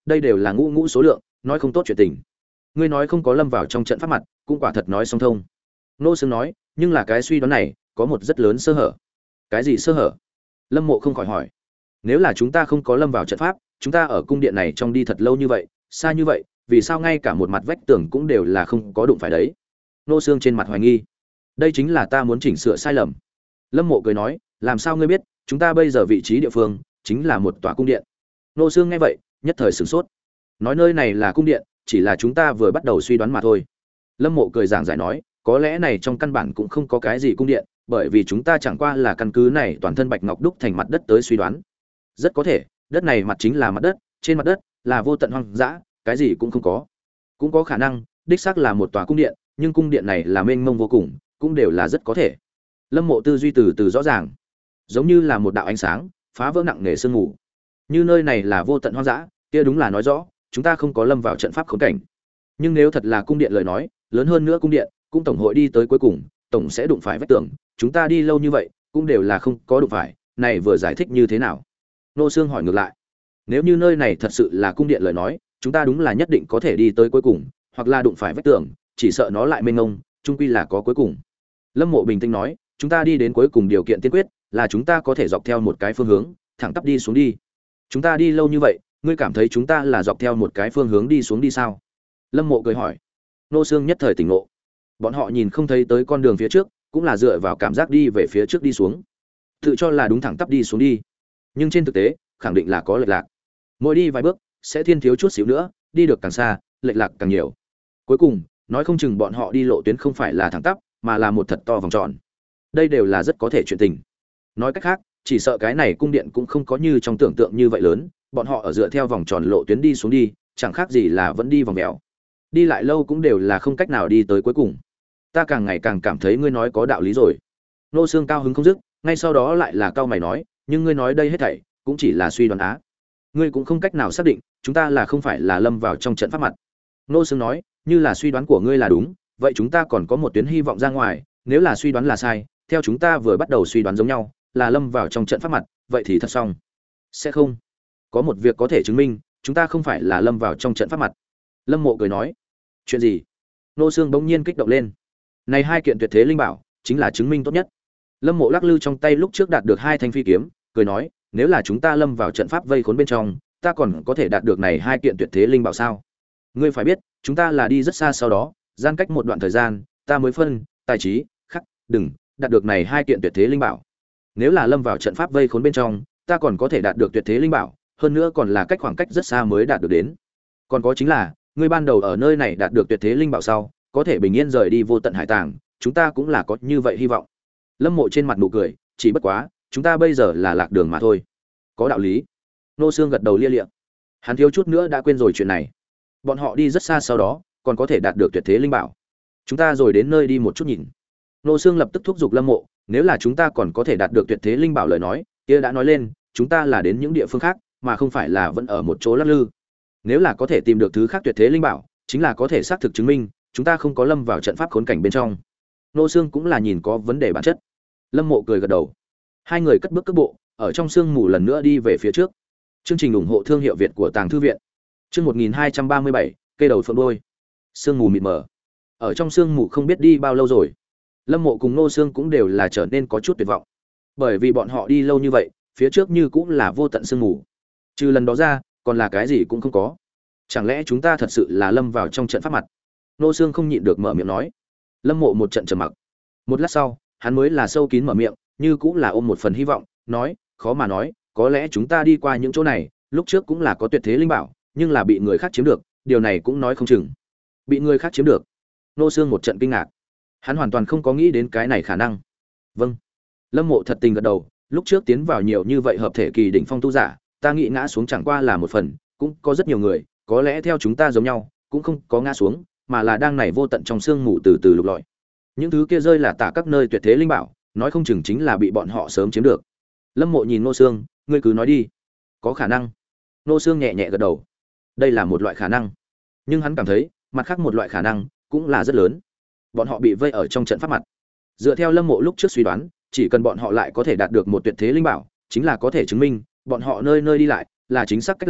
đây đều là ngũ ngũ số lượng, nói không tốt chuyện tình. Ngươi nói không có lâm vào trong trận pháp mặt, cũng quả thật nói song thông. Nô Sương nói, nhưng là cái suy đoán này có một rất lớn sơ hở. Cái gì sơ hở? Lâm Mộ không khỏi hỏi. Nếu là chúng ta không có lâm vào trận pháp, chúng ta ở cung điện này trong đi thật lâu như vậy, xa như vậy, vì sao ngay cả một mặt vách tường cũng đều là không có đụng phải đấy? Nô Sương trên mặt hoài nghi. Đây chính là ta muốn chỉnh sửa sai lầm. Lâm Mộ cười nói, làm sao ngươi biết, chúng ta bây giờ vị trí địa phương chính là một tòa cung điện. Nô Sương nghe vậy, nhất thời sửng sốt. Nói nơi này là cung điện, chỉ là chúng ta vừa bắt đầu suy đoán mà thôi. Lâm Mộ cười giảng giải nói, có lẽ này trong căn bản cũng không có cái gì cung điện, bởi vì chúng ta chẳng qua là căn cứ này toàn thân bạch ngọc đúc thành mặt đất tới suy đoán. Rất có thể, đất này mặt chính là mặt đất, trên mặt đất là vô tận hoang dã, cái gì cũng không có. Cũng có khả năng, đích xác là một tòa cung điện, nhưng cung điện này là mênh mông vô cùng, cũng đều là rất có thể. Lâm Mộ tư duy từ từ rõ ràng, giống như là một đạo ánh sáng, phá vỡ nặng nề sương mù. Như nơi này là vô tận hoang dã, kia đúng là nói rõ, chúng ta không có lâm vào trận pháp khốn cảnh. Nhưng nếu thật là cung điện lời nói, lớn hơn nữa cung điện, cũng tổng hội đi tới cuối cùng, tổng sẽ đụng phải vách tường, chúng ta đi lâu như vậy, cũng đều là không có đụng phải, này vừa giải thích như thế nào? Nô Sương hỏi ngược lại. Nếu như nơi này thật sự là cung điện lời nói, chúng ta đúng là nhất định có thể đi tới cuối cùng, hoặc là đụng phải vách tường, chỉ sợ nó lại mênh mông, chung quy là có cuối cùng. Lâm Mộ bình tĩnh nói, chúng ta đi đến cuối cùng điều kiện tiên quyết là chúng ta có thể dọc theo một cái phương hướng, thẳng tắp đi xuống đi. Chúng ta đi lâu như vậy, ngươi cảm thấy chúng ta là dọc theo một cái phương hướng đi xuống đi sao? Lâm Mộ cười hỏi. Nô Sương nhất thời tỉnh ngộ. Bọn họ nhìn không thấy tới con đường phía trước, cũng là dựa vào cảm giác đi về phía trước đi xuống, tự cho là đúng thẳng tắp đi xuống đi, nhưng trên thực tế khẳng định là có lệch lạc. Mỗi đi vài bước sẽ thiên thiếu chút xíu nữa, đi được càng xa lệch lạc càng nhiều. Cuối cùng nói không chừng bọn họ đi lộ tuyến không phải là thẳng tắp, mà là một thật to vòng tròn. Đây đều là rất có thể chuyện tình. Nói cách khác, chỉ sợ cái này cung điện cũng không có như trong tưởng tượng như vậy lớn, bọn họ ở dựa theo vòng tròn lộ tuyến đi xuống đi, chẳng khác gì là vẫn đi vòng mèo. Đi lại lâu cũng đều là không cách nào đi tới cuối cùng. Ta càng ngày càng cảm thấy ngươi nói có đạo lý rồi. Nô Sương cao hứng không dứt, ngay sau đó lại là cao mày nói, nhưng ngươi nói đây hết thảy cũng chỉ là suy đoán á. Ngươi cũng không cách nào xác định, chúng ta là không phải là lâm vào trong trận pháp mặt. Nô Sương nói, như là suy đoán của ngươi là đúng, vậy chúng ta còn có một tuyến hy vọng ra ngoài, nếu là suy đoán là sai, theo chúng ta vừa bắt đầu suy đoán giống nhau, là lâm vào trong trận pháp mặt, vậy thì thật xong. Sẽ không. Có một việc có thể chứng minh, chúng ta không phải là lâm vào trong trận pháp mặt. Lâm Mộ cười nói. Chuyện gì? Nô Sương bỗng nhiên kích động lên. Này hai kiện tuyệt thế linh bảo, chính là chứng minh tốt nhất. Lâm Mộ lắc lư trong tay lúc trước đạt được hai thanh phi kiếm, cười nói, nếu là chúng ta lâm vào trận pháp vây khốn bên trong, ta còn có thể đạt được này hai kiện tuyệt thế linh bảo sao? Ngươi phải biết, chúng ta là đi rất xa sau đó, gian cách một đoạn thời gian, ta mới phân, tài trí, khắc, đừng, đạt được này hai kiện tuyệt thế linh bảo. Nếu là lâm vào trận pháp vây khốn bên trong, ta còn có thể đạt được tuyệt thế linh bảo, hơn nữa còn là cách khoảng cách rất xa mới đạt được đến. Còn có chính là, ngươi ban đầu ở nơi này đạt được tuyệt thế linh bảo sau, có thể bình yên rời đi vô tận hải tàng, chúng ta cũng là có như vậy hy vọng. Lâm Mộ trên mặt nụ cười, chỉ bất quá, chúng ta bây giờ là lạc đường mà thôi. Có đạo lý. Nô Sương gật đầu lia lịa. Hắn thiếu chút nữa đã quên rồi chuyện này. Bọn họ đi rất xa sau đó, còn có thể đạt được tuyệt thế linh bảo. Chúng ta rồi đến nơi đi một chút nhìn. Nô Sương lập tức thúc giục Lâm Mộ, nếu là chúng ta còn có thể đạt được tuyệt thế linh bảo lời nói, kia đã nói lên, chúng ta là đến những địa phương khác, mà không phải là vẫn ở một chỗ lắc lư. Nếu là có thể tìm được thứ khác tuyệt thế linh bảo, chính là có thể xác thực chứng minh chúng ta không có lâm vào trận pháp khốn cảnh bên trong. Nô Sương cũng là nhìn có vấn đề bản chất. Lâm Mộ cười gật đầu. Hai người cất bước cước bộ, ở trong sương mù lần nữa đi về phía trước. Chương trình ủng hộ thương hiệu Việt của Tàng Thư viện. Chương một nghìn hai trăm ba mươi bảy, cây đầu phượng đôi. Sương mù mịt mờ. Ở trong sương mù không biết đi bao lâu rồi. Lâm Mộ cùng Nô Sương cũng đều là trở nên có chút tuyệt vọng. Bởi vì bọn họ đi lâu như vậy, phía trước như cũng là vô tận sương mù. Trừ lần đó ra, còn là cái gì cũng không có. Chẳng lẽ chúng ta thật sự là lâm vào trong trận pháp mặt? Nô Sương không nhịn được mở miệng nói. Lâm Mộ một trận trầm mặc. Một lát sau, hắn mới là sâu kín mở miệng, như cũng là ôm một phần hy vọng, nói, khó mà nói, có lẽ chúng ta đi qua những chỗ này, lúc trước cũng là có tuyệt thế linh bảo, nhưng là bị người khác chiếm được, điều này cũng nói không chừng. Bị người khác chiếm được? Nô Sương một trận kinh ngạc. Hắn hoàn toàn không có nghĩ đến cái này khả năng. Vâng. Lâm Mộ thật tình gật đầu, lúc trước tiến vào nhiều như vậy hợp thể kỳ đỉnh phong tu giả, ta nghĩ ngã xuống chẳng qua là một phần, cũng có rất nhiều người, có lẽ theo chúng ta giống nhau, cũng không có ngã xuống, mà là đang này vô tận trong sương mù từ từ lục lọi. Những thứ kia rơi là tả các nơi tuyệt thế linh bảo, nói không chừng chính là bị bọn họ sớm chiếm được. Lâm Mộ nhìn Nô Sương, ngươi cứ nói đi. Có khả năng. Nô Sương nhẹ nhẹ gật đầu. Đây là một loại khả năng, nhưng hắn cảm thấy, mặt khác một loại khả năng cũng là rất lớn. Bọn họ bị vây ở trong trận pháp mặt. Dựa theo Lâm Mộ lúc trước suy đoán, chỉ cần bọn họ lại có thể đạt được một tuyệt thế linh bảo, chính là có thể chứng minh bọn họ nơi nơi đi lại là chính xác cách làm,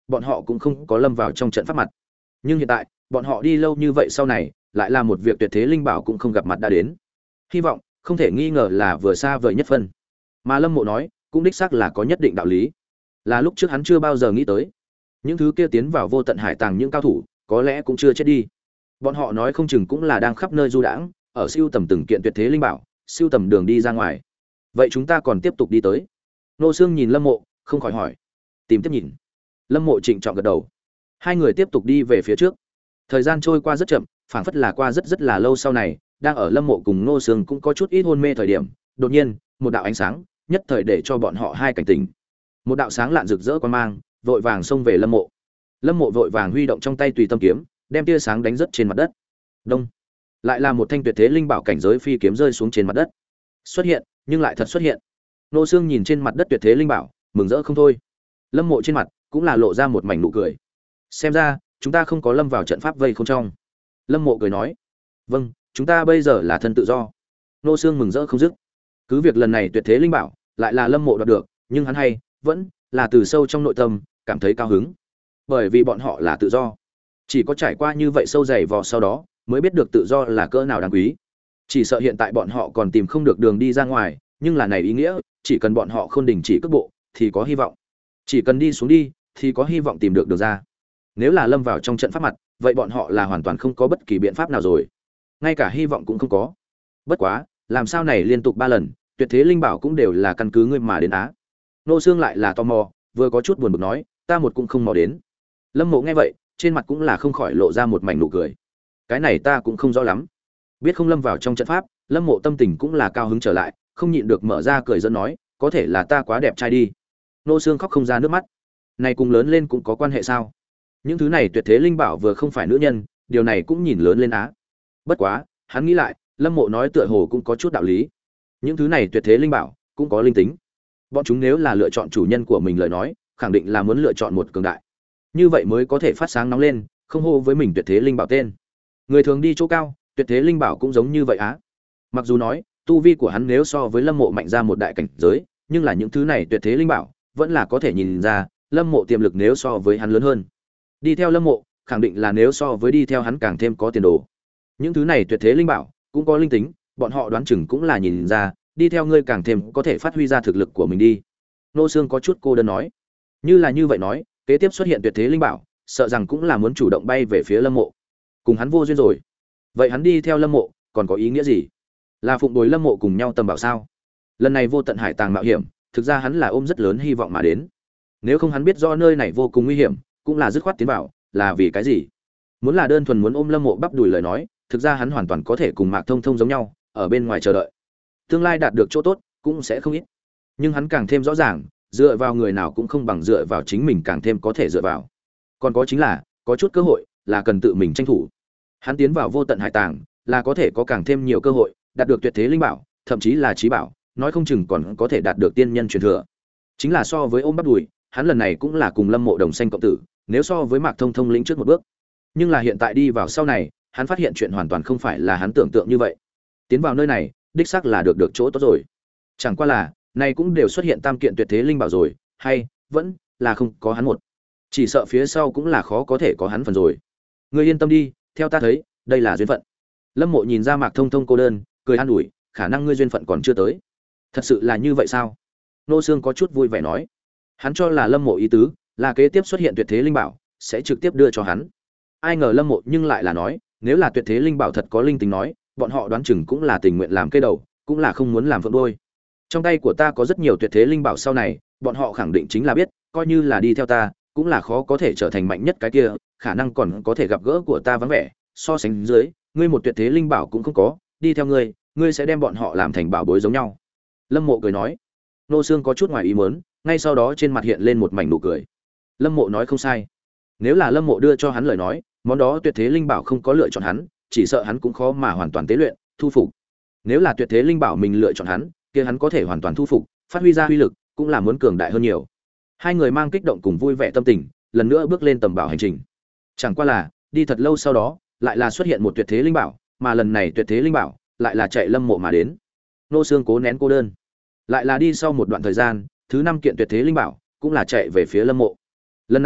bọn họ cũng không có lâm vào trong trận pháp mặt. Nhưng hiện tại, bọn họ đi lâu như vậy sau này, lại là một việc tuyệt thế linh bảo cũng không gặp mặt đã đến. Hy vọng, không thể nghi ngờ là vừa xa vời nhất phân. Mà Lâm Mộ nói, cũng đích xác là có nhất định đạo lý. Là lúc trước hắn chưa bao giờ nghĩ tới. Những thứ kia tiến vào vô tận hải tàng những cao thủ, có lẽ cũng chưa chết đi. Bọn họ nói không chừng cũng là đang khắp nơi du đãng, ở siêu tầm từng kiện tuyệt thế linh bảo, siêu tầm đường đi ra ngoài. Vậy chúng ta còn tiếp tục đi tới. Nô Xương nhìn Lâm Mộ, không khỏi hỏi. Tìm tiếp nhìn. Lâm Mộ trịnh trọng gật đầu. Hai người tiếp tục đi về phía trước. Thời gian trôi qua rất chậm, phảng phất là qua rất rất là lâu sau này, đang ở Lâm Mộ cùng Nô Xương cũng có chút ít hôn mê thời điểm, đột nhiên, một đạo ánh sáng, nhất thời để cho bọn họ hai cảnh tỉnh. Một đạo sáng lạn rực rỡ quang mang, vội vàng xông về Lâm Mộ. Lâm Mộ vội vàng huy động trong tay tùy tâm kiếm, đem tia sáng đánh rất trên mặt đất. Đông, lại là một thanh tuyệt thế linh bảo cảnh giới phi kiếm rơi xuống trên mặt đất. Xuất hiện, nhưng lại thật xuất hiện. Nô Xương nhìn trên mặt đất tuyệt thế linh bảo, mừng rỡ không thôi. Lâm Mộ trên mặt cũng là lộ ra một mảnh nụ cười. Xem ra, chúng ta không có lâm vào trận pháp vây không trong. Lâm Mộ cười nói, vâng, chúng ta bây giờ là thân tự do. Nô Xương mừng rỡ không dứt. Cứ việc lần này tuyệt thế linh bảo lại là Lâm Mộ đoạt được, nhưng hắn hay vẫn là từ sâu trong nội tâm cảm thấy cao hứng, bởi vì bọn họ là tự do. Chỉ có trải qua như vậy sâu dày vò sau đó, mới biết được tự do là cỡ nào đáng quý. Chỉ sợ hiện tại bọn họ còn tìm không được đường đi ra ngoài, nhưng là này ý nghĩa, chỉ cần bọn họ không đình chỉ cước bộ, thì có hy vọng. Chỉ cần đi xuống đi, thì có hy vọng tìm được đường ra. Nếu là lâm vào trong trận pháp mặt, vậy bọn họ là hoàn toàn không có bất kỳ biện pháp nào rồi, ngay cả hy vọng cũng không có. Bất quá, làm sao này liên tục ba lần, tuyệt thế linh bảo cũng đều là căn cứ ngươi mà đến á. Nô Xương lại là tò mò, vừa có chút buồn bực nói, ta một cũng không mò đến. Lâm Mộ nghe vậy, trên mặt cũng là không khỏi lộ ra một mảnh nụ cười. Cái này ta cũng không rõ lắm. Biết không lâm vào trong trận pháp, Lâm Mộ tâm tình cũng là cao hứng trở lại, không nhịn được mở ra cười dẫn nói, có thể là ta quá đẹp trai đi. Nô Xương khóc không ra nước mắt. Này cùng lớn lên cũng có quan hệ sao? Những thứ này tuyệt thế linh bảo vừa không phải nữ nhân, điều này cũng nhìn lớn lên á. Bất quá, hắn nghĩ lại, Lâm Mộ nói tựa hồ cũng có chút đạo lý. Những thứ này tuyệt thế linh bảo cũng có linh tính. Bọn chúng nếu là lựa chọn chủ nhân của mình lời nói, khẳng định là muốn lựa chọn một cường đại. Như vậy mới có thể phát sáng nóng lên, không hô với mình tuyệt thế linh bảo tên. Người thường đi chỗ cao, tuyệt thế linh bảo cũng giống như vậy á. Mặc dù nói, tu vi của hắn nếu so với Lâm Mộ mạnh ra một đại cảnh giới, nhưng là những thứ này tuyệt thế linh bảo, vẫn là có thể nhìn ra, Lâm Mộ tiềm lực nếu so với hắn lớn hơn. Đi theo Lâm Mộ, khẳng định là nếu so với đi theo hắn càng thêm có tiền đồ. Những thứ này tuyệt thế linh bảo cũng có linh tính, bọn họ đoán chừng cũng là nhìn ra, đi theo ngươi càng thêm có thể phát huy ra thực lực của mình đi. Nô Xương có chút cô đơn nói, như là như vậy nói, kế tiếp xuất hiện tuyệt thế linh bảo, sợ rằng cũng là muốn chủ động bay về phía Lâm Mộ. Cùng hắn vô duyên rồi. Vậy hắn đi theo Lâm Mộ, còn có ý nghĩa gì? Là phụng bồi Lâm Mộ cùng nhau tầm bảo sao? Lần này vô tận hải tàng mạo hiểm, thực ra hắn là ôm rất lớn hy vọng mà đến. Nếu không hắn biết do nơi này vô cùng nguy hiểm, cũng là dứt khoát tiến vào, là vì cái gì? Muốn là đơn thuần muốn ôm Lâm Mộ bắp đùi lời nói, thực ra hắn hoàn toàn có thể cùng Mạc Thông Thông giống nhau, ở bên ngoài chờ đợi. Tương lai đạt được chỗ tốt cũng sẽ không ít. Nhưng hắn càng thêm rõ ràng, dựa vào người nào cũng không bằng dựa vào chính mình càng thêm có thể dựa vào. Còn có chính là, có chút cơ hội là cần tự mình tranh thủ. Hắn tiến vào vô tận hải tàng, là có thể có càng thêm nhiều cơ hội, đạt được tuyệt thế linh bảo, thậm chí là chí bảo, nói không chừng còn có thể đạt được tiên nhân truyền thừa. Chính là so với ôm bắp đùi, hắn lần này cũng là cùng Lâm Mộ đồng sanh cộng tử, nếu so với Mạc Thông Thông lĩnh trước một bước. Nhưng là hiện tại đi vào sau này, hắn phát hiện chuyện hoàn toàn không phải là hắn tưởng tượng như vậy. Tiến vào nơi này, đích xác là được được chỗ tốt rồi. Chẳng qua là, này cũng đều xuất hiện tam kiện tuyệt thế linh bảo rồi, hay vẫn là không có hắn một. Chỉ sợ phía sau cũng là khó có thể có hắn phần rồi. Ngươi yên tâm đi, theo ta thấy, đây là duyên phận. Lâm Mộ nhìn ra Mạc Thông Thông cô đơn, cười an ủi, khả năng ngươi duyên phận còn chưa tới. Thật sự là như vậy sao? Nô Xương có chút vui vẻ nói. Hắn cho là Lâm Mộ ý tứ, là kế tiếp xuất hiện tuyệt thế linh bảo, sẽ trực tiếp đưa cho hắn. Ai ngờ Lâm Mộ nhưng lại là nói, nếu là tuyệt thế linh bảo thật có linh tính nói, bọn họ đoán chừng cũng là tình nguyện làm cây đầu, cũng là không muốn làm phượng đuôi. Trong tay của ta có rất nhiều tuyệt thế linh bảo sau này, bọn họ khẳng định chính là biết, coi như là đi theo ta, cũng là khó có thể trở thành mạnh nhất cái kia, khả năng còn có thể gặp gỡ của ta vắng vẻ, so sánh dưới, ngươi một tuyệt thế linh bảo cũng không có, đi theo ngươi, ngươi sẽ đem bọn họ làm thành bảo bối giống nhau. Lâm Mộ cười nói. Nô Xương có chút ngoài ý muốn, ngay sau đó trên mặt hiện lên một mảnh nụ cười. Lâm Mộ nói không sai. Nếu là Lâm Mộ đưa cho hắn lời nói, món đó tuyệt thế linh bảo không có lựa chọn hắn, chỉ sợ hắn cũng khó mà hoàn toàn tế luyện, thu phục. Nếu là tuyệt thế linh bảo mình lựa chọn hắn, kia hắn có thể hoàn toàn thu phục, phát huy ra uy lực, cũng là muốn cường đại hơn nhiều. Hai người mang kích động cùng vui vẻ tâm tình, lần nữa bước lên tầm bảo hành trình. Chẳng qua là, đi thật lâu sau đó, lại là xuất hiện một tuyệt thế linh bảo, mà lần này tuyệt thế linh bảo lại là chạy Lâm Mộ mà đến. Nô Xương cố nén cô đơn, lại là đi sau một đoạn thời gian, thứ năm kiện tuyệt thế linh bảo cũng là chạy về phía Lâm Mộ. Lần này,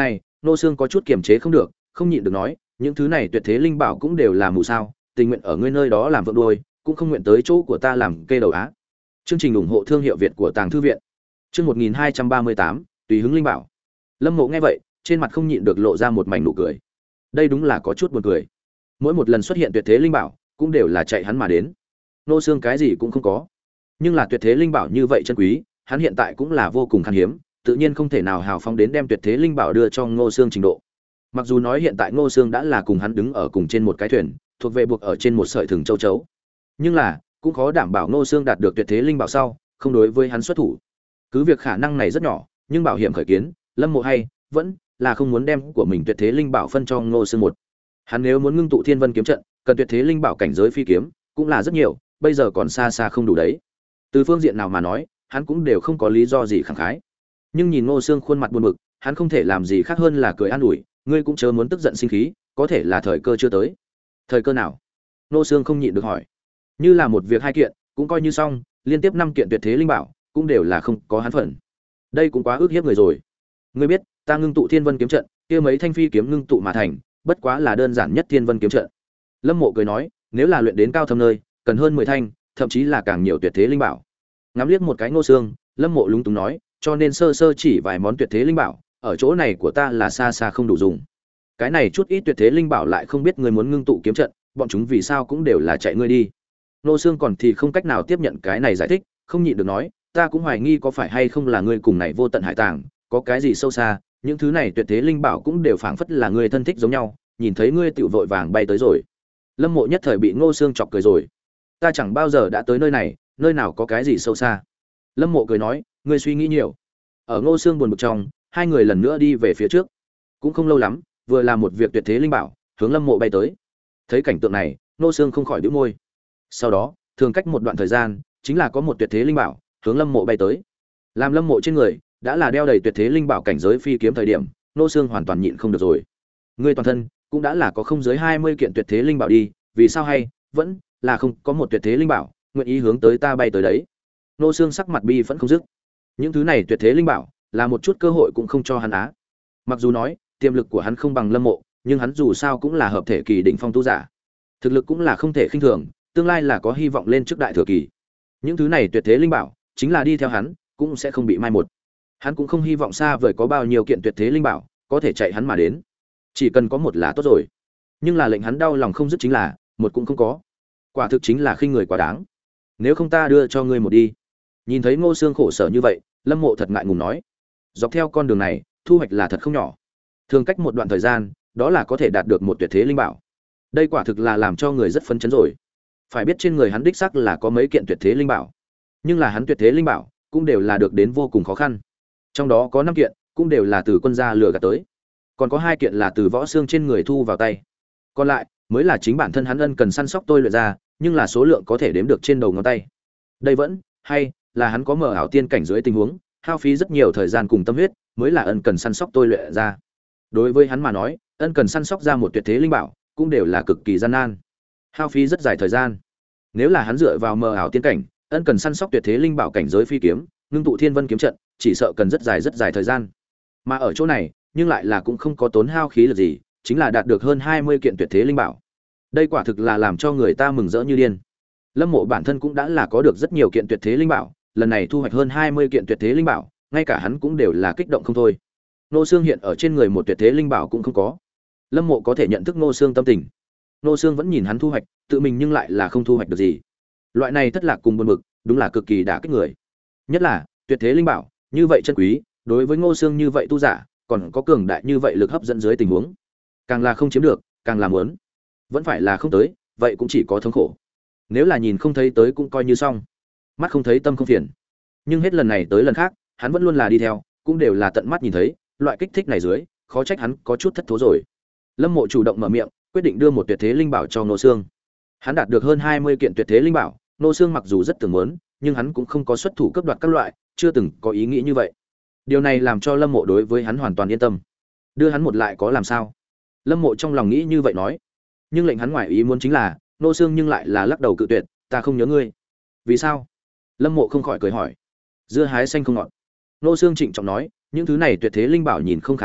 Nô Xương có chút kiềm chế không được, không nhịn được nói, những thứ này tuyệt thế linh bảo cũng đều là mù sao, tình nguyện ở ngươi nơi đó làm vượng đuôi, cũng không nguyện tới chỗ của ta làm kê đầu á. Chương trình ủng hộ thương hiệu Việt của Tàng Thư viện. Chương một nghìn hai trăm ba mươi tám, tùy hứng linh bảo. Lâm Mộ nghe vậy, trên mặt không nhịn được lộ ra một mảnh nụ cười. Đây đúng là có chút buồn cười. Mỗi một lần xuất hiện tuyệt thế linh bảo, cũng đều là chạy hắn mà đến. Nô Xương cái gì cũng không có, nhưng là tuyệt thế linh bảo như vậy chân quý, hắn hiện tại cũng là vô cùng khan hiếm, tự nhiên không thể nào hào phóng đến đem tuyệt thế linh bảo đưa cho Ngô Xương trình độ. Mặc dù nói hiện tại Ngô Xương đã là cùng hắn đứng ở cùng trên một cái thuyền, thuộc về buộc ở trên một sợi thừng châu chấu, nhưng là cũng khó đảm bảo Ngô Xương đạt được tuyệt thế linh bảo sau, không đối với hắn xuất thủ. Cứ việc khả năng này rất nhỏ, nhưng bảo hiểm khởi kiến, Lâm Mộ hay vẫn là không muốn đem của mình tuyệt thế linh bảo phân cho Ngô Xương một. Hắn nếu muốn ngưng tụ Thiên Vân kiếm trận, cần tuyệt thế linh bảo cảnh giới phi kiếm, cũng là rất nhiều, bây giờ còn xa xa không đủ đấy. Từ phương diện nào mà nói, hắn cũng đều không có lý do gì khẳng khái. Nhưng nhìn Ngô Xương khuôn mặt buồn bực, hắn không thể làm gì khác hơn là cười an ủi, ngươi cũng chớ muốn tức giận sinh khí, có thể là thời cơ chưa tới. Thời cơ nào? Ngô Xương không nhịn được hỏi. Như là một việc hai kiện, cũng coi như xong, liên tiếp năm kiện tuyệt thế linh bảo, cũng đều là không có hắn phần. Đây cũng quá ức hiếp người rồi. Ngươi biết, ta ngưng tụ Thiên Vân kiếm trận, kia mấy thanh phi kiếm ngưng tụ mà thành, bất quá là đơn giản nhất Thiên Vân kiếm trận. Lâm Mộ cười nói, nếu là luyện đến cao thâm nơi, cần hơn mười thanh, thậm chí là càng nhiều tuyệt thế linh bảo. Ngắm liếc một cái Ngô Xương, Lâm Mộ lúng túng nói, cho nên sơ sơ chỉ vài món tuyệt thế linh bảo, ở chỗ này của ta là xa xa không đủ dùng. Cái này chút ít tuyệt thế linh bảo lại không biết ngươi muốn ngưng tụ kiếm trận, bọn chúng vì sao cũng đều là chạy ngươi đi. Ngô Xương còn thì không cách nào tiếp nhận cái này giải thích, không nhịn được nói, ta cũng hoài nghi có phải hay không là ngươi cùng này vô tận hải tàng, có cái gì sâu xa, những thứ này tuyệt thế linh bảo cũng đều phảng phất là ngươi thân thích giống nhau, nhìn thấy ngươi tiểu vội vàng bay tới rồi. Lâm Mộ nhất thời bị Ngô Xương chọc cười rồi. Ta chẳng bao giờ đã tới nơi này, nơi nào có cái gì sâu xa. Lâm Mộ cười nói, ngươi suy nghĩ nhiều. Ở Ngô Xương buồn bực trong, hai người lần nữa đi về phía trước. Cũng không lâu lắm, vừa làm một việc tuyệt thế linh bảo, hướng Lâm Mộ bay tới. Thấy cảnh tượng này, Ngô Xương không khỏi bĩu môi. Sau đó, thường cách một đoạn thời gian, chính là có một tuyệt thế linh bảo hướng Lâm Mộ bay tới. Làm Lâm Mộ trên người đã là đeo đầy tuyệt thế linh bảo cảnh giới phi kiếm thời điểm, Ngô Xương hoàn toàn nhịn không được rồi. Ngươi toàn thân cũng đã là có không dưới hai mươi kiện tuyệt thế linh bảo đi, vì sao hay vẫn là không có một tuyệt thế linh bảo nguyện ý hướng tới ta bay tới đấy. Ngô Xương sắc mặt bi vẫn không dứt. Những thứ này tuyệt thế linh bảo là một chút cơ hội cũng không cho hắn á. Mặc dù nói tiềm lực của hắn không bằng Lâm Mộ, nhưng hắn dù sao cũng là hợp thể kỳ đỉnh phong tu giả, thực lực cũng là không thể khinh thường, tương lai là có hy vọng lên trước đại thừa kỳ. Những thứ này tuyệt thế linh bảo chính là đi theo hắn cũng sẽ không bị mai một. Hắn cũng không hy vọng xa vời có bao nhiêu kiện tuyệt thế linh bảo có thể chạy hắn mà đến, chỉ cần có một là tốt rồi. Nhưng là lệnh hắn đau lòng không dứt chính là một cũng không có. Quả thực chính là khinh người quá đáng. Nếu không ta đưa cho ngươi một đi. Nhìn thấy Ngô Xương khổ sở như vậy, Lâm Mộ thật ngại ngùng nói, dọc theo con đường này thu hoạch là thật không nhỏ, thường cách một đoạn thời gian đó là có thể đạt được một tuyệt thế linh bảo. Đây quả thực là làm cho người rất phấn chấn rồi. Phải biết trên người hắn đích xác là có mấy kiện tuyệt thế linh bảo, nhưng là hắn tuyệt thế linh bảo cũng đều là được đến vô cùng khó khăn. Trong đó có năm kiện cũng đều là từ quân gia lừa gạt tới, còn có hai kiện là từ võ xương trên người thu vào tay, còn lại mới là chính bản thân hắn ân cần săn sóc tôi luyện ra, nhưng là số lượng có thể đếm được trên đầu ngón tay. Đây vẫn hay là hắn có mở ảo tiên cảnh dưới tình huống, hao phí rất nhiều thời gian cùng tâm huyết mới là ân cần săn sóc tôi luyện ra. Đối với hắn mà nói, ân cần săn sóc ra một tuyệt thế linh bảo cũng đều là cực kỳ gian nan, hao phí rất dài thời gian. Nếu là hắn dựa vào mờ ảo tiên cảnh, ân cần săn sóc tuyệt thế linh bảo cảnh giới phi kiếm, ngưng tụ Thiên Vân kiếm trận, chỉ sợ cần rất dài rất dài thời gian. Mà ở chỗ này, nhưng lại là cũng không có tốn hao khí lực gì, chính là đạt được hơn hai mươi kiện tuyệt thế linh bảo. Đây quả thực là làm cho người ta mừng rỡ như điên. Lâm Mộ bản thân cũng đã là có được rất nhiều kiện tuyệt thế linh bảo, lần này thu hoạch hơn hai mươi kiện tuyệt thế linh bảo, ngay cả hắn cũng đều là kích động không thôi. Ngô Xương hiện ở trên người một tuyệt thế linh bảo cũng không có. Lâm Mộ có thể nhận thức Ngô Xương tâm tình. Ngô Xương vẫn nhìn hắn thu hoạch, tự mình nhưng lại là không thu hoạch được gì. Loại này thất lạc cùng buồn bực, đúng là cực kỳ đả kích người. Nhất là tuyệt thế linh bảo, như vậy chân quý, đối với Ngô Xương như vậy tu giả, còn có cường đại như vậy lực hấp dẫn dưới tình huống, càng là không chiếm được, càng là muốn, vẫn phải là không tới, vậy cũng chỉ có thống khổ. Nếu là nhìn không thấy tới cũng coi như xong, mắt không thấy tâm không phiền. Nhưng hết lần này tới lần khác, hắn vẫn luôn là đi theo, cũng đều là tận mắt nhìn thấy, loại kích thích này dưới, khó trách hắn có chút thất thố rồi. Lâm Mộ chủ động mở miệng, quyết định đưa một tuyệt thế linh bảo cho Ngô Xương. Hắn đạt được hơn hai mươi kiện tuyệt thế linh bảo, Ngô Xương mặc dù rất tưởng muốn, nhưng hắn cũng không có xuất thủ cướp đoạt các loại, chưa từng có ý nghĩ như vậy. Điều này làm cho Lâm Mộ đối với hắn hoàn toàn yên tâm. Đưa hắn một lại có làm sao? Lâm Mộ trong lòng nghĩ như vậy nói. Nhưng lệnh hắn ngoài ý muốn chính là, Ngô Xương nhưng lại là lắc đầu cự tuyệt, ta không nhớ ngươi. Vì sao? Lâm Mộ không khỏi cười hỏi. Dưa hái xanh không ngọt. Ngô Xương trịnh trọng nói, những thứ này tuyệt thế linh bảo nhìn không khá ta,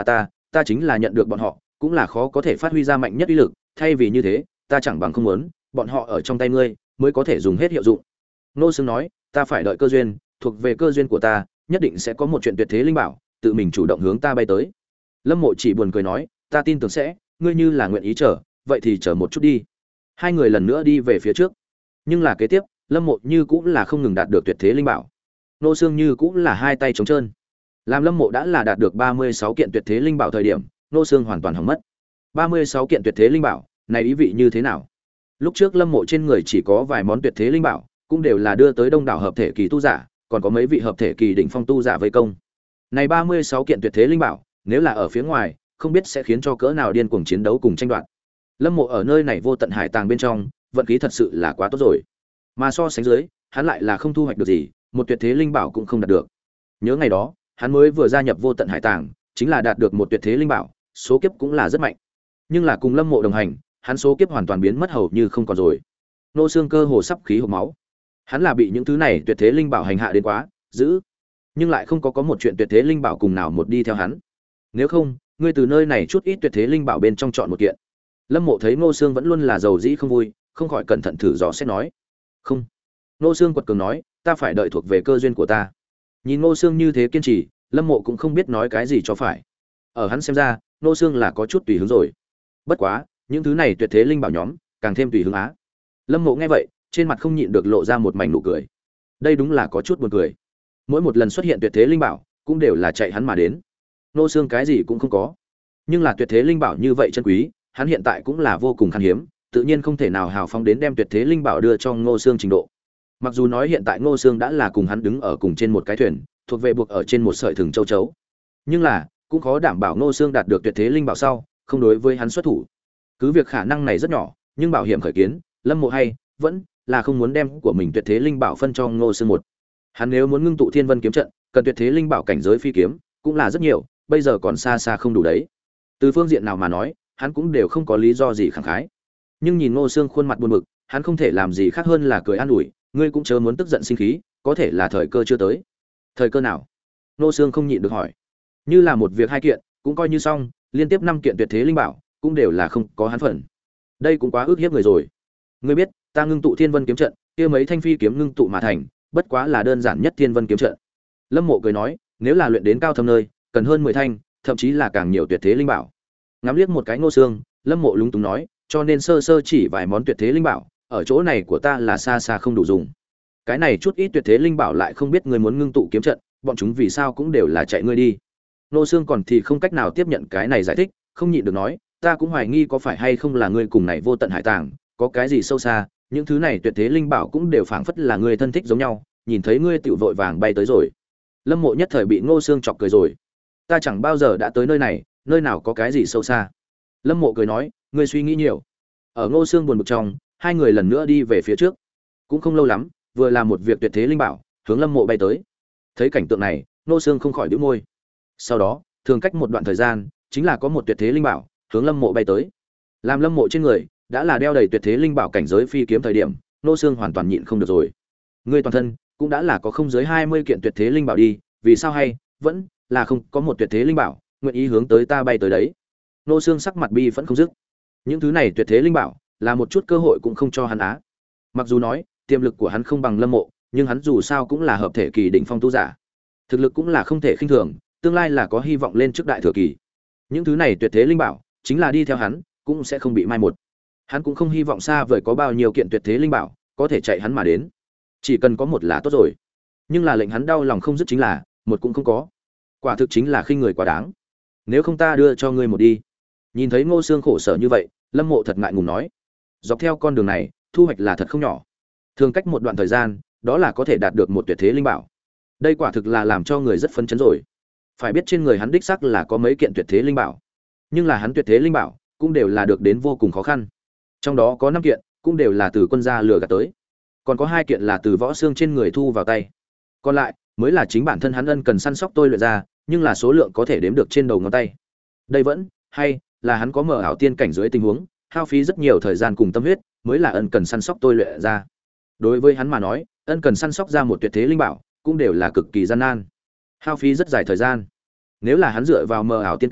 ta chính là nhận được bọn họ cũng là khó có thể phát huy ra mạnh nhất uy lực, thay vì như thế ta chẳng bằng không muốn bọn họ ở trong tay ngươi mới có thể dùng hết hiệu dụng. Ngô Sương nói, ta phải đợi cơ duyên, thuộc về cơ duyên của ta, nhất định sẽ có một chuyện tuyệt thế linh bảo tự mình chủ động hướng ta bay tới. Lâm Mộ chỉ buồn cười nói, ta tin tưởng sẽ, ngươi như là nguyện ý chờ, vậy thì chờ một chút đi. Hai người lần nữa đi về phía trước, nhưng là kế tiếp Lâm Mộ như cũng là không ngừng đạt được tuyệt thế linh bảo. Ngô Sương như cũng là hai tay trống trơn. Làm Lâm Mộ đã là đạt được ba mươi sáu kiện tuyệt thế linh bảo thời điểm, Ngô Sương hoàn toàn hỏng mất. ba mươi sáu kiện tuyệt thế linh bảo, này ý vị như thế nào? Lúc trước Lâm Mộ trên người chỉ có vài món tuyệt thế linh bảo, cũng đều là đưa tới đông đảo hợp thể kỳ tu giả, còn có mấy vị hợp thể kỳ đỉnh phong tu giả vây công. Này ba mươi sáu kiện tuyệt thế linh bảo, nếu là ở phía ngoài, không biết sẽ khiến cho cỡ nào điên cuồng chiến đấu cùng tranh đoạt. Lâm Mộ ở nơi này vô tận hải tàng bên trong, vận khí thật sự là quá tốt rồi. Mà so sánh dưới, hắn lại là không thu hoạch được gì, một tuyệt thế linh bảo cũng không đạt được. Nhớ ngày đó, hắn mới vừa gia nhập vô tận hải tàng, chính là đạt được một tuyệt thế linh bảo, số kiếp cũng là rất mạnh. Nhưng là cùng Lâm Mộ đồng hành, hắn số kiếp hoàn toàn biến mất hầu như không còn rồi. Nô xương cơ hồ sắp khí hộc máu. Hắn là bị những thứ này tuyệt thế linh bảo hành hạ đến quá, giữ, nhưng lại không có có một chuyện tuyệt thế linh bảo cùng nào một đi theo hắn. Nếu không, ngươi từ nơi này chút ít tuyệt thế linh bảo bên trong chọn một kiện. Lâm Mộ thấy Ngô Xương vẫn luôn là giàu dĩ không vui, không khỏi cẩn thận thử dò xét nói. Không. Ngô Xương quật cường nói, ta phải đợi thuộc về cơ duyên của ta. Nhìn Ngô Xương như thế kiên trì, Lâm Mộ cũng không biết nói cái gì cho phải. Ở hắn xem ra, Ngô Xương là có chút tùy hứng rồi. Bất quá, những thứ này tuyệt thế linh bảo nhóm, càng thêm tùy hứng á. Lâm Mộ nghe vậy, trên mặt không nhịn được lộ ra một mảnh nụ cười. Đây đúng là có chút buồn cười. Mỗi một lần xuất hiện tuyệt thế linh bảo, cũng đều là chạy hắn mà đến. Ngô Xương cái gì cũng không có, nhưng là tuyệt thế linh bảo như vậy chân quý, hắn hiện tại cũng là vô cùng khan hiếm, tự nhiên không thể nào hào phóng đến đem tuyệt thế linh bảo đưa cho Ngô Xương trình độ. Mặc dù nói hiện tại Ngô Xương đã là cùng hắn đứng ở cùng trên một cái thuyền, thuộc về buộc ở trên một sợi thừng châu chấu, nhưng là cũng khó đảm bảo Ngô Xương đạt được tuyệt thế linh bảo sau, không đối với hắn xuất thủ. Cứ việc khả năng này rất nhỏ, nhưng bảo hiểm khởi kiến, Lâm Mộ hay vẫn là không muốn đem của mình tuyệt thế linh bảo phân cho Ngô Xương một. Hắn nếu muốn ngưng tụ Thiên Vân kiếm trận, cần tuyệt thế linh bảo cảnh giới phi kiếm, cũng là rất nhiều, bây giờ còn xa xa không đủ đấy. Từ phương diện nào mà nói, hắn cũng đều không có lý do gì khẳng khái. Nhưng nhìn Ngô Xương khuôn mặt buồn bực, hắn không thể làm gì khác hơn là cười an ủi, ngươi cũng chớ muốn tức giận sinh khí, có thể là thời cơ chưa tới. Thời cơ nào? Ngô Xương không nhịn được hỏi. Như là một việc hai kiện, cũng coi như xong, liên tiếp năm kiện tuyệt thế linh bảo, cũng đều là không có hắn phần. Đây cũng quá ức hiếp người rồi. Ngươi biết, ta ngưng tụ Thiên Vân kiếm trận, kia mấy thanh phi kiếm ngưng tụ mà thành, bất quá là đơn giản nhất Thiên Vân kiếm trận. Lâm Mộ cười nói, nếu là luyện đến cao thâm nơi, cần hơn mười thanh, thậm chí là càng nhiều tuyệt thế linh bảo. Ngắm liếc một cái Ngô Xương, Lâm Mộ lúng túng nói, cho nên sơ sơ chỉ vài món tuyệt thế linh bảo, ở chỗ này của ta là xa xa không đủ dùng. Cái này chút ít tuyệt thế linh bảo lại không biết ngươi muốn ngưng tụ kiếm trận, bọn chúng vì sao cũng đều là chạy ngươi đi. Ngô Xương còn thì không cách nào tiếp nhận cái này giải thích, không nhịn được nói, ta cũng hoài nghi có phải hay không là ngươi cùng này vô tận hải tàng, có cái gì sâu xa, những thứ này tuyệt thế linh bảo cũng đều phảng phất là ngươi thân thích giống nhau, nhìn thấy ngươi tiểu vội vàng bay tới rồi. Lâm Mộ nhất thời bị Ngô Xương chọc cười rồi. Ta chẳng bao giờ đã tới nơi này, nơi nào có cái gì sâu xa. Lâm Mộ cười nói, ngươi suy nghĩ nhiều. Ở Ngô Xương buồn bực trong, hai người lần nữa đi về phía trước. Cũng không lâu lắm, vừa làm một việc tuyệt thế linh bảo, hướng Lâm Mộ bay tới. Thấy cảnh tượng này, Ngô Xương không khỏi bĩu môi. Sau đó, thường cách một đoạn thời gian, chính là có một tuyệt thế linh bảo hướng Lâm Mộ bay tới. Làm Lâm Mộ trên người đã là đeo đầy tuyệt thế linh bảo cảnh giới phi kiếm thời điểm, Ngô Xương hoàn toàn nhịn không được rồi. Ngươi toàn thân cũng đã là có không dưới hai mươi kiện tuyệt thế linh bảo đi, vì sao hay vẫn là không có một tuyệt thế linh bảo nguyện ý hướng tới ta bay tới đấy. Ngô Xương sắc mặt bi vẫn không dứt. Những thứ này tuyệt thế linh bảo là một chút cơ hội cũng không cho hắn á. Mặc dù nói tiềm lực của hắn không bằng Lâm Mộ, nhưng hắn dù sao cũng là hợp thể kỳ đỉnh phong tu giả, thực lực cũng là không thể khinh thường, tương lai là có hy vọng lên trước đại thừa kỳ. Những thứ này tuyệt thế linh bảo chính là đi theo hắn, cũng sẽ không bị mai một. Hắn cũng không hy vọng xa vời có bao nhiêu kiện tuyệt thế linh bảo có thể chạy hắn mà đến, chỉ cần có một là tốt rồi. Nhưng là lệnh hắn đau lòng không dứt chính là một cũng không có. Quả thực chính là khinh người quá đáng. Nếu không ta đưa cho ngươi một đi. Nhìn thấy Ngô Xương khổ sở như vậy, Lâm Mộ thật ngại ngùng nói, dọc theo con đường này thu hoạch là thật không nhỏ, thường cách một đoạn thời gian đó là có thể đạt được một tuyệt thế linh bảo. Đây quả thực là làm cho người rất phấn chấn rồi. Phải biết trên người hắn đích xác là có mấy kiện tuyệt thế linh bảo, nhưng là hắn tuyệt thế linh bảo cũng đều là được đến vô cùng khó khăn. Trong đó có năm kiện cũng đều là từ quân gia lừa gạt tới, còn có hai kiện là từ võ xương trên người thu vào tay, còn lại mới là chính bản thân hắn ân cần săn sóc tôi luyện ra, nhưng là số lượng có thể đếm được trên đầu ngón tay. Đây vẫn hay là hắn có mở ảo tiên cảnh dưới tình huống, hao phí rất nhiều thời gian cùng tâm huyết mới là ân cần săn sóc tôi luyện ra. Đối với hắn mà nói, ân cần săn sóc ra một tuyệt thế linh bảo cũng đều là cực kỳ gian nan, hao phí rất dài thời gian. Nếu là hắn dựa vào mờ ảo tiên cảnh,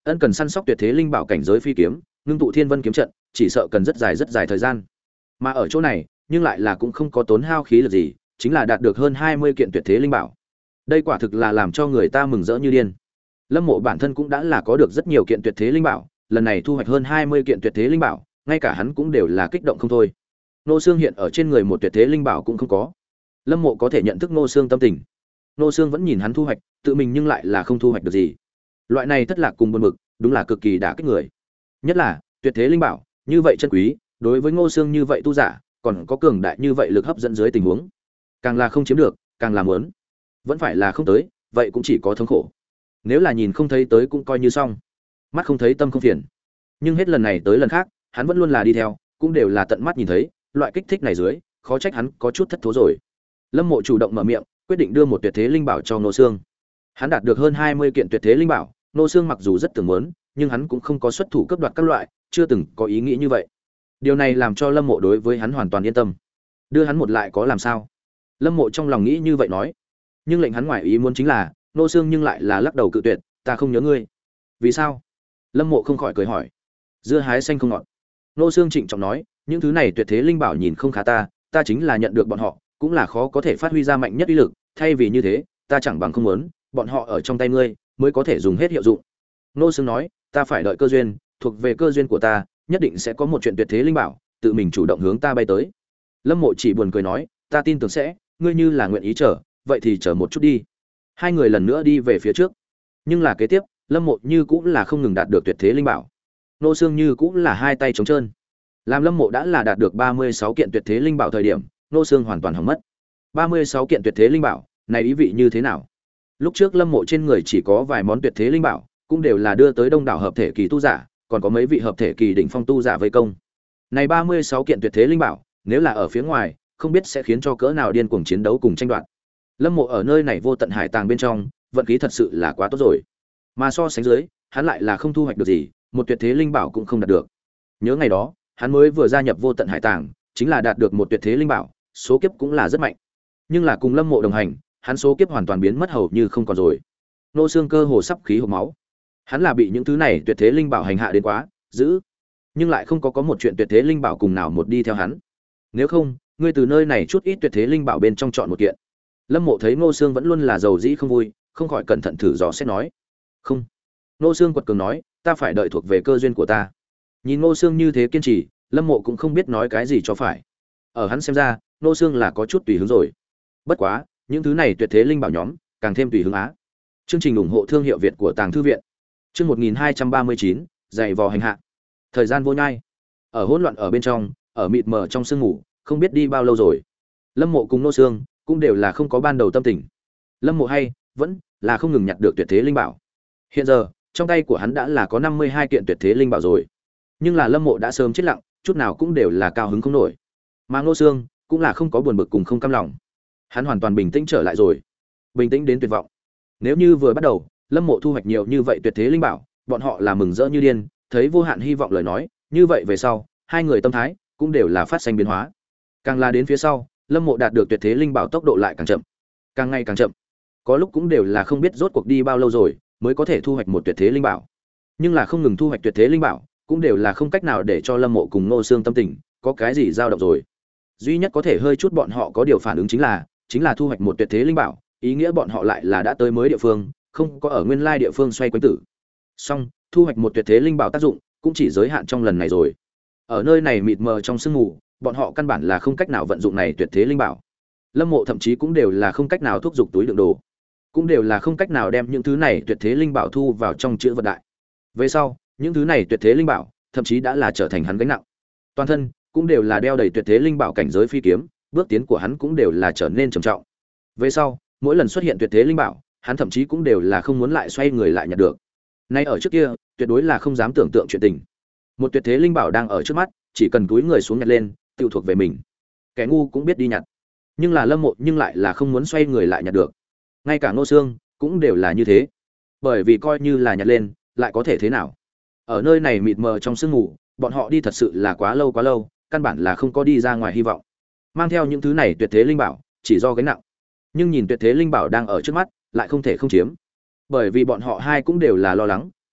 ân cần săn sóc tuyệt thế linh bảo cảnh giới phi kiếm, ngưng tụ thiên vân kiếm trận, chỉ sợ cần rất dài rất dài thời gian. Mà ở chỗ này, nhưng lại là cũng không có tốn hao khí lực gì, chính là đạt được hơn hai mươi kiện tuyệt thế linh bảo. Đây quả thực là làm cho người ta mừng rỡ như điên. Lâm Mộ bản thân cũng đã là có được rất nhiều kiện tuyệt thế linh bảo, lần này thu hoạch hơn hai mươi kiện tuyệt thế linh bảo, ngay cả hắn cũng đều là kích động không thôi. Nô Xương hiện ở trên người một tuyệt thế linh bảo cũng không có. Lâm Mộ có thể nhận thức Nô Xương tâm tình. Nô Xương vẫn nhìn hắn thu hoạch, tự mình nhưng lại là không thu hoạch được gì. Loại này thất lạc cùng buồn bực, đúng là cực kỳ đả kích người. Nhất là, tuyệt thế linh bảo, như vậy chân quý, đối với Ngô Xương như vậy tu giả, còn có cường đại như vậy lực hấp dẫn dưới tình huống, càng là không chiếm được, càng là muốn. Vẫn phải là không tới, vậy cũng chỉ có thống khổ. Nếu là nhìn không thấy tới cũng coi như xong. Mắt không thấy tâm không phiền. Nhưng hết lần này tới lần khác, hắn vẫn luôn là đi theo, cũng đều là tận mắt nhìn thấy, loại kích thích này dưới, khó trách hắn có chút thất thố rồi. Lâm Mộ chủ động mở miệng, quyết định đưa một tuyệt thế linh bảo cho Ngô Xương. Hắn đạt được hơn hai mươi kiện tuyệt thế linh bảo, Ngô Xương mặc dù rất tưởng muốn, nhưng hắn cũng không có xuất thủ cướp đoạt các loại, chưa từng có ý nghĩ như vậy. Điều này làm cho Lâm Mộ đối với hắn hoàn toàn yên tâm. Đưa hắn một lại có làm sao? Lâm Mộ trong lòng nghĩ như vậy nói. Nhưng lệnh hắn ngoài ý muốn chính là, Ngô Xương nhưng lại là lắc đầu cự tuyệt, ta không nhớ ngươi. Vì sao? Lâm Mộ không khỏi cười hỏi. Dưa hái xanh không ngọt. Ngô Xương trịnh trọng nói, những thứ này tuyệt thế linh bảo nhìn không khá ta, ta chính là nhận được bọn họ, cũng là khó có thể phát huy ra mạnh nhất uy lực, thay vì như thế, ta chẳng bằng không muốn, bọn họ ở trong tay ngươi, mới có thể dùng hết hiệu dụng. Ngô Xương nói, ta phải đợi cơ duyên, thuộc về cơ duyên của ta, nhất định sẽ có một chuyện tuyệt thế linh bảo, tự mình chủ động hướng ta bay tới. Lâm Mộ chỉ buồn cười nói, ta tin tưởng sẽ, ngươi như là nguyện ý chờ, vậy thì chờ một chút đi. Hai người lần nữa đi về phía trước. Nhưng là kế tiếp, Lâm Mộ như cũng là không ngừng đạt được tuyệt thế linh bảo. Nô Xương như cũng là hai tay trống trơn. Làm Lâm Mộ đã là đạt được ba mươi sáu kiện tuyệt thế linh bảo thời điểm, Nô Xương hoàn toàn hỏng mất. ba mươi sáu kiện tuyệt thế linh bảo, này ý vị như thế nào? Lúc trước Lâm Mộ trên người chỉ có vài món tuyệt thế linh bảo, cũng đều là đưa tới đông đảo hợp thể kỳ tu giả, còn có mấy vị hợp thể kỳ đỉnh phong tu giả vây công. Này ba mươi sáu kiện tuyệt thế linh bảo, nếu là ở phía ngoài, không biết sẽ khiến cho cỡ nào điên cuồng chiến đấu cùng tranh đoạt. Lâm Mộ ở nơi này vô tận hải tàng bên trong, vận khí thật sự là quá tốt rồi. Mà so sánh dưới, hắn lại là không thu hoạch được gì, một tuyệt thế linh bảo cũng không đạt được. Nhớ ngày đó, hắn mới vừa gia nhập vô tận hải tàng, chính là đạt được một tuyệt thế linh bảo, số kiếp cũng là rất mạnh. Nhưng là cùng Lâm Mộ đồng hành, hắn số kiếp hoàn toàn biến mất hầu như không còn rồi. Nô Xương cơ hồ sắp khí hộc máu. Hắn là bị những thứ này tuyệt thế linh bảo hành hạ đến quá, giữ, nhưng lại không có có một chuyện tuyệt thế linh bảo cùng nào một đi theo hắn. Nếu không, ngươi từ nơi này chút ít tuyệt thế linh bảo bên trong chọn một kiện. Lâm Mộ thấy Ngô Xương vẫn luôn là giàu dĩ không vui, không khỏi cẩn thận thử dò xét nói. Không. Ngô Xương quật cường nói, ta phải đợi thuộc về cơ duyên của ta. Nhìn Ngô Xương như thế kiên trì, Lâm Mộ cũng không biết nói cái gì cho phải. Ở hắn xem ra, Ngô Xương là có chút tùy hứng rồi. Bất quá, những thứ này tuyệt thế linh bảo nhóm, càng thêm tùy hứng á. Chương trình ủng hộ thương hiệu Việt của Tàng Thư viện. Chương một nghìn hai trăm ba mươi chín, dày vò hành hạ. Thời gian vô nhai. Ở hỗn loạn ở bên trong, ở mịt mờ trong sương ngủ, không biết đi bao lâu rồi. Lâm Mộ cùng Ngô Xương cũng đều là không có ban đầu tâm tình. Lâm Mộ hay vẫn là không ngừng nhặt được tuyệt thế linh bảo. Hiện giờ, trong tay của hắn đã là có năm mươi hai kiện tuyệt thế linh bảo rồi. Nhưng là Lâm Mộ đã sớm chết lặng, chút nào cũng đều là cao hứng không nổi. Mà Ngô Xương cũng là không có buồn bực cùng không cam lòng. Hắn hoàn toàn bình tĩnh trở lại rồi. Bình tĩnh đến tuyệt vọng. Nếu như vừa bắt đầu, Lâm Mộ thu hoạch nhiều như vậy tuyệt thế linh bảo, bọn họ là mừng rỡ như điên, thấy vô hạn hy vọng lời nói, như vậy về sau, hai người tâm thái cũng đều là phát sinh biến hóa. Càng là đến phía sau, Lâm Mộ đạt được tuyệt thế linh bảo tốc độ lại càng chậm, càng ngày càng chậm. Có lúc cũng đều là không biết rốt cuộc đi bao lâu rồi mới có thể thu hoạch một tuyệt thế linh bảo. Nhưng là không ngừng thu hoạch tuyệt thế linh bảo, cũng đều là không cách nào để cho Lâm Mộ cùng Ngô Xương tâm tình có cái gì dao động rồi. Duy nhất có thể hơi chút bọn họ có điều phản ứng chính là, chính là thu hoạch một tuyệt thế linh bảo, ý nghĩa bọn họ lại là đã tới mới địa phương, không có ở nguyên lai địa phương xoay quanh tử. Song, thu hoạch một tuyệt thế linh bảo tác dụng cũng chỉ giới hạn trong lần này rồi. Ở nơi này mịt mờ trong sương mù, bọn họ căn bản là không cách nào vận dụng này tuyệt thế linh bảo. Lâm Mộ thậm chí cũng đều là không cách nào thúc giục túi đựng đồ, cũng đều là không cách nào đem những thứ này tuyệt thế linh bảo thu vào trong chữ vật đại. Về sau, những thứ này tuyệt thế linh bảo thậm chí đã là trở thành hắn gánh nặng. Toàn thân cũng đều là đeo đầy tuyệt thế linh bảo cảnh giới phi kiếm, bước tiến của hắn cũng đều là trở nên trầm trọng. Về sau, mỗi lần xuất hiện tuyệt thế linh bảo, hắn thậm chí cũng đều là không muốn lại xoay người lại nhặt được. Nay ở trước kia, tuyệt đối là không dám tưởng tượng chuyện tình. Một tuyệt thế linh bảo đang ở trước mắt, chỉ cần cúi người xuống nhặt lên, tự thuộc về mình. Kẻ ngu cũng biết đi nhặt. Nhưng là Lâm Mộ nhưng lại là không muốn xoay người lại nhặt được. Ngay cả Ngô Xương cũng đều là như thế. Bởi vì coi như là nhặt lên, lại có thể thế nào? Ở nơi này mịt mờ trong sương mù, bọn họ đi thật sự là quá lâu quá lâu, căn bản là không có đi ra ngoài hy vọng. Mang theo những thứ này tuyệt thế linh bảo, chỉ do gánh nặng. Nhưng nhìn tuyệt thế linh bảo đang ở trước mắt, lại không thể không chiếm. Bởi vì bọn họ hai cũng đều là lo lắng,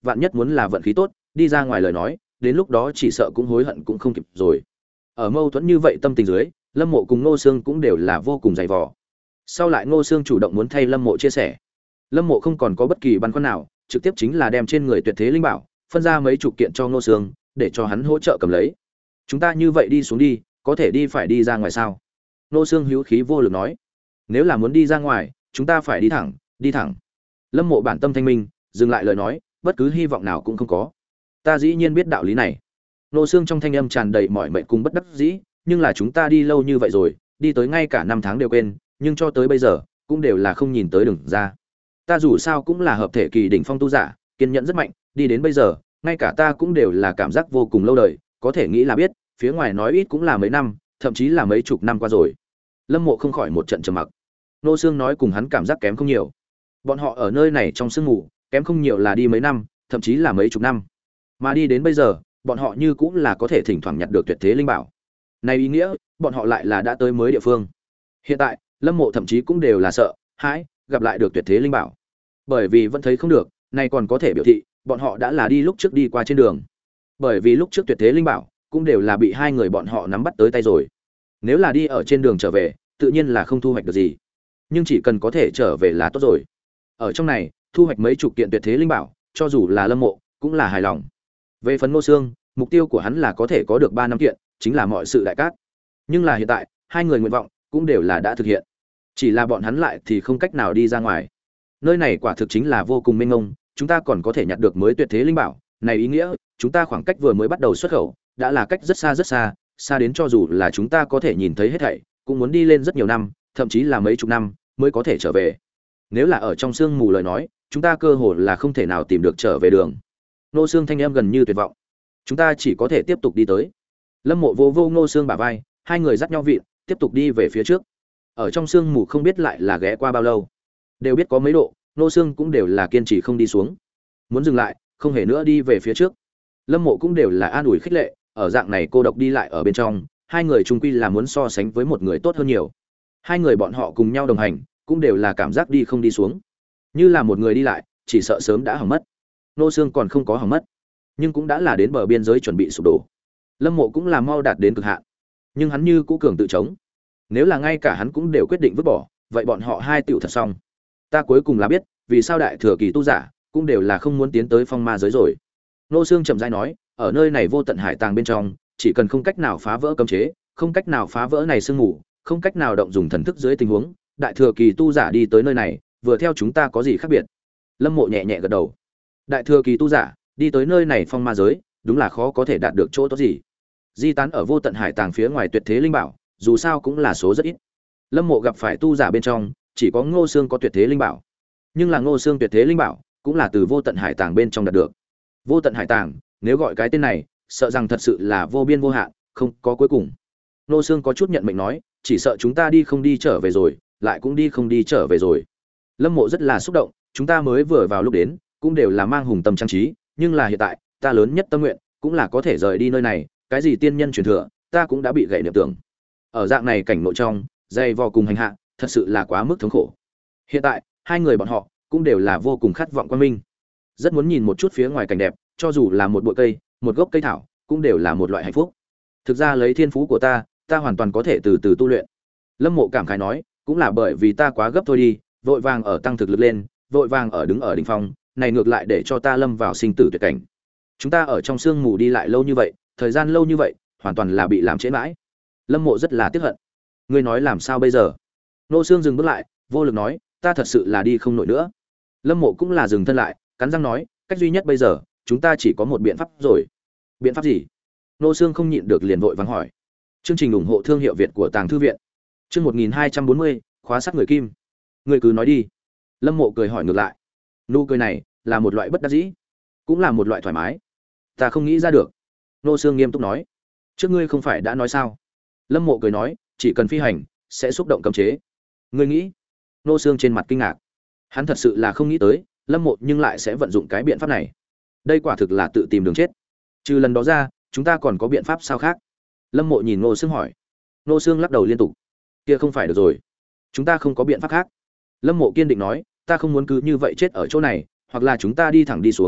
vạn nhất muốn là vận khí tốt đi ra ngoài lời nói đến lúc đó chỉ sợ cũng hối hận cũng không kịp rồi. Ở mâu thuẫn như vậy tâm tình dưới, Lâm Mộ cùng Ngô Sương cũng đều là vô cùng dày vò. Sau lại Ngô Sương chủ động muốn thay Lâm Mộ chia sẻ. Lâm Mộ không còn có bất kỳ băn khoăn nào, trực tiếp chính là đem trên người tuyệt thế linh bảo phân ra mấy chục kiện cho Ngô Sương, để cho hắn hỗ trợ cầm lấy. Chúng ta như vậy đi xuống đi, có thể đi phải đi ra ngoài sao? Ngô Sương hữu khí vô lực nói. Nếu là muốn đi ra ngoài, chúng ta phải đi thẳng, đi thẳng. Lâm Mộ bản tâm thanh minh, dừng lại lời nói, bất cứ hy vọng nào cũng không có. Ta dĩ nhiên biết đạo lý này. Ngô Sương trong thanh âm tràn đầy mỏi mệt cùng bất đắc dĩ, nhưng là chúng ta đi lâu như vậy rồi, đi tới ngay cả năm tháng đều quên, nhưng cho tới bây giờ cũng đều là không nhìn tới đường ra. Ta dù sao cũng là hợp thể kỳ đỉnh phong tu giả, kiên nhẫn rất mạnh, đi đến bây giờ, ngay cả ta cũng đều là cảm giác vô cùng lâu đời, có thể nghĩ là biết, phía ngoài nói ít cũng là mấy năm, thậm chí là mấy chục năm qua rồi. Lâm Mộ không khỏi một trận trầm mặc. Ngô Sương nói cùng hắn cảm giác kém không nhiều. Bọn họ ở nơi này trong sương mù, kém không nhiều là đi mấy năm, thậm chí là mấy chục năm. Mà đi đến bây giờ, bọn họ như cũng là có thể thỉnh thoảng nhặt được tuyệt thế linh bảo. Này ý nghĩa, bọn họ lại là đã tới mới địa phương. Hiện tại, Lâm Mộ thậm chí cũng đều là sợ, hãi, gặp lại được tuyệt thế linh bảo. Bởi vì vẫn thấy không được, này còn có thể biểu thị, bọn họ đã là đi lúc trước đi qua trên đường. Bởi vì lúc trước tuyệt thế linh bảo cũng đều là bị hai người bọn họ nắm bắt tới tay rồi. Nếu là đi ở trên đường trở về, tự nhiên là không thu hoạch được gì. Nhưng chỉ cần có thể trở về là tốt rồi. Ở trong này, thu hoạch mấy chục kiện tuyệt thế linh bảo, cho dù là Lâm Mộ, cũng là hài lòng. Về phần Ngô Sương, mục tiêu của hắn là có thể có được ba năm kiện, chính là mọi sự đại cát. Nhưng là hiện tại, hai người nguyện vọng cũng đều là đã thực hiện. Chỉ là bọn hắn lại thì không cách nào đi ra ngoài. Nơi này quả thực chính là vô cùng mênh mông, chúng ta còn có thể nhặt được mới tuyệt thế linh bảo, này ý nghĩa, chúng ta khoảng cách vừa mới bắt đầu xuất khẩu, đã là cách rất xa rất xa, xa đến cho dù là chúng ta có thể nhìn thấy hết thảy, cũng muốn đi lên rất nhiều năm, thậm chí là mấy chục năm mới có thể trở về. Nếu là ở trong sương mù lời nói, chúng ta cơ hồ là không thể nào tìm được trở về đường. Ngô Sương thanh em gần như tuyệt vọng. Chúng ta chỉ có thể tiếp tục đi tới. Lâm Mộ vô vô Ngô Sương bả vai, hai người dắt nhau vịn, tiếp tục đi về phía trước. Ở trong sương mù không biết lại là ghé qua bao lâu, đều biết có mấy độ, Ngô Sương cũng đều là kiên trì không đi xuống. Muốn dừng lại, không hề nữa đi về phía trước. Lâm Mộ cũng đều là an ủi khích lệ, ở dạng này cô độc đi lại ở bên trong, hai người chung quy là muốn so sánh với một người tốt hơn nhiều. Hai người bọn họ cùng nhau đồng hành, cũng đều là cảm giác đi không đi xuống. Như là một người đi lại, chỉ sợ sớm đã hỏng mất. Ngô Sương còn không có hỏng mất, nhưng cũng đã là đến bờ biên giới chuẩn bị sụp đổ. Lâm Mộ cũng là mau đạt đến cực hạn, nhưng hắn như cũ cường tự chống. Nếu là ngay cả hắn cũng đều quyết định vứt bỏ, vậy bọn họ hai tiểu thật xong. Ta cuối cùng là biết, vì sao đại thừa kỳ tu giả cũng đều là không muốn tiến tới phong ma giới rồi. Ngô Sương chậm rãi nói, ở nơi này vô tận hải tàng bên trong, chỉ cần không cách nào phá vỡ cấm chế, không cách nào phá vỡ này sương mù, không cách nào động dùng thần thức dưới tình huống, đại thừa kỳ tu giả đi tới nơi này, vừa theo chúng ta có gì khác biệt? Lâm Mộ nhẹ nhẹ gật đầu. Đại thừa kỳ tu giả đi tới nơi này phong ma giới, đúng là khó có thể đạt được chỗ tốt gì. Di tán ở vô tận hải tàng phía ngoài tuyệt thế linh bảo, dù sao cũng là số rất ít. Lâm Mộ gặp phải tu giả bên trong, chỉ có Ngô Sương có tuyệt thế linh bảo. Nhưng là Ngô Sương tuyệt thế linh bảo, cũng là từ vô tận hải tàng bên trong đạt được. Vô tận hải tàng, nếu gọi cái tên này, sợ rằng thật sự là vô biên vô hạn, không có cuối cùng. Ngô Sương có chút nhận mệnh nói, chỉ sợ chúng ta đi không đi trở về rồi, lại cũng đi không đi trở về rồi. Lâm Mộ rất là xúc động, chúng ta mới vừa vào lúc đến, cũng đều là mang hùng tâm trang trí, nhưng là hiện tại, ta lớn nhất tâm nguyện, cũng là có thể rời đi nơi này, cái gì tiên nhân truyền thừa, ta cũng đã bị gãy niệm tưởng. Ở dạng này cảnh nội trong, dày vò cùng hành hạ, thật sự là quá mức thống khổ. Hiện tại, hai người bọn họ cũng đều là vô cùng khát vọng quang minh, rất muốn nhìn một chút phía ngoài cảnh đẹp, cho dù là một bụi cây, một gốc cây thảo, cũng đều là một loại hạnh phúc. Thực ra lấy thiên phú của ta, ta hoàn toàn có thể từ từ tu luyện. Lâm Mộ cảm khái nói, cũng là bởi vì ta quá gấp thôi đi, vội vàng ở tăng thực lực lên, vội vàng ở đứng ở đỉnh phong, này ngược lại để cho ta lâm vào sinh tử tuyệt cảnh. Chúng ta ở trong sương mù đi lại lâu như vậy, thời gian lâu như vậy, hoàn toàn là bị làm trễ mãi. Lâm Mộ rất là tiếc hận. Ngươi nói làm sao bây giờ? Ngô Sương dừng bước lại, vô lực nói, ta thật sự là đi không nổi nữa. Lâm Mộ cũng là dừng thân lại, cắn răng nói, cách duy nhất bây giờ, chúng ta chỉ có một biện pháp rồi. Biện pháp gì? Ngô Sương không nhịn được liền vội vàng hỏi. Chương trình ủng hộ thương hiệu Việt của Tàng Thư viện. Chương một nghìn hai trăm bốn mươi, khóa sắt người kim. Ngươi cứ nói đi. Lâm Mộ cười hỏi ngược lại. Nụ cười này là một loại bất đắc dĩ, cũng là một loại thoải mái. Ta không nghĩ ra được. Ngô Sương nghiêm túc nói. Trước ngươi không phải đã nói sao? Lâm Mộ cười nói, chỉ cần phi hành sẽ xúc động cấm chế. Ngươi nghĩ? Ngô Sương trên mặt kinh ngạc. Hắn thật sự là không nghĩ tới, Lâm Mộ nhưng lại sẽ vận dụng cái biện pháp này. Đây quả thực là tự tìm đường chết. Trừ lần đó ra, chúng ta còn có biện pháp sao khác? Lâm Mộ nhìn Ngô Sương hỏi. Ngô Sương lắc đầu liên tục. Kia không phải được rồi. Chúng ta không có biện pháp khác. Lâm Mộ kiên định nói, ta không muốn cứ như vậy chết ở chỗ này, hoặc là chúng ta đi thẳng đi xuống,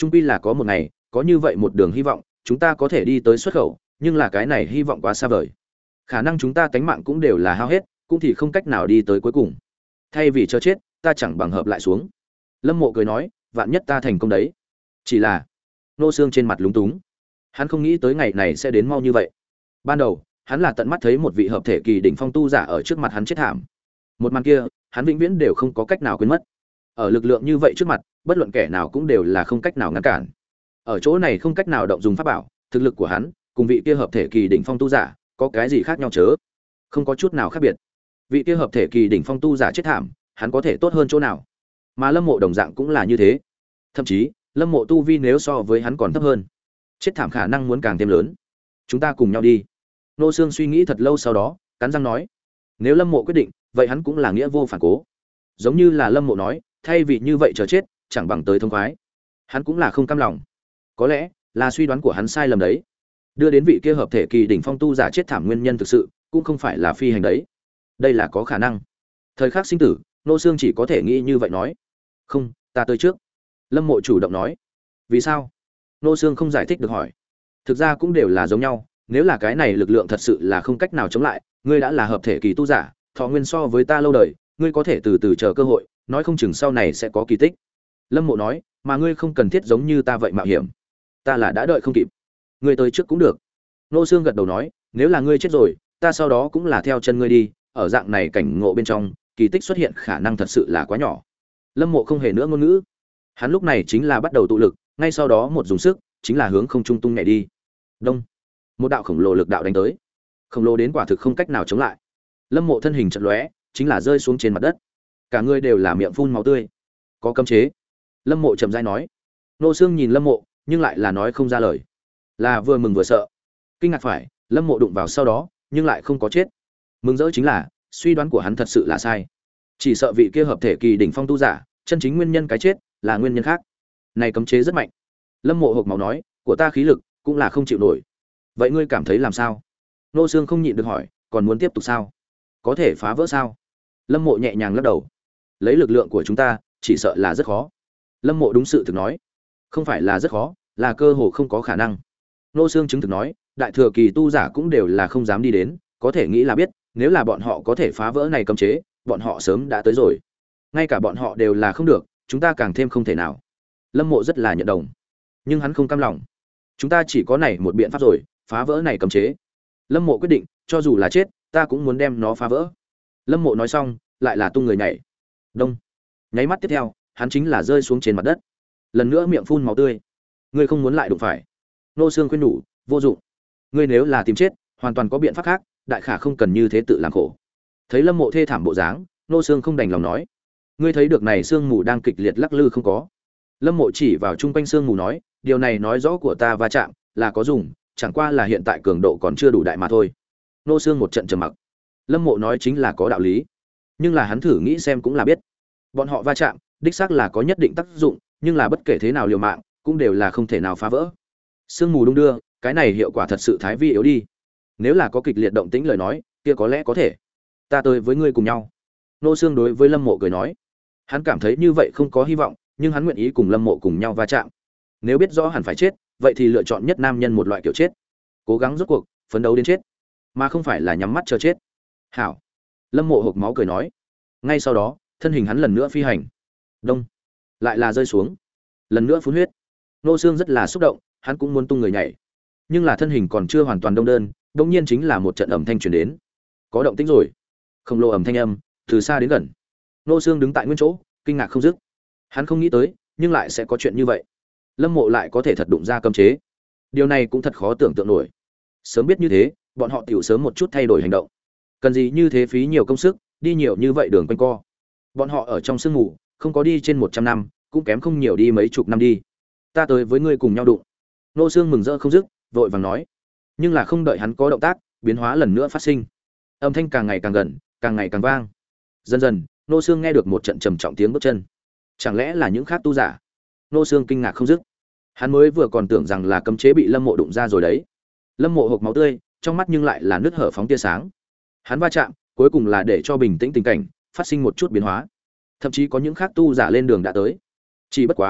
trung pi là có một ngày có như vậy một đường hy vọng chúng ta có thể đi tới xuất khẩu, nhưng là cái này hy vọng quá xa vời, khả năng chúng ta tánh mạng cũng đều là hao hết, cũng thì không cách nào đi tới cuối cùng. Thay vì chờ chết, ta chẳng bằng hợp lại xuống. Lâm Mộ cười nói, vạn nhất ta thành công đấy. Chỉ là Nô Xương trên mặt lúng túng, hắn không nghĩ tới ngày này sẽ đến mau như vậy. Ban đầu hắn là tận mắt thấy một vị hợp thể kỳ đỉnh phong tu giả ở trước mặt hắn chết thảm, một màn kia hắn vĩnh viễn đều không có cách nào quên mất. Ở lực lượng như vậy trước mặt, bất luận kẻ nào cũng đều là không cách nào ngăn cản. Ở chỗ này không cách nào động dùng pháp bảo, thực lực của hắn cùng vị kia hợp thể kỳ đỉnh phong tu giả có cái gì khác nhau chớ? Không có chút nào khác biệt. Vị kia hợp thể kỳ đỉnh phong tu giả chết thảm, hắn có thể tốt hơn chỗ nào? Mà Lâm Mộ đồng dạng cũng là như thế. Thậm chí, Lâm Mộ tu vi nếu so với hắn còn thấp hơn, chết thảm khả năng muốn càng thêm lớn. Chúng ta cùng nhau đi. Nô Xương suy nghĩ thật lâu sau đó, cắn răng nói, nếu Lâm Mộ quyết định, vậy hắn cũng là nghĩa vô phản cố. Giống như là Lâm Mộ nói, thay vì như vậy chờ chết, chẳng bằng tới thông khoái. Hắn cũng là không cam lòng. Có lẽ là suy đoán của hắn sai lầm đấy. Đưa đến vị kia hợp thể kỳ đỉnh phong tu giả chết thảm nguyên nhân thực sự cũng không phải là phi hành đấy. Đây là có khả năng. Thời khắc sinh tử, Nô Xương chỉ có thể nghĩ như vậy nói. Không, ta tới trước. Lâm Mộ chủ động nói. Vì sao? Nô Xương không giải thích được hỏi. Thực ra cũng đều là giống nhau, nếu là cái này lực lượng thật sự là không cách nào chống lại, ngươi đã là hợp thể kỳ tu giả, thọ nguyên so với ta lâu đời, ngươi có thể từ từ chờ cơ hội, nói không chừng sau này sẽ có kỳ tích. Lâm Mộ nói, mà ngươi không cần thiết giống như ta vậy mạo hiểm. Ta là đã đợi không kịp. Ngươi tới trước cũng được. Nô Xương gật đầu nói, nếu là ngươi chết rồi, ta sau đó cũng là theo chân ngươi đi, ở dạng này cảnh ngộ bên trong, kỳ tích xuất hiện khả năng thật sự là quá nhỏ. Lâm Mộ không hề nữa ngôn ngữ. Hắn lúc này chính là bắt đầu tụ lực, ngay sau đó một dùng sức, chính là hướng không trung tung nhảy đi. Đông. Một đạo khổng lồ lực đạo đánh tới. Khổng lồ đến quả thực không cách nào chống lại. Lâm Mộ thân hình chợt lóe, chính là rơi xuống trên mặt đất. Cả người đều là miệng phun máu tươi. Có cấm chế. Lâm Mộ chậm rãi nói. Nô Xương nhìn Lâm Mộ, nhưng lại là nói không ra lời. Là vừa mừng vừa sợ. Kinh ngạc phải, Lâm Mộ đụng vào sau đó, nhưng lại không có chết. Mừng rỡ chính là, suy đoán của hắn thật sự là sai. Chỉ sợ vị kia hợp thể kỳ đỉnh phong tu giả, chân chính nguyên nhân cái chết là nguyên nhân khác. Này cấm chế rất mạnh. Lâm Mộ hộc máu nói, của ta khí lực cũng là không chịu nổi. Vậy ngươi cảm thấy làm sao? Nô Xương không nhịn được hỏi, còn muốn tiếp tục sao? Có thể phá vỡ sao? Lâm Mộ nhẹ nhàng lắc đầu. Lấy lực lượng của chúng ta, chỉ sợ là rất khó. Lâm Mộ đúng sự thực nói. Không phải là rất khó, là cơ hồ không có khả năng. Nô Xương chứng thực nói, đại thừa kỳ tu giả cũng đều là không dám đi đến, có thể nghĩ là biết, nếu là bọn họ có thể phá vỡ này cấm chế, bọn họ sớm đã tới rồi. Ngay cả bọn họ đều là không được, chúng ta càng thêm không thể nào. Lâm Mộ rất là nhận đồng, nhưng hắn không cam lòng. Chúng ta chỉ có này một biện pháp rồi, phá vỡ này cấm chế. Lâm Mộ quyết định, cho dù là chết, ta cũng muốn đem nó phá vỡ. Lâm Mộ nói xong, lại là tung người nhảy. Đông. Nháy mắt tiếp theo, hắn chính là rơi xuống trên mặt đất. Lần nữa miệng phun máu tươi. Ngươi không muốn lại đụng phải. Nô Xương khuyên nhủ, vô dụng. Ngươi nếu là tìm chết, hoàn toàn có biện pháp khác, đại khả không cần như thế tự làm khổ. Thấy Lâm Mộ thê thảm bộ dáng, Nô Xương không đành lòng nói, ngươi thấy được này sương mù đang kịch liệt lắc lư không có? Lâm Mộ chỉ vào trung quanh sương mù nói, điều này nói rõ của ta va chạm là có dùng, chẳng qua là hiện tại cường độ còn chưa đủ đại mà thôi. Nô Xương một trận trầm mặc. Lâm Mộ nói chính là có đạo lý, nhưng là hắn thử nghĩ xem cũng là biết, bọn họ va chạm, đích xác là có nhất định tác dụng, nhưng là bất kể thế nào liều mạng, cũng đều là không thể nào phá vỡ. Sương mù đung đưa, cái này hiệu quả thật sự thái vi yếu đi. Nếu là có kịch liệt động tĩnh lời nói, kia có lẽ có thể. Ta tới với ngươi cùng nhau. Nô Xương đối với Lâm Mộ cười nói. Hắn cảm thấy như vậy không có hy vọng, nhưng hắn nguyện ý cùng Lâm Mộ cùng nhau va chạm. Nếu biết rõ hẳn phải chết, vậy thì lựa chọn nhất nam nhân một loại kiểu chết. Cố gắng rốt cuộc, phấn đấu đến chết, mà không phải là nhắm mắt chờ chết. Hảo. Lâm Mộ hộc máu cười nói. Ngay sau đó, thân hình hắn lần nữa phi hành. Đông. Lại là rơi xuống. Lần nữa phun huyết. Nô Xương rất là xúc động, hắn cũng muốn tung người nhảy. Nhưng là thân hình còn chưa hoàn toàn đông đơn, đột nhiên chính là một trận ầm thanh truyền đến. Có động tĩnh rồi. Khổng lồ ầm thanh âm, từ xa đến gần. Nô Xương đứng tại nguyên chỗ, kinh ngạc không dứt. Hắn không nghĩ tới, nhưng lại sẽ có chuyện như vậy. Lâm Mộ lại có thể thật đụng ra cấm chế. Điều này cũng thật khó tưởng tượng nổi. Sớm biết như thế, bọn họ tiểu sớm một chút thay đổi hành động. Cần gì như thế phí nhiều công sức, đi nhiều như vậy đường quanh co. Bọn họ ở trong sương mù, không có đi trên một trăm năm, cũng kém không nhiều đi mấy chục năm đi. Ta tới với ngươi cùng nhau đụng. Nô Xương mừng rỡ không dứt, vội vàng nói. Nhưng là không đợi hắn có động tác, biến hóa lần nữa phát sinh. Âm thanh càng ngày càng gần, càng ngày càng vang. Dần dần, Nô Xương nghe được một trận trầm trọng tiếng bước chân. Chẳng lẽ là những khác tu giả? Nô Xương kinh ngạc không dứt. Hắn mới vừa còn tưởng rằng là cấm chế bị Lâm Mộ đụng ra rồi đấy. Lâm Mộ hộc máu tươi, trong mắt nhưng lại là nứt hở phóng tia sáng. Hắn va chạm, cuối cùng là để cho bình tĩnh tình cảnh phát sinh một chút biến hóa. Thậm chí có những khác tu giả lên đường đã tới. Chỉ bất quá,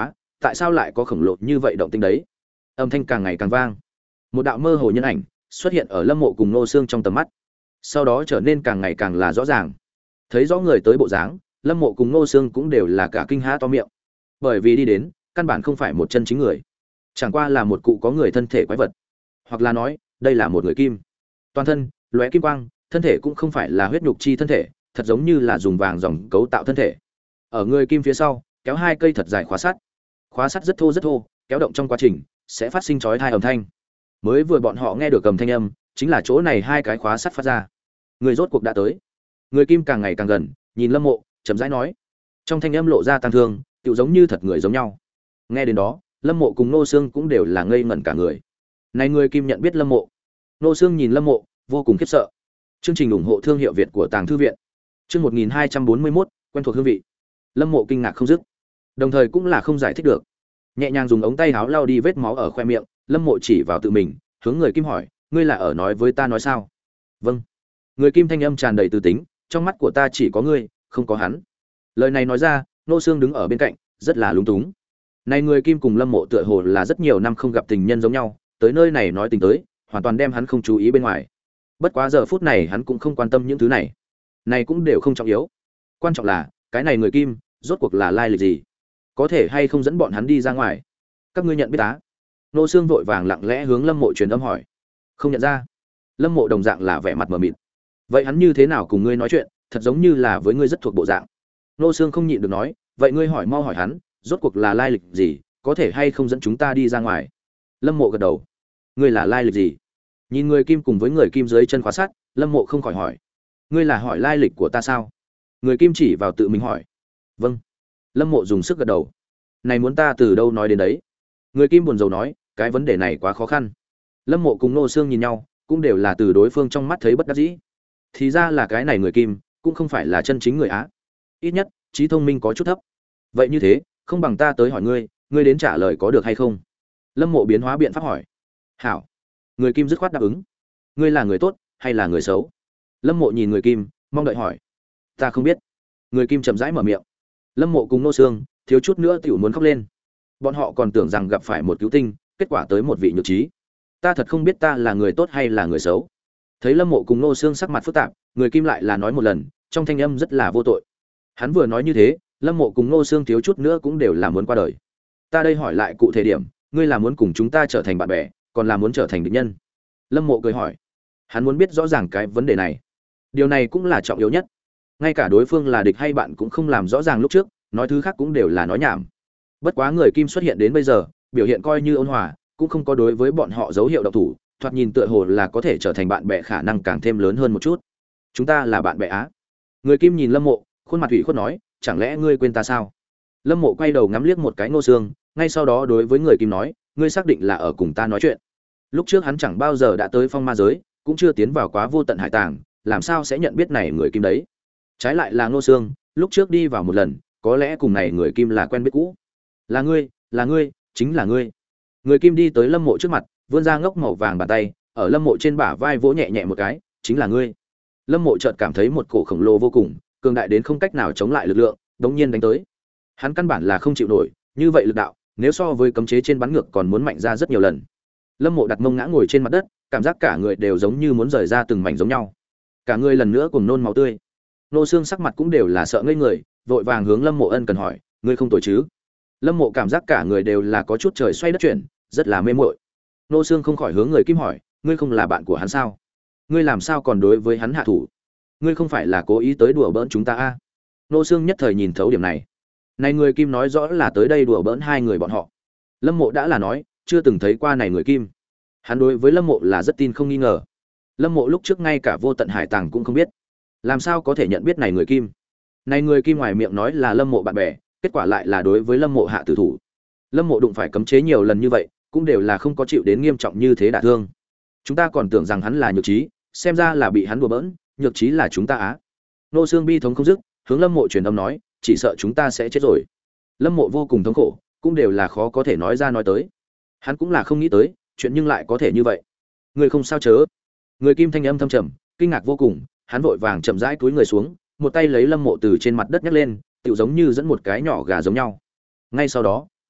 tại sao lại có khổng lồ như vậy động tĩnh đấy? Âm thanh càng ngày càng vang. Một đạo mơ hồ nhân ảnh xuất hiện ở Lâm Mộ cùng Ngô Xương trong tầm mắt. Sau đó trở nên càng ngày càng là rõ ràng. Thấy rõ người tới bộ dáng, Lâm Mộ cùng Ngô Xương cũng đều là cả kinh há to miệng. Bởi vì đi đến, căn bản không phải một chân chính người, chẳng qua là một cụ có người thân thể quái vật, hoặc là nói, đây là một người kim. Toàn thân lóe kim quang, thân thể cũng không phải là huyết nhục chi thân thể, thật giống như là dùng vàng ròng cấu tạo thân thể. Ở người kim phía sau, kéo hai cây thật dài khóa sắt. Khóa sắt rất thô rất thô, kéo động trong quá trình sẽ phát sinh chói tai âm thanh. Mới vừa bọn họ nghe được cầm thanh âm, chính là chỗ này hai cái khóa sắt phát ra. Người rốt cuộc đã tới. Người kim càng ngày càng gần, nhìn Lâm Mộ, chậm rãi nói. Trong thanh âm lộ ra tăng thương, tựu giống như thật người giống nhau. Nghe đến đó, Lâm Mộ cùng Nô Xương cũng đều là ngây ngẩn cả người. Này người kim nhận biết Lâm Mộ. Nô Xương nhìn Lâm Mộ, vô cùng khiếp sợ. Chương trình ủng hộ thương hiệu Việt của Tàng Thư viện. Chương một nghìn hai trăm bốn mươi mốt, quen thuộc hương vị. Lâm Mộ kinh ngạc không dứt, đồng thời cũng là không giải thích được. Nhẹ nhàng dùng ống tay áo lau đi vết máu ở khoe miệng, Lâm Mộ chỉ vào tự mình, hướng người kim hỏi, ngươi là ở nói với ta nói sao? Vâng. Người kim thanh âm tràn đầy từ tính, trong mắt của ta chỉ có ngươi, không có hắn. Lời này nói ra, Nô Xương đứng ở bên cạnh, rất là lúng túng. Này người kim cùng Lâm Mộ tựa hồ là rất nhiều năm không gặp tình nhân giống nhau, tới nơi này nói tình tới, hoàn toàn đem hắn không chú ý bên ngoài. Bất quá giờ phút này hắn cũng không quan tâm những thứ này, này cũng đều không trọng yếu. Quan trọng là, cái này người kim, rốt cuộc là lai lịch gì? Có thể hay không dẫn bọn hắn đi ra ngoài? Các ngươi nhận biết á? Nô Xương vội vàng lặng lẽ hướng Lâm Mộ truyền âm hỏi. Không nhận ra. Lâm Mộ đồng dạng là vẻ mặt mờ mịt. Vậy hắn như thế nào cùng ngươi nói chuyện, thật giống như là với ngươi rất thuộc bộ dạng. Nô Xương không nhịn được nói, vậy ngươi hỏi mau hỏi hắn, rốt cuộc là lai lịch gì, có thể hay không dẫn chúng ta đi ra ngoài? Lâm Mộ gật đầu. Ngươi là lai lịch gì? Nhìn người kim cùng với người kim dưới chân khóa sắt, Lâm Mộ không khỏi hỏi. Ngươi là hỏi lai lịch của ta sao? Người kim chỉ vào tự mình hỏi. Vâng. Lâm Mộ dùng sức gật đầu. Này muốn ta từ đâu nói đến đấy? Người kim buồn rầu nói, cái vấn đề này quá khó khăn. Lâm Mộ cùng Nô Xương nhìn nhau, cũng đều là từ đối phương trong mắt thấy bất đắc dĩ. Thì ra là cái này người kim, cũng không phải là chân chính người Á. Ít nhất, trí thông minh có chút thấp. Vậy như thế, không bằng ta tới hỏi ngươi, ngươi đến trả lời có được hay không? Lâm Mộ biến hóa biện pháp hỏi. Hảo. Người kim dứt khoát đáp ứng. Ngươi là người tốt hay là người xấu? Lâm Mộ nhìn người kim, mong đợi hỏi. Ta không biết. Người kim chậm rãi mở miệng. Lâm Mộ cùng Nô Xương thiếu chút nữa tiểu muốn khóc lên. Bọn họ còn tưởng rằng gặp phải một cứu tinh, kết quả tới một vị nhược trí. Ta thật không biết ta là người tốt hay là người xấu. Thấy Lâm Mộ cùng Nô Xương sắc mặt phức tạp, người kim lại là nói một lần, trong thanh âm rất là vô tội. Hắn vừa nói như thế, Lâm Mộ cùng Nô Xương thiếu chút nữa cũng đều là muốn qua đời. Ta đây hỏi lại cụ thể điểm, ngươi là muốn cùng chúng ta trở thành bạn bè, còn là muốn trở thành địch nhân? Lâm Mộ cười hỏi. Hắn muốn biết rõ ràng cái vấn đề này. Điều này cũng là trọng yếu nhất. Ngay cả đối phương là địch hay bạn cũng không làm rõ ràng lúc trước, nói thứ khác cũng đều là nói nhảm. Bất quá người kim xuất hiện đến bây giờ, biểu hiện coi như ôn hòa, cũng không có đối với bọn họ dấu hiệu động thủ, thoạt nhìn tựa hồ là có thể trở thành bạn bè khả năng càng thêm lớn hơn một chút. Chúng ta là bạn bè á? Người kim nhìn Lâm Mộ, khuôn mặt ủy khuất nói, chẳng lẽ ngươi quên ta sao? Lâm Mộ quay đầu ngắm liếc một cái Nô Xương, ngay sau đó đối với người kim nói, ngươi xác định là ở cùng ta nói chuyện? Lúc trước hắn chẳng bao giờ đã tới phong ma giới, cũng chưa tiến vào quá vô tận hải tàng, làm sao sẽ nhận biết này người kim đấy? Trái lại là Nô Xương, lúc trước đi vào một lần, có lẽ cùng này người kim là quen biết cũ. Là ngươi, là ngươi, chính là ngươi. Người kim đi tới Lâm Mộ trước mặt, vươn ra ngốc màu vàng bàn tay, ở Lâm Mộ trên bả vai vỗ nhẹ nhẹ một cái, chính là ngươi. Lâm Mộ chợt cảm thấy một cổ khổng lồ vô cùng, cường đại đến không cách nào chống lại lực lượng, đống nhiên đánh tới. Hắn căn bản là không chịu nổi, như vậy lực đạo, nếu so với cấm chế trên bắn ngược còn muốn mạnh ra rất nhiều lần. Lâm Mộ đặt mông ngã ngồi trên mặt đất, cảm giác cả người đều giống như muốn rời ra từng mảnh giống nhau. Cả người lần nữa cùng nôn máu tươi. Nô Xương sắc mặt cũng đều là sợ ngây người, vội vàng hướng Lâm Mộ ân cần hỏi, ngươi không tội chứ? Lâm Mộ cảm giác cả người đều là có chút trời xoay đất chuyển, rất là mê muội. Nô Xương không khỏi hướng người kim hỏi, ngươi không là bạn của hắn sao? Ngươi làm sao còn đối với hắn hạ thủ? Ngươi không phải là cố ý tới đùa bỡn chúng ta a? À? Nô Xương nhất thời nhìn thấu điểm này. Này người kim nói rõ là tới đây đùa bỡn hai người bọn họ. Lâm Mộ đã là nói, chưa từng thấy qua này người kim. Hắn đối với Lâm Mộ là rất tin không nghi ngờ. Lâm Mộ lúc trước ngay cả vô tận hải tàng cũng không biết, làm sao có thể nhận biết này người kim? Này người kim ngoài miệng nói là Lâm Mộ bạn bè, kết quả lại là đối với Lâm Mộ hạ tử thủ. Lâm Mộ đụng phải cấm chế nhiều lần như vậy, cũng đều là không có chịu đến nghiêm trọng như thế đả thương. Chúng ta còn tưởng rằng hắn là nhược trí, xem ra là bị hắn đùa bỡn, nhược trí là chúng ta á. Nô Xương bi thống không dứt, hướng Lâm Mộ truyền âm nói, chỉ sợ chúng ta sẽ chết rồi. Lâm Mộ vô cùng thống khổ, cũng đều là khó có thể nói ra nói tới. Hắn cũng là không nghĩ tới, chuyện nhưng lại có thể như vậy. Người không sao chớ? Người kim thanh âm thâm trầm, kinh ngạc vô cùng, hắn vội vàng chậm rãi cúi người xuống, một tay lấy Lâm Mộ từ trên mặt đất nhấc lên, tựu giống như dẫn một cái nhỏ gà giống nhau. Ngay sau đó,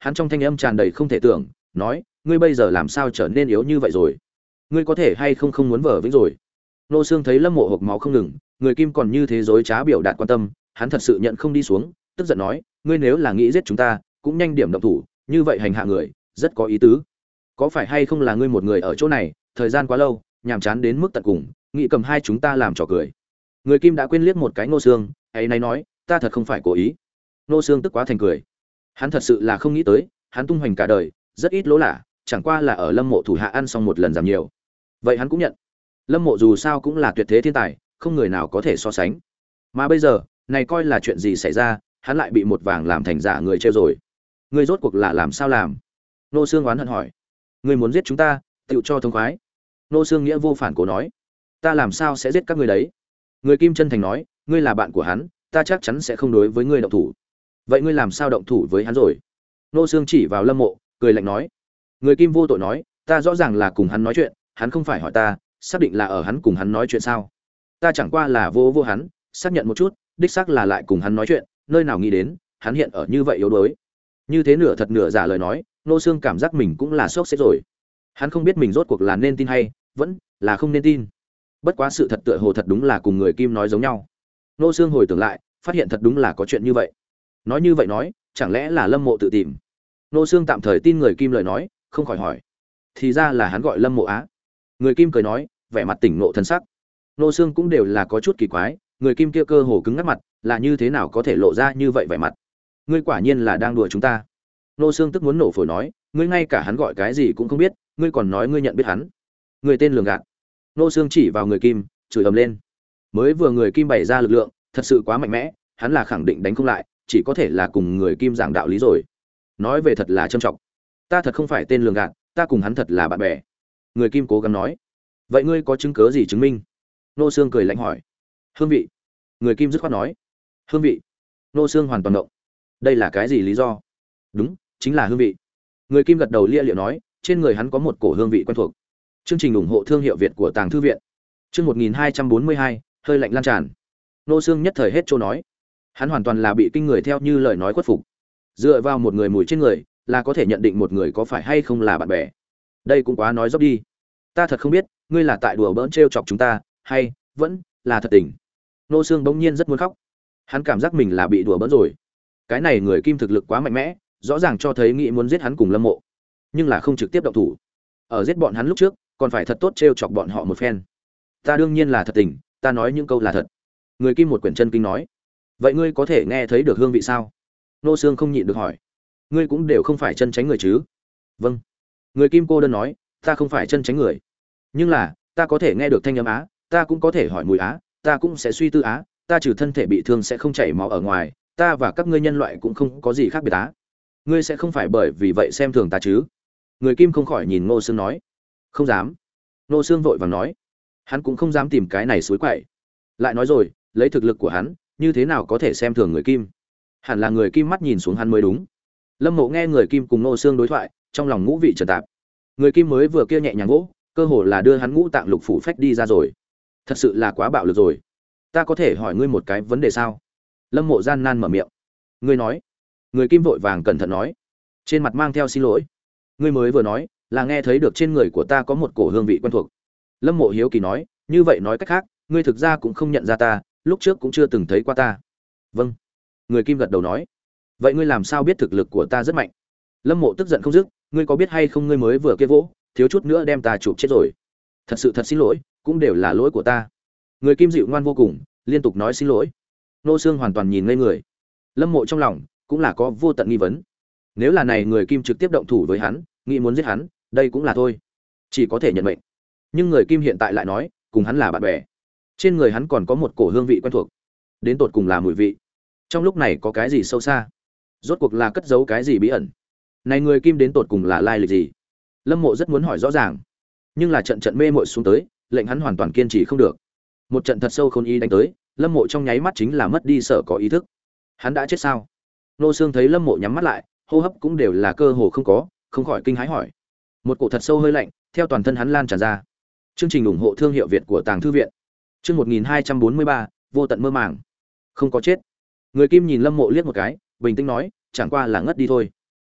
hắn trong thanh âm tràn đầy không thể tưởng, nói, ngươi bây giờ làm sao trở nên yếu như vậy rồi? Ngươi có thể hay không không muốn vờ vĩnh rồi? Nô Xương thấy Lâm Mộ hộc máu không ngừng, người Kim còn như thế dối trá biểu đạt quan tâm, hắn thật sự nhận không đi xuống, tức giận nói, ngươi nếu là nghĩ giết chúng ta, cũng nhanh điểm động thủ, như vậy hành hạ người, rất có ý tứ. Có phải hay không là ngươi một người ở chỗ này, thời gian quá lâu, nhàm chán đến mức tận cùng, nghĩ cầm hai chúng ta làm trò cười. Người Kim đã quên liếc một cái Nô Xương, ấy nay nói, ta thật không phải cố ý. Nô Xương tức quá thành cười. Hắn thật sự là không nghĩ tới, hắn tung hoành cả đời, rất ít lỗ lạ, chẳng qua là ở Lâm Mộ thủ hạ ăn xong một lần giảm nhiều. Vậy hắn cũng nhận. Lâm Mộ dù sao cũng là tuyệt thế thiên tài, không người nào có thể so sánh. Mà bây giờ, này coi là chuyện gì xảy ra, hắn lại bị một vàng làm thành giả người trêu rồi. Ngươi rốt cuộc là làm sao làm? Nô Xương oán hận hỏi. Ngươi muốn giết chúng ta, tựu cho thông khoái. Nô Xương nghĩa vô phản cố nói. Ta làm sao sẽ giết các ngươi đấy? Người Kim chân thành nói, ngươi là bạn của hắn, ta chắc chắn sẽ không đối với ngươi động thủ. Vậy ngươi làm sao động thủ với hắn rồi? Nô Xương chỉ vào Lâm Mộ, cười lạnh nói. Người Kim vô tội nói, ta rõ ràng là cùng hắn nói chuyện, hắn không phải hỏi ta, xác định là ở hắn cùng hắn nói chuyện sao? Ta chẳng qua là vô vô hắn, xác nhận một chút, đích xác là lại cùng hắn nói chuyện, nơi nào nghĩ đến, hắn hiện ở như vậy yếu đuối. Như thế nửa thật nửa giả lời nói, Nô Xương cảm giác mình cũng là sốc xếp rồi. Hắn không biết mình rốt cuộc là nên tin hay vẫn là không nên tin. Bất quá sự thật tựa hồ thật đúng là cùng người Kim nói giống nhau. Nô Xương hồi tưởng lại, phát hiện thật đúng là có chuyện như vậy. Nói như vậy nói, chẳng lẽ là Lâm Mộ tự tìm? Nô Xương tạm thời tin người Kim lời nói, không khỏi hỏi. Thì ra là hắn gọi Lâm Mộ á. Người Kim cười nói, vẻ mặt tỉnh ngộ thân sắc. Nô Xương cũng đều là có chút kỳ quái, người Kim kia cơ hồ cứng ngắt mặt, là như thế nào có thể lộ ra như vậy vẻ mặt? Ngươi quả nhiên là đang đùa chúng ta. Nô Xương tức muốn nổ phổi nói, ngươi ngay cả hắn gọi cái gì cũng không biết, ngươi còn nói ngươi nhận biết hắn. Người tên lường gạt. Nô Xương chỉ vào người Kim, chửi ầm lên. Mới vừa người Kim bày ra lực lượng, thật sự quá mạnh mẽ, hắn là khẳng định đánh không lại, chỉ có thể là cùng người Kim giảng đạo lý rồi. Nói về thật là trâm trọng. Ta thật không phải tên lường gạt, ta cùng hắn thật là bạn bè. Người Kim cố gắng nói. Vậy ngươi có chứng cứ gì chứng minh? Nô Xương cười lạnh hỏi. Hương vị. Người Kim dứt khoát nói. Hương vị. Nô Xương hoàn toàn động. Đây là cái gì lý do? Đúng, chính là hương vị. Người Kim gật đầu lia liệu nói, trên người hắn có một cổ hương vị quen thuộc. Chương trình ủng hộ thương hiệu Việt của Tàng Thư viện. Chương một nghìn hai trăm bốn mươi hai, hơi lạnh lan tràn. Nô Xương nhất thời hết chỗ nói. Hắn hoàn toàn là bị kinh người theo như lời nói khuất phục. Dựa vào một người mùi trên người, là có thể nhận định một người có phải hay không là bạn bè. Đây cũng quá nói dốc đi. Ta thật không biết, ngươi là tại đùa bỡn trêu chọc chúng ta, hay vẫn là thật tình. Nô Xương bỗng nhiên rất muốn khóc. Hắn cảm giác mình là bị đùa bỡn rồi. Cái này người Kim thực lực quá mạnh mẽ, rõ ràng cho thấy nghĩ muốn giết hắn cùng Lâm Mộ, nhưng là không trực tiếp động thủ. Ở giết bọn hắn lúc trước, còn phải thật tốt trêu chọc bọn họ một phen. Ta đương nhiên là thật tình, ta nói những câu là thật. Người Kim một quyển chân kinh nói. Vậy ngươi có thể nghe thấy được hương vị sao? Nô Xương không nhịn được hỏi. Ngươi cũng đều không phải chân tránh người chứ? Vâng. Người Kim cô đơn nói, ta không phải chân tránh người, nhưng là ta có thể nghe được thanh âm á, ta cũng có thể hỏi mùi á, ta cũng sẽ suy tư á, ta trừ thân thể bị thương sẽ không chảy máu ở ngoài, ta và các ngươi nhân loại cũng không có gì khác biệt á. Ngươi sẽ không phải bởi vì vậy xem thường ta chứ? Người Kim không khỏi nhìn Ngô Xương nói. Không dám. Ngô Xương vội vàng nói. Hắn cũng không dám tìm cái này suối quậy. Lại nói rồi, lấy thực lực của hắn, như thế nào có thể xem thường người Kim? Hẳn là người Kim mắt nhìn xuống hắn mới đúng. Lâm Mộ nghe người Kim cùng Ngô Xương đối thoại, trong lòng ngũ vị trần tạp. Người Kim mới vừa kia nhẹ nhàng gỗ, cơ hồ là đưa hắn ngũ tạng lục phủ phách đi ra rồi. Thật sự là quá bạo lực rồi. Ta có thể hỏi ngươi một cái vấn đề sao? Lâm Mộ gian nan mở miệng. Ngươi nói. Người Kim vội vàng cẩn thận nói, trên mặt mang theo xin lỗi. Ngươi mới vừa nói là nghe thấy được trên người của ta có một cổ hương vị quen thuộc. Lâm Mộ hiếu kỳ nói, như vậy nói cách khác, ngươi thực ra cũng không nhận ra ta, lúc trước cũng chưa từng thấy qua ta. Vâng. Người Kim gật đầu nói. Vậy ngươi làm sao biết thực lực của ta rất mạnh? Lâm Mộ tức giận không dứt, ngươi có biết hay không, ngươi mới vừa kia vỗ, thiếu chút nữa đem ta chụp chết rồi. Thật sự thật xin lỗi, cũng đều là lỗi của ta. Người Kim dịu ngoan vô cùng, liên tục nói xin lỗi. Nô Xương hoàn toàn nhìn ngây người. Lâm Mộ trong lòng cũng là có vô tận nghi vấn. Nếu là này người Kim trực tiếp động thủ với hắn, nghĩ muốn giết hắn, đây cũng là thôi, chỉ có thể nhận mệnh. Nhưng người Kim hiện tại lại nói, cùng hắn là bạn bè, trên người hắn còn có một cổ hương vị quen thuộc, đến tột cùng là mùi vị. Trong lúc này có cái gì sâu xa? Rốt cuộc là cất giấu cái gì bí ẩn? Này người Kim đến tột cùng là lai lịch gì? Lâm Mộ rất muốn hỏi rõ ràng, nhưng là trận trận mê mội xuống tới, lệnh hắn hoàn toàn kiên trì không được. Một trận thật sâu khôn ý đánh tới, Lâm Mộ trong nháy mắt chính là mất đi sở có ý thức. Hắn đã chết sao? Nô Xương thấy Lâm Mộ nhắm mắt lại, hô hấp cũng đều là cơ hồ không có, không khỏi kinh hãi hỏi. Một cổ thật sâu hơi lạnh theo toàn thân hắn lan tràn ra. Chương trình ủng hộ thương hiệu Việt của Tàng Thư viện. Chương một nghìn hai trăm bốn mươi ba, vô tận mơ màng. Không có chết. Người Kim nhìn Lâm Mộ liếc một cái, bình tĩnh nói, chẳng qua là ngất đi thôi.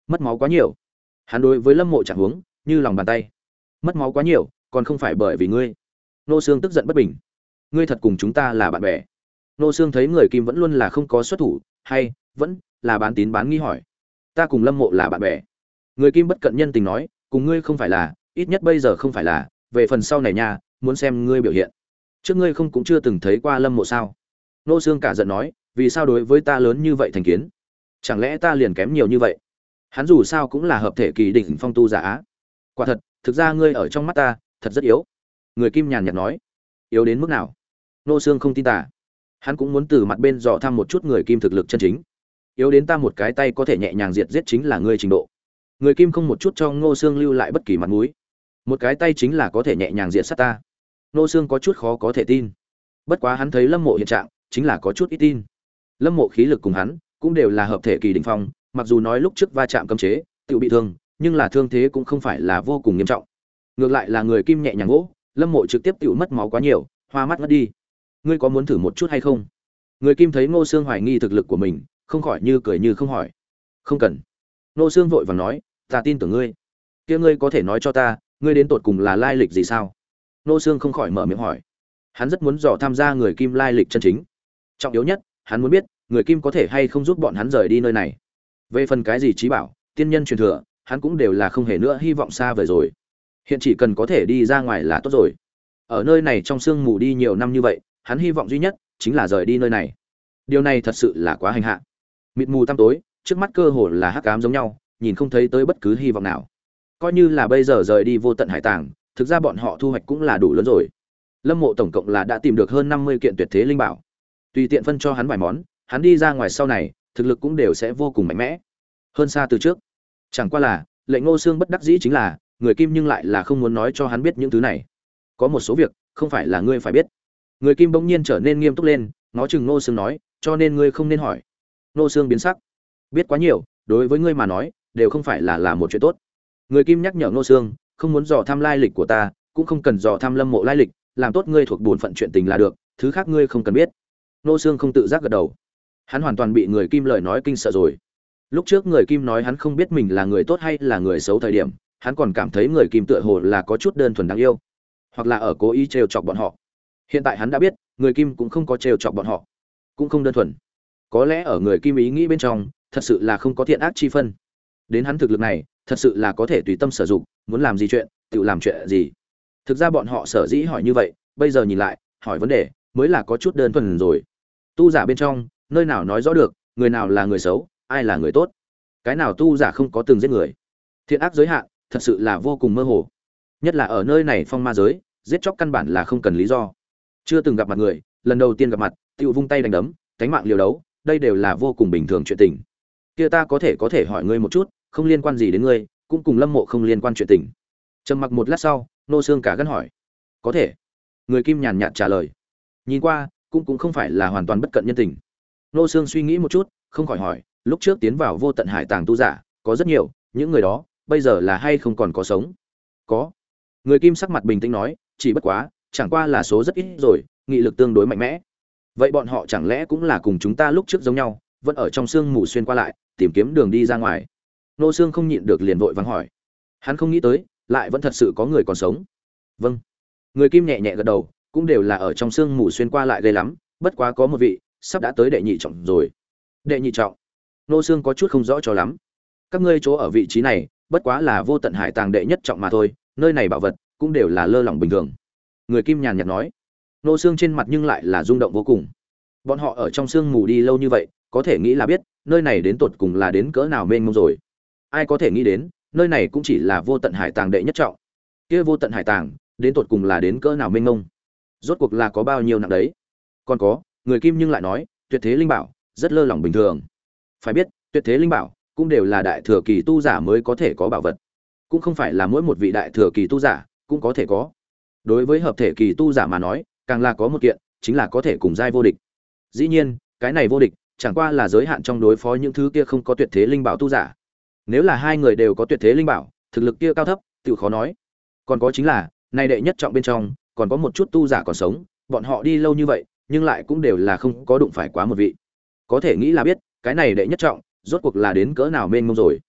Mất máu quá nhiều. Hắn đối với Lâm Mộ trạng huống như lòng bàn tay. Mất máu quá nhiều, còn không phải bởi vì ngươi. Nô Xương tức giận bất bình. Ngươi thật cùng chúng ta là bạn bè? Nô Xương thấy người Kim vẫn luôn là không có xuất thủ, hay vẫn là bán tín bán nghi hỏi. Ta cùng Lâm Mộ là bạn bè. Người Kim bất cận nhân tình nói, cùng ngươi không phải là, ít nhất bây giờ không phải là, về phần sau này nha, muốn xem ngươi biểu hiện. Trước ngươi không cũng chưa từng thấy qua Lâm Mộ sao? Nô Xương cả giận nói, vì sao đối với ta lớn như vậy thành kiến? Chẳng lẽ ta liền kém nhiều như vậy? Hắn dù sao cũng là hợp thể kỳ đỉnh phong tu giả á. Quả thật, thực ra ngươi ở trong mắt ta, thật rất yếu. Người Kim nhàn nhạt nói. Yếu đến mức nào? Nô Xương không tin tà. Hắn cũng muốn từ mặt bên dò thăm một chút người Kim thực lực chân chính. Yếu đến ta một cái tay có thể nhẹ nhàng diệt giết chính là ngươi trình độ. Người Kim không một chút cho Ngô Xương lưu lại bất kỳ mặt mũi. Một cái tay chính là có thể nhẹ nhàng diệt sát ta. Ngô Xương có chút khó có thể tin. Bất quá hắn thấy Lâm Mộ hiện trạng, chính là có chút ít tin. Lâm Mộ khí lực cùng hắn cũng đều là hợp thể kỳ đỉnh phong, mặc dù nói lúc trước va chạm cấm chế, tự bị thương, nhưng là thương thế cũng không phải là vô cùng nghiêm trọng. Ngược lại là người Kim nhẹ nhàng gỗ, Lâm Mộ trực tiếp tự mất máu quá nhiều, hoa mắt ngất đi. Ngươi có muốn thử một chút hay không? Người Kim thấy Ngô Xương hoài nghi thực lực của mình, không khỏi như cười như không hỏi. Không cần. Ngô Xương vội vàng nói, ta tin tưởng ngươi. Kia ngươi có thể nói cho ta, ngươi đến tột cùng là lai lịch gì sao? Ngô Xương không khỏi mở miệng hỏi. Hắn rất muốn dò tham gia người Kim lai lịch chân chính. Trọng yếu nhất, hắn muốn biết, người Kim có thể hay không giúp bọn hắn rời đi nơi này. Về phần cái gì trí bảo, tiên nhân truyền thừa, hắn cũng đều là không hề nữa hy vọng xa vời rồi. Hiện chỉ cần có thể đi ra ngoài là tốt rồi. Ở nơi này trong sương mù đi nhiều năm như vậy, hắn hy vọng duy nhất chính là rời đi nơi này. Điều này thật sự là quá hành hạ. Mịt mù tăm tối, trước mắt cơ hồ là hắc ám giống nhau, nhìn không thấy tới bất cứ hy vọng nào. Coi như là bây giờ rời đi vô tận hải tàng, thực ra bọn họ thu hoạch cũng là đủ lớn rồi. Lâm Mộ tổng cộng là đã tìm được hơn năm mươi kiện tuyệt thế linh bảo. Tùy tiện phân cho hắn vài món, hắn đi ra ngoài sau này, thực lực cũng đều sẽ vô cùng mạnh mẽ, hơn xa từ trước. Chẳng qua là, lệnh Ngô Xương bất đắc dĩ chính là, người Kim nhưng lại là không muốn nói cho hắn biết những thứ này. Có một số việc, không phải là ngươi phải biết. Người Kim bỗng nhiên trở nên nghiêm túc lên, ngó chừng Ngô Xương nói, cho nên ngươi không nên hỏi. Ngô Xương biến sắc. Biết quá nhiều, đối với ngươi mà nói, đều không phải là là một chuyện tốt. Người Kim nhắc nhở Ngô Xương, không muốn dò thăm lai lịch của ta, cũng không cần dò thăm Lâm Mộ lai lịch, làm tốt ngươi thuộc bổn phận chuyện tình là được, thứ khác ngươi không cần biết. Ngô Xương không tự giác gật đầu. Hắn hoàn toàn bị người Kim lời nói kinh sợ rồi. Lúc trước người Kim nói hắn không biết mình là người tốt hay là người xấu thời điểm, hắn còn cảm thấy người Kim tựa hồ là có chút đơn thuần đáng yêu, hoặc là ở cố ý trêu chọc bọn họ. Hiện tại hắn đã biết, người Kim cũng không có trêu chọc bọn họ, cũng không đơn thuần. Có lẽ ở người Kim ý nghĩ bên trong, thật sự là không có thiện ác chi phân. Đến hắn thực lực này, thật sự là có thể tùy tâm sử dụng, muốn làm gì chuyện, tự làm chuyện gì. Thực ra bọn họ sở dĩ hỏi như vậy, bây giờ nhìn lại, hỏi vấn đề mới là có chút đơn thuần rồi. Tu giả bên trong, nơi nào nói rõ được, người nào là người xấu, ai là người tốt. Cái nào tu giả không có từng giết người. Thiện ác giới hạn, thật sự là vô cùng mơ hồ. Nhất là ở nơi này phong ma giới, giết chóc căn bản là không cần lý do. Chưa từng gặp mặt người, lần đầu tiên gặp mặt, tiểu vung tay đánh đấm, đánh mạng liều đấu, đây đều là vô cùng bình thường chuyện tình. Kia ta có thể có thể hỏi ngươi một chút, không liên quan gì đến ngươi, cũng cùng Lâm Mộ không liên quan chuyện tình. Trầm mặc một lát sau, Nô Xương cả gân hỏi. Có thể. Người Kim nhàn nhạt trả lời. Nhìn qua, cũng cũng không phải là hoàn toàn bất cận nhân tình. Nô Xương suy nghĩ một chút, không khỏi hỏi, lúc trước tiến vào vô tận hải tàng tu giả, có rất nhiều, những người đó, bây giờ là hay không còn có sống? Có. Người Kim sắc mặt bình tĩnh nói, chỉ bất quá, chẳng qua là số rất ít rồi, nghị lực tương đối mạnh mẽ. Vậy bọn họ chẳng lẽ cũng là cùng chúng ta lúc trước giống nhau, vẫn ở trong sương mù xuyên qua lại, tìm kiếm đường đi ra ngoài? Nô Xương không nhịn được liền vội vàng hỏi. Hắn không nghĩ tới, lại vẫn thật sự có người còn sống. Vâng. Người Kim nhẹ nhẹ gật đầu, cũng đều là ở trong sương mù xuyên qua lại ghê lắm, bất quá có một vị, sắp đã tới đệ nhị trọng rồi. Đệ nhị trọng? Nô Xương có chút không rõ cho lắm. Các ngươi chỗ ở vị trí này, bất quá là vô tận hải tàng đệ nhất trọng mà thôi, nơi này bảo vật cũng đều là lơ lỏng bình thường. Người Kim nhàn nhạt nói. Nô Xương trên mặt nhưng lại là rung động vô cùng. Bọn họ ở trong sương mù đi lâu như vậy, có thể nghĩ là biết, nơi này đến tột cùng là đến cỡ nào mênh mông rồi. Ai có thể nghĩ đến, nơi này cũng chỉ là vô tận hải tàng đệ nhất trọng. Kia vô tận hải tàng, đến tột cùng là đến cỡ nào mênh mông. Rốt cuộc là có bao nhiêu nặng đấy. Còn có, người Kim nhưng lại nói, tuyệt thế linh bảo, rất lơ lỏng bình thường. Phải biết, tuyệt thế linh bảo cũng đều là đại thừa kỳ tu giả mới có thể có bảo vật, cũng không phải là mỗi một vị đại thừa kỳ tu giả cũng có thể có. Đối với hợp thể kỳ tu giả mà nói, càng là có một kiện, chính là có thể cùng giai vô địch. Dĩ nhiên, cái này vô địch chẳng qua là giới hạn trong đối phó những thứ kia không có tuyệt thế linh bảo tu giả. Nếu là hai người đều có tuyệt thế linh bảo, thực lực kia cao thấp, tự khó nói. Còn có chính là, này đệ nhất trọng bên trong, còn có một chút tu giả còn sống, bọn họ đi lâu như vậy, nhưng lại cũng đều là không có đụng phải quá một vị. Có thể nghĩ là biết, cái này đệ nhất trọng, rốt cuộc là đến cỡ nào mênh mông rồi.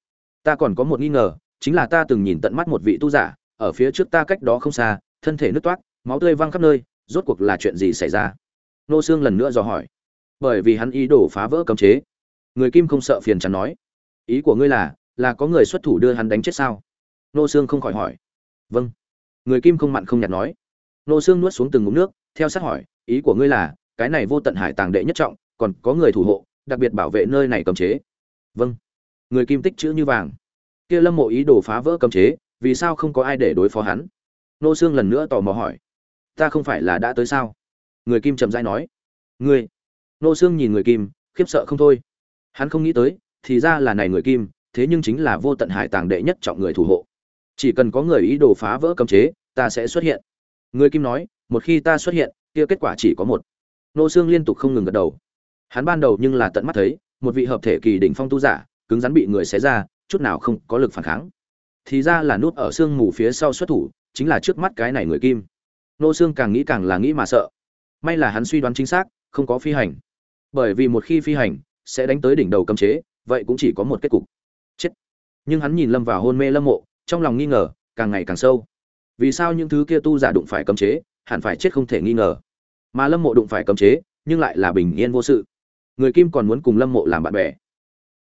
Ta còn có một nghi ngờ, chính là ta từng nhìn tận mắt một vị tu giả, ở phía trước ta cách đó không xa, thân thể nứt toát, máu tươi văng khắp nơi, rốt cuộc là chuyện gì xảy ra? Nô Xương lần nữa dò hỏi. Bởi vì hắn ý đồ phá vỡ cấm chế. Người Kim không sợ phiền chán nói. Ý của ngươi là, là có người xuất thủ đưa hắn đánh chết sao? Nô Xương không khỏi hỏi. Vâng. Người Kim không mặn không nhạt nói. Nô Xương nuốt xuống từng ngụm nước, theo sát hỏi, ý của ngươi là, cái này vô tận hải tàng đệ nhất trọng, còn có người thủ hộ, đặc biệt bảo vệ nơi này cấm chế. Vâng. Người Kim tích chữ như vàng. Kia Lâm Mộ ý đồ phá vỡ cấm chế, vì sao không có ai để đối phó hắn? Nô Xương lần nữa tò mò hỏi. Ta không phải là đã tới sao? Người Kim chậm rãi nói. Ngươi? Nô Xương nhìn Người Kim, khiếp sợ không thôi. Hắn không nghĩ tới, thì ra là này Người Kim, thế nhưng chính là vô tận hải tàng đệ nhất trọng người thủ hộ. Chỉ cần có người ý đồ phá vỡ cấm chế, ta sẽ xuất hiện. Người Kim nói, một khi ta xuất hiện, kia kết quả chỉ có một. Nô Xương liên tục không ngừng gật đầu. Hắn ban đầu nhưng là tận mắt thấy, một vị hợp thể kỳ đỉnh phong tu giả, cứng rắn bị người xé ra, chút nào không có lực phản kháng. Thì ra là nút ở xương mù phía sau xuất thủ, chính là trước mắt cái này Người Kim. Nô Xương càng nghĩ càng là nghĩ mà sợ. May là hắn suy đoán chính xác, không có phi hành. Bởi vì một khi phi hành, sẽ đánh tới đỉnh đầu cấm chế, vậy cũng chỉ có một kết cục. Chết. Nhưng hắn nhìn lâm vào hôn mê Lâm Mộ, trong lòng nghi ngờ càng ngày càng sâu. Vì sao những thứ kia tu giả đụng phải cấm chế, hẳn phải chết không thể nghi ngờ. Mà Lâm Mộ đụng phải cấm chế, nhưng lại là bình yên vô sự. Người Kim còn muốn cùng Lâm Mộ làm bạn bè.